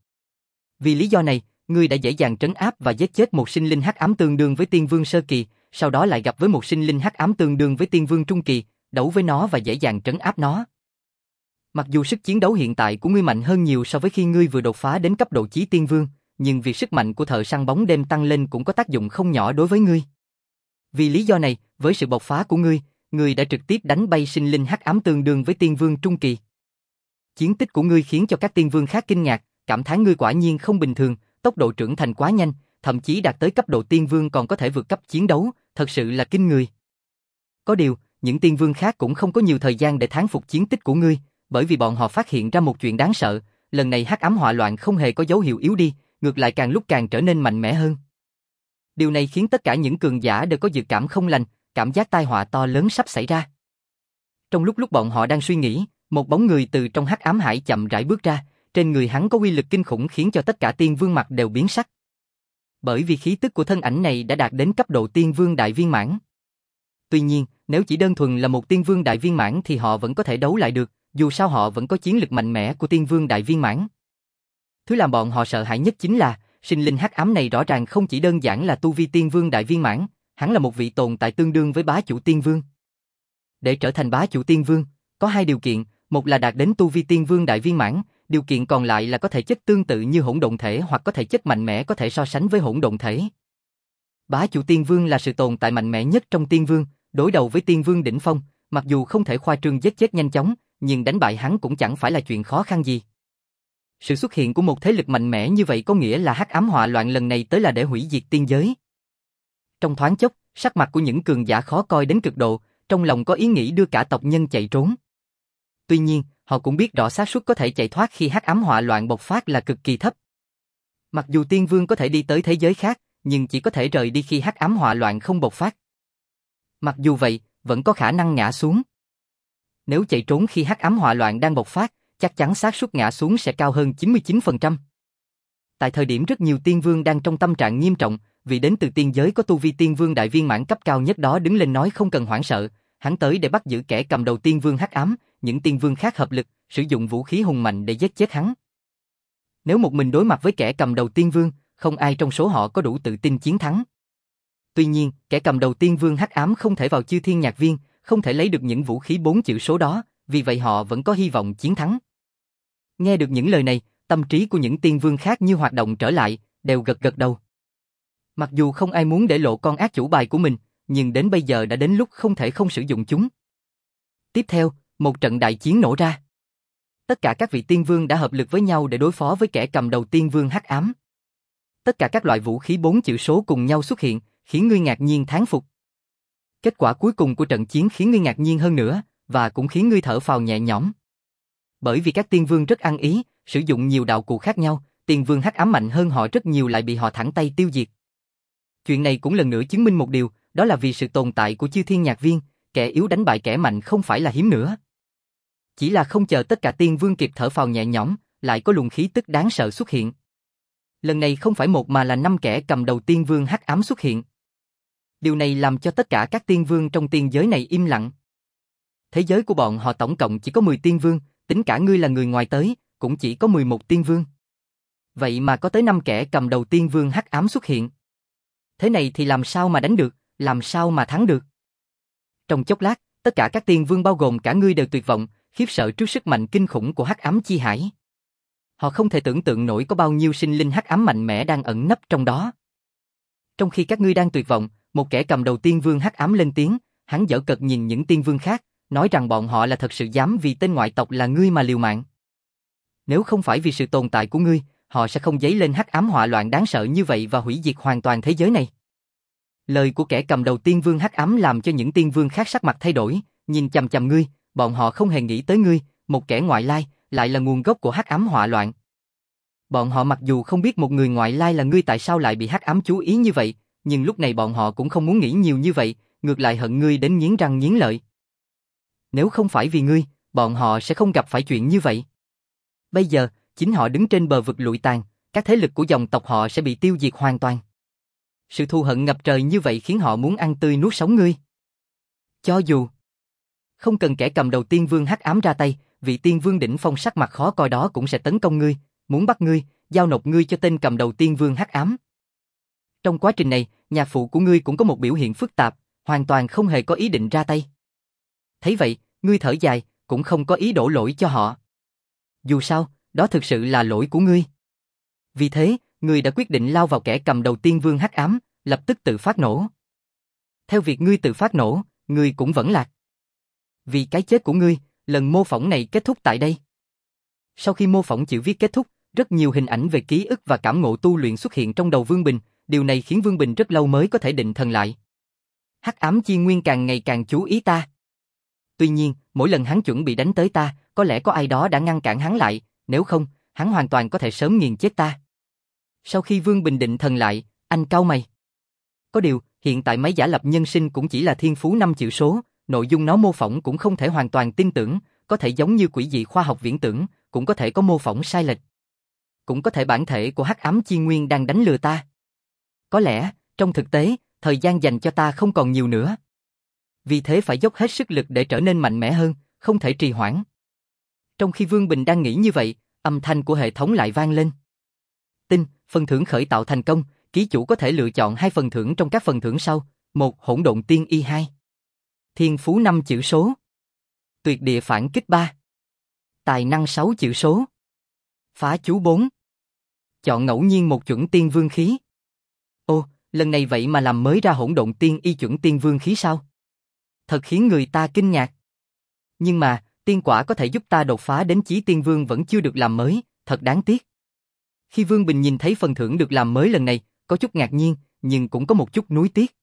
Vì lý do này, ngươi đã dễ dàng trấn áp và giết chết một sinh linh hắc ám tương đương với tiên vương sơ kỳ, sau đó lại gặp với một sinh linh hắc ám tương đương với tiên vương trung kỳ, đấu với nó và dễ dàng trấn áp nó. Mặc dù sức chiến đấu hiện tại của ngươi mạnh hơn nhiều so với khi ngươi vừa đột phá đến cấp độ chí tiên vương, nhưng việc sức mạnh của thợ săn bóng đêm tăng lên cũng có tác dụng không nhỏ đối với ngươi. Vì lý do này, với sự bộc phá của ngươi, ngươi đã trực tiếp đánh bay sinh linh hắc ám tương đương với tiên vương trung kỳ. Chiến tích của ngươi khiến cho các tiên vương khác kinh ngạc, cảm thán ngươi quả nhiên không bình thường, tốc độ trưởng thành quá nhanh, thậm chí đạt tới cấp độ tiên vương còn có thể vượt cấp chiến đấu, thật sự là kinh người. Có điều, những tiên vương khác cũng không có nhiều thời gian để thán phục chiến tích của ngươi, bởi vì bọn họ phát hiện ra một chuyện đáng sợ, lần này hắc ám họa loạn không hề có dấu hiệu yếu đi, ngược lại càng lúc càng trở nên mạnh mẽ hơn. Điều này khiến tất cả những cường giả đều có dự cảm không lành, cảm giác tai họa to lớn sắp xảy ra. Trong lúc lúc bọn họ đang suy nghĩ, một bóng người từ trong hắc ám hải chậm rãi bước ra, trên người hắn có uy lực kinh khủng khiến cho tất cả tiên vương mặt đều biến sắc. Bởi vì khí tức của thân ảnh này đã đạt đến cấp độ tiên vương đại viên mãn. Tuy nhiên, nếu chỉ đơn thuần là một tiên vương đại viên mãn thì họ vẫn có thể đấu lại được, dù sao họ vẫn có chiến lực mạnh mẽ của tiên vương đại viên mãn. Thứ làm bọn họ sợ hãi nhất chính là, sinh linh hắc ám này rõ ràng không chỉ đơn giản là tu vi tiên vương đại viên mãn, hắn là một vị tồn tại tương đương với bá chủ tiên vương. Để trở thành bá chủ tiên vương, có hai điều kiện, một là đạt đến tu vi tiên vương đại viên mãn, điều kiện còn lại là có thể chất tương tự như hỗn độn thể hoặc có thể chất mạnh mẽ có thể so sánh với hỗn độn thể. Bá chủ tiên vương là sự tồn tại mạnh mẽ nhất trong tiên vương, đối đầu với tiên vương đỉnh phong, mặc dù không thể khoa trương giết chết nhanh chóng, nhưng đánh bại hắn cũng chẳng phải là chuyện khó khăn gì. Sự xuất hiện của một thế lực mạnh mẽ như vậy có nghĩa là hắc ám họa loạn lần này tới là để hủy diệt tiên giới. Trong thoáng chốc, sắc mặt của những cường giả khó coi đến cực độ, trong lòng có ý nghĩ đưa cả tộc nhân chạy trốn. Tuy nhiên, họ cũng biết rõ xác suất có thể chạy thoát khi hắc ám họa loạn bộc phát là cực kỳ thấp. Mặc dù tiên vương có thể đi tới thế giới khác, nhưng chỉ có thể rời đi khi hắc ám họa loạn không bộc phát. Mặc dù vậy, vẫn có khả năng ngã xuống. Nếu chạy trốn khi hắc ám họa loạn đang bộc phát, chắc chắn xác suất ngã xuống sẽ cao hơn chín mươi chín phần trăm. Tại thời điểm rất nhiều tiên vương đang trong tâm trạng nghiêm trọng, vì đến từ tiên giới có tu vi tiên vương đại viên mãn cấp cao nhất đó đứng lên nói không cần hoảng sợ, hắn tới để bắt giữ kẻ cầm đầu tiên vương hắc ám, những tiên vương khác hợp lực, sử dụng vũ khí hùng mạnh để giết chết hắn. Nếu một mình đối mặt với kẻ cầm đầu tiên vương, không ai trong số họ có đủ tự tin chiến thắng. Tuy nhiên, kẻ cầm đầu tiên vương hắc ám không thể vào chư thiên nhạc viên, không thể lấy được những vũ khí bốn chữ số đó, vì vậy họ vẫn có hy vọng chiến thắng. Nghe được những lời này, tâm trí của những tiên vương khác như hoạt động trở lại, đều gật gật đầu. Mặc dù không ai muốn để lộ con ác chủ bài của mình, nhưng đến bây giờ đã đến lúc không thể không sử dụng chúng. Tiếp theo, một trận đại chiến nổ ra. Tất cả các vị tiên vương đã hợp lực với nhau để đối phó với kẻ cầm đầu tiên vương hắc ám. Tất cả các loại vũ khí bốn chữ số cùng nhau xuất hiện, khiến ngươi ngạc nhiên thán phục. Kết quả cuối cùng của trận chiến khiến ngươi ngạc nhiên hơn nữa, và cũng khiến ngươi thở phào nhẹ nhõm. Bởi vì các tiên vương rất ăn ý, sử dụng nhiều đạo cụ khác nhau, tiên vương hắc ám mạnh hơn họ rất nhiều lại bị họ thẳng tay tiêu diệt. Chuyện này cũng lần nữa chứng minh một điều, đó là vì sự tồn tại của chư thiên nhạc viên, kẻ yếu đánh bại kẻ mạnh không phải là hiếm nữa. Chỉ là không chờ tất cả tiên vương kịp thở phào nhẹ nhõm, lại có luồng khí tức đáng sợ xuất hiện. Lần này không phải một mà là năm kẻ cầm đầu tiên vương hắc ám xuất hiện. Điều này làm cho tất cả các tiên vương trong tiên giới này im lặng. Thế giới của bọn họ tổng cộng chỉ có mười tiên vương, tính cả ngươi là người ngoài tới, cũng chỉ có mười một tiên vương. Vậy mà có tới năm kẻ cầm đầu tiên vương hắc ám xuất hiện. Thế này thì làm sao mà đánh được, làm sao mà thắng được? Trong chốc lát, tất cả các tiên vương bao gồm cả ngươi đều tuyệt vọng, khiếp sợ trước sức mạnh kinh khủng của hắc ám chi hải. Họ không thể tưởng tượng nổi có bao nhiêu sinh linh hắc ám mạnh mẽ đang ẩn nấp trong đó. Trong khi các ngươi đang tuyệt vọng, một kẻ cầm đầu tiên vương hắc ám lên tiếng, hắn giở cợt nhìn những tiên vương khác, nói rằng bọn họ là thật sự dám vì tên ngoại tộc là ngươi mà liều mạng. Nếu không phải vì sự tồn tại của ngươi, họ sẽ không dấy lên hắc ám họa loạn đáng sợ như vậy và hủy diệt hoàn toàn thế giới này. Lời của kẻ cầm đầu tiên vương hắc ám làm cho những tiên vương khác sắc mặt thay đổi, nhìn chằm chằm ngươi, bọn họ không hề nghĩ tới ngươi, một kẻ ngoại lai, lại là nguồn gốc của hắc ám họa loạn. Bọn họ mặc dù không biết một người ngoại lai là ngươi tại sao lại bị hắc ám chú ý như vậy, nhưng lúc này bọn họ cũng không muốn nghĩ nhiều như vậy, ngược lại hận ngươi đến nghiến răng nghiến lợi. Nếu không phải vì ngươi, bọn họ sẽ không gặp phải chuyện như vậy. Bây giờ, chính họ đứng trên bờ vực lụi tàn, các thế lực của dòng tộc họ sẽ bị tiêu diệt hoàn toàn. Sự thù hận ngập trời như vậy khiến họ muốn ăn tươi nuốt sống ngươi. Cho dù không cần kẻ cầm đầu tiên vương hắc ám ra tay, vị tiên vương đỉnh phong sắc mặt khó coi đó cũng sẽ tấn công ngươi, muốn bắt ngươi, giao nộp ngươi cho tên cầm đầu tiên vương hắc ám. Trong quá trình này, nhạc phụ của ngươi cũng có một biểu hiện phức tạp, hoàn toàn không hề có ý định ra tay. Thấy vậy, ngươi thở dài, cũng không có ý đổ lỗi cho họ. Dù sao, đó thực sự là lỗi của ngươi. Vì thế, ngươi đã quyết định lao vào kẻ cầm đầu tiên vương hắc ám, lập tức tự phát nổ. Theo việc ngươi tự phát nổ, ngươi cũng vẫn lạc. Vì cái chết của ngươi, lần mô phỏng này kết thúc tại đây. Sau khi mô phỏng chữ viết kết thúc, rất nhiều hình ảnh về ký ức và cảm ngộ tu luyện xuất hiện trong đầu Vương Bình, điều này khiến Vương Bình rất lâu mới có thể định thần lại. Hắc ám chi nguyên càng ngày càng chú ý ta. Tuy nhiên, mỗi lần hắn chuẩn bị đánh tới ta, có lẽ có ai đó đã ngăn cản hắn lại, nếu không, hắn hoàn toàn có thể sớm nghiền chết ta. Sau khi Vương Bình định thần lại, anh cau mày. Có điều, hiện tại máy giả lập nhân sinh cũng chỉ là thiên phú năm chữ số, nội dung nó mô phỏng cũng không thể hoàn toàn tin tưởng, có thể giống như quỷ dị khoa học viễn tưởng, cũng có thể có mô phỏng sai lệch. Cũng có thể bản thể của hắc ám chi nguyên đang đánh lừa ta. Có lẽ, trong thực tế, thời gian dành cho ta không còn nhiều nữa. Vì thế phải dốc hết sức lực để trở nên mạnh mẽ hơn, không thể trì hoãn. Trong khi Vương Bình đang nghĩ như vậy, âm thanh của hệ thống lại vang lên. Tin, phần thưởng khởi tạo thành công, ký chủ có thể lựa chọn hai phần thưởng trong các phần thưởng sau. Một, hỗn độn tiên y hai. Thiên phú năm chữ số. Tuyệt địa phản kích ba. Tài năng sáu chữ số. Phá chú bốn. Chọn ngẫu nhiên một chuẩn tiên vương khí. Ô, lần này vậy mà làm mới ra hỗn độn tiên y chuẩn tiên vương khí sao? Thật khiến người ta kinh ngạc. Nhưng mà, tiên quả có thể giúp ta đột phá đến chí tiên vương vẫn chưa được làm mới, thật đáng tiếc. Khi Vương Bình nhìn thấy phần thưởng được làm mới lần này, có chút ngạc nhiên, nhưng cũng có một chút nuối tiếc.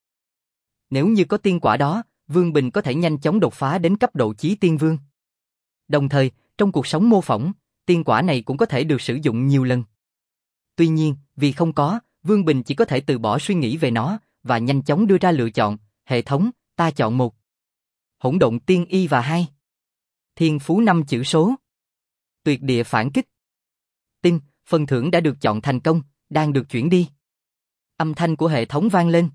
Nếu như có tiên quả đó, Vương Bình có thể nhanh chóng đột phá đến cấp độ chí tiên vương. Đồng thời, trong cuộc sống mô phỏng, tiên quả này cũng có thể được sử dụng nhiều lần. Tuy nhiên, vì không có, Vương Bình chỉ có thể từ bỏ suy nghĩ về nó, và nhanh chóng đưa ra lựa chọn, hệ thống, ta chọn một. Hỗn độn tiên y và hai. Thiên phú năm chữ số. Tuyệt địa phản kích. Tin, phần thưởng đã được chọn thành công, đang được chuyển đi. Âm thanh của hệ thống vang lên.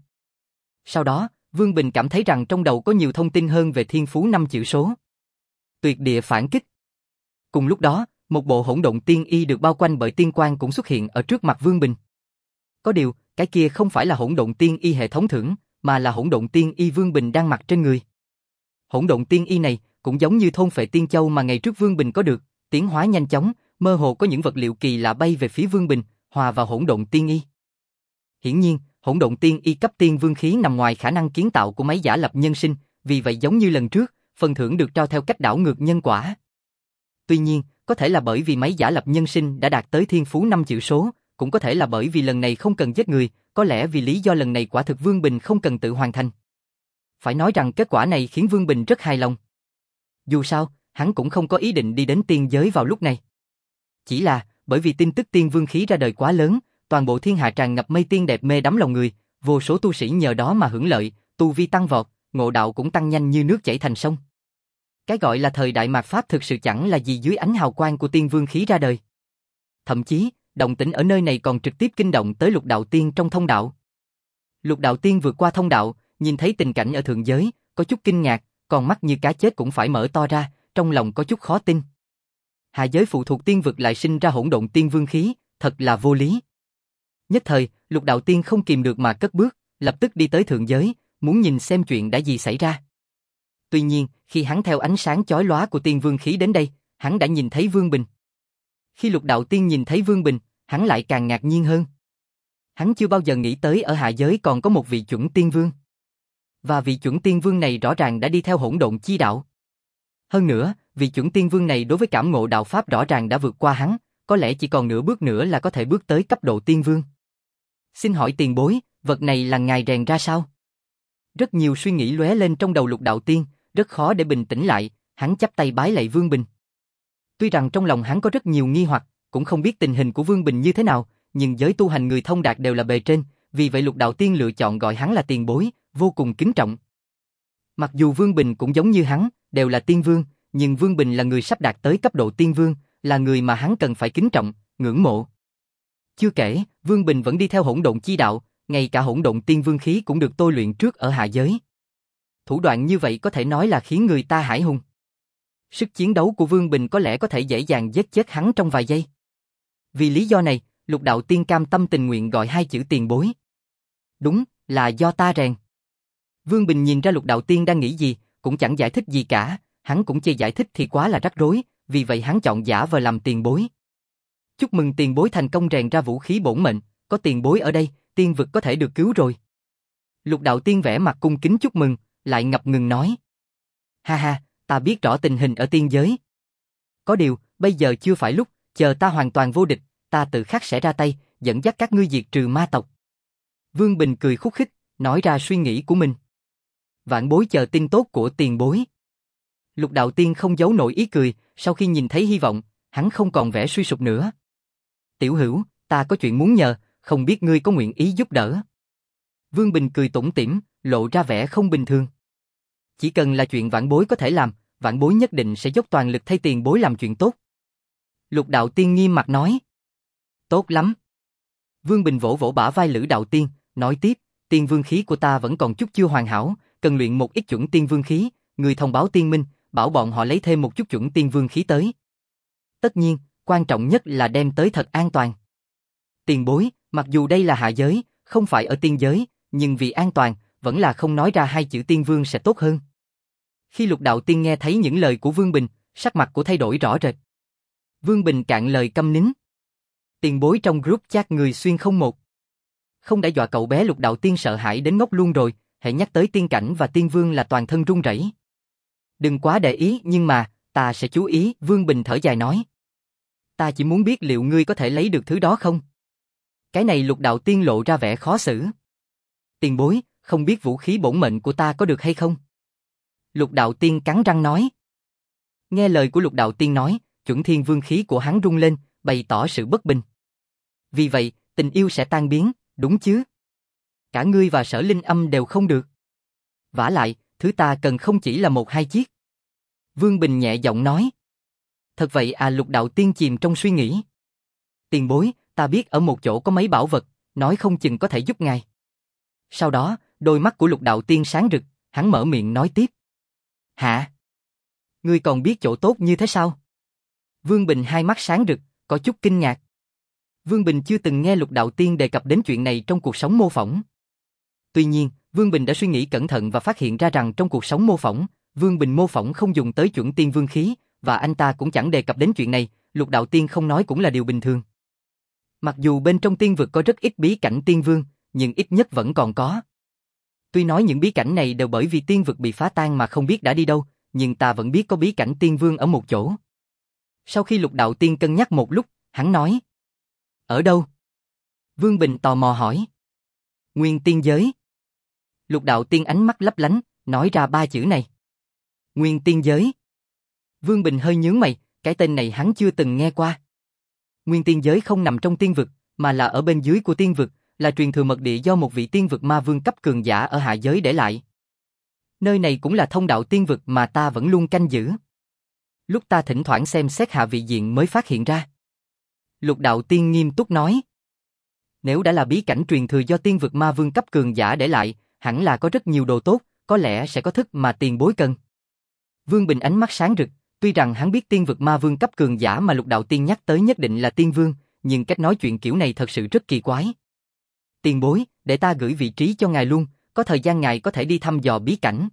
Sau đó, Vương Bình cảm thấy rằng trong đầu có nhiều thông tin hơn về thiên phú năm chữ số. Tuyệt địa phản kích. Cùng lúc đó, một bộ hỗn độn tiên y được bao quanh bởi tiên quang cũng xuất hiện ở trước mặt Vương Bình. Có điều, cái kia không phải là hỗn độn tiên y hệ thống thưởng, mà là hỗn độn tiên y Vương Bình đang mặc trên người. Hỗn độn tiên y này cũng giống như thôn phệ tiên châu mà ngày trước Vương Bình có được, tiến hóa nhanh chóng, mơ hồ có những vật liệu kỳ lạ bay về phía Vương Bình, hòa vào hỗn độn tiên y. Hiển nhiên, hỗn độn tiên y cấp tiên vương khí nằm ngoài khả năng kiến tạo của máy giả lập nhân sinh, vì vậy giống như lần trước, phần thưởng được trao theo cách đảo ngược nhân quả. Tuy nhiên, có thể là bởi vì máy giả lập nhân sinh đã đạt tới thiên phú năm chữ số, cũng có thể là bởi vì lần này không cần giết người, có lẽ vì lý do lần này quả thực Vương Bình không cần tự hoàn thành. Phải nói rằng kết quả này khiến Vương Bình rất hài lòng. Dù sao, hắn cũng không có ý định đi đến tiên giới vào lúc này. Chỉ là, bởi vì tin tức tiên vương khí ra đời quá lớn, toàn bộ thiên hạ tràn ngập mây tiên đẹp mê đắm lòng người, vô số tu sĩ nhờ đó mà hưởng lợi, tu vi tăng vọt, ngộ đạo cũng tăng nhanh như nước chảy thành sông. Cái gọi là thời đại mạt Pháp thực sự chẳng là gì dưới ánh hào quang của tiên vương khí ra đời. Thậm chí, động tĩnh ở nơi này còn trực tiếp kinh động tới Lục Đạo Tiên trong thông đạo. Lục Đạo Tiên vượt qua thông đạo, nhìn thấy tình cảnh ở thượng giới, có chút kinh ngạc, còn mắt như cá chết cũng phải mở to ra, trong lòng có chút khó tin. Hạ giới phụ thuộc tiên vực lại sinh ra hỗn độn tiên vương khí, thật là vô lý. Nhất thời, Lục Đạo Tiên không kìm được mà cất bước, lập tức đi tới thượng giới, muốn nhìn xem chuyện đã gì xảy ra. Tuy nhiên, khi hắn theo ánh sáng chói lóa của tiên vương khí đến đây, hắn đã nhìn thấy Vương Bình. Khi Lục Đạo Tiên nhìn thấy Vương Bình, hắn lại càng ngạc nhiên hơn. Hắn chưa bao giờ nghĩ tới ở hạ giới còn có một vị chuẩn tiên vương. Và vị chuẩn tiên vương này rõ ràng đã đi theo hỗn độn chi đạo. Hơn nữa, vị chuẩn tiên vương này đối với cảm ngộ đạo pháp rõ ràng đã vượt qua hắn, có lẽ chỉ còn nửa bước nữa là có thể bước tới cấp độ tiên vương. Xin hỏi tiền bối, vật này là ngài rèn ra sao? Rất nhiều suy nghĩ lóe lên trong đầu Lục Đạo Tiên, rất khó để bình tĩnh lại, hắn chắp tay bái lạy Vương Bình. Tuy rằng trong lòng hắn có rất nhiều nghi hoặc, cũng không biết tình hình của Vương Bình như thế nào, nhưng giới tu hành người thông đạt đều là bề trên, vì vậy Lục Đạo Tiên lựa chọn gọi hắn là tiền bối, vô cùng kính trọng. Mặc dù Vương Bình cũng giống như hắn, đều là tiên vương, nhưng Vương Bình là người sắp đạt tới cấp độ tiên vương, là người mà hắn cần phải kính trọng, ngưỡng mộ. Chưa kể, Vương Bình vẫn đi theo hỗn độn chi đạo, ngay cả hỗn độn tiên vương khí cũng được tôi luyện trước ở hạ giới. Thủ đoạn như vậy có thể nói là khiến người ta hãi hùng. Sức chiến đấu của Vương Bình có lẽ có thể dễ dàng giết chết hắn trong vài giây. Vì lý do này, Lục Đạo Tiên cam tâm tình nguyện gọi hai chữ tiền bối. Đúng, là do ta rèn. Vương Bình nhìn ra Lục Đạo Tiên đang nghĩ gì, cũng chẳng giải thích gì cả, hắn cũng chưa giải thích thì quá là rắc rối, vì vậy hắn chọn giả vờ làm tiền bối. Chúc mừng tiền bối thành công rèn ra vũ khí bổn mệnh, có tiền bối ở đây, tiên vực có thể được cứu rồi. Lục Đạo Tiên vẻ mặt cung kính chúc mừng, lại ngập ngừng nói. Ha ha, ta biết rõ tình hình ở tiên giới. Có điều, bây giờ chưa phải lúc, chờ ta hoàn toàn vô địch, ta tự khắc sẽ ra tay, dẫn dắt các ngươi diệt trừ ma tộc. Vương Bình cười khúc khích, nói ra suy nghĩ của mình. Vạn bối chờ tin tốt của tiền bối. Lục Đạo Tiên không giấu nổi ý cười, sau khi nhìn thấy hy vọng, hắn không còn vẻ suy sụp nữa. Tiểu hữu, ta có chuyện muốn nhờ, không biết ngươi có nguyện ý giúp đỡ. Vương Bình cười tủm tỉm, lộ ra vẻ không bình thường. Chỉ cần là chuyện vạn bối có thể làm, vạn bối nhất định sẽ dốc toàn lực thay tiền bối làm chuyện tốt. Lục Đạo Tiên nghiêm mặt nói. Tốt lắm. Vương Bình vỗ vỗ bả vai Lữ Đạo Tiên, nói tiếp, tiên vương khí của ta vẫn còn chút chưa hoàn hảo, cần luyện một ít chuẩn tiên vương khí, người thông báo tiên minh, bảo bọn họ lấy thêm một chút chuẩn tiên vương khí tới. Tất nhiên, quan trọng nhất là đem tới thật an toàn. Tiền bối, mặc dù đây là hạ giới, không phải ở tiên giới, nhưng vì an toàn, vẫn là không nói ra hai chữ tiên vương sẽ tốt hơn. Khi Lục Đạo Tiên nghe thấy những lời của Vương Bình, sắc mặt của thay đổi rõ rệt. Vương Bình cạn lời câm nín. Tiền bối trong group chat người xuyên không một. Không đã dọa cậu bé Lục Đạo Tiên sợ hãi đến ngốc luôn rồi, hãy nhắc tới tiên cảnh và tiên vương là toàn thân run rẩy. Đừng quá để ý, nhưng mà, ta sẽ chú ý, Vương Bình thở dài nói. Ta chỉ muốn biết liệu ngươi có thể lấy được thứ đó không? Cái này Lục Đạo Tiên lộ ra vẻ khó xử. Tiền bối, không biết vũ khí bổn mệnh của ta có được hay không? Lục Đạo Tiên cắn răng nói. Nghe lời của Lục Đạo Tiên nói, chuẩn thiên vương khí của hắn rung lên, bày tỏ sự bất bình. Vì vậy, tình yêu sẽ tan biến, đúng chứ? Cả ngươi và Sở Linh Âm đều không được. Vả lại, thứ ta cần không chỉ là một hai chiếc. Vương Bình nhẹ giọng nói. Thật vậy à? Lục Đạo Tiên chìm trong suy nghĩ. Tiền bối, ta biết ở một chỗ có mấy bảo vật, nói không chừng có thể giúp ngài. Sau đó, đôi mắt của Lục Đạo Tiên sáng rực, hắn mở miệng nói tiếp. Hả? Ngươi còn biết chỗ tốt như thế sao? Vương Bình hai mắt sáng rực, có chút kinh ngạc. Vương Bình chưa từng nghe Lục Đạo Tiên đề cập đến chuyện này trong cuộc sống mô phỏng. Tuy nhiên, Vương Bình đã suy nghĩ cẩn thận và phát hiện ra rằng trong cuộc sống mô phỏng, Vương Bình mô phỏng không dùng tới chuẩn tiên vương khí, và anh ta cũng chẳng đề cập đến chuyện này, Lục Đạo Tiên không nói cũng là điều bình thường. Mặc dù bên trong tiên vực có rất ít bí cảnh tiên vương, nhưng ít nhất vẫn còn có. Tuy nói những bí cảnh này đều bởi vì tiên vực bị phá tan mà không biết đã đi đâu, nhưng ta vẫn biết có bí cảnh tiên vương ở một chỗ. Sau khi Lục Đạo Tiên cân nhắc một lúc, hắn nói. Ở đâu? Vương Bình tò mò hỏi. Nguyên tiên giới. Lục Đạo Tiên ánh mắt lấp lánh, nói ra ba chữ này. Nguyên tiên giới. Vương Bình hơi nhướng mày, cái tên này hắn chưa từng nghe qua. Nguyên tiên giới không nằm trong tiên vực, mà là ở bên dưới của tiên vực, là truyền thừa mật địa do một vị tiên vực ma vương cấp cường giả ở hạ giới để lại. Nơi này cũng là thông đạo tiên vực mà ta vẫn luôn canh giữ. Lúc ta thỉnh thoảng xem xét hạ vị diện mới phát hiện ra. Lục Đạo Tiên nghiêm túc nói. Nếu đã là bí cảnh truyền thừa do tiên vực ma vương cấp cường giả để lại, hẳn là có rất nhiều đồ tốt, có lẽ sẽ có thức mà tiền bối cần. Vương Bình ánh mắt sáng rực, tuy rằng hắn biết tiên vực ma vương cấp cường giả mà Lục Đạo Tiên nhắc tới nhất định là tiên vương, nhưng cách nói chuyện kiểu này thật sự rất kỳ quái. Tiền bối, để ta gửi vị trí cho ngài luôn, có thời gian ngài có thể đi thăm dò bí cảnh.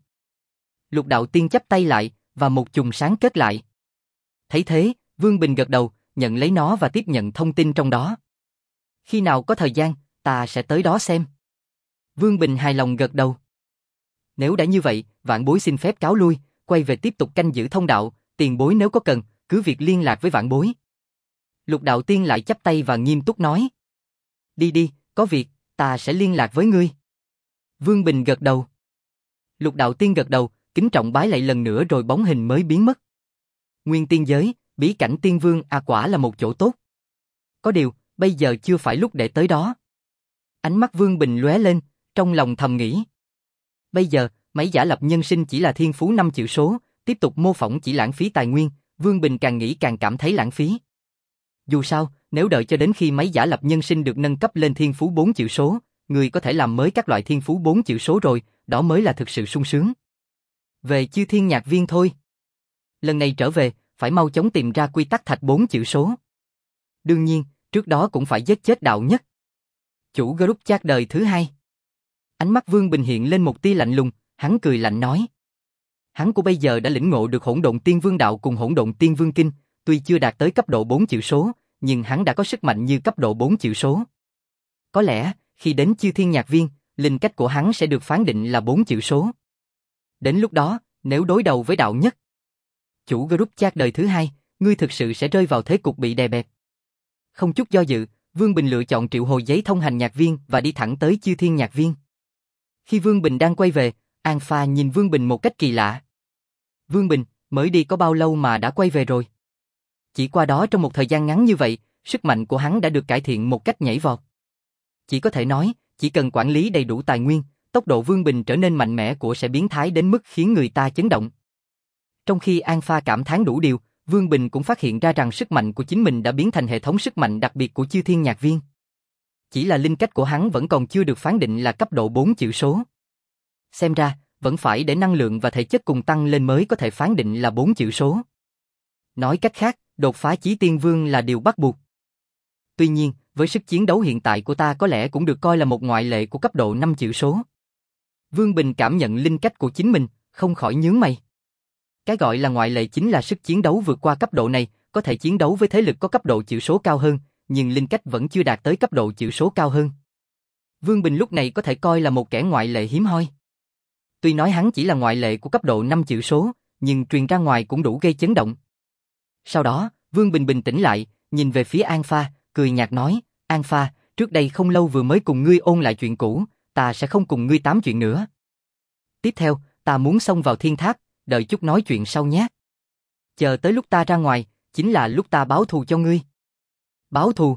Lục Đạo Tiên chắp tay lại, và một chùm sáng kết lại. Thấy thế, Vương Bình gật đầu, nhận lấy nó và tiếp nhận thông tin trong đó. Khi nào có thời gian, ta sẽ tới đó xem. Vương Bình hài lòng gật đầu. Nếu đã như vậy, vạn bối xin phép cáo lui, quay về tiếp tục canh giữ thông đạo, tiền bối nếu có cần, cứ việc liên lạc với vạn bối. Lục Đạo Tiên lại chắp tay và nghiêm túc nói. Đi đi, có việc, ta sẽ liên lạc với ngươi. Vương Bình gật đầu. Lục Đạo Tiên gật đầu, kính trọng bái lại lần nữa rồi bóng hình mới biến mất. Nguyên tiên giới, bí cảnh tiên vương à quả là một chỗ tốt. Có điều, bây giờ chưa phải lúc để tới đó. Ánh mắt Vương Bình lóe lên, trong lòng thầm nghĩ. Bây giờ, máy giả lập nhân sinh chỉ là thiên phú năm chữ số, tiếp tục mô phỏng chỉ lãng phí tài nguyên, Vương Bình càng nghĩ càng cảm thấy lãng phí. Dù sao, nếu đợi cho đến khi máy giả lập nhân sinh được nâng cấp lên thiên phú bốn chữ số, người có thể làm mới các loại thiên phú bốn chữ số rồi, đó mới là thực sự sung sướng. Về Chư Thiên Nhạc Viên thôi. Lần này trở về, phải mau chóng tìm ra quy tắc thạch bốn chữ số. Đương nhiên, trước đó cũng phải giết chết đạo nhất. Chủ group chat đời thứ hai. Ánh mắt Vương Bình hiện lên một tia lạnh lùng, hắn cười lạnh nói. Hắn của bây giờ đã lĩnh ngộ được hỗn độn tiên vương đạo cùng hỗn độn tiên vương kinh, tuy chưa đạt tới cấp độ bốn chữ số, nhưng hắn đã có sức mạnh như cấp độ bốn chữ số. Có lẽ, khi đến Chư Thiên Nhạc Viên, linh cách của hắn sẽ được phán định là bốn chữ số. Đến lúc đó, nếu đối đầu với đạo nhất, chủ group chat đời thứ hai, ngươi thực sự sẽ rơi vào thế cục bị đè bẹp. Không chút do dự, Vương Bình lựa chọn triệu hồi giấy thông hành nhạc viên và đi thẳng tới Chư Thiên Nhạc Viên. Khi Vương Bình đang quay về, An Pha nhìn Vương Bình một cách kỳ lạ. Vương Bình, mới đi có bao lâu mà đã quay về rồi? Chỉ qua đó trong một thời gian ngắn như vậy, sức mạnh của hắn đã được cải thiện một cách nhảy vọt. Chỉ có thể nói, chỉ cần quản lý đầy đủ tài nguyên, tốc độ Vương Bình trở nên mạnh mẽ của sẽ biến thái đến mức khiến người ta chấn động. Trong khi An Pha cảm thán đủ điều, Vương Bình cũng phát hiện ra rằng sức mạnh của chính mình đã biến thành hệ thống sức mạnh đặc biệt của Chư Thiên Nhạc Viên. Chỉ là linh cách của hắn vẫn còn chưa được phán định là cấp độ bốn chữ số. Xem ra, vẫn phải để năng lượng và thể chất cùng tăng lên mới có thể phán định là bốn chữ số. Nói cách khác, đột phá chí tiên vương là điều bắt buộc. Tuy nhiên, với sức chiến đấu hiện tại của ta có lẽ cũng được coi là một ngoại lệ của cấp độ năm chữ số. Vương Bình cảm nhận linh cách của chính mình, không khỏi nhướng mày. Cái gọi là ngoại lệ chính là sức chiến đấu vượt qua cấp độ này, có thể chiến đấu với thế lực có cấp độ chữ số cao hơn, nhưng linh cách vẫn chưa đạt tới cấp độ chữ số cao hơn. Vương Bình lúc này có thể coi là một kẻ ngoại lệ hiếm hoi. Tuy nói hắn chỉ là ngoại lệ của cấp độ năm chữ số, nhưng truyền ra ngoài cũng đủ gây chấn động. Sau đó, Vương Bình bình tĩnh lại, nhìn về phía An Pha, cười nhạt nói, An Pha, trước đây không lâu vừa mới cùng ngươi ôn lại chuyện cũ, ta sẽ không cùng ngươi tám chuyện nữa. Tiếp theo, ta muốn xông vào thiên tháp, đợi chút nói chuyện sau nhé. Chờ tới lúc ta ra ngoài, chính là lúc ta báo thù cho ngươi. Báo thù.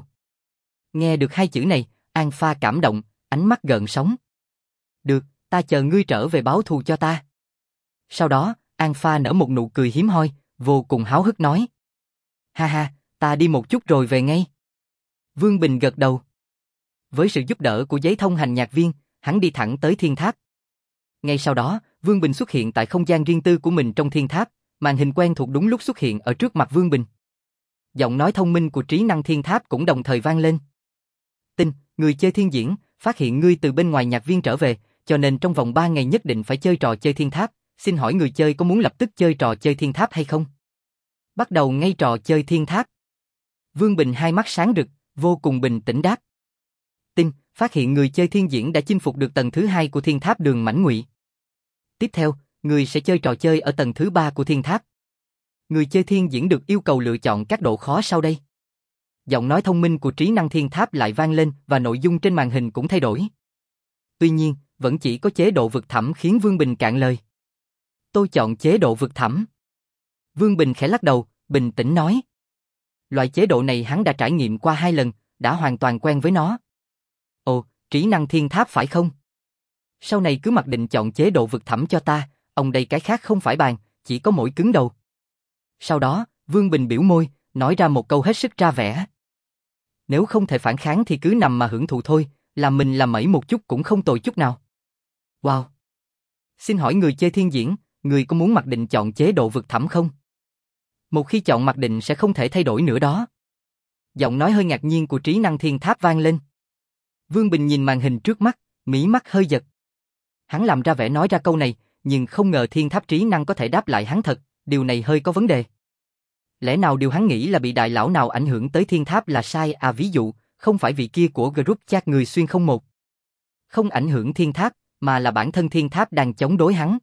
Nghe được hai chữ này, An Pha cảm động, ánh mắt gợn sóng. Được, ta chờ ngươi trở về báo thù cho ta. Sau đó, An Pha nở một nụ cười hiếm hoi, vô cùng háo hức nói. Ha ha, ta đi một chút rồi về ngay. Vương Bình gật đầu. Với sự giúp đỡ của giấy thông hành nhạc viên, hắn đi thẳng tới thiên tháp. Ngay sau đó, Vương Bình xuất hiện tại không gian riêng tư của mình trong thiên tháp, màn hình quen thuộc đúng lúc xuất hiện ở trước mặt Vương Bình. Giọng nói thông minh của trí năng thiên tháp cũng đồng thời vang lên. Tinh, người chơi thiên diễn, phát hiện ngươi từ bên ngoài nhạc viên trở về, cho nên trong vòng ba ngày nhất định phải chơi trò chơi thiên tháp, xin hỏi người chơi có muốn lập tức chơi trò chơi thiên tháp hay không? Bắt đầu ngay trò chơi thiên tháp. Vương Bình hai mắt sáng rực, vô cùng bình tĩnh đáp. Tinh, phát hiện người chơi thiên diễn đã chinh phục được tầng thứ hai của thiên tháp đường mãnh ngụy. Tiếp theo, người sẽ chơi trò chơi ở tầng thứ ba của thiên tháp. Người chơi thiên diễn được yêu cầu lựa chọn các độ khó sau đây. Giọng nói thông minh của trí năng thiên tháp lại vang lên và nội dung trên màn hình cũng thay đổi. Tuy nhiên, vẫn chỉ có chế độ vực thẳm khiến Vương Bình cạn lời. Tôi chọn chế độ vực thẳm. Vương Bình khẽ lắc đầu, bình tĩnh nói. Loại chế độ này hắn đã trải nghiệm qua hai lần, đã hoàn toàn quen với nó. Ồ, trí năng thiên tháp phải không? Sau này cứ mặc định chọn chế độ vực thẳm cho ta, ông đây cái khác không phải bàn, chỉ có mỗi cứng đầu. Sau đó, Vương Bình biểu môi, nói ra một câu hết sức ra vẻ. Nếu không thể phản kháng thì cứ nằm mà hưởng thụ thôi, làm mình làm mẩy một chút cũng không tồi chút nào. Wow! Xin hỏi người chơi thiên diễn, người có muốn mặc định chọn chế độ vực thẳm không? Một khi chọn mặc định sẽ không thể thay đổi nữa đó. Giọng nói hơi ngạc nhiên của trí năng thiên tháp vang lên. Vương Bình nhìn màn hình trước mắt, mí mắt hơi giật. Hắn làm ra vẻ nói ra câu này, nhưng không ngờ thiên tháp trí năng có thể đáp lại hắn thật, điều này hơi có vấn đề. Lẽ nào điều hắn nghĩ là bị đại lão nào ảnh hưởng tới thiên tháp là sai à, ví dụ, không phải vị kia của group chat người xuyên không một. Không ảnh hưởng thiên tháp, mà là bản thân thiên tháp đang chống đối hắn.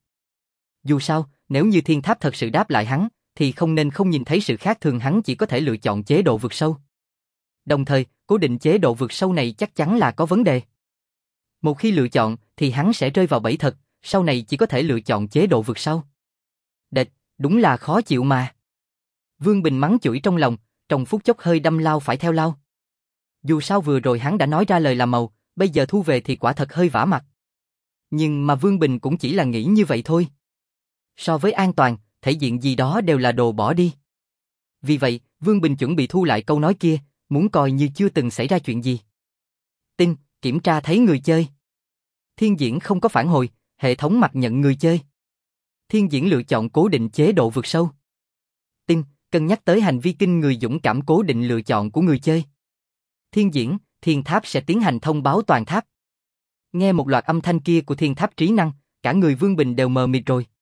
Dù sao, nếu như thiên tháp thật sự đáp lại hắn, thì không nên không nhìn thấy sự khác thường, hắn chỉ có thể lựa chọn chế độ vượt sâu. Đồng thời, cố định chế độ vượt sâu này chắc chắn là có vấn đề. Một khi lựa chọn, thì hắn sẽ rơi vào bẫy thật, sau này chỉ có thể lựa chọn chế độ vượt sâu. Đệt, đúng là khó chịu mà. Vương Bình mắng chửi trong lòng, trong phút chốc hơi đâm lao phải theo lao. Dù sao vừa rồi hắn đã nói ra lời làm màu, bây giờ thu về thì quả thật hơi vả mặt. Nhưng mà Vương Bình cũng chỉ là nghĩ như vậy thôi. So với an toàn, thể diện gì đó đều là đồ bỏ đi. Vì vậy, Vương Bình chuẩn bị thu lại câu nói kia, muốn coi như chưa từng xảy ra chuyện gì. Tin, kiểm tra thấy người chơi. Thiên Diễn không có phản hồi, hệ thống mặc nhận người chơi. Thiên Diễn lựa chọn cố định chế độ vượt sâu. Tin, cân nhắc tới hành vi kinh người dũng cảm cố định lựa chọn của người chơi. Thiên Diễn, thiên tháp sẽ tiến hành thông báo toàn tháp. Nghe một loạt âm thanh kia của thiên tháp trí năng, cả người Vương Bình đều mờ mịt rồi.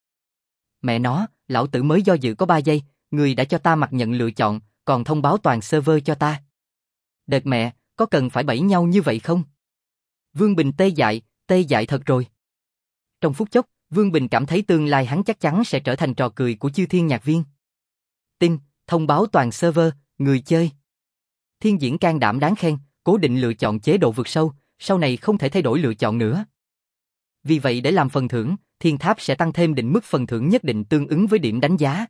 Mẹ nó, lão tử mới do dự có ba giây, người đã cho ta mặc nhận lựa chọn, còn thông báo toàn server cho ta. Đệt mẹ, có cần phải bẫy nhau như vậy không? Vương Bình tê dại, tê dại thật rồi. Trong phút chốc, Vương Bình cảm thấy tương lai hắn chắc chắn sẽ trở thành trò cười của chư thiên nhạc viên. Tin, thông báo toàn server, người chơi. Thiên Diễn can đảm đáng khen, cố định lựa chọn chế độ vượt sâu, sau này không thể thay đổi lựa chọn nữa. Vì vậy để làm phần thưởng, thiên tháp sẽ tăng thêm định mức phần thưởng nhất định tương ứng với điểm đánh giá.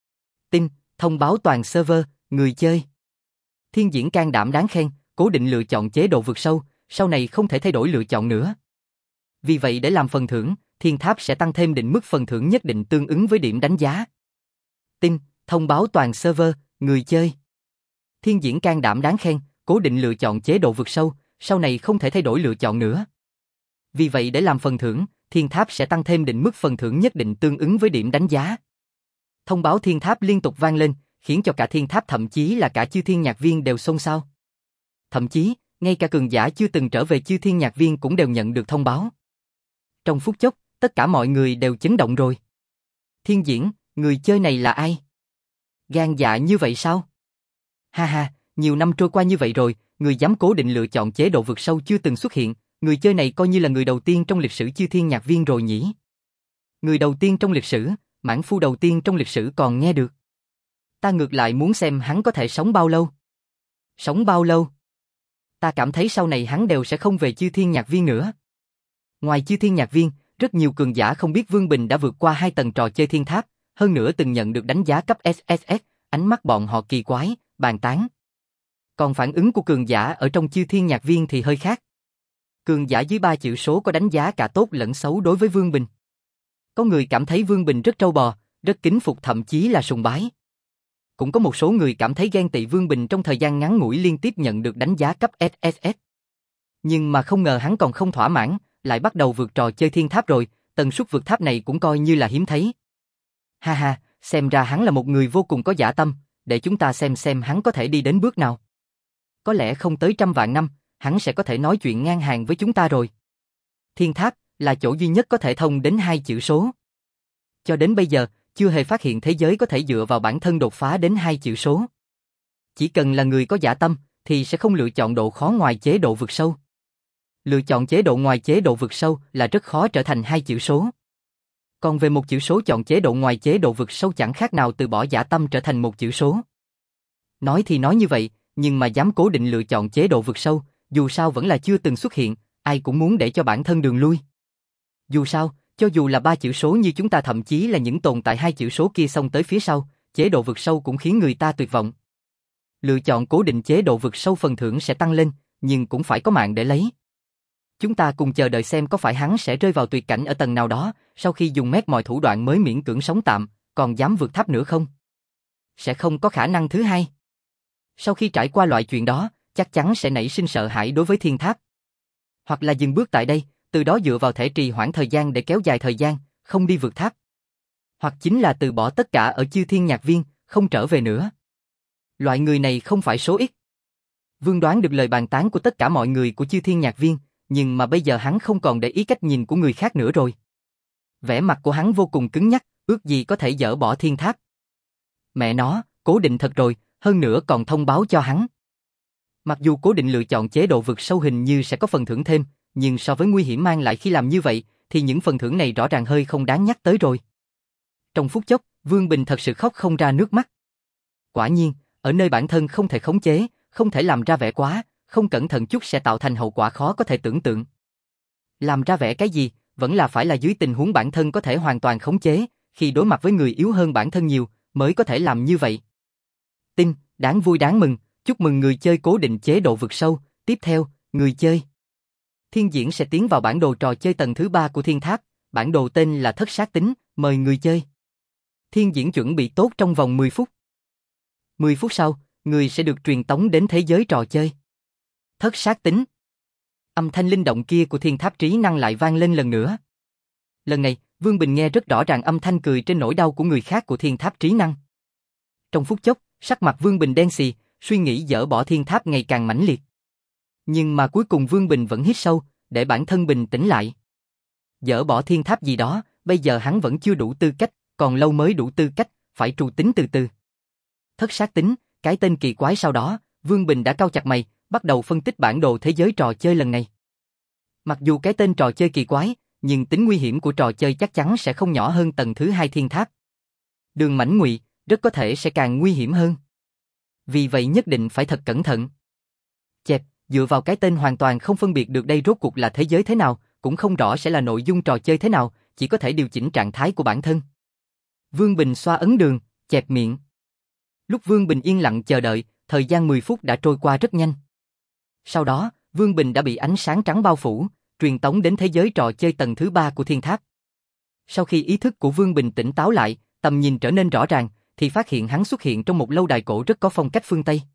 Tin, thông báo toàn server, người chơi. Thiên Diễn can đảm đáng khen, cố định lựa chọn chế độ vượt sâu, sau này không thể thay đổi lựa chọn nữa. Vì vậy để làm phần thưởng, thiên tháp sẽ tăng thêm định mức phần thưởng nhất định tương ứng với điểm đánh giá. Tin, thông báo toàn server, người chơi. Thiên Diễn can đảm đáng khen, cố định lựa chọn chế độ vượt sâu, sau này không thể thay đổi lựa chọn nữa. Vì vậy để làm phần thưởng, thiên tháp sẽ tăng thêm định mức phần thưởng nhất định tương ứng với điểm đánh giá. Thông báo thiên tháp liên tục vang lên, khiến cho cả thiên tháp thậm chí là cả chư thiên nhạc viên đều xôn xao. Thậm chí, ngay cả cường giả chưa từng trở về chư thiên nhạc viên cũng đều nhận được thông báo. Trong phút chốc, tất cả mọi người đều chấn động rồi. Thiên Diễn, người chơi này là ai? Gan dạ như vậy sao? Ha ha, nhiều năm trôi qua như vậy rồi, người dám cố định lựa chọn chế độ vượt sâu chưa từng xuất hiện, người chơi này coi như là người đầu tiên trong lịch sử chư thiên nhạc viên rồi nhỉ? Người đầu tiên trong lịch sử, mãn phu đầu tiên trong lịch sử còn nghe được. Ta ngược lại muốn xem hắn có thể sống bao lâu. Sống bao lâu? Ta cảm thấy sau này hắn đều sẽ không về chư thiên nhạc viên nữa. Ngoài chư thiên nhạc viên, rất nhiều cường giả không biết Vương Bình đã vượt qua hai tầng trò chơi thiên tháp, hơn nữa từng nhận được đánh giá cấp ét ét ét, ánh mắt bọn họ kỳ quái, bàn tán. Còn phản ứng của cường giả ở trong chư thiên nhạc viên thì hơi khác. Cường giả dưới ba chữ số có đánh giá cả tốt lẫn xấu đối với Vương Bình. Có người cảm thấy Vương Bình rất trâu bò, rất kính phục thậm chí là sùng bái. Cũng có một số người cảm thấy ghen tị Vương Bình trong thời gian ngắn ngủi liên tiếp nhận được đánh giá cấp ét ét ét. Nhưng mà không ngờ hắn còn không thỏa mãn, lại bắt đầu vượt trò chơi thiên tháp rồi, tần suất vượt tháp này cũng coi như là hiếm thấy. Ha ha, xem ra hắn là một người vô cùng có dã tâm, để chúng ta xem xem hắn có thể đi đến bước nào. Có lẽ không tới trăm vạn năm, hắn sẽ có thể nói chuyện ngang hàng với chúng ta rồi. Thiên tháp là chỗ duy nhất có thể thông đến hai chữ số. Cho đến bây giờ, chưa hề phát hiện thế giới có thể dựa vào bản thân đột phá đến hai chữ số. Chỉ cần là người có dã tâm, thì sẽ không lựa chọn độ khó ngoài chế độ vượt sâu. Lựa chọn chế độ ngoài chế độ vượt sâu là rất khó trở thành hai chữ số. Còn về một chữ số chọn chế độ ngoài chế độ vượt sâu chẳng khác nào từ bỏ dã tâm trở thành một chữ số. Nói thì nói như vậy, nhưng mà dám cố định lựa chọn chế độ vượt sâu, dù sao vẫn là chưa từng xuất hiện, ai cũng muốn để cho bản thân đường lui. Dù sao, cho dù là ba chữ số như chúng ta thậm chí là những tồn tại hai chữ số kia xông tới phía sau, chế độ vượt sâu cũng khiến người ta tuyệt vọng. Lựa chọn cố định chế độ vượt sâu phần thưởng sẽ tăng lên, nhưng cũng phải có mạng để lấy. Chúng ta cùng chờ đợi xem có phải hắn sẽ rơi vào tuyệt cảnh ở tầng nào đó, sau khi dùng mét mọi thủ đoạn mới miễn cưỡng sống tạm, còn dám vượt tháp nữa không? Sẽ không có khả năng thứ hai. Sau khi trải qua loại chuyện đó, chắc chắn sẽ nảy sinh sợ hãi đối với thiên tháp. Hoặc là dừng bước tại đây, từ đó dựa vào thể trì hoãn thời gian để kéo dài thời gian, không đi vượt tháp. Hoặc chính là từ bỏ tất cả ở chư thiên nhạc viên, không trở về nữa. Loại người này không phải số ít. Vương đoán được lời bàn tán của tất cả mọi người của Chư Thiên Nhạc Viên, nhưng mà bây giờ hắn không còn để ý cách nhìn của người khác nữa rồi. Vẻ mặt của hắn vô cùng cứng nhắc, ước gì có thể dỡ bỏ thiên tháp. Mẹ nó, Cố Định thật rồi, hơn nữa còn thông báo cho hắn. Mặc dù Cố Định lựa chọn chế độ vực sâu hình như sẽ có phần thưởng thêm, nhưng so với nguy hiểm mang lại khi làm như vậy, thì những phần thưởng này rõ ràng hơi không đáng nhắc tới rồi. Trong phút chốc, Vương Bình thật sự khóc không ra nước mắt. Quả nhiên, ở nơi bản thân không thể khống chế, không thể làm ra vẻ quá, không cẩn thận chút sẽ tạo thành hậu quả khó có thể tưởng tượng. Làm ra vẻ cái gì, vẫn là phải là dưới tình huống bản thân có thể hoàn toàn khống chế, khi đối mặt với người yếu hơn bản thân nhiều, mới có thể làm như vậy. Tin, đáng vui đáng mừng, chúc mừng người chơi Cố Định chế độ vực sâu, tiếp theo, người chơi. Thiên Diễn sẽ tiến vào bản đồ trò chơi tầng thứ ba của Thiên Tháp, bản đồ tên là Thất Sát Tính, mời người chơi. Thiên Diễn chuẩn bị tốt trong vòng mười phút. mười phút sau, người sẽ được truyền tống đến thế giới trò chơi. Thất Sát Tính. Âm thanh linh động kia của Thiên Tháp trí năng lại vang lên lần nữa. Lần này, Vương Bình nghe rất rõ ràng âm thanh cười trên nỗi đau của người khác của Thiên Tháp trí năng. Trong phút chốc, sắc mặt Vương Bình đen xì, suy nghĩ dỡ bỏ Thiên Tháp ngày càng mãnh liệt. Nhưng mà cuối cùng Vương Bình vẫn hít sâu, để bản thân bình tĩnh lại. Dỡ bỏ Thiên Tháp gì đó, bây giờ hắn vẫn chưa đủ tư cách, còn lâu mới đủ tư cách, phải trù tính từ từ. Thất Sát Tính, cái tên kỳ quái sau đó, Vương Bình đã cau chặt mày, bắt đầu phân tích bản đồ thế giới trò chơi lần này. Mặc dù cái tên trò chơi kỳ quái, nhưng tính nguy hiểm của trò chơi chắc chắn sẽ không nhỏ hơn tầng thứ hai Thiên Tháp. Đường mảnh ngụy, rất có thể sẽ càng nguy hiểm hơn. Vì vậy nhất định phải thật cẩn thận. Chẹp, dựa vào cái tên hoàn toàn không phân biệt được đây rốt cuộc là thế giới thế nào, cũng không rõ sẽ là nội dung trò chơi thế nào, chỉ có thể điều chỉnh trạng thái của bản thân. Vương Bình xoa ấn đường, chẹp miệng. Lúc Vương Bình yên lặng chờ đợi, thời gian mười phút đã trôi qua rất nhanh. Sau đó, Vương Bình đã bị ánh sáng trắng bao phủ, truyền tống đến thế giới trò chơi tầng thứ ba của Thiên Tháp. Sau khi ý thức của Vương Bình tỉnh táo lại, tầm nhìn trở nên rõ ràng, thì phát hiện hắn xuất hiện trong một lâu đài cổ rất có phong cách phương Tây.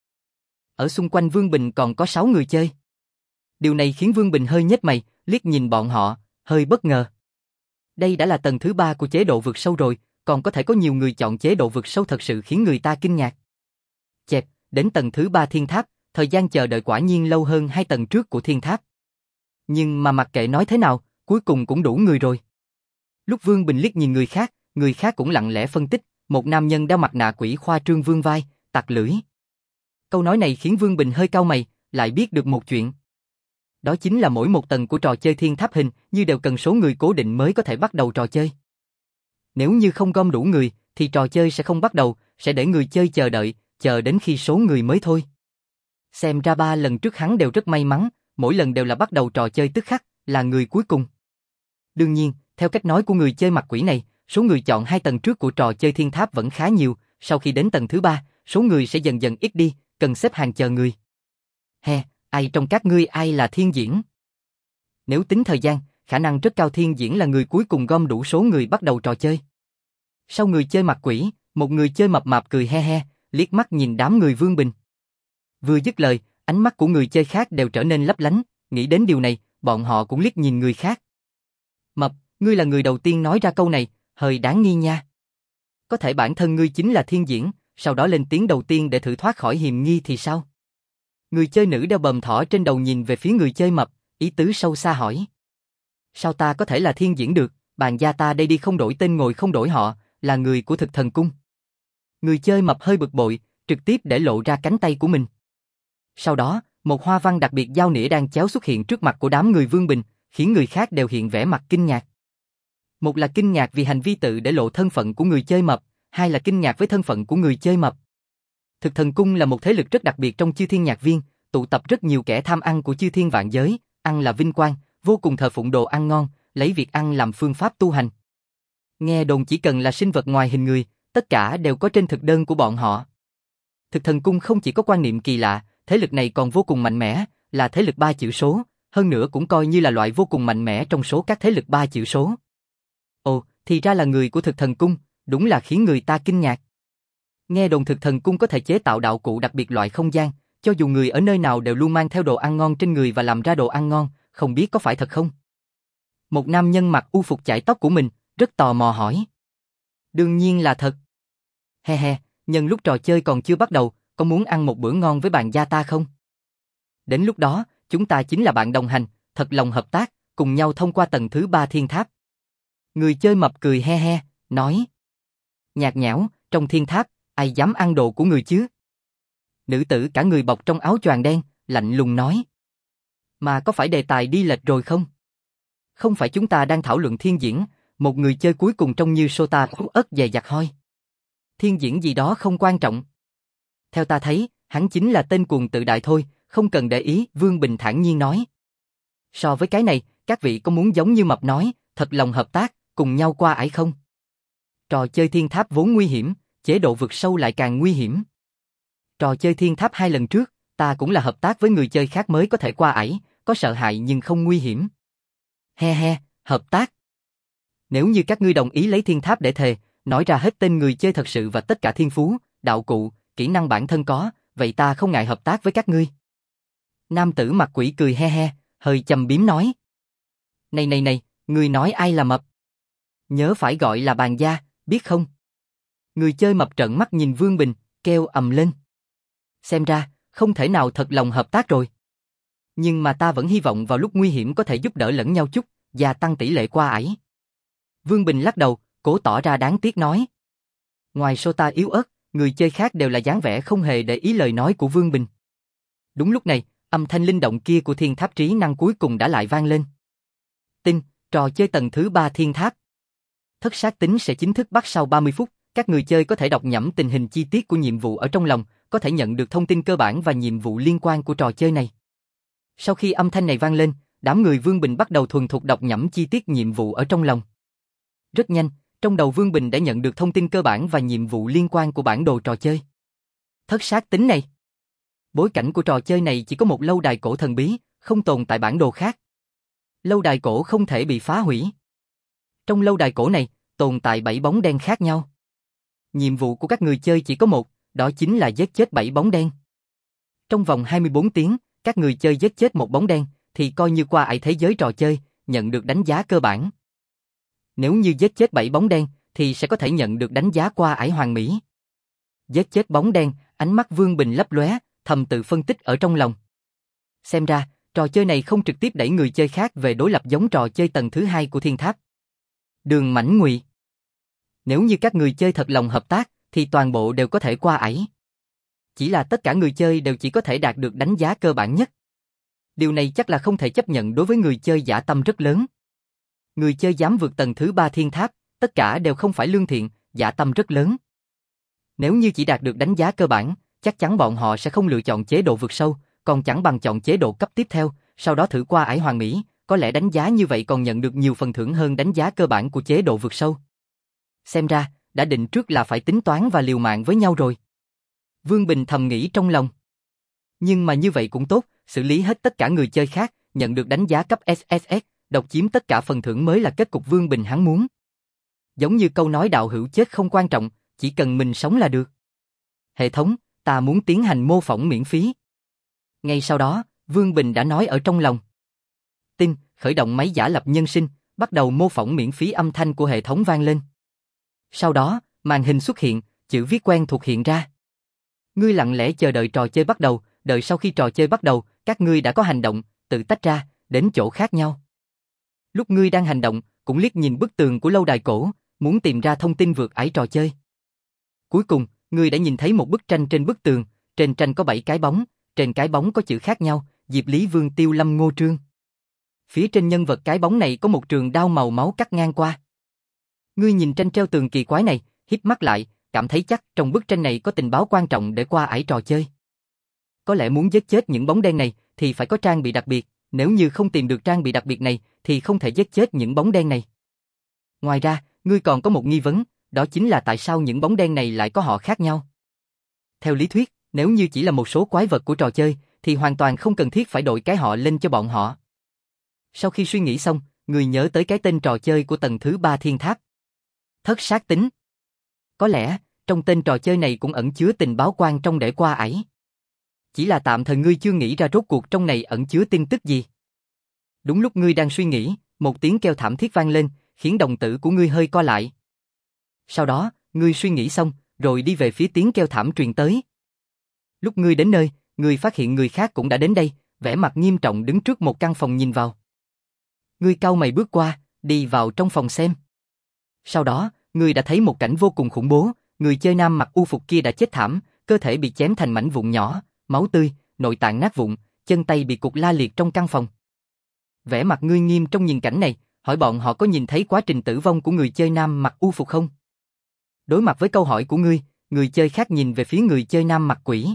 Ở xung quanh Vương Bình còn có sáu người chơi. Điều này khiến Vương Bình hơi nhếch mày, liếc nhìn bọn họ, hơi bất ngờ. Đây đã là tầng thứ ba của chế độ vượt sâu rồi, còn có thể có nhiều người chọn chế độ vượt sâu thật sự khiến người ta kinh ngạc. Chẹp, đến tầng thứ ba Thiên Tháp, thời gian chờ đợi quả nhiên lâu hơn hai tầng trước của Thiên Tháp. Nhưng mà mặc kệ nói thế nào, cuối cùng cũng đủ người rồi. Lúc Vương Bình liếc nhìn người khác, người khác cũng lặng lẽ phân tích, một nam nhân đeo mặt nạ quỷ khoa trương vương vai, tặc lưỡi. Câu nói này khiến Vương Bình hơi cau mày, lại biết được một chuyện. Đó chính là mỗi một tầng của trò chơi Thiên Tháp hình như đều cần số người cố định mới có thể bắt đầu trò chơi. Nếu như không gom đủ người, thì trò chơi sẽ không bắt đầu, sẽ để người chơi chờ đợi, chờ đến khi số người mới thôi. Xem ra ba lần trước hắn đều rất may mắn, mỗi lần đều là bắt đầu trò chơi tức khắc, là người cuối cùng. Đương nhiên, theo cách nói của người chơi mặt quỷ này, số người chọn hai tầng trước của trò chơi Thiên Tháp vẫn khá nhiều, sau khi đến tầng thứ ba, số người sẽ dần dần ít đi, cần xếp hàng chờ người. He, ai trong các ngươi ai là Thiên Diễn? Nếu tính thời gian, khả năng rất cao Thiên Diễn là người cuối cùng gom đủ số người bắt đầu trò chơi. Sau người chơi mặt quỷ, một người chơi mập mạp cười he he, liếc mắt nhìn đám người Vương Bình. Vừa dứt lời, ánh mắt của người chơi khác đều trở nên lấp lánh, nghĩ đến điều này, bọn họ cũng liếc nhìn người khác. Mập, ngươi là người đầu tiên nói ra câu này, hơi đáng nghi nha. Có thể bản thân ngươi chính là Thiên Diễn, sau đó lên tiếng đầu tiên để thử thoát khỏi hiềm nghi thì sao? Người chơi nữ đeo bờm thỏ trên đầu nhìn về phía người chơi mập, ý tứ sâu xa hỏi. Sao ta có thể là Thiên Diễn được, bàn gia ta đây đi không đổi tên ngồi không đổi họ, là người của Thực Thần Cung. Người chơi mập hơi bực bội, trực tiếp để lộ ra cánh tay của mình. Sau đó, một hoa văn đặc biệt dao nĩa đang chéo xuất hiện trước mặt của đám người Vương Bình, khiến người khác đều hiện vẻ mặt kinh ngạc. Một là kinh ngạc vì hành vi tự để lộ thân phận của người chơi mập, hai là kinh ngạc với thân phận của người chơi mập. Thực Thần Cung là một thế lực rất đặc biệt trong Chư Thiên Nhạc Viên, tụ tập rất nhiều kẻ tham ăn của chư thiên vạn giới, ăn là vinh quang, vô cùng thờ phụng đồ ăn ngon, lấy việc ăn làm phương pháp tu hành. Nghe đồn chỉ cần là sinh vật ngoài hình người, tất cả đều có trên thực đơn của bọn họ. Thực Thần Cung không chỉ có quan niệm kỳ lạ, thế lực này còn vô cùng mạnh mẽ, là thế lực ba chữ số, hơn nữa cũng coi như là loại vô cùng mạnh mẽ trong số các thế lực ba chữ số. Ồ, thì ra là người của Thực Thần Cung, đúng là khiến người ta kinh ngạc. Nghe đồn Thực Thần Cung có thể chế tạo đạo cụ đặc biệt loại không gian, cho dù người ở nơi nào đều luôn mang theo đồ ăn ngon trên người và làm ra đồ ăn ngon, không biết có phải thật không? Một nam nhân mặc u phục chải tóc của mình, rất tò mò hỏi. Đương nhiên là thật. He he, nhân lúc trò chơi còn chưa bắt đầu, có muốn ăn một bữa ngon với bàn gia ta không? Đến lúc đó, chúng ta chính là bạn đồng hành, thật lòng hợp tác, cùng nhau thông qua tầng thứ ba thiên tháp. Người chơi mập cười he he, nói. Nhạt nhẽo, trong thiên tháp, ai dám ăn đồ của người chứ? Nữ tử cả người bọc trong áo choàng đen, lạnh lùng nói. Mà có phải đề tài đi lệch rồi không? Không phải chúng ta đang thảo luận thiên diễn, một người chơi cuối cùng trông như Sota ú ớt dè dặt hoi. Thiên diễn gì đó không quan trọng. Theo ta thấy, hắn chính là tên cuồng tự đại thôi, không cần để ý, Vương Bình thản nhiên nói. So với cái này, các vị có muốn giống như mập nói, thật lòng hợp tác, cùng nhau qua ải không? Trò chơi thiên tháp vốn nguy hiểm, chế độ vực sâu lại càng nguy hiểm. Trò chơi thiên tháp hai lần trước, ta cũng là hợp tác với người chơi khác mới có thể qua ải, có sợ hãi nhưng không nguy hiểm. He he, hợp tác. Nếu như các ngươi đồng ý lấy thiên tháp để thề, nói ra hết tên người chơi thật sự và tất cả thiên phú, đạo cụ, kỹ năng bản thân có, vậy ta không ngại hợp tác với các ngươi. Nam tử mặt quỷ cười he he, hơi châm biếm nói. Này này này, ngươi nói ai là mập? Nhớ phải gọi là bàn gia, biết không? Người chơi mập trợn mắt nhìn Vương Bình, kêu ầm lên. Xem ra, không thể nào thật lòng hợp tác rồi. Nhưng mà ta vẫn hy vọng vào lúc nguy hiểm có thể giúp đỡ lẫn nhau chút, gia tăng tỷ lệ qua ải. Vương Bình lắc đầu, cố tỏ ra đáng tiếc nói. Ngoài Sota yếu ớt, người chơi khác đều là dáng vẻ không hề để ý lời nói của Vương Bình. Đúng lúc này, âm thanh linh động kia của thiên tháp trí năng cuối cùng đã lại vang lên. Tin, trò chơi tầng thứ ba thiên tháp. Thất sát tính sẽ chính thức bắt sau ba mươi phút, các người chơi có thể đọc nhẩm tình hình chi tiết của nhiệm vụ ở trong lòng, có thể nhận được thông tin cơ bản và nhiệm vụ liên quan của trò chơi này. Sau khi âm thanh này vang lên, đám người Vương Bình bắt đầu thuần thục đọc nhẩm chi tiết nhiệm vụ ở trong lòng. Rất nhanh, trong đầu Vương Bình đã nhận được thông tin cơ bản và nhiệm vụ liên quan của bản đồ trò chơi. Thất sát tính này. Bối cảnh của trò chơi này chỉ có một lâu đài cổ thần bí, không tồn tại bản đồ khác. Lâu đài cổ không thể bị phá hủy. Trong lâu đài cổ này, tồn tại bảy bóng đen khác nhau. Nhiệm vụ của các người chơi chỉ có một, đó chính là giết chết bảy bóng đen. Trong vòng hai mươi bốn tiếng, các người chơi giết chết một bóng đen, thì coi như qua ải thế giới trò chơi, nhận được đánh giá cơ bản. Nếu như giết chết bảy bóng đen, thì sẽ có thể nhận được đánh giá qua ải hoàn mỹ. Giết chết bóng đen, ánh mắt Vương Bình lấp lóe, thầm tự phân tích ở trong lòng. Xem ra, trò chơi này không trực tiếp đẩy người chơi khác về đối lập giống trò chơi tầng thứ hai của thiên tháp. Đường mãnh ngụy. Nếu như các người chơi thật lòng hợp tác, thì toàn bộ đều có thể qua ải. Chỉ là tất cả người chơi đều chỉ có thể đạt được đánh giá cơ bản nhất. Điều này chắc là không thể chấp nhận đối với người chơi dã tâm rất lớn. Người chơi dám vượt tầng thứ ba thiên tháp, tất cả đều không phải lương thiện, dã tâm rất lớn. Nếu như chỉ đạt được đánh giá cơ bản, chắc chắn bọn họ sẽ không lựa chọn chế độ vượt sâu, còn chẳng bằng chọn chế độ cấp tiếp theo, sau đó thử qua ải hoàn mỹ, có lẽ đánh giá như vậy còn nhận được nhiều phần thưởng hơn đánh giá cơ bản của chế độ vượt sâu. Xem ra, đã định trước là phải tính toán và liều mạng với nhau rồi. Vương Bình thầm nghĩ trong lòng. Nhưng mà như vậy cũng tốt, xử lý hết tất cả người chơi khác, nhận được đánh giá cấp ét ét ét, độc chiếm tất cả phần thưởng mới là kết cục Vương Bình hắn muốn. Giống như câu nói đạo hữu chết không quan trọng, chỉ cần mình sống là được. Hệ thống, ta muốn tiến hành mô phỏng miễn phí. Ngay sau đó, Vương Bình đã nói ở trong lòng. Tin, khởi động máy giả lập nhân sinh, bắt đầu mô phỏng miễn phí âm thanh của hệ thống vang lên. Sau đó, màn hình xuất hiện, chữ viết quen thuộc hiện ra. Ngươi lặng lẽ chờ đợi trò chơi bắt đầu, đợi sau khi trò chơi bắt đầu, các ngươi đã có hành động, tự tách ra, đến chỗ khác nhau. Lúc ngươi đang hành động, cũng liếc nhìn bức tường của lâu đài cổ, muốn tìm ra thông tin vượt ải trò chơi. Cuối cùng, ngươi đã nhìn thấy một bức tranh trên bức tường, trên tranh có bảy cái bóng, trên cái bóng có chữ khác nhau, Diệp Lý Vương Tiêu Lâm Ngô Trương. Phía trên nhân vật cái bóng này có một trường đao màu máu cắt ngang qua. Ngươi nhìn tranh treo tường kỳ quái này, híp mắt lại, cảm thấy chắc trong bức tranh này có tình báo quan trọng để qua ải trò chơi. Có lẽ muốn giết chết những bóng đen này thì phải có trang bị đặc biệt, nếu như không tìm được trang bị đặc biệt này thì không thể giết chết những bóng đen này. Ngoài ra, ngươi còn có một nghi vấn, đó chính là tại sao những bóng đen này lại có họ khác nhau. Theo lý thuyết, nếu như chỉ là một số quái vật của trò chơi thì hoàn toàn không cần thiết phải đổi cái họ lên cho bọn họ. Sau khi suy nghĩ xong, ngươi nhớ tới cái tên trò chơi của tầng thứ ba thiên tháp. Thất sát tính. Có lẽ, trong tên trò chơi này cũng ẩn chứa tình báo quan trong để qua ải. Chỉ là tạm thời ngươi chưa nghĩ ra rốt cuộc trong này ẩn chứa tin tức gì. Đúng lúc ngươi đang suy nghĩ, một tiếng kêu thảm thiết vang lên, khiến đồng tử của ngươi hơi co lại. Sau đó, ngươi suy nghĩ xong, rồi đi về phía tiếng kêu thảm truyền tới. Lúc ngươi đến nơi, ngươi phát hiện người khác cũng đã đến đây, vẻ mặt nghiêm trọng đứng trước một căn phòng nhìn vào. Ngươi cau mày bước qua, đi vào trong phòng xem. Sau đó, ngươi đã thấy một cảnh vô cùng khủng bố, người chơi nam mặc u phục kia đã chết thảm, cơ thể bị chém thành mảnh vụn nhỏ, máu tươi, nội tạng nát vụn, chân tay bị cụt la liệt trong căn phòng. Vẻ mặt ngươi nghiêm trong nhìn cảnh này, hỏi bọn họ có nhìn thấy quá trình tử vong của người chơi nam mặc u phục không? Đối mặt với câu hỏi của ngươi, người chơi khác nhìn về phía người chơi nam mặc quỷ.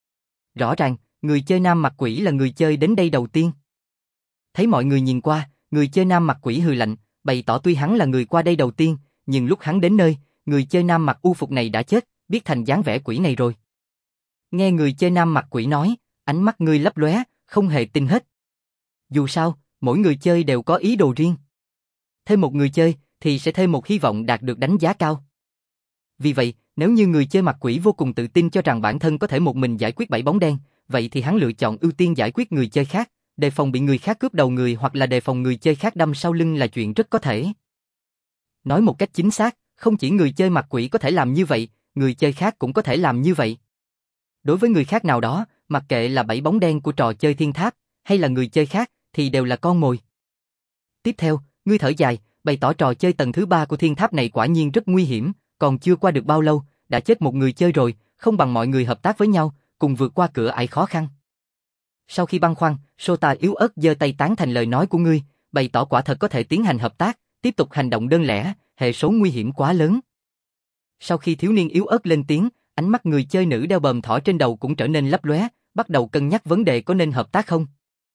Rõ ràng, người chơi nam mặc quỷ là người chơi đến đây đầu tiên. Thấy mọi người nhìn qua, người chơi nam mặc quỷ hừ lạnh, bày tỏ tuy hắn là người qua đây đầu tiên, nhưng lúc hắn đến nơi, người chơi nam mặc u phục này đã chết, biết thành dáng vẻ quỷ này rồi. Nghe người chơi nam mặc quỷ nói, ánh mắt ngươi lấp lóe, không hề tin hết. Dù sao, mỗi người chơi đều có ý đồ riêng. Thêm một người chơi, thì sẽ thêm một hy vọng đạt được đánh giá cao. Vì vậy, nếu như người chơi mặc quỷ vô cùng tự tin cho rằng bản thân có thể một mình giải quyết bảy bóng đen, vậy thì hắn lựa chọn ưu tiên giải quyết người chơi khác, đề phòng bị người khác cướp đầu người hoặc là đề phòng người chơi khác đâm sau lưng là chuyện rất có thể. Nói một cách chính xác, không chỉ người chơi mặc quỷ có thể làm như vậy, người chơi khác cũng có thể làm như vậy. Đối với người khác nào đó, mặc kệ là bảy bóng đen của trò chơi thiên tháp, hay là người chơi khác, thì đều là con mồi. Tiếp theo, ngươi thở dài, bày tỏ trò chơi tầng thứ ba của thiên tháp này quả nhiên rất nguy hiểm, còn chưa qua được bao lâu, đã chết một người chơi rồi, không bằng mọi người hợp tác với nhau, cùng vượt qua cửa ải khó khăn. Sau khi băn khoăn, Sota yếu ớt giơ tay tán thành lời nói của ngươi, bày tỏ quả thật có thể tiến hành hợp tác, tiếp tục hành động đơn lẻ, hệ số nguy hiểm quá lớn. Sau khi thiếu niên yếu ớt lên tiếng, ánh mắt người chơi nữ đeo bờm thỏ trên đầu cũng trở nên lấp lóe, bắt đầu cân nhắc vấn đề có nên hợp tác không.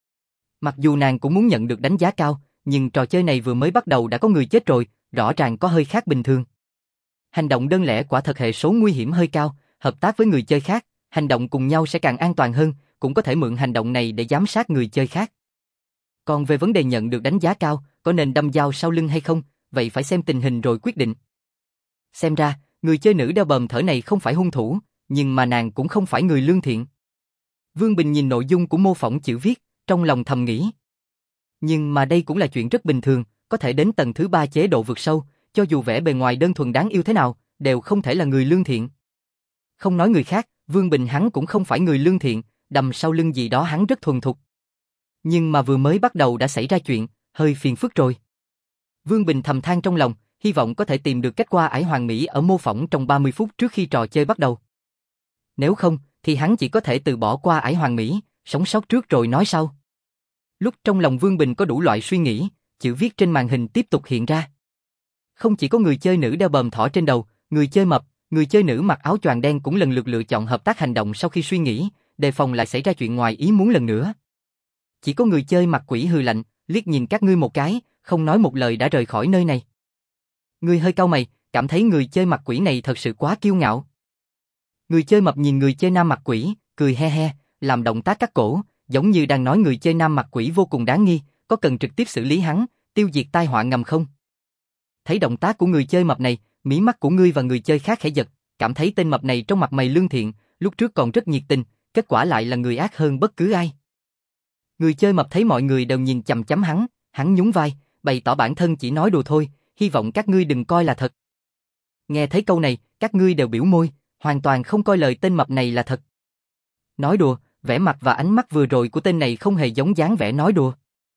Mặc dù nàng cũng muốn nhận được đánh giá cao, nhưng trò chơi này vừa mới bắt đầu đã có người chết rồi, rõ ràng có hơi khác bình thường. Hành động đơn lẻ quả thật hệ số nguy hiểm hơi cao, hợp tác với người chơi khác, hành động cùng nhau sẽ càng an toàn hơn, cũng có thể mượn hành động này để giám sát người chơi khác. Còn về vấn đề nhận được đánh giá cao, có nên đâm dao sau lưng hay không, vậy phải xem tình hình rồi quyết định. Xem ra, người chơi nữ đeo bờm thở này không phải hung thủ, nhưng mà nàng cũng không phải người lương thiện. Vương Bình nhìn nội dung của mô phỏng chữ viết, trong lòng thầm nghĩ. Nhưng mà đây cũng là chuyện rất bình thường, có thể đến tầng thứ ba chế độ vượt sâu, cho dù vẻ bề ngoài đơn thuần đáng yêu thế nào, đều không thể là người lương thiện. Không nói người khác, Vương Bình hắn cũng không phải người lương thiện, đầm sau lưng gì đó hắn rất thuần thục. Nhưng mà vừa mới bắt đầu đã xảy ra chuyện, hơi phiền phức rồi. Vương Bình thầm than trong lòng, hy vọng có thể tìm được cách qua ải hoàng mỹ ở mô phỏng trong ba mươi phút trước khi trò chơi bắt đầu. Nếu không, thì hắn chỉ có thể từ bỏ qua ải hoàng mỹ, sống sót trước rồi nói sau. Lúc trong lòng Vương Bình có đủ loại suy nghĩ, chữ viết trên màn hình tiếp tục hiện ra. Không chỉ có người chơi nữ đeo bờm thỏ trên đầu, người chơi mập, người chơi nữ mặc áo choàng đen cũng lần lượt lựa chọn hợp tác hành động sau khi suy nghĩ, đề phòng lại xảy ra chuyện ngoài ý muốn lần nữa. Chỉ có người chơi mặc quỷ hừ lạnh, liếc nhìn các ngươi một cái, không nói một lời đã rời khỏi nơi này. Ngươi hơi cau mày, cảm thấy người chơi mặc quỷ này thật sự quá kiêu ngạo. Người chơi mập nhìn người chơi nam mặc quỷ, cười he he, làm động tác cắt cổ, giống như đang nói người chơi nam mặc quỷ vô cùng đáng nghi, có cần trực tiếp xử lý hắn, tiêu diệt tai họa ngầm không? Thấy động tác của người chơi mập này, mí mắt của ngươi và người chơi khác khẽ giật, cảm thấy tên mập này trong mặt mày lương thiện, lúc trước còn rất nhiệt tình, kết quả lại là người ác hơn bất cứ ai. Người chơi mập thấy mọi người đều nhìn chằm chằm hắn, hắn nhún vai, bày tỏ bản thân chỉ nói đùa thôi, hy vọng các ngươi đừng coi là thật. Nghe thấy câu này, các ngươi đều biểu môi, hoàn toàn không coi lời tên mập này là thật. Nói đùa, vẻ mặt và ánh mắt vừa rồi của tên này không hề giống dáng vẻ nói đùa.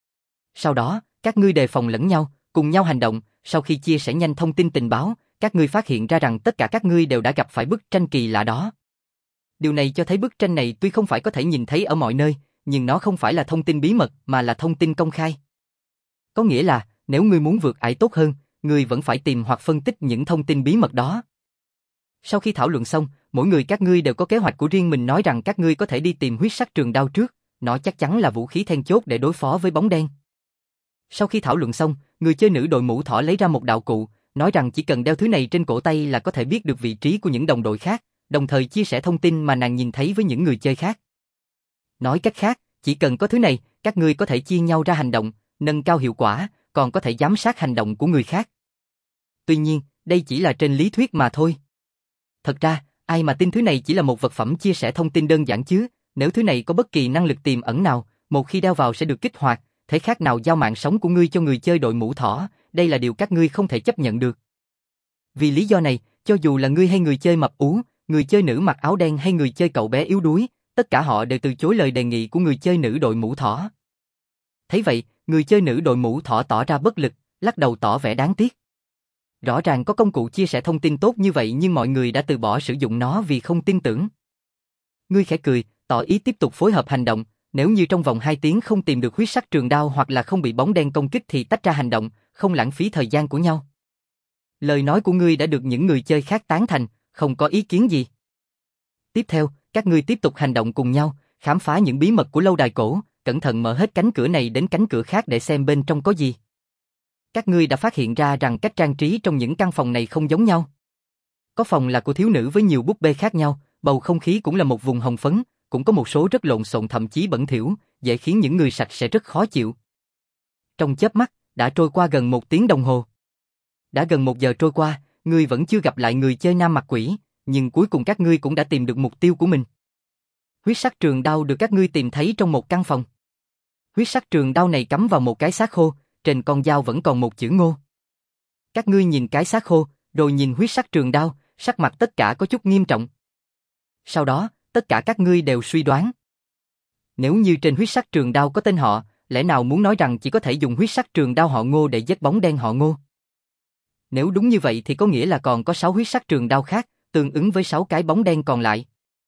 Sau đó, các ngươi đề phòng lẫn nhau, cùng nhau hành động, sau khi chia sẻ nhanh thông tin tình báo, các ngươi phát hiện ra rằng tất cả các ngươi đều đã gặp phải bức tranh kỳ lạ đó. Điều này cho thấy bức tranh này tuy không phải có thể nhìn thấy ở mọi nơi, nhưng nó không phải là thông tin bí mật mà là thông tin công khai. Có nghĩa là, nếu ngươi muốn vượt ải tốt hơn, ngươi vẫn phải tìm hoặc phân tích những thông tin bí mật đó. Sau khi thảo luận xong, mỗi người các ngươi đều có kế hoạch của riêng mình, nói rằng các ngươi có thể đi tìm huyết sắc trường đao trước, nó chắc chắn là vũ khí then chốt để đối phó với bóng đen. Sau khi thảo luận xong, người chơi nữ đội mũ thỏ lấy ra một đạo cụ, nói rằng chỉ cần đeo thứ này trên cổ tay là có thể biết được vị trí của những đồng đội khác, đồng thời chia sẻ thông tin mà nàng nhìn thấy với những người chơi khác. Nói cách khác, chỉ cần có thứ này, các ngươi có thể chia nhau ra hành động, nâng cao hiệu quả, còn có thể giám sát hành động của người khác. Tuy nhiên, đây chỉ là trên lý thuyết mà thôi. Thật ra, ai mà tin thứ này chỉ là một vật phẩm chia sẻ thông tin đơn giản chứ, nếu thứ này có bất kỳ năng lực tiềm ẩn nào, một khi đeo vào sẽ được kích hoạt, thế khác nào giao mạng sống của ngươi cho người chơi đội mũ thỏ, đây là điều các ngươi không thể chấp nhận được. Vì lý do này, cho dù là ngươi hay người chơi mập ú, người chơi nữ mặc áo đen hay người chơi cậu bé yếu đuối, tất cả họ đều từ chối lời đề nghị của người chơi nữ đội mũ thỏ. Thấy vậy, người chơi nữ đội mũ thỏ tỏ ra bất lực, lắc đầu tỏ vẻ đáng tiếc. Rõ ràng có công cụ chia sẻ thông tin tốt như vậy nhưng mọi người đã từ bỏ sử dụng nó vì không tin tưởng. Ngươi khẽ cười, tỏ ý tiếp tục phối hợp hành động, nếu như trong vòng hai tiếng không tìm được huyết sắc trường đao hoặc là không bị bóng đen công kích thì tách ra hành động, không lãng phí thời gian của nhau. Lời nói của ngươi đã được những người chơi khác tán thành, không có ý kiến gì. Tiếp theo, các ngươi tiếp tục hành động cùng nhau, khám phá những bí mật của lâu đài cổ, cẩn thận mở hết cánh cửa này đến cánh cửa khác để xem bên trong có gì. Các ngươi đã phát hiện ra rằng cách trang trí trong những căn phòng này không giống nhau. Có phòng là của thiếu nữ với nhiều búp bê khác nhau, bầu không khí cũng là một vùng hồng phấn, cũng có một số rất lộn xộn thậm chí bẩn thỉu, dễ khiến những người sạch sẽ rất khó chịu. Trong chớp mắt, đã trôi qua gần một tiếng đồng hồ. Đã gần một giờ trôi qua, ngươi vẫn chưa gặp lại người chơi nam mặt quỷ, nhưng cuối cùng các ngươi cũng đã tìm được mục tiêu của mình. Huyết sắc trường đao được các ngươi tìm thấy trong một căn phòng. Huyết sắc trường đao này cắm vào một cái xác khô, trên con dao vẫn còn một chữ Ngô. Các ngươi nhìn cái xác khô, rồi nhìn huyết sắc trường đao, sắc mặt tất cả có chút nghiêm trọng. Sau đó, tất cả các ngươi đều suy đoán. Nếu như trên huyết sắc trường đao có tên họ, lẽ nào muốn nói rằng chỉ có thể dùng huyết sắc trường đao họ Ngô để giết bóng đen họ Ngô? Nếu đúng như vậy thì có nghĩa là còn có sáu huyết sắc trường đao khác, tương ứng với sáu cái bóng đen còn lại.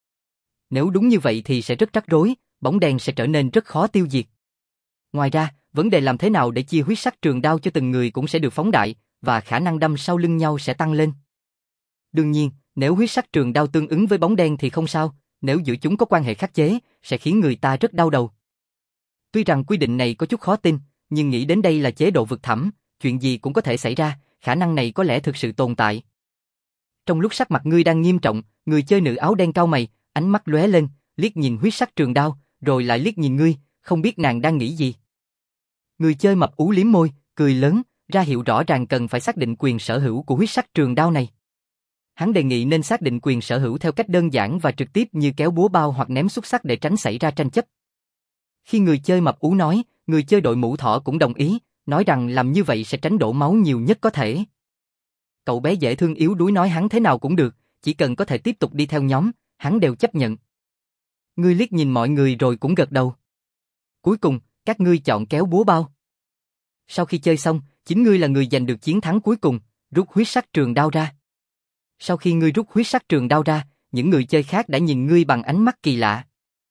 Nếu đúng như vậy thì sẽ rất rắc rối, bóng đen sẽ trở nên rất khó tiêu diệt. Ngoài ra, vấn đề làm thế nào để chia huyết sắc trường đao cho từng người cũng sẽ được phóng đại, và khả năng đâm sau lưng nhau sẽ tăng lên. Đương nhiên, nếu huyết sắc trường đao tương ứng với bóng đen thì không sao, nếu giữa chúng có quan hệ khắc chế, sẽ khiến người ta rất đau đầu. Tuy rằng quy định này có chút khó tin, nhưng nghĩ đến đây là chế độ vực thẳm, chuyện gì cũng có thể xảy ra, khả năng này có lẽ thực sự tồn tại. Trong lúc sắc mặt ngươi đang nghiêm trọng, người chơi nữ áo đen cau mày, ánh mắt lóe lên, liếc nhìn huyết sắc trường đao, rồi lại liếc nhìn ngươi, không biết nàng đang nghĩ gì. Người chơi mập ú liếm môi, cười lớn, ra hiệu rõ ràng cần phải xác định quyền sở hữu của huyết sắc trường đao này. Hắn đề nghị nên xác định quyền sở hữu theo cách đơn giản và trực tiếp như kéo búa bao hoặc ném xúc xắc để tránh xảy ra tranh chấp. Khi người chơi mập ú nói, người chơi đội mũ thỏ cũng đồng ý, nói rằng làm như vậy sẽ tránh đổ máu nhiều nhất có thể. Cậu bé dễ thương yếu đuối nói hắn thế nào cũng được, chỉ cần có thể tiếp tục đi theo nhóm, hắn đều chấp nhận. Ngươi liếc nhìn mọi người rồi cũng gật đầu. Cuối cùng, các ngươi chọn kéo búa bao. Sau khi chơi xong, chính ngươi là người giành được chiến thắng cuối cùng, rút huyết sắc trường đao ra. Sau khi ngươi rút huyết sắc trường đao ra, những người chơi khác đã nhìn ngươi bằng ánh mắt kỳ lạ.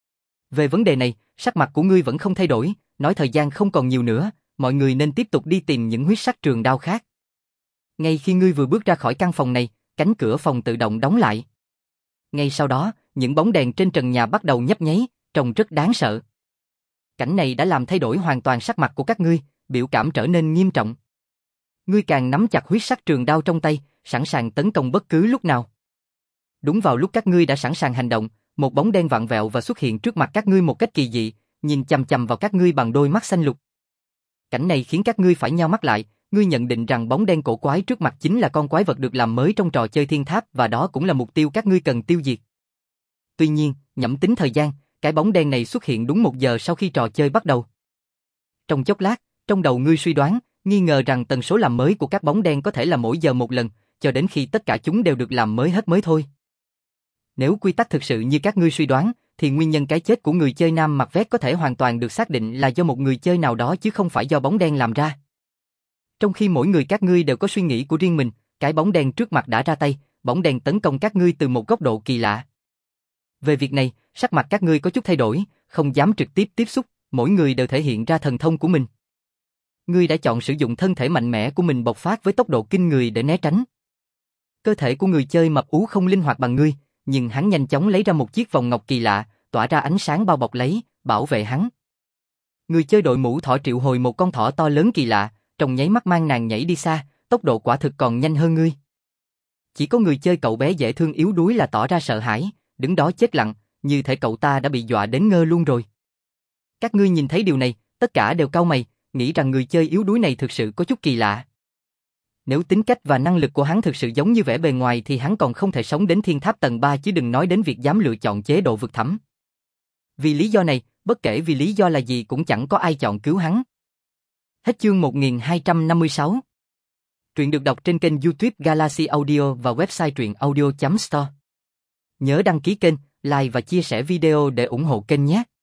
Về vấn đề này, sắc mặt của ngươi vẫn không thay đổi, nói thời gian không còn nhiều nữa, mọi người nên tiếp tục đi tìm những huyết sắc trường đao khác. Ngay khi ngươi vừa bước ra khỏi căn phòng này, cánh cửa phòng tự động đóng lại. Ngay sau đó, những bóng đèn trên trần nhà bắt đầu nhấp nháy, trông rất đáng sợ. Cảnh này đã làm thay đổi hoàn toàn sắc mặt của các ngươi, biểu cảm trở nên nghiêm trọng. Ngươi càng nắm chặt huyết sắc trường đao trong tay, sẵn sàng tấn công bất cứ lúc nào. Đúng vào lúc các ngươi đã sẵn sàng hành động, một bóng đen vặn vẹo và xuất hiện trước mặt các ngươi một cách kỳ dị, nhìn chằm chằm vào các ngươi bằng đôi mắt xanh lục. Cảnh này khiến các ngươi phải nheo mắt lại, ngươi nhận định rằng bóng đen cổ quái trước mặt chính là con quái vật được làm mới trong trò chơi thiên tháp và đó cũng là mục tiêu các ngươi cần tiêu diệt. Tuy nhiên, nhẩm tính thời gian, cái bóng đen này xuất hiện đúng một giờ sau khi trò chơi bắt đầu. Trong chốc lát, trong đầu ngươi suy đoán, nghi ngờ rằng tần số làm mới của các bóng đen có thể là mỗi giờ một lần, cho đến khi tất cả chúng đều được làm mới hết mới thôi. Nếu quy tắc thực sự như các ngươi suy đoán, thì nguyên nhân cái chết của người chơi nam mặc vest có thể hoàn toàn được xác định là do một người chơi nào đó chứ không phải do bóng đen làm ra. Trong khi mỗi người các ngươi đều có suy nghĩ của riêng mình, cái bóng đen trước mặt đã ra tay, bóng đen tấn công các ngươi từ một góc độ kỳ lạ. Về việc này, sắc mặt các ngươi có chút thay đổi, không dám trực tiếp tiếp xúc, mỗi người đều thể hiện ra thần thông của mình. Ngươi đã chọn sử dụng thân thể mạnh mẽ của mình bộc phát với tốc độ kinh người để né tránh. Cơ thể của người chơi mập ú không linh hoạt bằng ngươi, nhưng hắn nhanh chóng lấy ra một chiếc vòng ngọc kỳ lạ, tỏa ra ánh sáng bao bọc lấy, bảo vệ hắn. Người chơi đội mũ thỏ triệu hồi một con thỏ to lớn kỳ lạ, trong nháy mắt mang nàng nhảy đi xa, tốc độ quả thực còn nhanh hơn ngươi. Chỉ có người chơi cậu bé dễ thương yếu đuối là tỏ ra sợ hãi, đứng đó chết lặng, như thể cậu ta đã bị dọa đến ngơ luôn rồi. Các ngươi nhìn thấy điều này, tất cả đều cau mày, nghĩ rằng người chơi yếu đuối này thực sự có chút kỳ lạ. Nếu tính cách và năng lực của hắn thực sự giống như vẻ bề ngoài thì hắn còn không thể sống đến thiên tháp tầng ba chứ đừng nói đến việc dám lựa chọn chế độ vực thẳm. Vì lý do này, bất kể vì lý do là gì cũng chẳng có ai chọn cứu hắn. Hết chương một nghìn hai trăm năm mươi sáu. Truyện được đọc trên kênh YouTube Galaxy Audio và website truyện audio chấm store. Nhớ đăng ký kênh, like và chia sẻ video để ủng hộ kênh nhé.